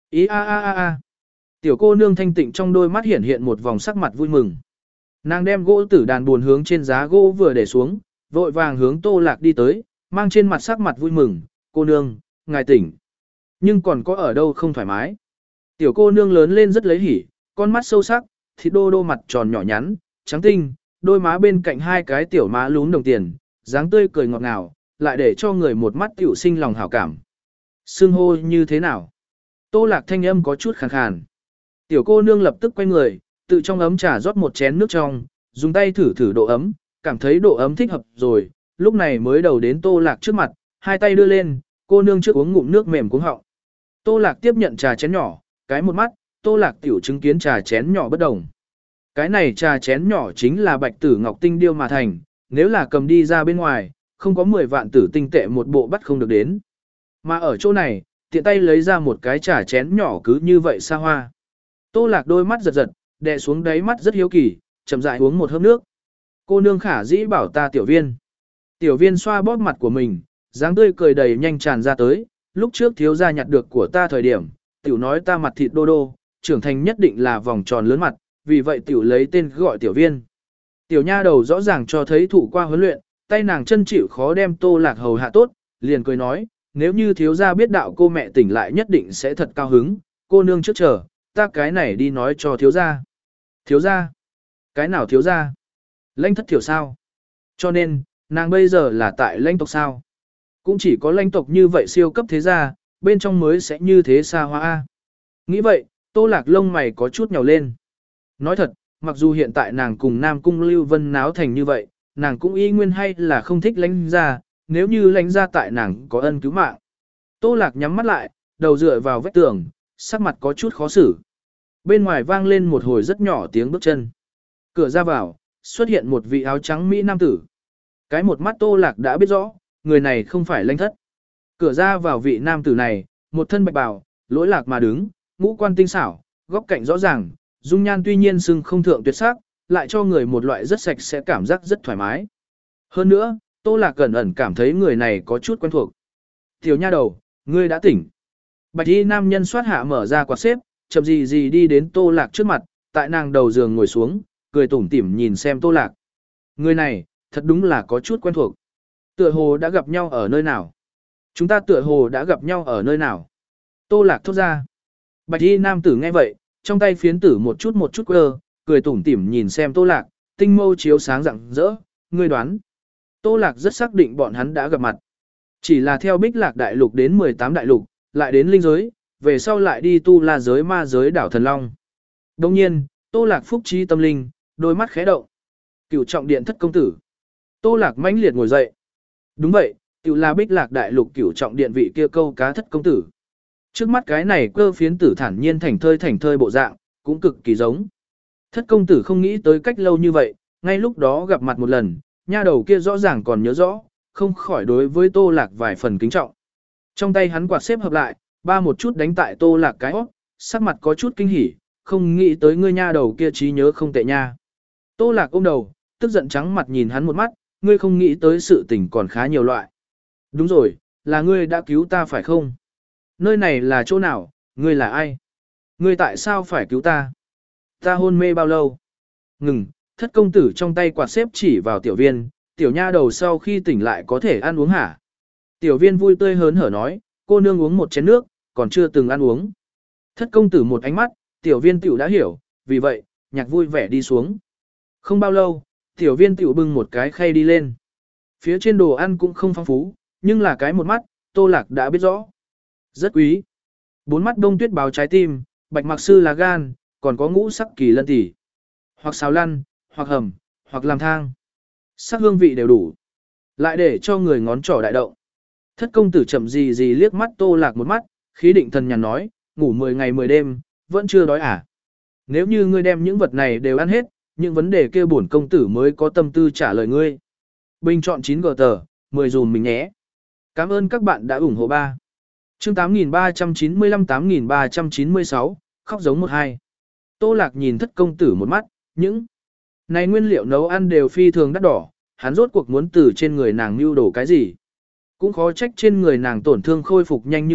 Speaker 1: Ý a a a a. Tiểu cô nương thanh tịnh trong đôi mắt hiện hiện một vòng sắc mặt vui mừng. Nàng đem gỗ tử đàn buồn hướng trên giá gỗ vừa để xuống, vội vàng hướng Tô Lạc đi tới, mang trên mặt sắc mặt vui mừng, cô nương, ngài tỉnh. Nhưng còn có ở đâu không thoải mái. Tiểu cô nương lớn lên rất lấy hỉ, con mắt sâu sắc, thịt đô đô mặt tròn nhỏ nhắn, trắng tinh, đôi má bên cạnh hai cái tiểu má lún đồng tiền, dáng tươi cười ngọt ngào, lại để cho người một mắt tiểu sinh lòng hảo cảm. Sương hô như thế nào? Tô Lạc thanh âm có chút khàn khàn. Tiểu cô nương lập tức quay người, tự trong ấm trà rót một chén nước trong, dùng tay thử thử độ ấm, cảm thấy độ ấm thích hợp rồi, lúc này mới đầu đến Tô Lạc trước mặt, hai tay đưa lên, cô nương trước uống ngụm nước mềm cuống họng. Tô Lạc tiếp nhận trà chén nhỏ, cái một mắt, Tô Lạc tiểu chứng kiến trà chén nhỏ bất đồng. Cái này trà chén nhỏ chính là bạch tử ngọc tinh điêu mà thành, nếu là cầm đi ra bên ngoài, không có mười vạn tử tinh tệ một bộ bắt không được đến. Mà ở chỗ này, tiện tay lấy ra một cái trà chén nhỏ cứ như vậy xa hoa. Tô Lạc đôi mắt giật giật, đè xuống đáy mắt rất hiếu kỳ, chậm rãi uống một hớp nước. Cô nương khả dĩ bảo ta tiểu viên. Tiểu viên xoa bóp mặt của mình, dáng tươi cười đầy nhanh tràn ra tới, lúc trước thiếu gia nhặt được của ta thời điểm, tiểu nói ta mặt thịt đô đô, trưởng thành nhất định là vòng tròn lớn mặt, vì vậy tiểu lấy tên gọi tiểu viên. Tiểu nha đầu rõ ràng cho thấy thủ qua huấn luyện, tay nàng chân chịu khó đem Tô Lạc hầu hạ tốt, liền cười nói, nếu như thiếu gia biết đạo cô mẹ tỉnh lại nhất định sẽ thật cao hứng, cô nương trước chờ, ta cái này đi nói cho thiếu gia. Thiếu gia? Cái nào thiếu gia? Lãnh thất thiểu sao? Cho nên, nàng bây giờ là tại lãnh tộc sao? Cũng chỉ có lãnh tộc như vậy siêu cấp thế gia, bên trong mới sẽ như thế xa hoa a. Nghĩ vậy, Tô Lạc lông mày có chút nhào lên. Nói thật, mặc dù hiện tại nàng cùng Nam Cung Lưu Vân náo thành như vậy, nàng cũng y nguyên hay là không thích lãnh gia, nếu như lãnh gia tại nàng có ân cứu mạng. Tô Lạc nhắm mắt lại, đầu dựa vào vách tường, sắc mặt có chút khó xử. Bên ngoài vang lên một hồi rất nhỏ tiếng bước chân. Cửa ra vào, xuất hiện một vị áo trắng Mỹ nam tử. Cái một mắt Tô Lạc đã biết rõ, người này không phải lãnh thất. Cửa ra vào vị nam tử này, một thân bạch bào, lỗi lạc mà đứng, ngũ quan tinh xảo, góc cạnh rõ ràng, dung nhan tuy nhiên sưng không thượng tuyệt sắc, lại cho người một loại rất sạch sẽ cảm giác rất thoải mái. Hơn nữa, Tô Lạc cẩn ẩn cảm thấy người này có chút quen thuộc. Tiểu nha đầu, ngươi đã tỉnh. Bạch y nam nhân xoát hạ mở ra quạt xếp, chậm gì gì đi đến Tô Lạc trước mặt, tại nàng đầu giường ngồi xuống, cười tủm tỉm nhìn xem Tô Lạc. Người này, thật đúng là có chút quen thuộc. Tựa hồ đã gặp nhau ở nơi nào? Chúng ta tựa hồ đã gặp nhau ở nơi nào? Tô Lạc thốt ra. Bạch y nam tử nghe vậy, trong tay phiến tử một chút một chút quơ, cười tủm tỉm nhìn xem Tô Lạc, tinh mâu chiếu sáng rạng rỡ, ngươi đoán. Tô Lạc rất xác định bọn hắn đã gặp mặt. Chỉ là theo Bích Lạc đại lục đến mười tám đại lục, lại đến linh giới, về sau lại đi tu la giới ma giới đảo Thần Long. Đồng nhiên, Tô Lạc phúc trí tâm linh, đôi mắt khẽ động. Cửu trọng điện thất công tử. Tô Lạc mãnh liệt ngồi dậy. Đúng vậy, tiểu là Bích Lạc đại lục cửu trọng điện vị kia câu cá thất công tử. Trước mắt cái này cơ phiến tử thản nhiên thảnh thơi thảnh thơi bộ dạng, cũng cực kỳ giống. Thất công tử không nghĩ tới cách lâu như vậy, ngay lúc đó gặp mặt một lần, nha đầu kia rõ ràng còn nhớ rõ, không khỏi đối với Tô Lạc vài phần kính trọng. Trong tay hắn quạt xếp hợp lại, ba một chút đánh tại Tô Lạc cái hót, sắc mặt có chút kinh hỉ, không nghĩ tới ngươi nha đầu kia trí nhớ không tệ nha. Tô Lạc ôm đầu, tức giận trắng mặt nhìn hắn một mắt, ngươi không nghĩ tới sự tình còn khá nhiều loại. Đúng rồi, là ngươi đã cứu ta phải không? Nơi này là chỗ nào, ngươi là ai? Ngươi tại sao phải cứu ta? Ta hôn mê bao lâu? Ngừng, thất công tử trong tay quạt xếp chỉ vào tiểu viên, tiểu nha đầu sau khi tỉnh lại có thể ăn uống hả? Tiểu viên vui tươi hớn hở nói, cô nương uống một chén nước, còn chưa từng ăn uống. Thất công tử một ánh mắt, tiểu viên tiểu đã hiểu, vì vậy, nhạc vui vẻ đi xuống. Không bao lâu, tiểu viên tiểu bưng một cái khay đi lên. Phía trên đồ ăn cũng không phong phú, nhưng là cái một mắt, Tô Lạc đã biết rõ. Rất quý. Bốn mắt đông tuyết báo trái tim, bạch mặc sư lá gan, còn có ngũ sắc kỳ lân tỉ. Hoặc xào lăn, hoặc hầm, hoặc làm thang. Sắc hương vị đều đủ. Lại để cho người ngón trỏ đại động. Thất công tử chậm gì gì liếc mắt Tô Lạc một mắt, khí định thần nhàn nói, ngủ mười ngày mười đêm, vẫn chưa đói à. Nếu như ngươi đem những vật này đều ăn hết, những vấn đề kia bổn công tử mới có tâm tư trả lời ngươi. Bình chọn chín gờ tờ, mười dùm mình nhé. Cảm ơn các bạn đã ủng hộ ba. Chương tám nghìn ba trăm chín mươi lăm tám nghìn ba trăm chín mươi sáu, khóc giống một hai. Tô Lạc nhìn thất công tử một mắt, những này nguyên liệu nấu ăn đều phi thường đắt đỏ, hắn rốt cuộc muốn từ trên người nàng mưu đổ cái gì. Cũng khó trách trên người nàng tổn thương khôi phục nhanh như vậy,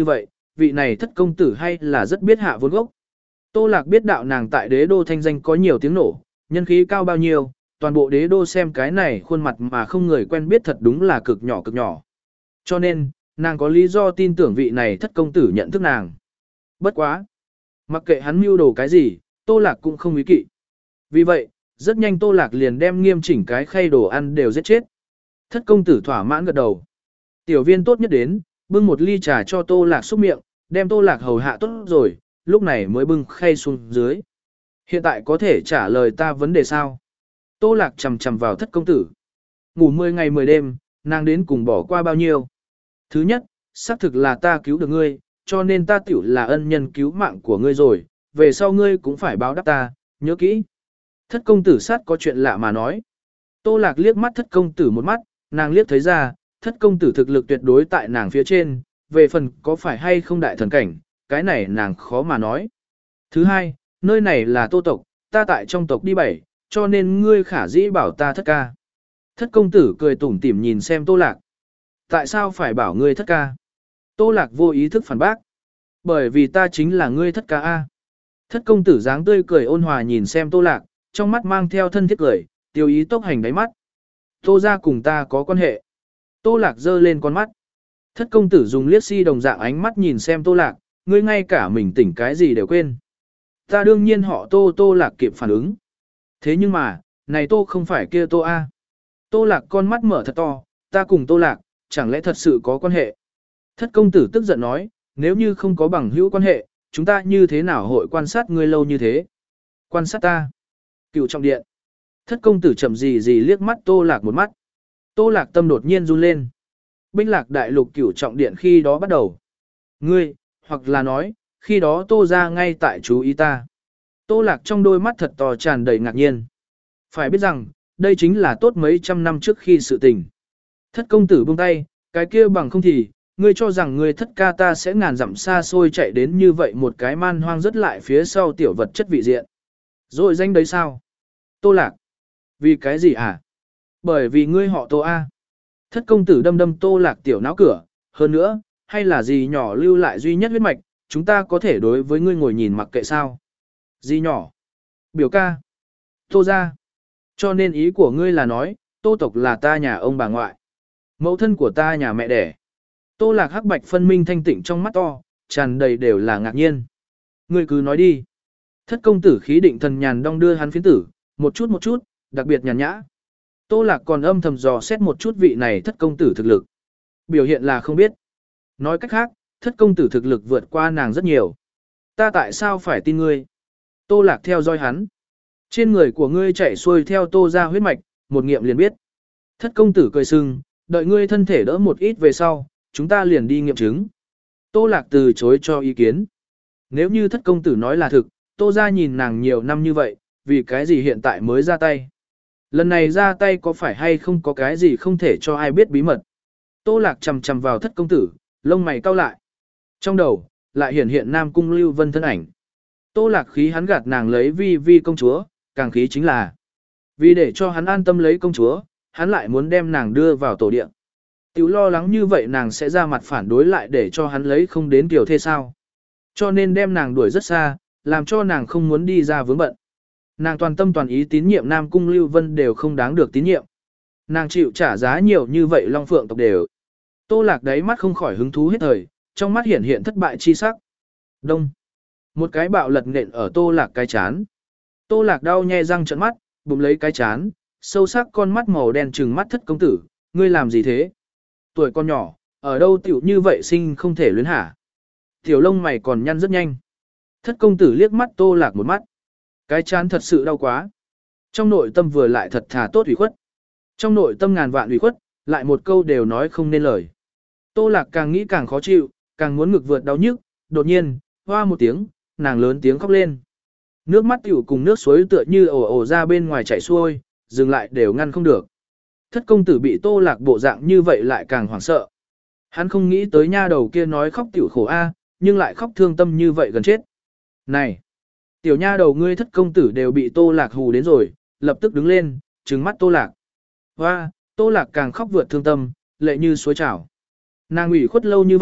Speaker 1: vị này thất công tử hay là rất biết hạ vốn gốc. Tô Lạc biết đạo nàng tại đế đô thanh danh có nhiều tiếng nổ, nhân khí cao bao nhiêu, toàn bộ đế đô xem cái này khuôn mặt mà không người quen biết thật đúng là cực nhỏ cực nhỏ. Cho nên, nàng có lý do tin tưởng vị này thất công tử nhận thức nàng. Bất quá. Mặc kệ hắn mưu đồ cái gì, Tô Lạc cũng không ý kỵ. Vì vậy, rất nhanh Tô Lạc liền đem nghiêm chỉnh cái khay đồ ăn đều giết chết. Thất công tử thỏa mãn gật đầu. Tiểu viên tốt nhất đến, bưng một ly trà cho Tô Lạc xúc miệng, đem Tô Lạc hầu hạ tốt rồi, lúc này mới bưng khay xuống dưới. Hiện tại có thể trả lời ta vấn đề sao? Tô Lạc chầm chầm vào thất công tử. Ngủ mười ngày mười đêm, nàng đến cùng bỏ qua bao nhiêu? Thứ nhất, xác thực là ta cứu được ngươi, cho nên ta tiểu là ân nhân cứu mạng của ngươi rồi, về sau ngươi cũng phải báo đáp ta, nhớ kỹ. Thất công tử sát có chuyện lạ mà nói. Tô Lạc liếc mắt thất công tử một mắt, nàng liếc thấy ra, thất công tử thực lực tuyệt đối tại nàng phía trên, về phần có phải hay không đại thần cảnh, cái này nàng khó mà nói. Thứ hai, nơi này là Tô tộc, ta tại trong tộc đi bảy, cho nên ngươi khả dĩ bảo ta thất ca. Thất công tử cười tủm tỉm nhìn xem Tô Lạc. Tại sao phải bảo ngươi thất ca? Tô Lạc vô ý thức phản bác. Bởi vì ta chính là ngươi thất ca A. Thất công tử dáng tươi cười ôn hòa nhìn xem Tô Lạc, trong mắt mang theo thân thiết cười, tiêu ý tốc hành đáy mắt. Tô ra cùng ta có quan hệ. Tô Lạc giơ lên con mắt. Thất công tử dùng liếc si đồng dạng ánh mắt nhìn xem Tô Lạc, ngươi ngay cả mình tỉnh cái gì đều quên. Ta đương nhiên họ Tô. Tô Lạc kịp phản ứng. Thế nhưng mà, này Tô không phải kia Tô A. Tô Lạc con mắt mở thật to, ta cùng Tô Lạc, chẳng lẽ thật sự có quan hệ? Thất công tử tức giận nói, nếu như không có bằng hữu quan hệ, chúng ta như thế nào hội quan sát ngươi lâu như thế? Quan sát ta. Cựu trọng điện. Thất công tử chậm gì gì liếc mắt Tô Lạc một mắt. Tô Lạc tâm đột nhiên run lên. Bích Lạc đại lục cửu trọng điện khi đó bắt đầu. Ngươi, hoặc là nói, khi đó Tô ra ngay tại chú ý ta. Tô Lạc trong đôi mắt thật to tràn đầy ngạc nhiên. Phải biết rằng, đây chính là tốt mấy trăm năm trước khi sự tình. Thất công tử buông tay, cái kia bằng không thì, ngươi cho rằng ngươi thất ca ta sẽ ngàn dặm xa xôi chạy đến như vậy một cái man hoang rất lại phía sau tiểu vật chất vị diện. Rồi danh đấy sao? Tô Lạc. Vì cái gì à? Bởi vì ngươi họ Tô A. Thất công tử đâm đâm Tô Lạc tiểu não cửa, hơn nữa, hay là gì nhỏ lưu lại duy nhất huyết mạch, chúng ta có thể đối với ngươi ngồi nhìn mặc kệ sao? Gì nhỏ? Biểu ca. Tô ra. Cho nên ý của ngươi là nói, Tô tộc là ta nhà ông bà ngoại. Mẫu thân của ta nhà mẹ đẻ. Tô Lạc hắc bạch phân minh thanh tịnh trong mắt to, tràn đầy đều là ngạc nhiên. Ngươi cứ nói đi. Thất công tử khí định thần nhàn đong đưa hắn phiến tử, một chút một chút, đặc biệt nhàn nhã. Tô Lạc còn âm thầm dò xét một chút vị này thất công tử thực lực. Biểu hiện là không biết. Nói cách khác, thất công tử thực lực vượt qua nàng rất nhiều. Ta tại sao phải tin ngươi? Tô Lạc theo dõi hắn. Trên người của ngươi chạy xuôi theo Tô ra huyết mạch, một nghiệm liền biết. Thất công tử cười sưng, đợi ngươi thân thể đỡ một ít về sau, chúng ta liền đi nghiệm chứng. Tô Lạc từ chối cho ý kiến. Nếu như thất công tử nói là thực, Tô ra nhìn nàng nhiều năm như vậy, vì cái gì hiện tại mới ra tay. Lần này ra tay có phải hay không có cái gì không thể cho ai biết bí mật. Tô Lạc chầm chầm vào thất công tử, lông mày cau lại. Trong đầu, lại hiện hiện Nam Cung Lưu Vân thân ảnh. Tô Lạc khí hắn gạt nàng lấy vi vi công chúa, càng khí chính là vì để cho hắn an tâm lấy công chúa, hắn lại muốn đem nàng đưa vào tổ địa. Tiểu lo lắng như vậy nàng sẽ ra mặt phản đối lại để cho hắn lấy không đến tiểu thê sao. Cho nên đem nàng đuổi rất xa, làm cho nàng không muốn đi ra vướng bận. Nàng toàn tâm toàn ý tín nhiệm Nam Cung Lưu Vân đều không đáng được tín nhiệm. Nàng chịu trả giá nhiều như vậy Long Phượng tộc đều. Tô Lạc đáy mắt không khỏi hứng thú hết thời, trong mắt hiện hiện thất bại chi sắc. Đông. Một cái bạo lật nện ở Tô Lạc cái chán. Tô Lạc đau nhe răng trợn mắt, bụng lấy cái chán, sâu sắc con mắt màu đen trừng mắt thất công tử, ngươi làm gì thế? Tuổi con nhỏ, ở đâu tiểu như vậy sinh không thể luyến hả? Tiểu lông mày còn nhăn rất nhanh. Thất công tử liếc mắt Tô Lạc một mắt. Cái chán thật sự đau quá. Trong nội tâm vừa lại thật thà tốt ủy khuất. Trong nội tâm ngàn vạn ủy khuất, lại một câu đều nói không nên lời. Tô Lạc càng nghĩ càng khó chịu, càng muốn ngực vượt đau nhức, đột nhiên, hoa một tiếng, nàng lớn tiếng khóc lên. Nước mắt tiểu cùng nước suối tựa như ồ ồ ra bên ngoài chảy xuôi, dừng lại đều ngăn không được. Thất công tử bị Tô Lạc bộ dạng như vậy lại càng hoảng sợ. Hắn không nghĩ tới nha đầu kia nói khóc tiểu khổ a, nhưng lại khóc thương tâm như vậy gần chết. Này, tiểu nha đầu ngươi thất công tử đều bị Tô Lạc hù đến rồi, lập tức đứng lên, trừng mắt Tô Lạc. Hoa, Tô Lạc càng khóc vượt thương tâm, lệ như suối trào. Nàng ủy khuất lâu như vậy,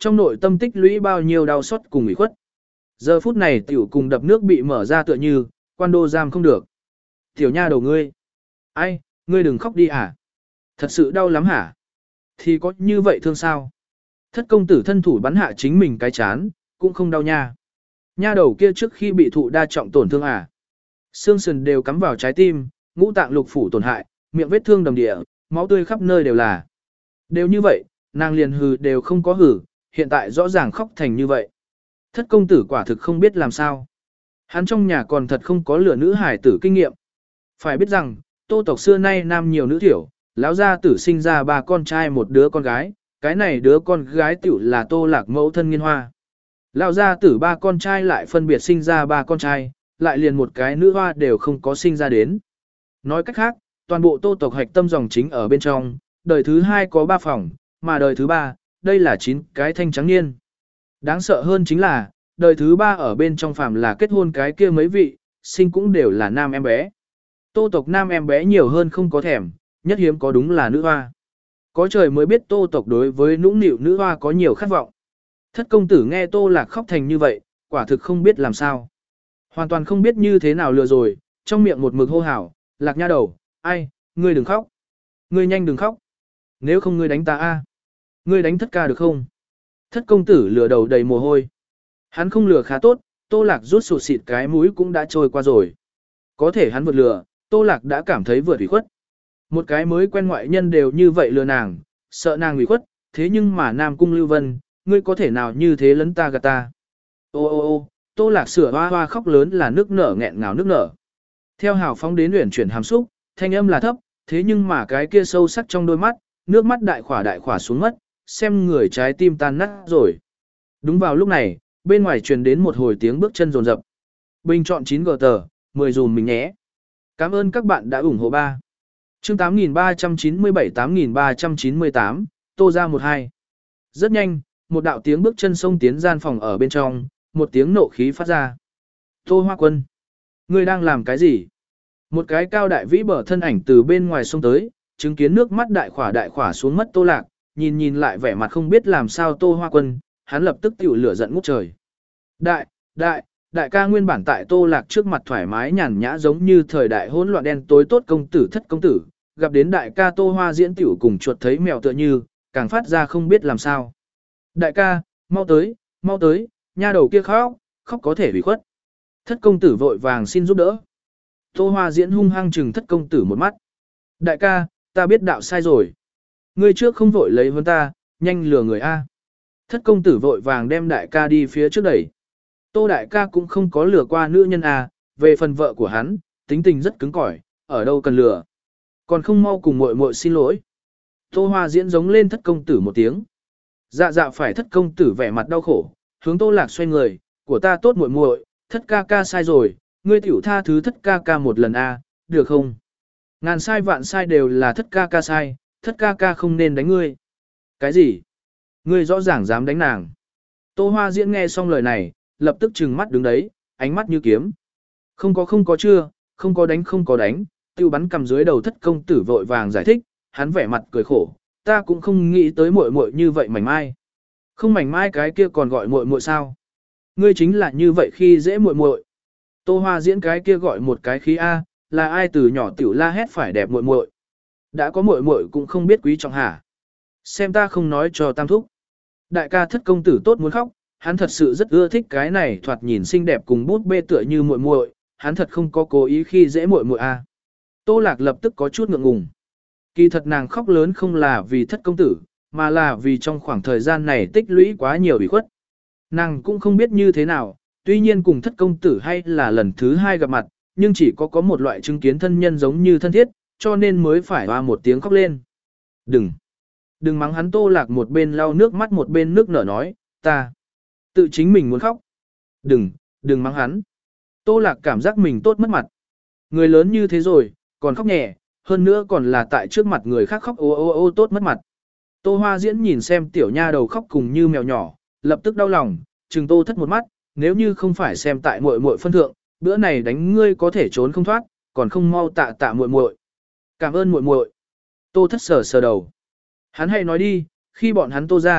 Speaker 1: trong nội tâm tích lũy bao nhiêu đau xót cùng ủy khuất. Giờ phút này tiểu cùng đập nước bị mở ra tựa như, quan đô giam không được. Tiểu nha đầu ngươi. Ai, ngươi đừng khóc đi hả? Thật sự đau lắm hả? Thì có như vậy thương sao? Thất công tử thân thủ bắn hạ chính mình cái chán, cũng không đau nha. Nha đầu kia trước khi bị thụ đa trọng tổn thương à? Xương sườn đều cắm vào trái tim, ngũ tạng lục phủ tổn hại, miệng vết thương đầm địa, máu tươi khắp nơi đều là. Đều như vậy, nàng liền hừ đều không có hừ, hiện tại rõ ràng khóc thành như vậy. Thất công tử quả thực không biết làm sao. Hắn trong nhà còn thật không có lửa nữ hải tử kinh nghiệm. Phải biết rằng, Tô tộc xưa nay nam nhiều nữ thiểu, lão gia tử sinh ra ba con trai một đứa con gái, cái này đứa con gái tiểu là Tô Lạc mẫu thân Nghiên Hoa. Lão gia tử ba con trai lại phân biệt sinh ra ba con trai, lại liền một cái nữ hoa đều không có sinh ra đến. Nói cách khác, toàn bộ Tô tộc hạch tâm dòng chính ở bên trong, đời thứ hai có ba phòng, mà đời thứ ba, đây là chín cái thanh trắng niên. Đáng sợ hơn chính là, đời thứ ba ở bên trong phàm là kết hôn cái kia mấy vị, sinh cũng đều là nam em bé. Tô tộc nam em bé nhiều hơn không có thèm, nhất hiếm có đúng là nữ hoa. Có trời mới biết Tô tộc đối với nũng nịu nữ hoa có nhiều khát vọng. Thất công tử nghe Tô Lạc khóc thành như vậy, quả thực không biết làm sao. Hoàn toàn không biết như thế nào lừa rồi, trong miệng một mực hô hào, Lạc nha đầu, ai, ngươi đừng khóc. Ngươi nhanh đừng khóc. Nếu không ngươi đánh ta a, ngươi đánh thất ca được không? Thất công tử lừa đầu đầy mồ hôi. Hắn không lừa khá tốt, Tô Lạc rút sụt xịt cái mũi cũng đã trôi qua rồi. Có thể hắn vượt lừa, Tô Lạc đã cảm thấy vượt ủy khuất. Một cái mới quen ngoại nhân đều như vậy lừa nàng, sợ nàng ủy khuất, thế nhưng mà Nam Cung Lưu Vân, ngươi có thể nào như thế lấn ta gạt ta. Ô ô ô, Tô Lạc sửa hoa hoa khóc lớn là nước nở nghẹn ngào nước nở. Theo hào phóng đến luyện chuyển hàm xúc, thanh âm là thấp, thế nhưng mà cái kia sâu sắc trong đôi mắt, nước mắt đại khỏa đại khỏa xuống mất, xem người trái tim tan nát rồi. Đúng vào lúc này, bên ngoài truyền đến một hồi tiếng bước chân rồn rập. Bình chọn chín gờ tờ, mười dùm mình nhé. Cảm ơn các bạn đã ủng hộ ba. Chương tám nghìn ba trăm chín mươi bảy tám nghìn ba trăm chín mươi tám, Tô ra một hai. Rất nhanh, một đạo tiếng bước chân xông tiến gian phòng ở bên trong, một tiếng nộ khí phát ra. Tô Hoa Quân, ngươi đang làm cái gì? Một cái cao đại vĩ bở thân ảnh từ bên ngoài xông tới, chứng kiến nước mắt đại khỏa đại khỏa xuống mất Tô Lạc, nhìn nhìn lại vẻ mặt không biết làm sao Tô Hoa Quân, hắn lập tức tiểu lửa giận ngút trời. Đại, đại, đại ca nguyên bản tại Tô Lạc trước mặt thoải mái nhàn nhã giống như thời đại hỗn loạn đen tối tốt công tử thất công tử, gặp đến đại ca Tô Hoa diễn tiểu cùng chuột thấy mèo tựa như, càng phát ra không biết làm sao. Đại ca, mau tới, mau tới, nha đầu kia khóc, khóc có thể bị khuất. Thất công tử vội vàng xin giúp đỡ. Tô Hoa diễn hung hăng chừng thất công tử một mắt. Đại ca, ta biết đạo sai rồi. Ngươi trước không vội lấy hơn ta, nhanh lừa người A. Thất công tử vội vàng đem đại ca đi phía trước đẩy. Tô đại ca cũng không có lừa qua nữ nhân A, về phần vợ của hắn, tính tình rất cứng cỏi, ở đâu cần lừa. Còn không mau cùng muội muội xin lỗi. Tô Hoa diễn giống lên thất công tử một tiếng. Dạ dạ phải thất công tử vẻ mặt đau khổ, hướng Tô Lạc xoay người, của ta tốt muội muội, thất ca ca sai rồi, ngươi tiểu tha thứ thất ca ca một lần A, được không? Ngàn sai vạn sai đều là thất ca ca sai, thất ca ca không nên đánh ngươi. Cái gì? Ngươi rõ ràng dám đánh nàng. Tô Hoa diễn nghe xong lời này, lập tức trừng mắt đứng đấy, ánh mắt như kiếm. Không có không có chưa, không có đánh không có đánh, tiêu bắn cầm dưới đầu thất công tử vội vàng giải thích, hắn vẻ mặt cười khổ, ta cũng không nghĩ tới muội muội như vậy mảnh mai. Không mảnh mai cái kia còn gọi muội muội sao? Ngươi chính là như vậy khi dễ muội muội. Tô Hoa diễn cái kia gọi một cái khí A, là ai từ nhỏ tiểu la hét phải đẹp muội muội. Đã có muội muội cũng không biết quý trọng hả. Xem ta không nói cho tam thúc. Đại ca thất công tử tốt muốn khóc, hắn thật sự rất ưa thích cái này thoạt nhìn xinh đẹp cùng bút bê tựa như muội muội, hắn thật không có cố ý khi dễ muội muội a. Tô Lạc lập tức có chút ngượng ngùng. Kỳ thật nàng khóc lớn không là vì thất công tử, mà là vì trong khoảng thời gian này tích lũy quá nhiều ủy khuất. Nàng cũng không biết như thế nào, tuy nhiên cùng thất công tử hay là lần thứ hai gặp mặt, nhưng chỉ có có một loại chứng kiến thân nhân giống như thân thiết, cho nên mới phải hoa một tiếng khóc lên. Đừng! Đừng mắng hắn. Tô Lạc một bên lau nước mắt một bên nước nở nói, ta tự chính mình muốn khóc. Đừng, đừng mắng hắn. Tô Lạc cảm giác mình tốt mất mặt. Người lớn như thế rồi, còn khóc nhẹ, hơn nữa còn là tại trước mặt người khác khóc ô ô ô tốt mất mặt. Tô Hoa diễn nhìn xem tiểu nha đầu khóc cùng như mèo nhỏ, lập tức đau lòng, trừng Tô Thất một mắt, nếu như không phải xem tại muội muội phân thượng, bữa này đánh ngươi có thể trốn không thoát, còn không mau tạ tạ muội muội. Cảm ơn muội muội. Tô Thất sờ sờ đầu. Hắn hay nói đi, khi bọn hắn Tô ra,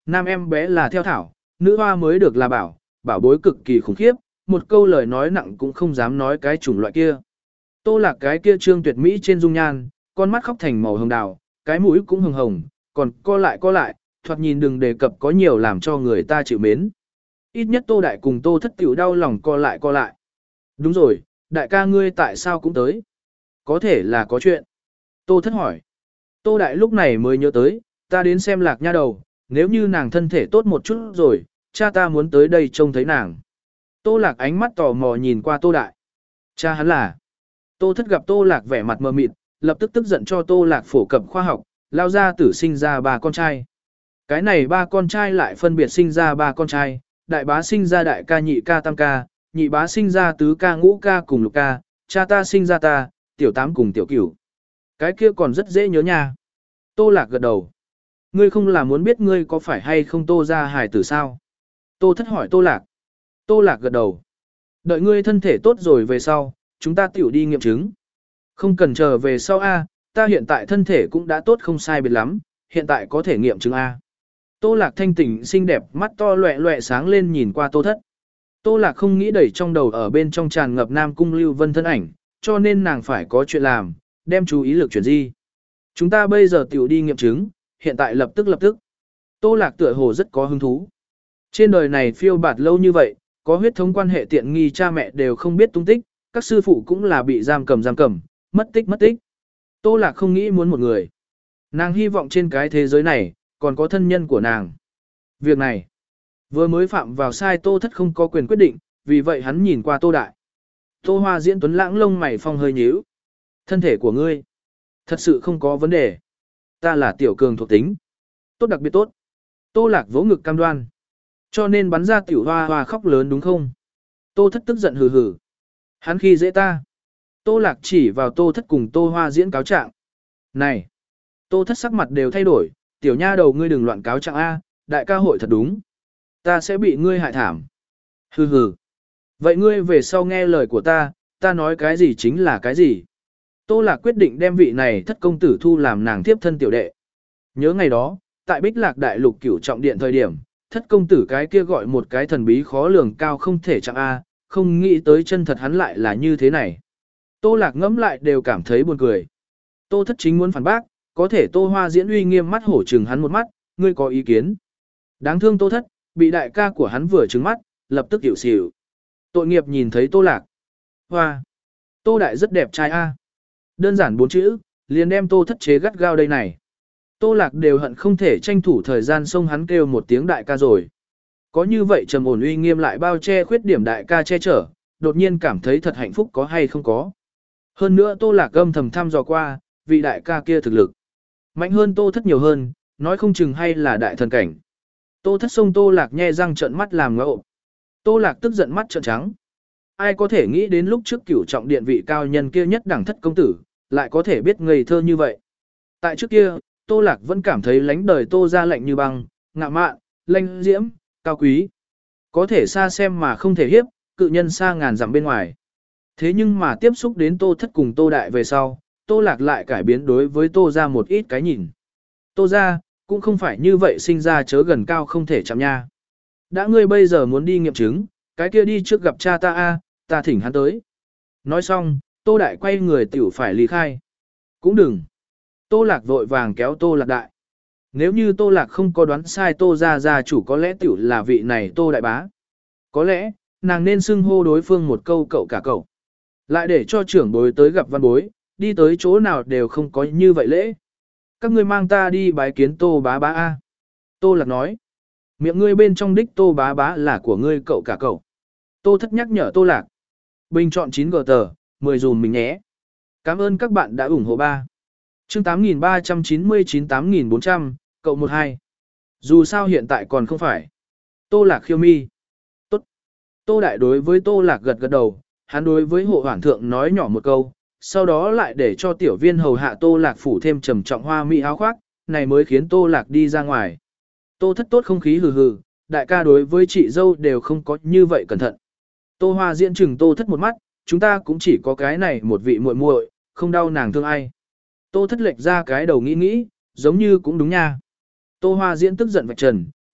Speaker 1: Nam em bé là theo thảo, nữ hoa mới được là bảo, bảo bối cực kỳ khủng khiếp, một câu lời nói nặng cũng không dám nói cái chủng loại kia. Tô Lạc cái kia trương tuyệt mỹ trên dung nhan, con mắt khóc thành màu hồng đào, cái mũi cũng hồng hồng, còn co lại co lại, thoạt nhìn đừng đề cập có nhiều làm cho người ta chịu mến. Ít nhất Tô Đại cùng Tô Thất tiểu đau lòng co lại co lại. Đúng rồi, đại ca ngươi tại sao cũng tới? Có thể là có chuyện. Tô Thất hỏi. Tô Đại lúc này mới nhớ tới, ta đến xem Lạc nha đầu, nếu như nàng thân thể tốt một chút rồi, cha ta muốn tới đây trông thấy nàng. Tô Lạc ánh mắt tò mò nhìn qua Tô Đại. Cha hắn là. Tô Thất gặp Tô Lạc vẻ mặt mờ mịt, lập tức tức giận cho Tô Lạc phổ cập khoa học, lao ra tử sinh ra ba con trai. Cái này ba con trai lại phân biệt sinh ra ba con trai, đại bá sinh ra đại ca nhị ca tam ca, nhị bá sinh ra tứ ca ngũ ca cùng lục ca, cha ta sinh ra ta, tiểu tám cùng tiểu cửu. Cái kia còn rất dễ nhớ nha. Tô Lạc gật đầu. Ngươi không là muốn biết ngươi có phải hay không Tô ra hài tử sao? Tô Thất hỏi Tô Lạc. Tô Lạc gật đầu. Đợi ngươi thân thể tốt rồi về sau, chúng ta tiểu đi nghiệm chứng. Không cần chờ về sau A, ta hiện tại thân thể cũng đã tốt không sai biệt lắm, hiện tại có thể nghiệm chứng A. Tô Lạc thanh tỉnh xinh đẹp, mắt to loẹ loẹ sáng lên nhìn qua Tô Thất. Tô Lạc không nghĩ đẩy trong đầu ở bên trong tràn ngập Nam Cung Lưu Vân thân ảnh, cho nên nàng phải có chuyện làm, đem chú ý lực chuyển di. Chúng ta bây giờ tiểu đi nghiệm chứng, hiện tại lập tức lập tức. Tô Lạc tựa hồ rất có hứng thú. Trên đời này phiêu bạt lâu như vậy, có huyết thống quan hệ tiện nghi cha mẹ đều không biết tung tích, các sư phụ cũng là bị giam cầm giam cầm, mất tích mất tích. Tô Lạc không nghĩ muốn một người. Nàng hy vọng trên cái thế giới này, còn có thân nhân của nàng. Việc này, vừa mới phạm vào sai Tô Thất không có quyền quyết định, vì vậy hắn nhìn qua Tô Đại. Tô Hoa Diễn tuấn lãng lông mày phong hơi nhíu. Thân thể của ngươi, thật sự không có vấn đề. Ta là tiểu cường thuộc tính. Tốt đặc biệt tốt. Tô Lạc vỗ ngực cam đoan. Cho nên bắn ra tiểu hoa hoa khóc lớn đúng không? Tô Thất tức giận hừ hừ. Hắn khi dễ ta. Tô Lạc chỉ vào Tô Thất cùng Tô Hoa Diễn cáo trạng. Này! Tô Thất sắc mặt đều thay đổi, tiểu nha đầu ngươi đừng loạn cáo trạng A, đại ca hội thật đúng. Ta sẽ bị ngươi hại thảm. Hừ hừ. Vậy ngươi về sau nghe lời của ta, ta nói cái gì chính là cái gì. Tô Lạc quyết định đem vị này Thất công tử thu làm nàng tiếp thân tiểu đệ. Nhớ ngày đó, tại Bích Lạc Đại Lục Cửu Trọng Điện thời điểm, Thất công tử cái kia gọi một cái thần bí khó lường cao không thể chạm A, không nghĩ tới chân thật hắn lại là như thế này. Tô Lạc ngẫm lại đều cảm thấy buồn cười. Tô Thất chính muốn phản bác, có thể Tô Hoa Diễn uy nghiêm mắt hổ trừng hắn một mắt, ngươi có ý kiến. Đáng thương Tô Thất, bị đại ca của hắn vừa trừng mắt, lập tức hiểu xỉu. Tội nghiệp nhìn thấy Tô Lạc. Hoa! Tô Đại rất đẹp trai A. Đơn giản bốn chữ, liền đem Tô Thất chế gắt gao đây này. Tô Lạc đều hận không thể tranh thủ thời gian xông hắn kêu một tiếng đại ca rồi. Có như vậy trầm ổn uy nghiêm lại bao che khuyết điểm đại ca che chở, đột nhiên cảm thấy thật hạnh phúc có hay không có. Hơn nữa Tô Lạc âm thầm thăm dò qua, vị đại ca kia thực lực mạnh hơn Tô Thất nhiều hơn, nói không chừng hay là đại thần cảnh. Tô Thất xông Tô Lạc nhe răng trợn mắt làm ngộ. Tô Lạc tức giận mắt trợn trắng. Ai có thể nghĩ đến lúc trước Cửu Trọng Điện vị cao nhân kia nhất đẳng Thất công tử, lại có thể biết ngây thơ như vậy. Tại trước kia, Tô Lạc vẫn cảm thấy lánh đời Tô ra lạnh như băng, ngạ mạn, lanh diễm, cao quý. Có thể xa xem mà không thể hiếp, cự nhân xa ngàn dặm bên ngoài. Thế nhưng mà tiếp xúc đến Tô Thất cùng Tô Đại về sau, Tô Lạc lại cải biến đối với Tô ra một ít cái nhìn. Tô ra, cũng không phải như vậy sinh ra chớ gần cao không thể chạm nha. Đã ngươi bây giờ muốn đi nghiệm chứng, cái kia đi trước gặp cha ta a, ta thỉnh hắn tới. Nói xong, Tô Đại quay người tiểu phải ly khai. Cũng đừng. Tô Lạc vội vàng kéo Tô Lạc Đại. Nếu như Tô Lạc không có đoán sai Tô ra gia chủ có lẽ tiểu là vị này Tô Đại Bá. Có lẽ, nàng nên xưng hô đối phương một câu cậu cả cậu. Lại để cho trưởng bối tới gặp văn bối, đi tới chỗ nào đều không có như vậy lễ. Các ngươi mang ta đi bái kiến Tô Bá Bá A. Tô Lạc nói. Miệng ngươi bên trong đích Tô Bá Bá là của ngươi cậu cả cậu. Tô Thất nhắc nhở Tô Lạc. Bình chọn chín gờ tờ, mười dùm mình nhé. Cảm ơn các bạn đã ủng hộ ba. Chương tám nghìn ba trăm chín mươi chín tám nghìn bốn trăm, cậu một hai. Dù sao hiện tại còn không phải. Tô Lạc khiêu mi. Tốt. Tô Đại đối với Tô Lạc gật gật đầu, hắn đối với hộ hoảng thượng nói nhỏ một câu, sau đó lại để cho tiểu viên hầu hạ Tô Lạc phủ thêm trầm trọng hoa mỹ áo khoác, này mới khiến Tô Lạc đi ra ngoài. Tô Thất tốt không khí hừ hừ, đại ca đối với chị dâu đều không có như vậy cẩn thận. Tô Hoa Diễn chừng Tô Thất một mắt, chúng ta cũng chỉ có cái này một vị muội muội, không đau nàng thương ai. Tô Thất lệch ra cái đầu nghĩ nghĩ, giống như cũng đúng nha. Tô Hoa Diễn tức giận vạch trần,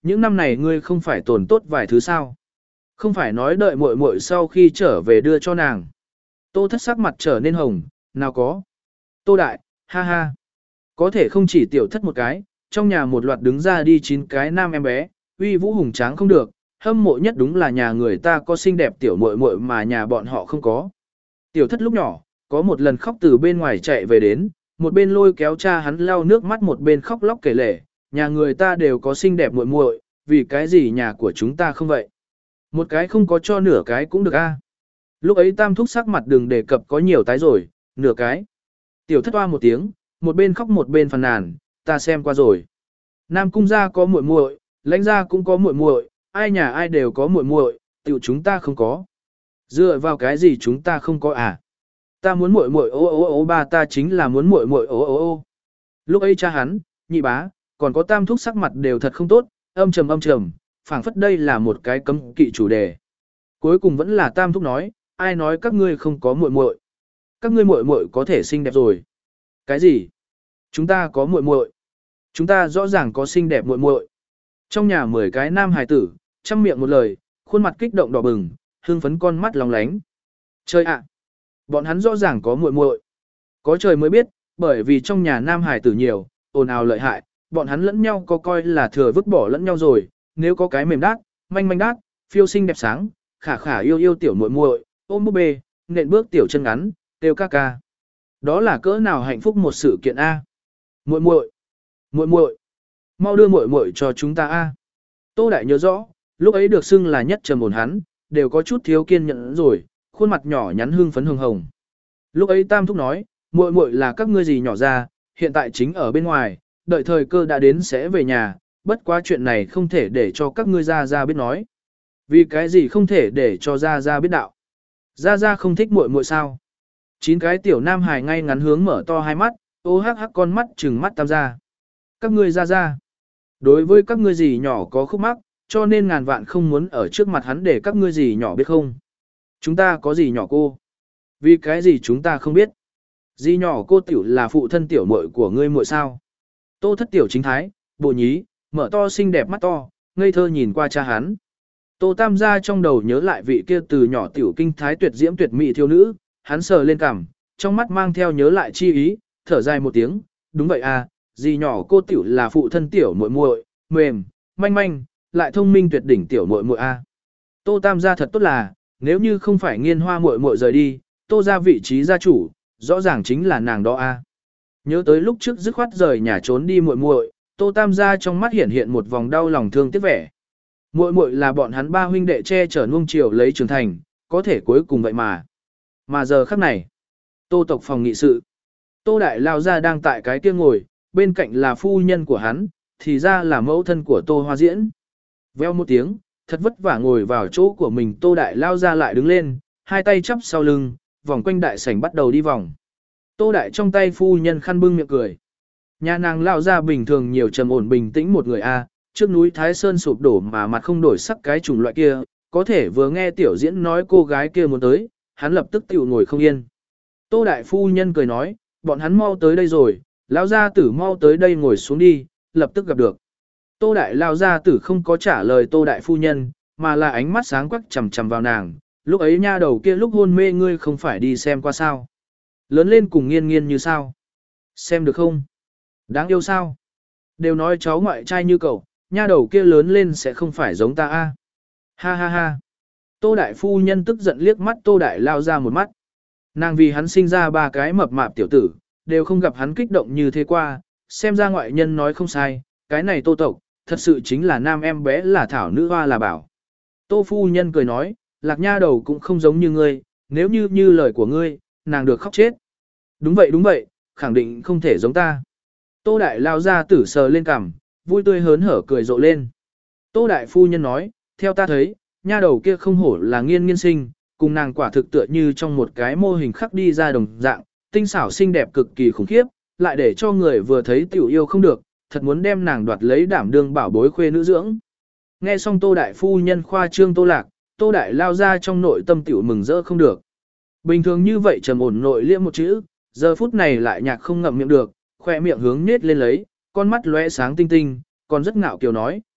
Speaker 1: Những năm này ngươi không phải tồn tốt vài thứ sao? Không phải nói đợi muội muội sau khi trở về đưa cho nàng. Tô thất sắc mặt trở nên hồng, nào có. Tô đại, ha ha. Có thể không chỉ tiểu thất một cái, trong nhà một loạt đứng ra đi chín cái nam em bé, uy vũ hùng tráng không được, hâm mộ nhất đúng là nhà người ta có xinh đẹp tiểu muội muội mà nhà bọn họ không có. Tiểu thất lúc nhỏ, có một lần khóc từ bên ngoài chạy về đến, một bên lôi kéo cha hắn lau nước mắt một bên khóc lóc kể lể, nhà người ta đều có xinh đẹp muội muội, vì cái gì nhà của chúng ta không vậy? Một cái không có cho nửa cái cũng được a. Lúc ấy tam thúc sắc mặt đừng đề cập có nhiều tái rồi, nửa cái. Tiểu thất oa một tiếng, một bên khóc một bên phàn nàn, ta xem qua rồi. Nam cung gia có muội muội, lãnh gia cũng có muội muội, ai nhà ai đều có muội muội, tiểu chúng ta không có. Dựa vào cái gì chúng ta không có à? Ta muốn muội muội ô ô ô ba ta chính là muốn muội muội ô ô ô. Lúc ấy cha hắn, nhị bá, còn có tam thúc sắc mặt đều thật không tốt, âm trầm âm trầm, phảng phất đây là một cái cấm kỵ chủ đề. Cuối cùng vẫn là tam thúc nói, ai nói các ngươi không có muội muội? Các ngươi muội muội có thể xinh đẹp rồi. Cái gì? Chúng ta có muội muội. Chúng ta rõ ràng có xinh đẹp muội muội. Trong nhà mười cái nam hài tử, trăm miệng một lời, khuôn mặt kích động đỏ bừng, hương phấn con mắt lóng lánh. Trời ạ, bọn hắn rõ ràng có muội muội. Có trời mới biết, bởi vì trong nhà nam hài tử nhiều, ồn ào lợi hại, bọn hắn lẫn nhau có coi là thừa vứt bỏ lẫn nhau rồi, nếu có cái mềm đát, manh manh đát, phiêu xinh đẹp sáng, khả khả yêu yêu tiểu muội muội, ôm búp bê, nện bước tiểu chân ngắn, kêu ca ca. Đó là cỡ nào hạnh phúc một sự kiện a. Muội muội, muội muội, mau đưa muội muội cho chúng ta a. Tô Đại nhớ rõ, lúc ấy được xưng là nhất trầm ổn hắn, đều có chút thiếu kiên nhẫn rồi, khuôn mặt nhỏ nhắn hương phấn hồng hồng. Lúc ấy Tam thúc nói, muội muội là các ngươi gì nhỏ ra, hiện tại chính ở bên ngoài, đợi thời cơ đã đến sẽ về nhà, bất quá chuyện này không thể để cho các ngươi ra ra biết nói. Vì cái gì không thể để cho ra ra biết đạo? Ra ra không thích muội muội sao? Chín cái tiểu nam hài ngay ngắn hướng mở to hai mắt, ô hắc hắc con mắt trừng mắt Tam gia. Các ngươi ra ra. Đối với các ngươi gì nhỏ có khúc mắc, cho nên ngàn vạn không muốn ở trước mặt hắn để các ngươi gì nhỏ biết không. Chúng ta có gì nhỏ cô? Vì cái gì chúng ta không biết? Gì nhỏ cô tiểu là phụ thân tiểu muội của ngươi muội sao? Tô thất tiểu chính thái, bộ nhí, mở to xinh đẹp mắt to, ngây thơ nhìn qua cha hắn. Tô Tam gia trong đầu nhớ lại vị kia từ nhỏ tiểu kinh thái tuyệt diễm tuyệt mỹ thiếu nữ, hắn sờ lên cằm, trong mắt mang theo nhớ lại chi ý, thở dài một tiếng, đúng vậy à, gì nhỏ cô tiểu là phụ thân tiểu muội muội, mềm, manh manh, lại thông minh tuyệt đỉnh tiểu muội muội a. Tô Tam gia thật tốt là, nếu như không phải Nghiên Hoa muội muội rời đi, Tô gia vị trí gia chủ, rõ ràng chính là nàng đó a. Nhớ tới lúc trước dứt khoát rời nhà trốn đi muội muội, Tô Tam gia trong mắt hiện hiện một vòng đau lòng thương tiếc vẻ. Muội muội là bọn hắn ba huynh đệ che chở nuông chiều lấy trưởng thành, có thể cuối cùng vậy mà. Mà giờ khắc này, Tô tộc phòng nghị sự. Tô đại lao ra đang tại cái kia ngồi, bên cạnh là phu nhân của hắn, thì ra là mẫu thân của Tô Hoa Diễn. Veo một tiếng, thật vất vả ngồi vào chỗ của mình, Tô đại lao ra lại đứng lên, hai tay chắp sau lưng, vòng quanh đại sảnh bắt đầu đi vòng. Tô đại trong tay phu nhân khăn bưng miệng cười. Nhà nàng lao ra bình thường nhiều trầm ổn bình tĩnh một người a, trước núi Thái Sơn sụp đổ mà mặt không đổi sắc cái chủng loại kia, có thể vừa nghe tiểu diễn nói cô gái kia muốn tới, hắn lập tức tiểu ngồi không yên. Tô đại phu nhân cười nói, bọn hắn mau tới đây rồi, lão gia tử mau tới đây ngồi xuống đi, lập tức gặp được. Tô đại lão gia tử không có trả lời Tô đại phu nhân, mà là ánh mắt sáng quắc chằm chằm vào nàng, lúc ấy nha đầu kia lúc hôn mê ngươi không phải đi xem qua sao? Lớn lên cùng Nghiên Nghiên như sao? Xem được không? Đáng yêu sao? Đều nói cháu ngoại trai như cậu, nha đầu kia lớn lên sẽ không phải giống ta a. Ha ha ha. Tô đại phu nhân tức giận liếc mắt Tô đại lao ra một mắt. Nàng vì hắn sinh ra ba cái mập mạp tiểu tử, đều không gặp hắn kích động như thế qua, xem ra ngoại nhân nói không sai, cái này Tô tộc, thật sự chính là nam em bé là thảo nữ hoa là bảo. Tô phu nhân cười nói, lạc nha đầu cũng không giống như ngươi, nếu như như lời của ngươi, nàng được khóc chết. Đúng vậy đúng vậy, khẳng định không thể giống ta. Tô đại lao ra tử sờ lên cằm, vui tươi hớn hở cười rộ lên. Tô đại phu nhân nói, theo ta thấy, nha đầu kia không hổ là Nghiên Nghiên sinh, cùng nàng quả thực tựa như trong một cái mô hình khắc đi ra đồng dạng, tinh xảo xinh đẹp cực kỳ khủng khiếp, lại để cho người vừa thấy tiểu yêu không được, thật muốn đem nàng đoạt lấy đảm đương bảo bối khuê nữ dưỡng. Nghe xong Tô đại phu nhân khoa trương Tô Lạc, Tô đại lao ra trong nội tâm tiểu mừng rỡ không được. Bình thường như vậy trầm ổn nội liễm một chữ, giờ phút này lại nhạc không ngậm miệng được, khoe miệng hướng nết lên lấy, con mắt lóe sáng tinh tinh, còn rất ngạo kiều nói,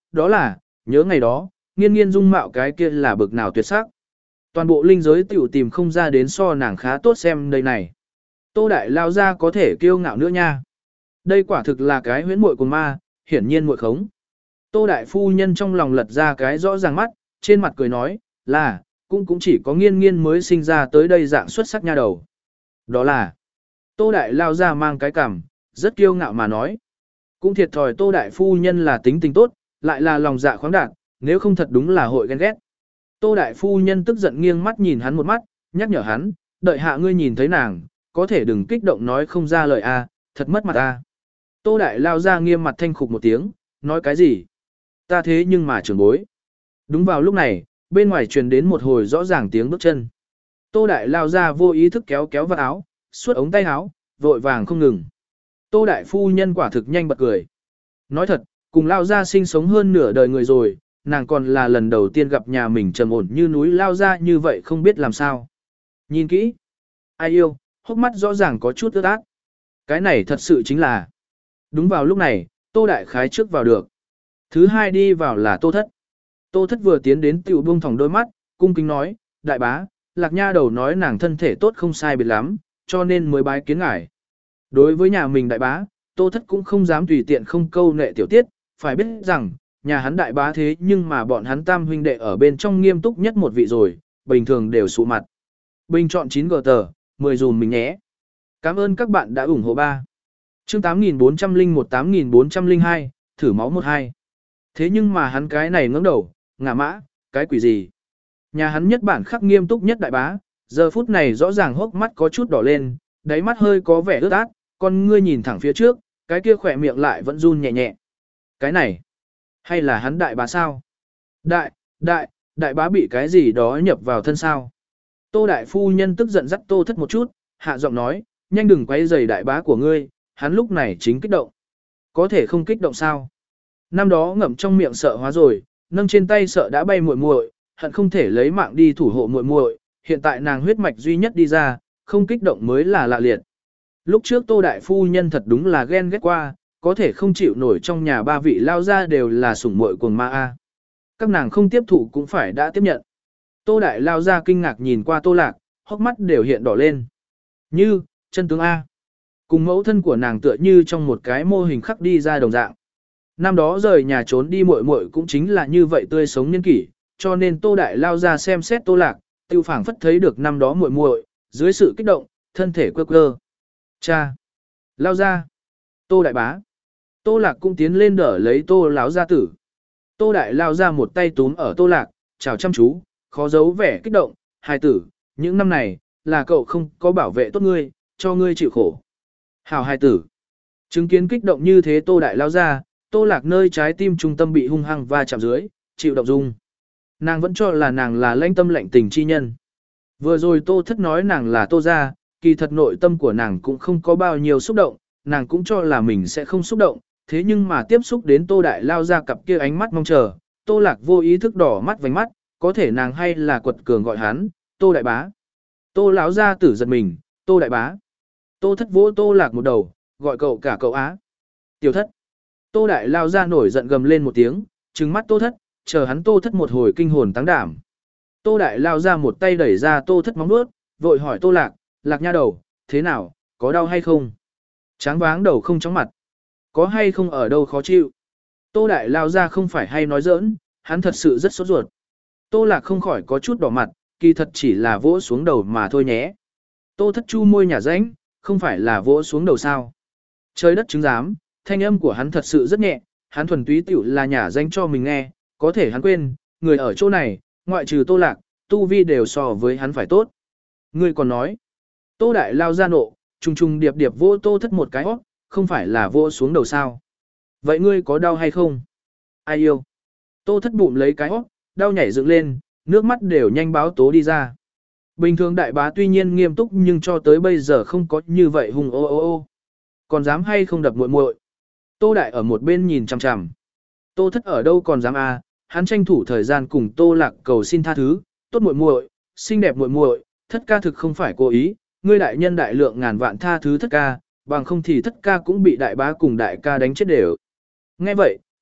Speaker 1: đó là, nhớ ngày đó, nghiên nghiên dung mạo cái kia là bực nào tuyệt sắc. Toàn bộ linh giới tiểu tìm không ra đến so nàng khá tốt xem đây này. Tô Đại Lao ra có thể kiêu ngạo nữa nha. Đây quả thực là cái huyễn muội của ma, hiển nhiên muội khống. Tô Đại Phu Nhân trong lòng lật ra cái rõ ràng mắt, trên mặt cười nói, là, cũng cũng chỉ có nghiên nghiên mới sinh ra tới đây dạng xuất sắc nha đầu. Đó là, Tô Đại Lao ra mang cái cằm, rất kiêu ngạo mà nói. Cũng thiệt thòi Tô Đại Phu Nhân là tính tình tốt, lại là lòng dạ khoáng đạt, nếu không thật đúng là hội ghen ghét. Tô Đại Phu Nhân tức giận nghiêng mắt nhìn hắn một mắt, nhắc nhở hắn, đợi hạ ngươi nhìn thấy nàng, có thể đừng kích động nói không ra lời a, thật mất mặt a. Tô Đại Lao ra nghiêm mặt thanh khục một tiếng, nói cái gì? Ta thế nhưng mà trưởng bối. Đúng vào lúc này, bên ngoài truyền đến một hồi rõ ràng tiếng bước chân. Tô Đại Lao ra vô ý thức kéo kéo vào áo, suốt ống tay áo, vội vàng không ngừng. Tô Đại Phu Nhân quả thực nhanh bật cười. Nói thật, cùng Lao ra sinh sống hơn nửa đời người rồi, nàng còn là lần đầu tiên gặp nhà mình trầm ổn như núi Lao ra như vậy không biết làm sao. Nhìn kỹ. Ai yêu, hốc mắt rõ ràng có chút ướt át. Cái này thật sự chính là. Đúng vào lúc này, Tô Đại Khái trước vào được. Thứ hai đi vào là Tô Thất. Tô Thất vừa tiến đến tiểu buông thòng đôi mắt, cung kính nói, đại bá, Lạc Nha đầu nói nàng thân thể tốt không sai biệt lắm, cho nên mới bái kiến ngài. Đối với nhà mình đại bá, Tô Thất cũng không dám tùy tiện không câu nệ tiểu tiết, phải biết rằng, nhà hắn đại bá thế nhưng mà bọn hắn tam huynh đệ ở bên trong nghiêm túc nhất một vị rồi, bình thường đều sụ mặt. Bình chọn chín gờ tờ, mười dùm mình nhé. Cảm ơn các bạn đã ủng hộ ba. Chương tám nghìn bốn trăm lẻ một tám nghìn bốn trăm lẻ hai, thử máu một hai. Thế nhưng mà hắn cái này ngưỡng đầu, ngả mã, cái quỷ gì? Nhà hắn nhất bản khắc nghiêm túc nhất đại bá, giờ phút này rõ ràng hốc mắt có chút đỏ lên, đáy mắt hơi có vẻ ướt át, con ngươi nhìn thẳng phía trước, cái kia khỏe miệng lại vẫn run nhẹ nhẹ. Cái này, hay là hắn đại bá sao? Đại, đại, đại bá bị cái gì đó nhập vào thân sao? Tô Đại Phu Nhân tức giận dắt Tô Thất một chút, hạ giọng nói, nhanh đừng quấy rầy đại bá của ngươi, hắn lúc này chính kích động. Có thể không kích động sao? Năm đó ngậm trong miệng sợ hóa rồi, nâng trên tay sợ đã bay muội muội, hận không thể lấy mạng đi thủ hộ muội muội, hiện tại nàng huyết mạch duy nhất đi ra, không kích động mới là lạ liệt. Lúc trước Tô Đại Phu Nhân thật đúng là ghen ghét qua, có thể không chịu nổi trong nhà ba vị lao ra đều là sủng muội cuồng ma a. Các nàng không tiếp thụ cũng phải đã tiếp nhận. Tô Đại lao ra kinh ngạc nhìn qua Tô Lạc, hốc mắt đều hiện đỏ lên. Như, chân tướng A. Cùng mẫu thân của nàng tựa như trong một cái mô hình khắc đi ra đồng dạng. Năm đó rời nhà trốn đi muội muội cũng chính là như vậy tươi sống nhân kỷ, cho nên Tô Đại lao ra xem xét Tô Lạc, tiêu phảng phất thấy được năm đó muội muội, dưới sự kích động, thân thể quơ quơ. Cha! Lao ra! Tô Đại bá! Tô Lạc cũng tiến lên đỡ lấy Tô lão gia tử. Tô Đại lao ra một tay túm ở Tô Lạc, chào chăm chú, khó giấu vẻ kích động, hài tử, những năm này, là cậu không có bảo vệ tốt ngươi, cho ngươi chịu khổ. Hảo hài tử, chứng kiến kích động như thế Tô Đại lao ra, Tô Lạc nơi trái tim trung tâm bị hung hăng va chạm dưới, chịu động dung. Nàng vẫn cho là nàng là lãnh tâm lạnh tình chi nhân. Vừa rồi Tô Thất nói nàng là Tô gia, kỳ thật nội tâm của nàng cũng không có bao nhiêu xúc động, nàng cũng cho là mình sẽ không xúc động, thế nhưng mà tiếp xúc đến Tô Đại lao ra cặp kia ánh mắt mong chờ, Tô Lạc vô ý thức đỏ mắt vành mắt, có thể nàng hay là quật cường gọi hắn, Tô Đại bá. Tô lão gia tử giật mình, Tô Đại bá. Tô Thất vỗ Tô Lạc một đầu, gọi cậu cả cậu á. Tiểu Thất. Tô Đại lao ra nổi giận gầm lên một tiếng, trừng mắt Tô Thất, chờ hắn Tô Thất một hồi kinh hồn táng đảm. Tô Đại lao ra một tay đẩy ra Tô Thất móng nuốt, vội hỏi Tô Lạc, Lạc nha đầu, thế nào, có đau hay không? Tráng váng đầu không chóng mặt. Có hay không ở đâu khó chịu? Tô Đại lao ra không phải hay nói giỡn, hắn thật sự rất sốt ruột. Tô Lạc không khỏi có chút đỏ mặt, kỳ thật chỉ là vỗ xuống đầu mà thôi nhé. Tô Thất chu môi nhả rãnh, không phải là vỗ xuống đầu sao? Trời đất chứng giám, thanh âm của hắn thật sự rất nhẹ, hắn thuần túy tiểu là nhả rãnh cho mình nghe, có thể hắn quên, người ở chỗ này, ngoại trừ Tô Lạc, tu vi đều so với hắn phải tốt. Ngươi còn nói, Tô Đại lao ra nộ, trùng trùng điệp điệp vỗ Tô Thất một cái hót, không phải là vỗ xuống đầu sao? Vậy ngươi có đau hay không? Ai yêu? Tô Thất bụng lấy cái hót, đau nhảy dựng lên, nước mắt đều nhanh báo tố đi ra. Bình thường đại bá tuy nhiên nghiêm túc nhưng cho tới bây giờ không có như vậy hùng ô ô ô. Còn dám hay không đập muội muội? Tô Đại ở một bên nhìn chằm chằm. Tô Thất ở đâu còn dám à, hắn tranh thủ thời gian cùng Tô Lạc cầu xin tha thứ, tốt muội muội, xinh đẹp muội muội, Thất ca thực không phải cố ý, ngươi đại nhân đại lượng ngàn vạn tha thứ Thất ca, bằng không thì Thất ca cũng bị đại bá cùng đại ca đánh chết đều. Nghe vậy,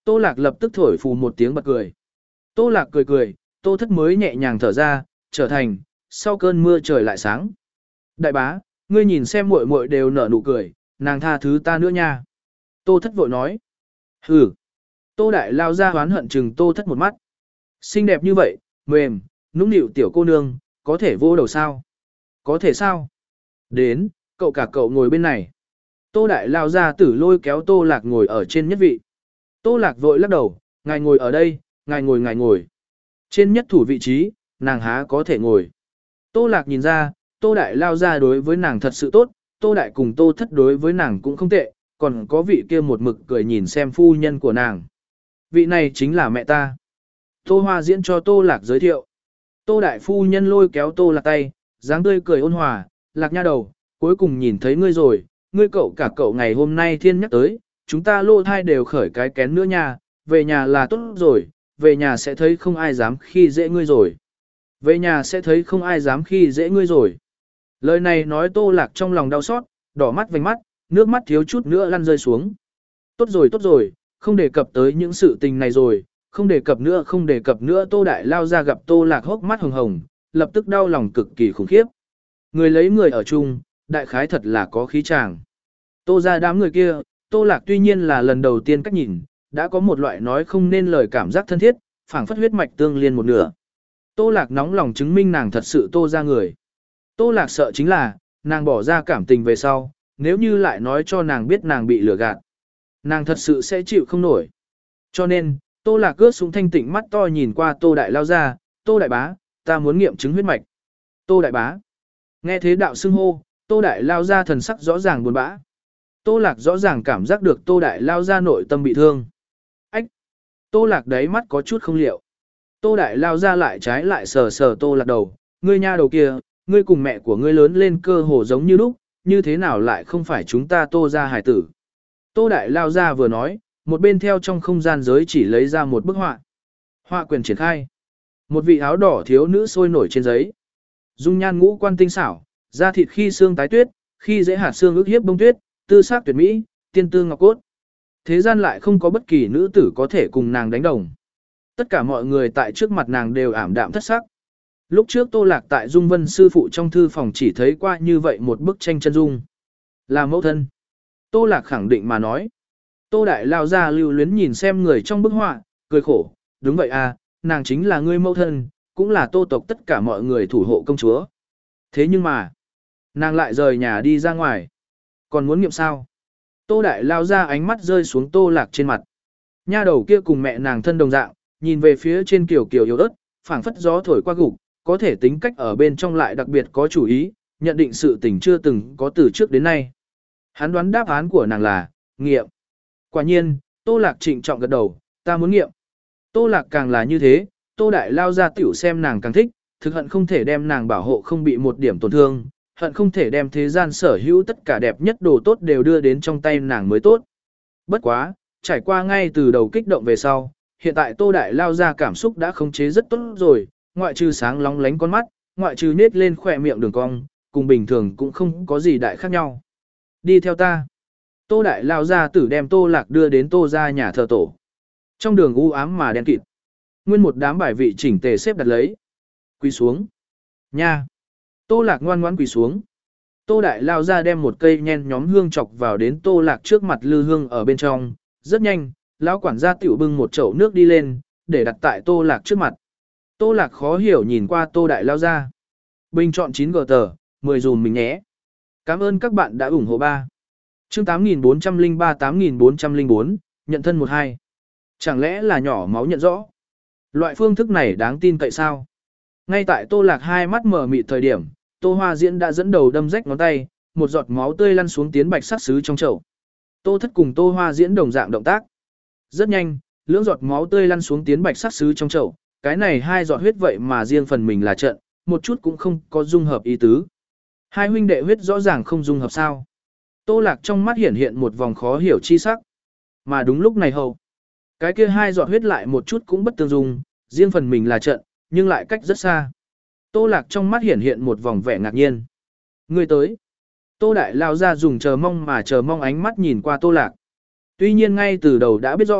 Speaker 1: Tô Lạc lập tức thổi phù một tiếng bật cười. Tô Lạc cười cười, Tô Thất mới nhẹ nhàng thở ra, trở thành, sau cơn mưa trời lại sáng. Đại bá, ngươi nhìn xem muội muội đều nở nụ cười, nàng tha thứ ta nữa nha. Tô Thất vội nói. Hừ. Tô Đại lao ra hoán hận chừng Tô Thất một mắt. Xinh đẹp như vậy, mềm, nũng nịu tiểu cô nương, có thể vô đầu sao? Có thể sao? Đến, cậu cả cậu ngồi bên này. Tô Đại lao ra tử lôi kéo Tô Lạc ngồi ở trên nhất vị. Tô Lạc vội lắc đầu, ngài ngồi ở đây, ngài ngồi ngài ngồi. Trên nhất thủ vị trí, nàng há có thể ngồi. Tô Lạc nhìn ra, Tô Đại lao ra đối với nàng thật sự tốt, Tô Đại cùng Tô Thất đối với nàng cũng không tệ, còn có vị kia một mực cười nhìn xem phu nhân của nàng. Vị này chính là mẹ ta. Tô Hoa diễn cho Tô Lạc giới thiệu. Tô Đại phu nhân lôi kéo Tô Lạc tay, dáng tươi cười ôn hòa, Lạc nha đầu, cuối cùng nhìn thấy ngươi rồi, ngươi cậu cả cậu ngày hôm nay thiên nhắc tới, chúng ta lô thai đều khởi cái kén nữa nha, về nhà là tốt rồi, về nhà sẽ thấy không ai dám khi dễ ngươi rồi. Về nhà sẽ thấy không ai dám khi dễ ngươi rồi. Lời này nói Tô Lạc trong lòng đau xót, đỏ mắt vành mắt, nước mắt thiếu chút nữa lăn rơi xuống. Tốt rồi tốt rồi, không đề cập tới những sự tình này rồi, không đề cập nữa không đề cập nữa. Tô Đại lao ra gặp Tô Lạc hốc mắt hồng hồng, lập tức đau lòng cực kỳ khủng khiếp. Người lấy người ở chung, đại khái thật là có khí chàng. Tô ra đám người kia, Tô Lạc tuy nhiên là lần đầu tiên cách nhìn, đã có một loại nói không nên lời cảm giác thân thiết, phảng phất huyết mạch tương liên một nửa. Tô Lạc nóng lòng chứng minh nàng thật sự Tô ra người. Tô Lạc sợ chính là, nàng bỏ ra cảm tình về sau, nếu như lại nói cho nàng biết nàng bị lừa gạt, nàng thật sự sẽ chịu không nổi. Cho nên, Tô Lạc cướp xuống thanh tịnh mắt to nhìn qua Tô Đại lao ra, Tô Đại bá, ta muốn nghiệm chứng huyết mạch. Tô Đại bá. Nghe thế đạo xưng hô, Tô Đại lao ra thần sắc rõ ràng buồn bã. Tô Lạc rõ ràng cảm giác được Tô Đại lao ra nội tâm bị thương. Ách! Tô Lạc đáy mắt có chút không liệu. Tô Đại lao ra lại trái lại sờ sờ Tô Lạc đầu, ngươi nha đầu kia, ngươi cùng mẹ của ngươi lớn lên cơ hồ giống như lúc, như thế nào lại không phải chúng ta Tô ra hải tử. Tô Đại lao ra vừa nói, một bên theo trong không gian giới chỉ lấy ra một bức họa. Họa quyền triển khai. Một vị áo đỏ thiếu nữ sôi nổi trên giấy. Dung nhan ngũ quan tinh xảo, da thịt khi xương tái tuyết, khi dễ hạt xương ước hiếp bông tuyết, tư sắc tuyệt mỹ, tiên tư ngọc cốt. Thế gian lại không có bất kỳ nữ tử có thể cùng nàng đánh đồng. Tất cả mọi người tại trước mặt nàng đều ảm đạm thất sắc. Lúc trước Tô Lạc tại Dung Vân sư phụ trong thư phòng chỉ thấy qua như vậy một bức tranh chân dung. Là mẫu thân. Tô Lạc khẳng định mà nói. Tô Đại lao ra lưu luyến nhìn xem người trong bức họa, cười khổ. Đúng vậy à, nàng chính là ngươi mẫu thân, cũng là Tô tộc tất cả mọi người thủ hộ công chúa. Thế nhưng mà, nàng lại rời nhà đi ra ngoài. Còn muốn nghiệm sao? Tô Đại lao ra ánh mắt rơi xuống Tô Lạc trên mặt. Nha đầu kia cùng mẹ nàng thân đồng dạng, nhìn về phía trên kiểu kiểu yếu ớt, phảng phất gió thổi qua gục, có thể tính cách ở bên trong lại đặc biệt có chủ ý, nhận định sự tình chưa từng có từ trước đến nay. Hắn đoán đáp án của nàng là, nghiệm. Quả nhiên, Tô Lạc trịnh trọng gật đầu, ta muốn nghiệm. Tô Lạc càng là như thế, Tô Đại lao ra tiểu xem nàng càng thích, thực hận không thể đem nàng bảo hộ không bị một điểm tổn thương, hận không thể đem thế gian sở hữu tất cả đẹp nhất đồ tốt đều đưa đến trong tay nàng mới tốt. Bất quá, trải qua ngay từ đầu kích động về sau, hiện tại Tô Đại lao ra cảm xúc đã khống chế rất tốt rồi, ngoại trừ sáng lóng lánh con mắt, ngoại trừ nết lên khỏe miệng đường cong, cùng bình thường cũng không có gì đại khác nhau. Đi theo ta. Tô Đại lao ra tử đem Tô Lạc đưa đến Tô ra nhà thờ tổ. Trong đường u ám mà đen kịt. Nguyên một đám bài vị chỉnh tề xếp đặt lấy. Quỳ xuống. Nha. Tô Lạc ngoan ngoãn quỳ xuống. Tô Đại lao ra đem một cây nhen nhóm hương chọc vào đến Tô Lạc trước mặt lư hương ở bên trong. Rất nhanh, lão quản gia tiểu bưng một chậu nước đi lên, để đặt tại Tô Lạc trước mặt. Tô Lạc khó hiểu nhìn qua Tô Đại lao ra. Bình chọn chín gờ tờ, mười dùm mình nhé. Cảm ơn các bạn đã ủng hộ ba. Chương tám nghìn bốn trăm lẻ ba tám nghìn bốn trăm lẻ bốn, nhận thân một hai. Chẳng lẽ là nhỏ máu nhận rõ? Loại phương thức này đáng tin cậy sao? Ngay tại Tô Lạc hai mắt mở mịt thời điểm, Tô Hoa Diễn đã dẫn đầu đâm rách ngón tay, một giọt máu tươi lăn xuống tiến bạch sắc sứ trong chậu. Tô Thất cùng Tô Hoa Diễn đồng dạng động tác. Rất nhanh, lưỡng giọt máu tươi lăn xuống tiến bạch sắc sứ trong chậu, cái này hai giọt huyết vậy mà riêng phần mình là trận, một chút cũng không có dung hợp ý tứ. Hai huynh đệ huyết rõ ràng không dung hợp sao? Tô Lạc trong mắt hiện hiện một vòng khó hiểu chi sắc. Mà đúng lúc này hầu, cái kia hai giọt huyết lại một chút cũng bất tương dung, riêng phần mình là trận, nhưng lại cách rất xa. Tô Lạc trong mắt hiện hiện một vòng vẻ ngạc nhiên. Người tới. Tô Đại lao ra dùng chờ mong mà chờ mong ánh mắt nhìn qua Tô Lạc. Tuy nhiên ngay từ đầu đã biết rõ,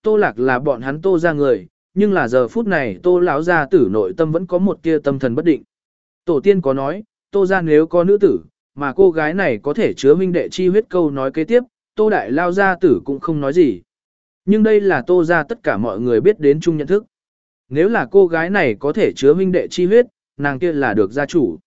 Speaker 1: Tô Lạc là bọn hắn Tô ra người, nhưng là giờ phút này Tô lão gia tử nội tâm vẫn có một tia tâm thần bất định. Tổ tiên có nói, Tô ra nếu có nữ tử, mà cô gái này có thể chứa huynh đệ chi huyết, câu nói kế tiếp, Tô đại lao gia tử cũng không nói gì. Nhưng đây là Tô ra tất cả mọi người biết đến chung nhận thức. Nếu là cô gái này có thể chứa huynh đệ chi huyết, nàng kia là được gia chủ.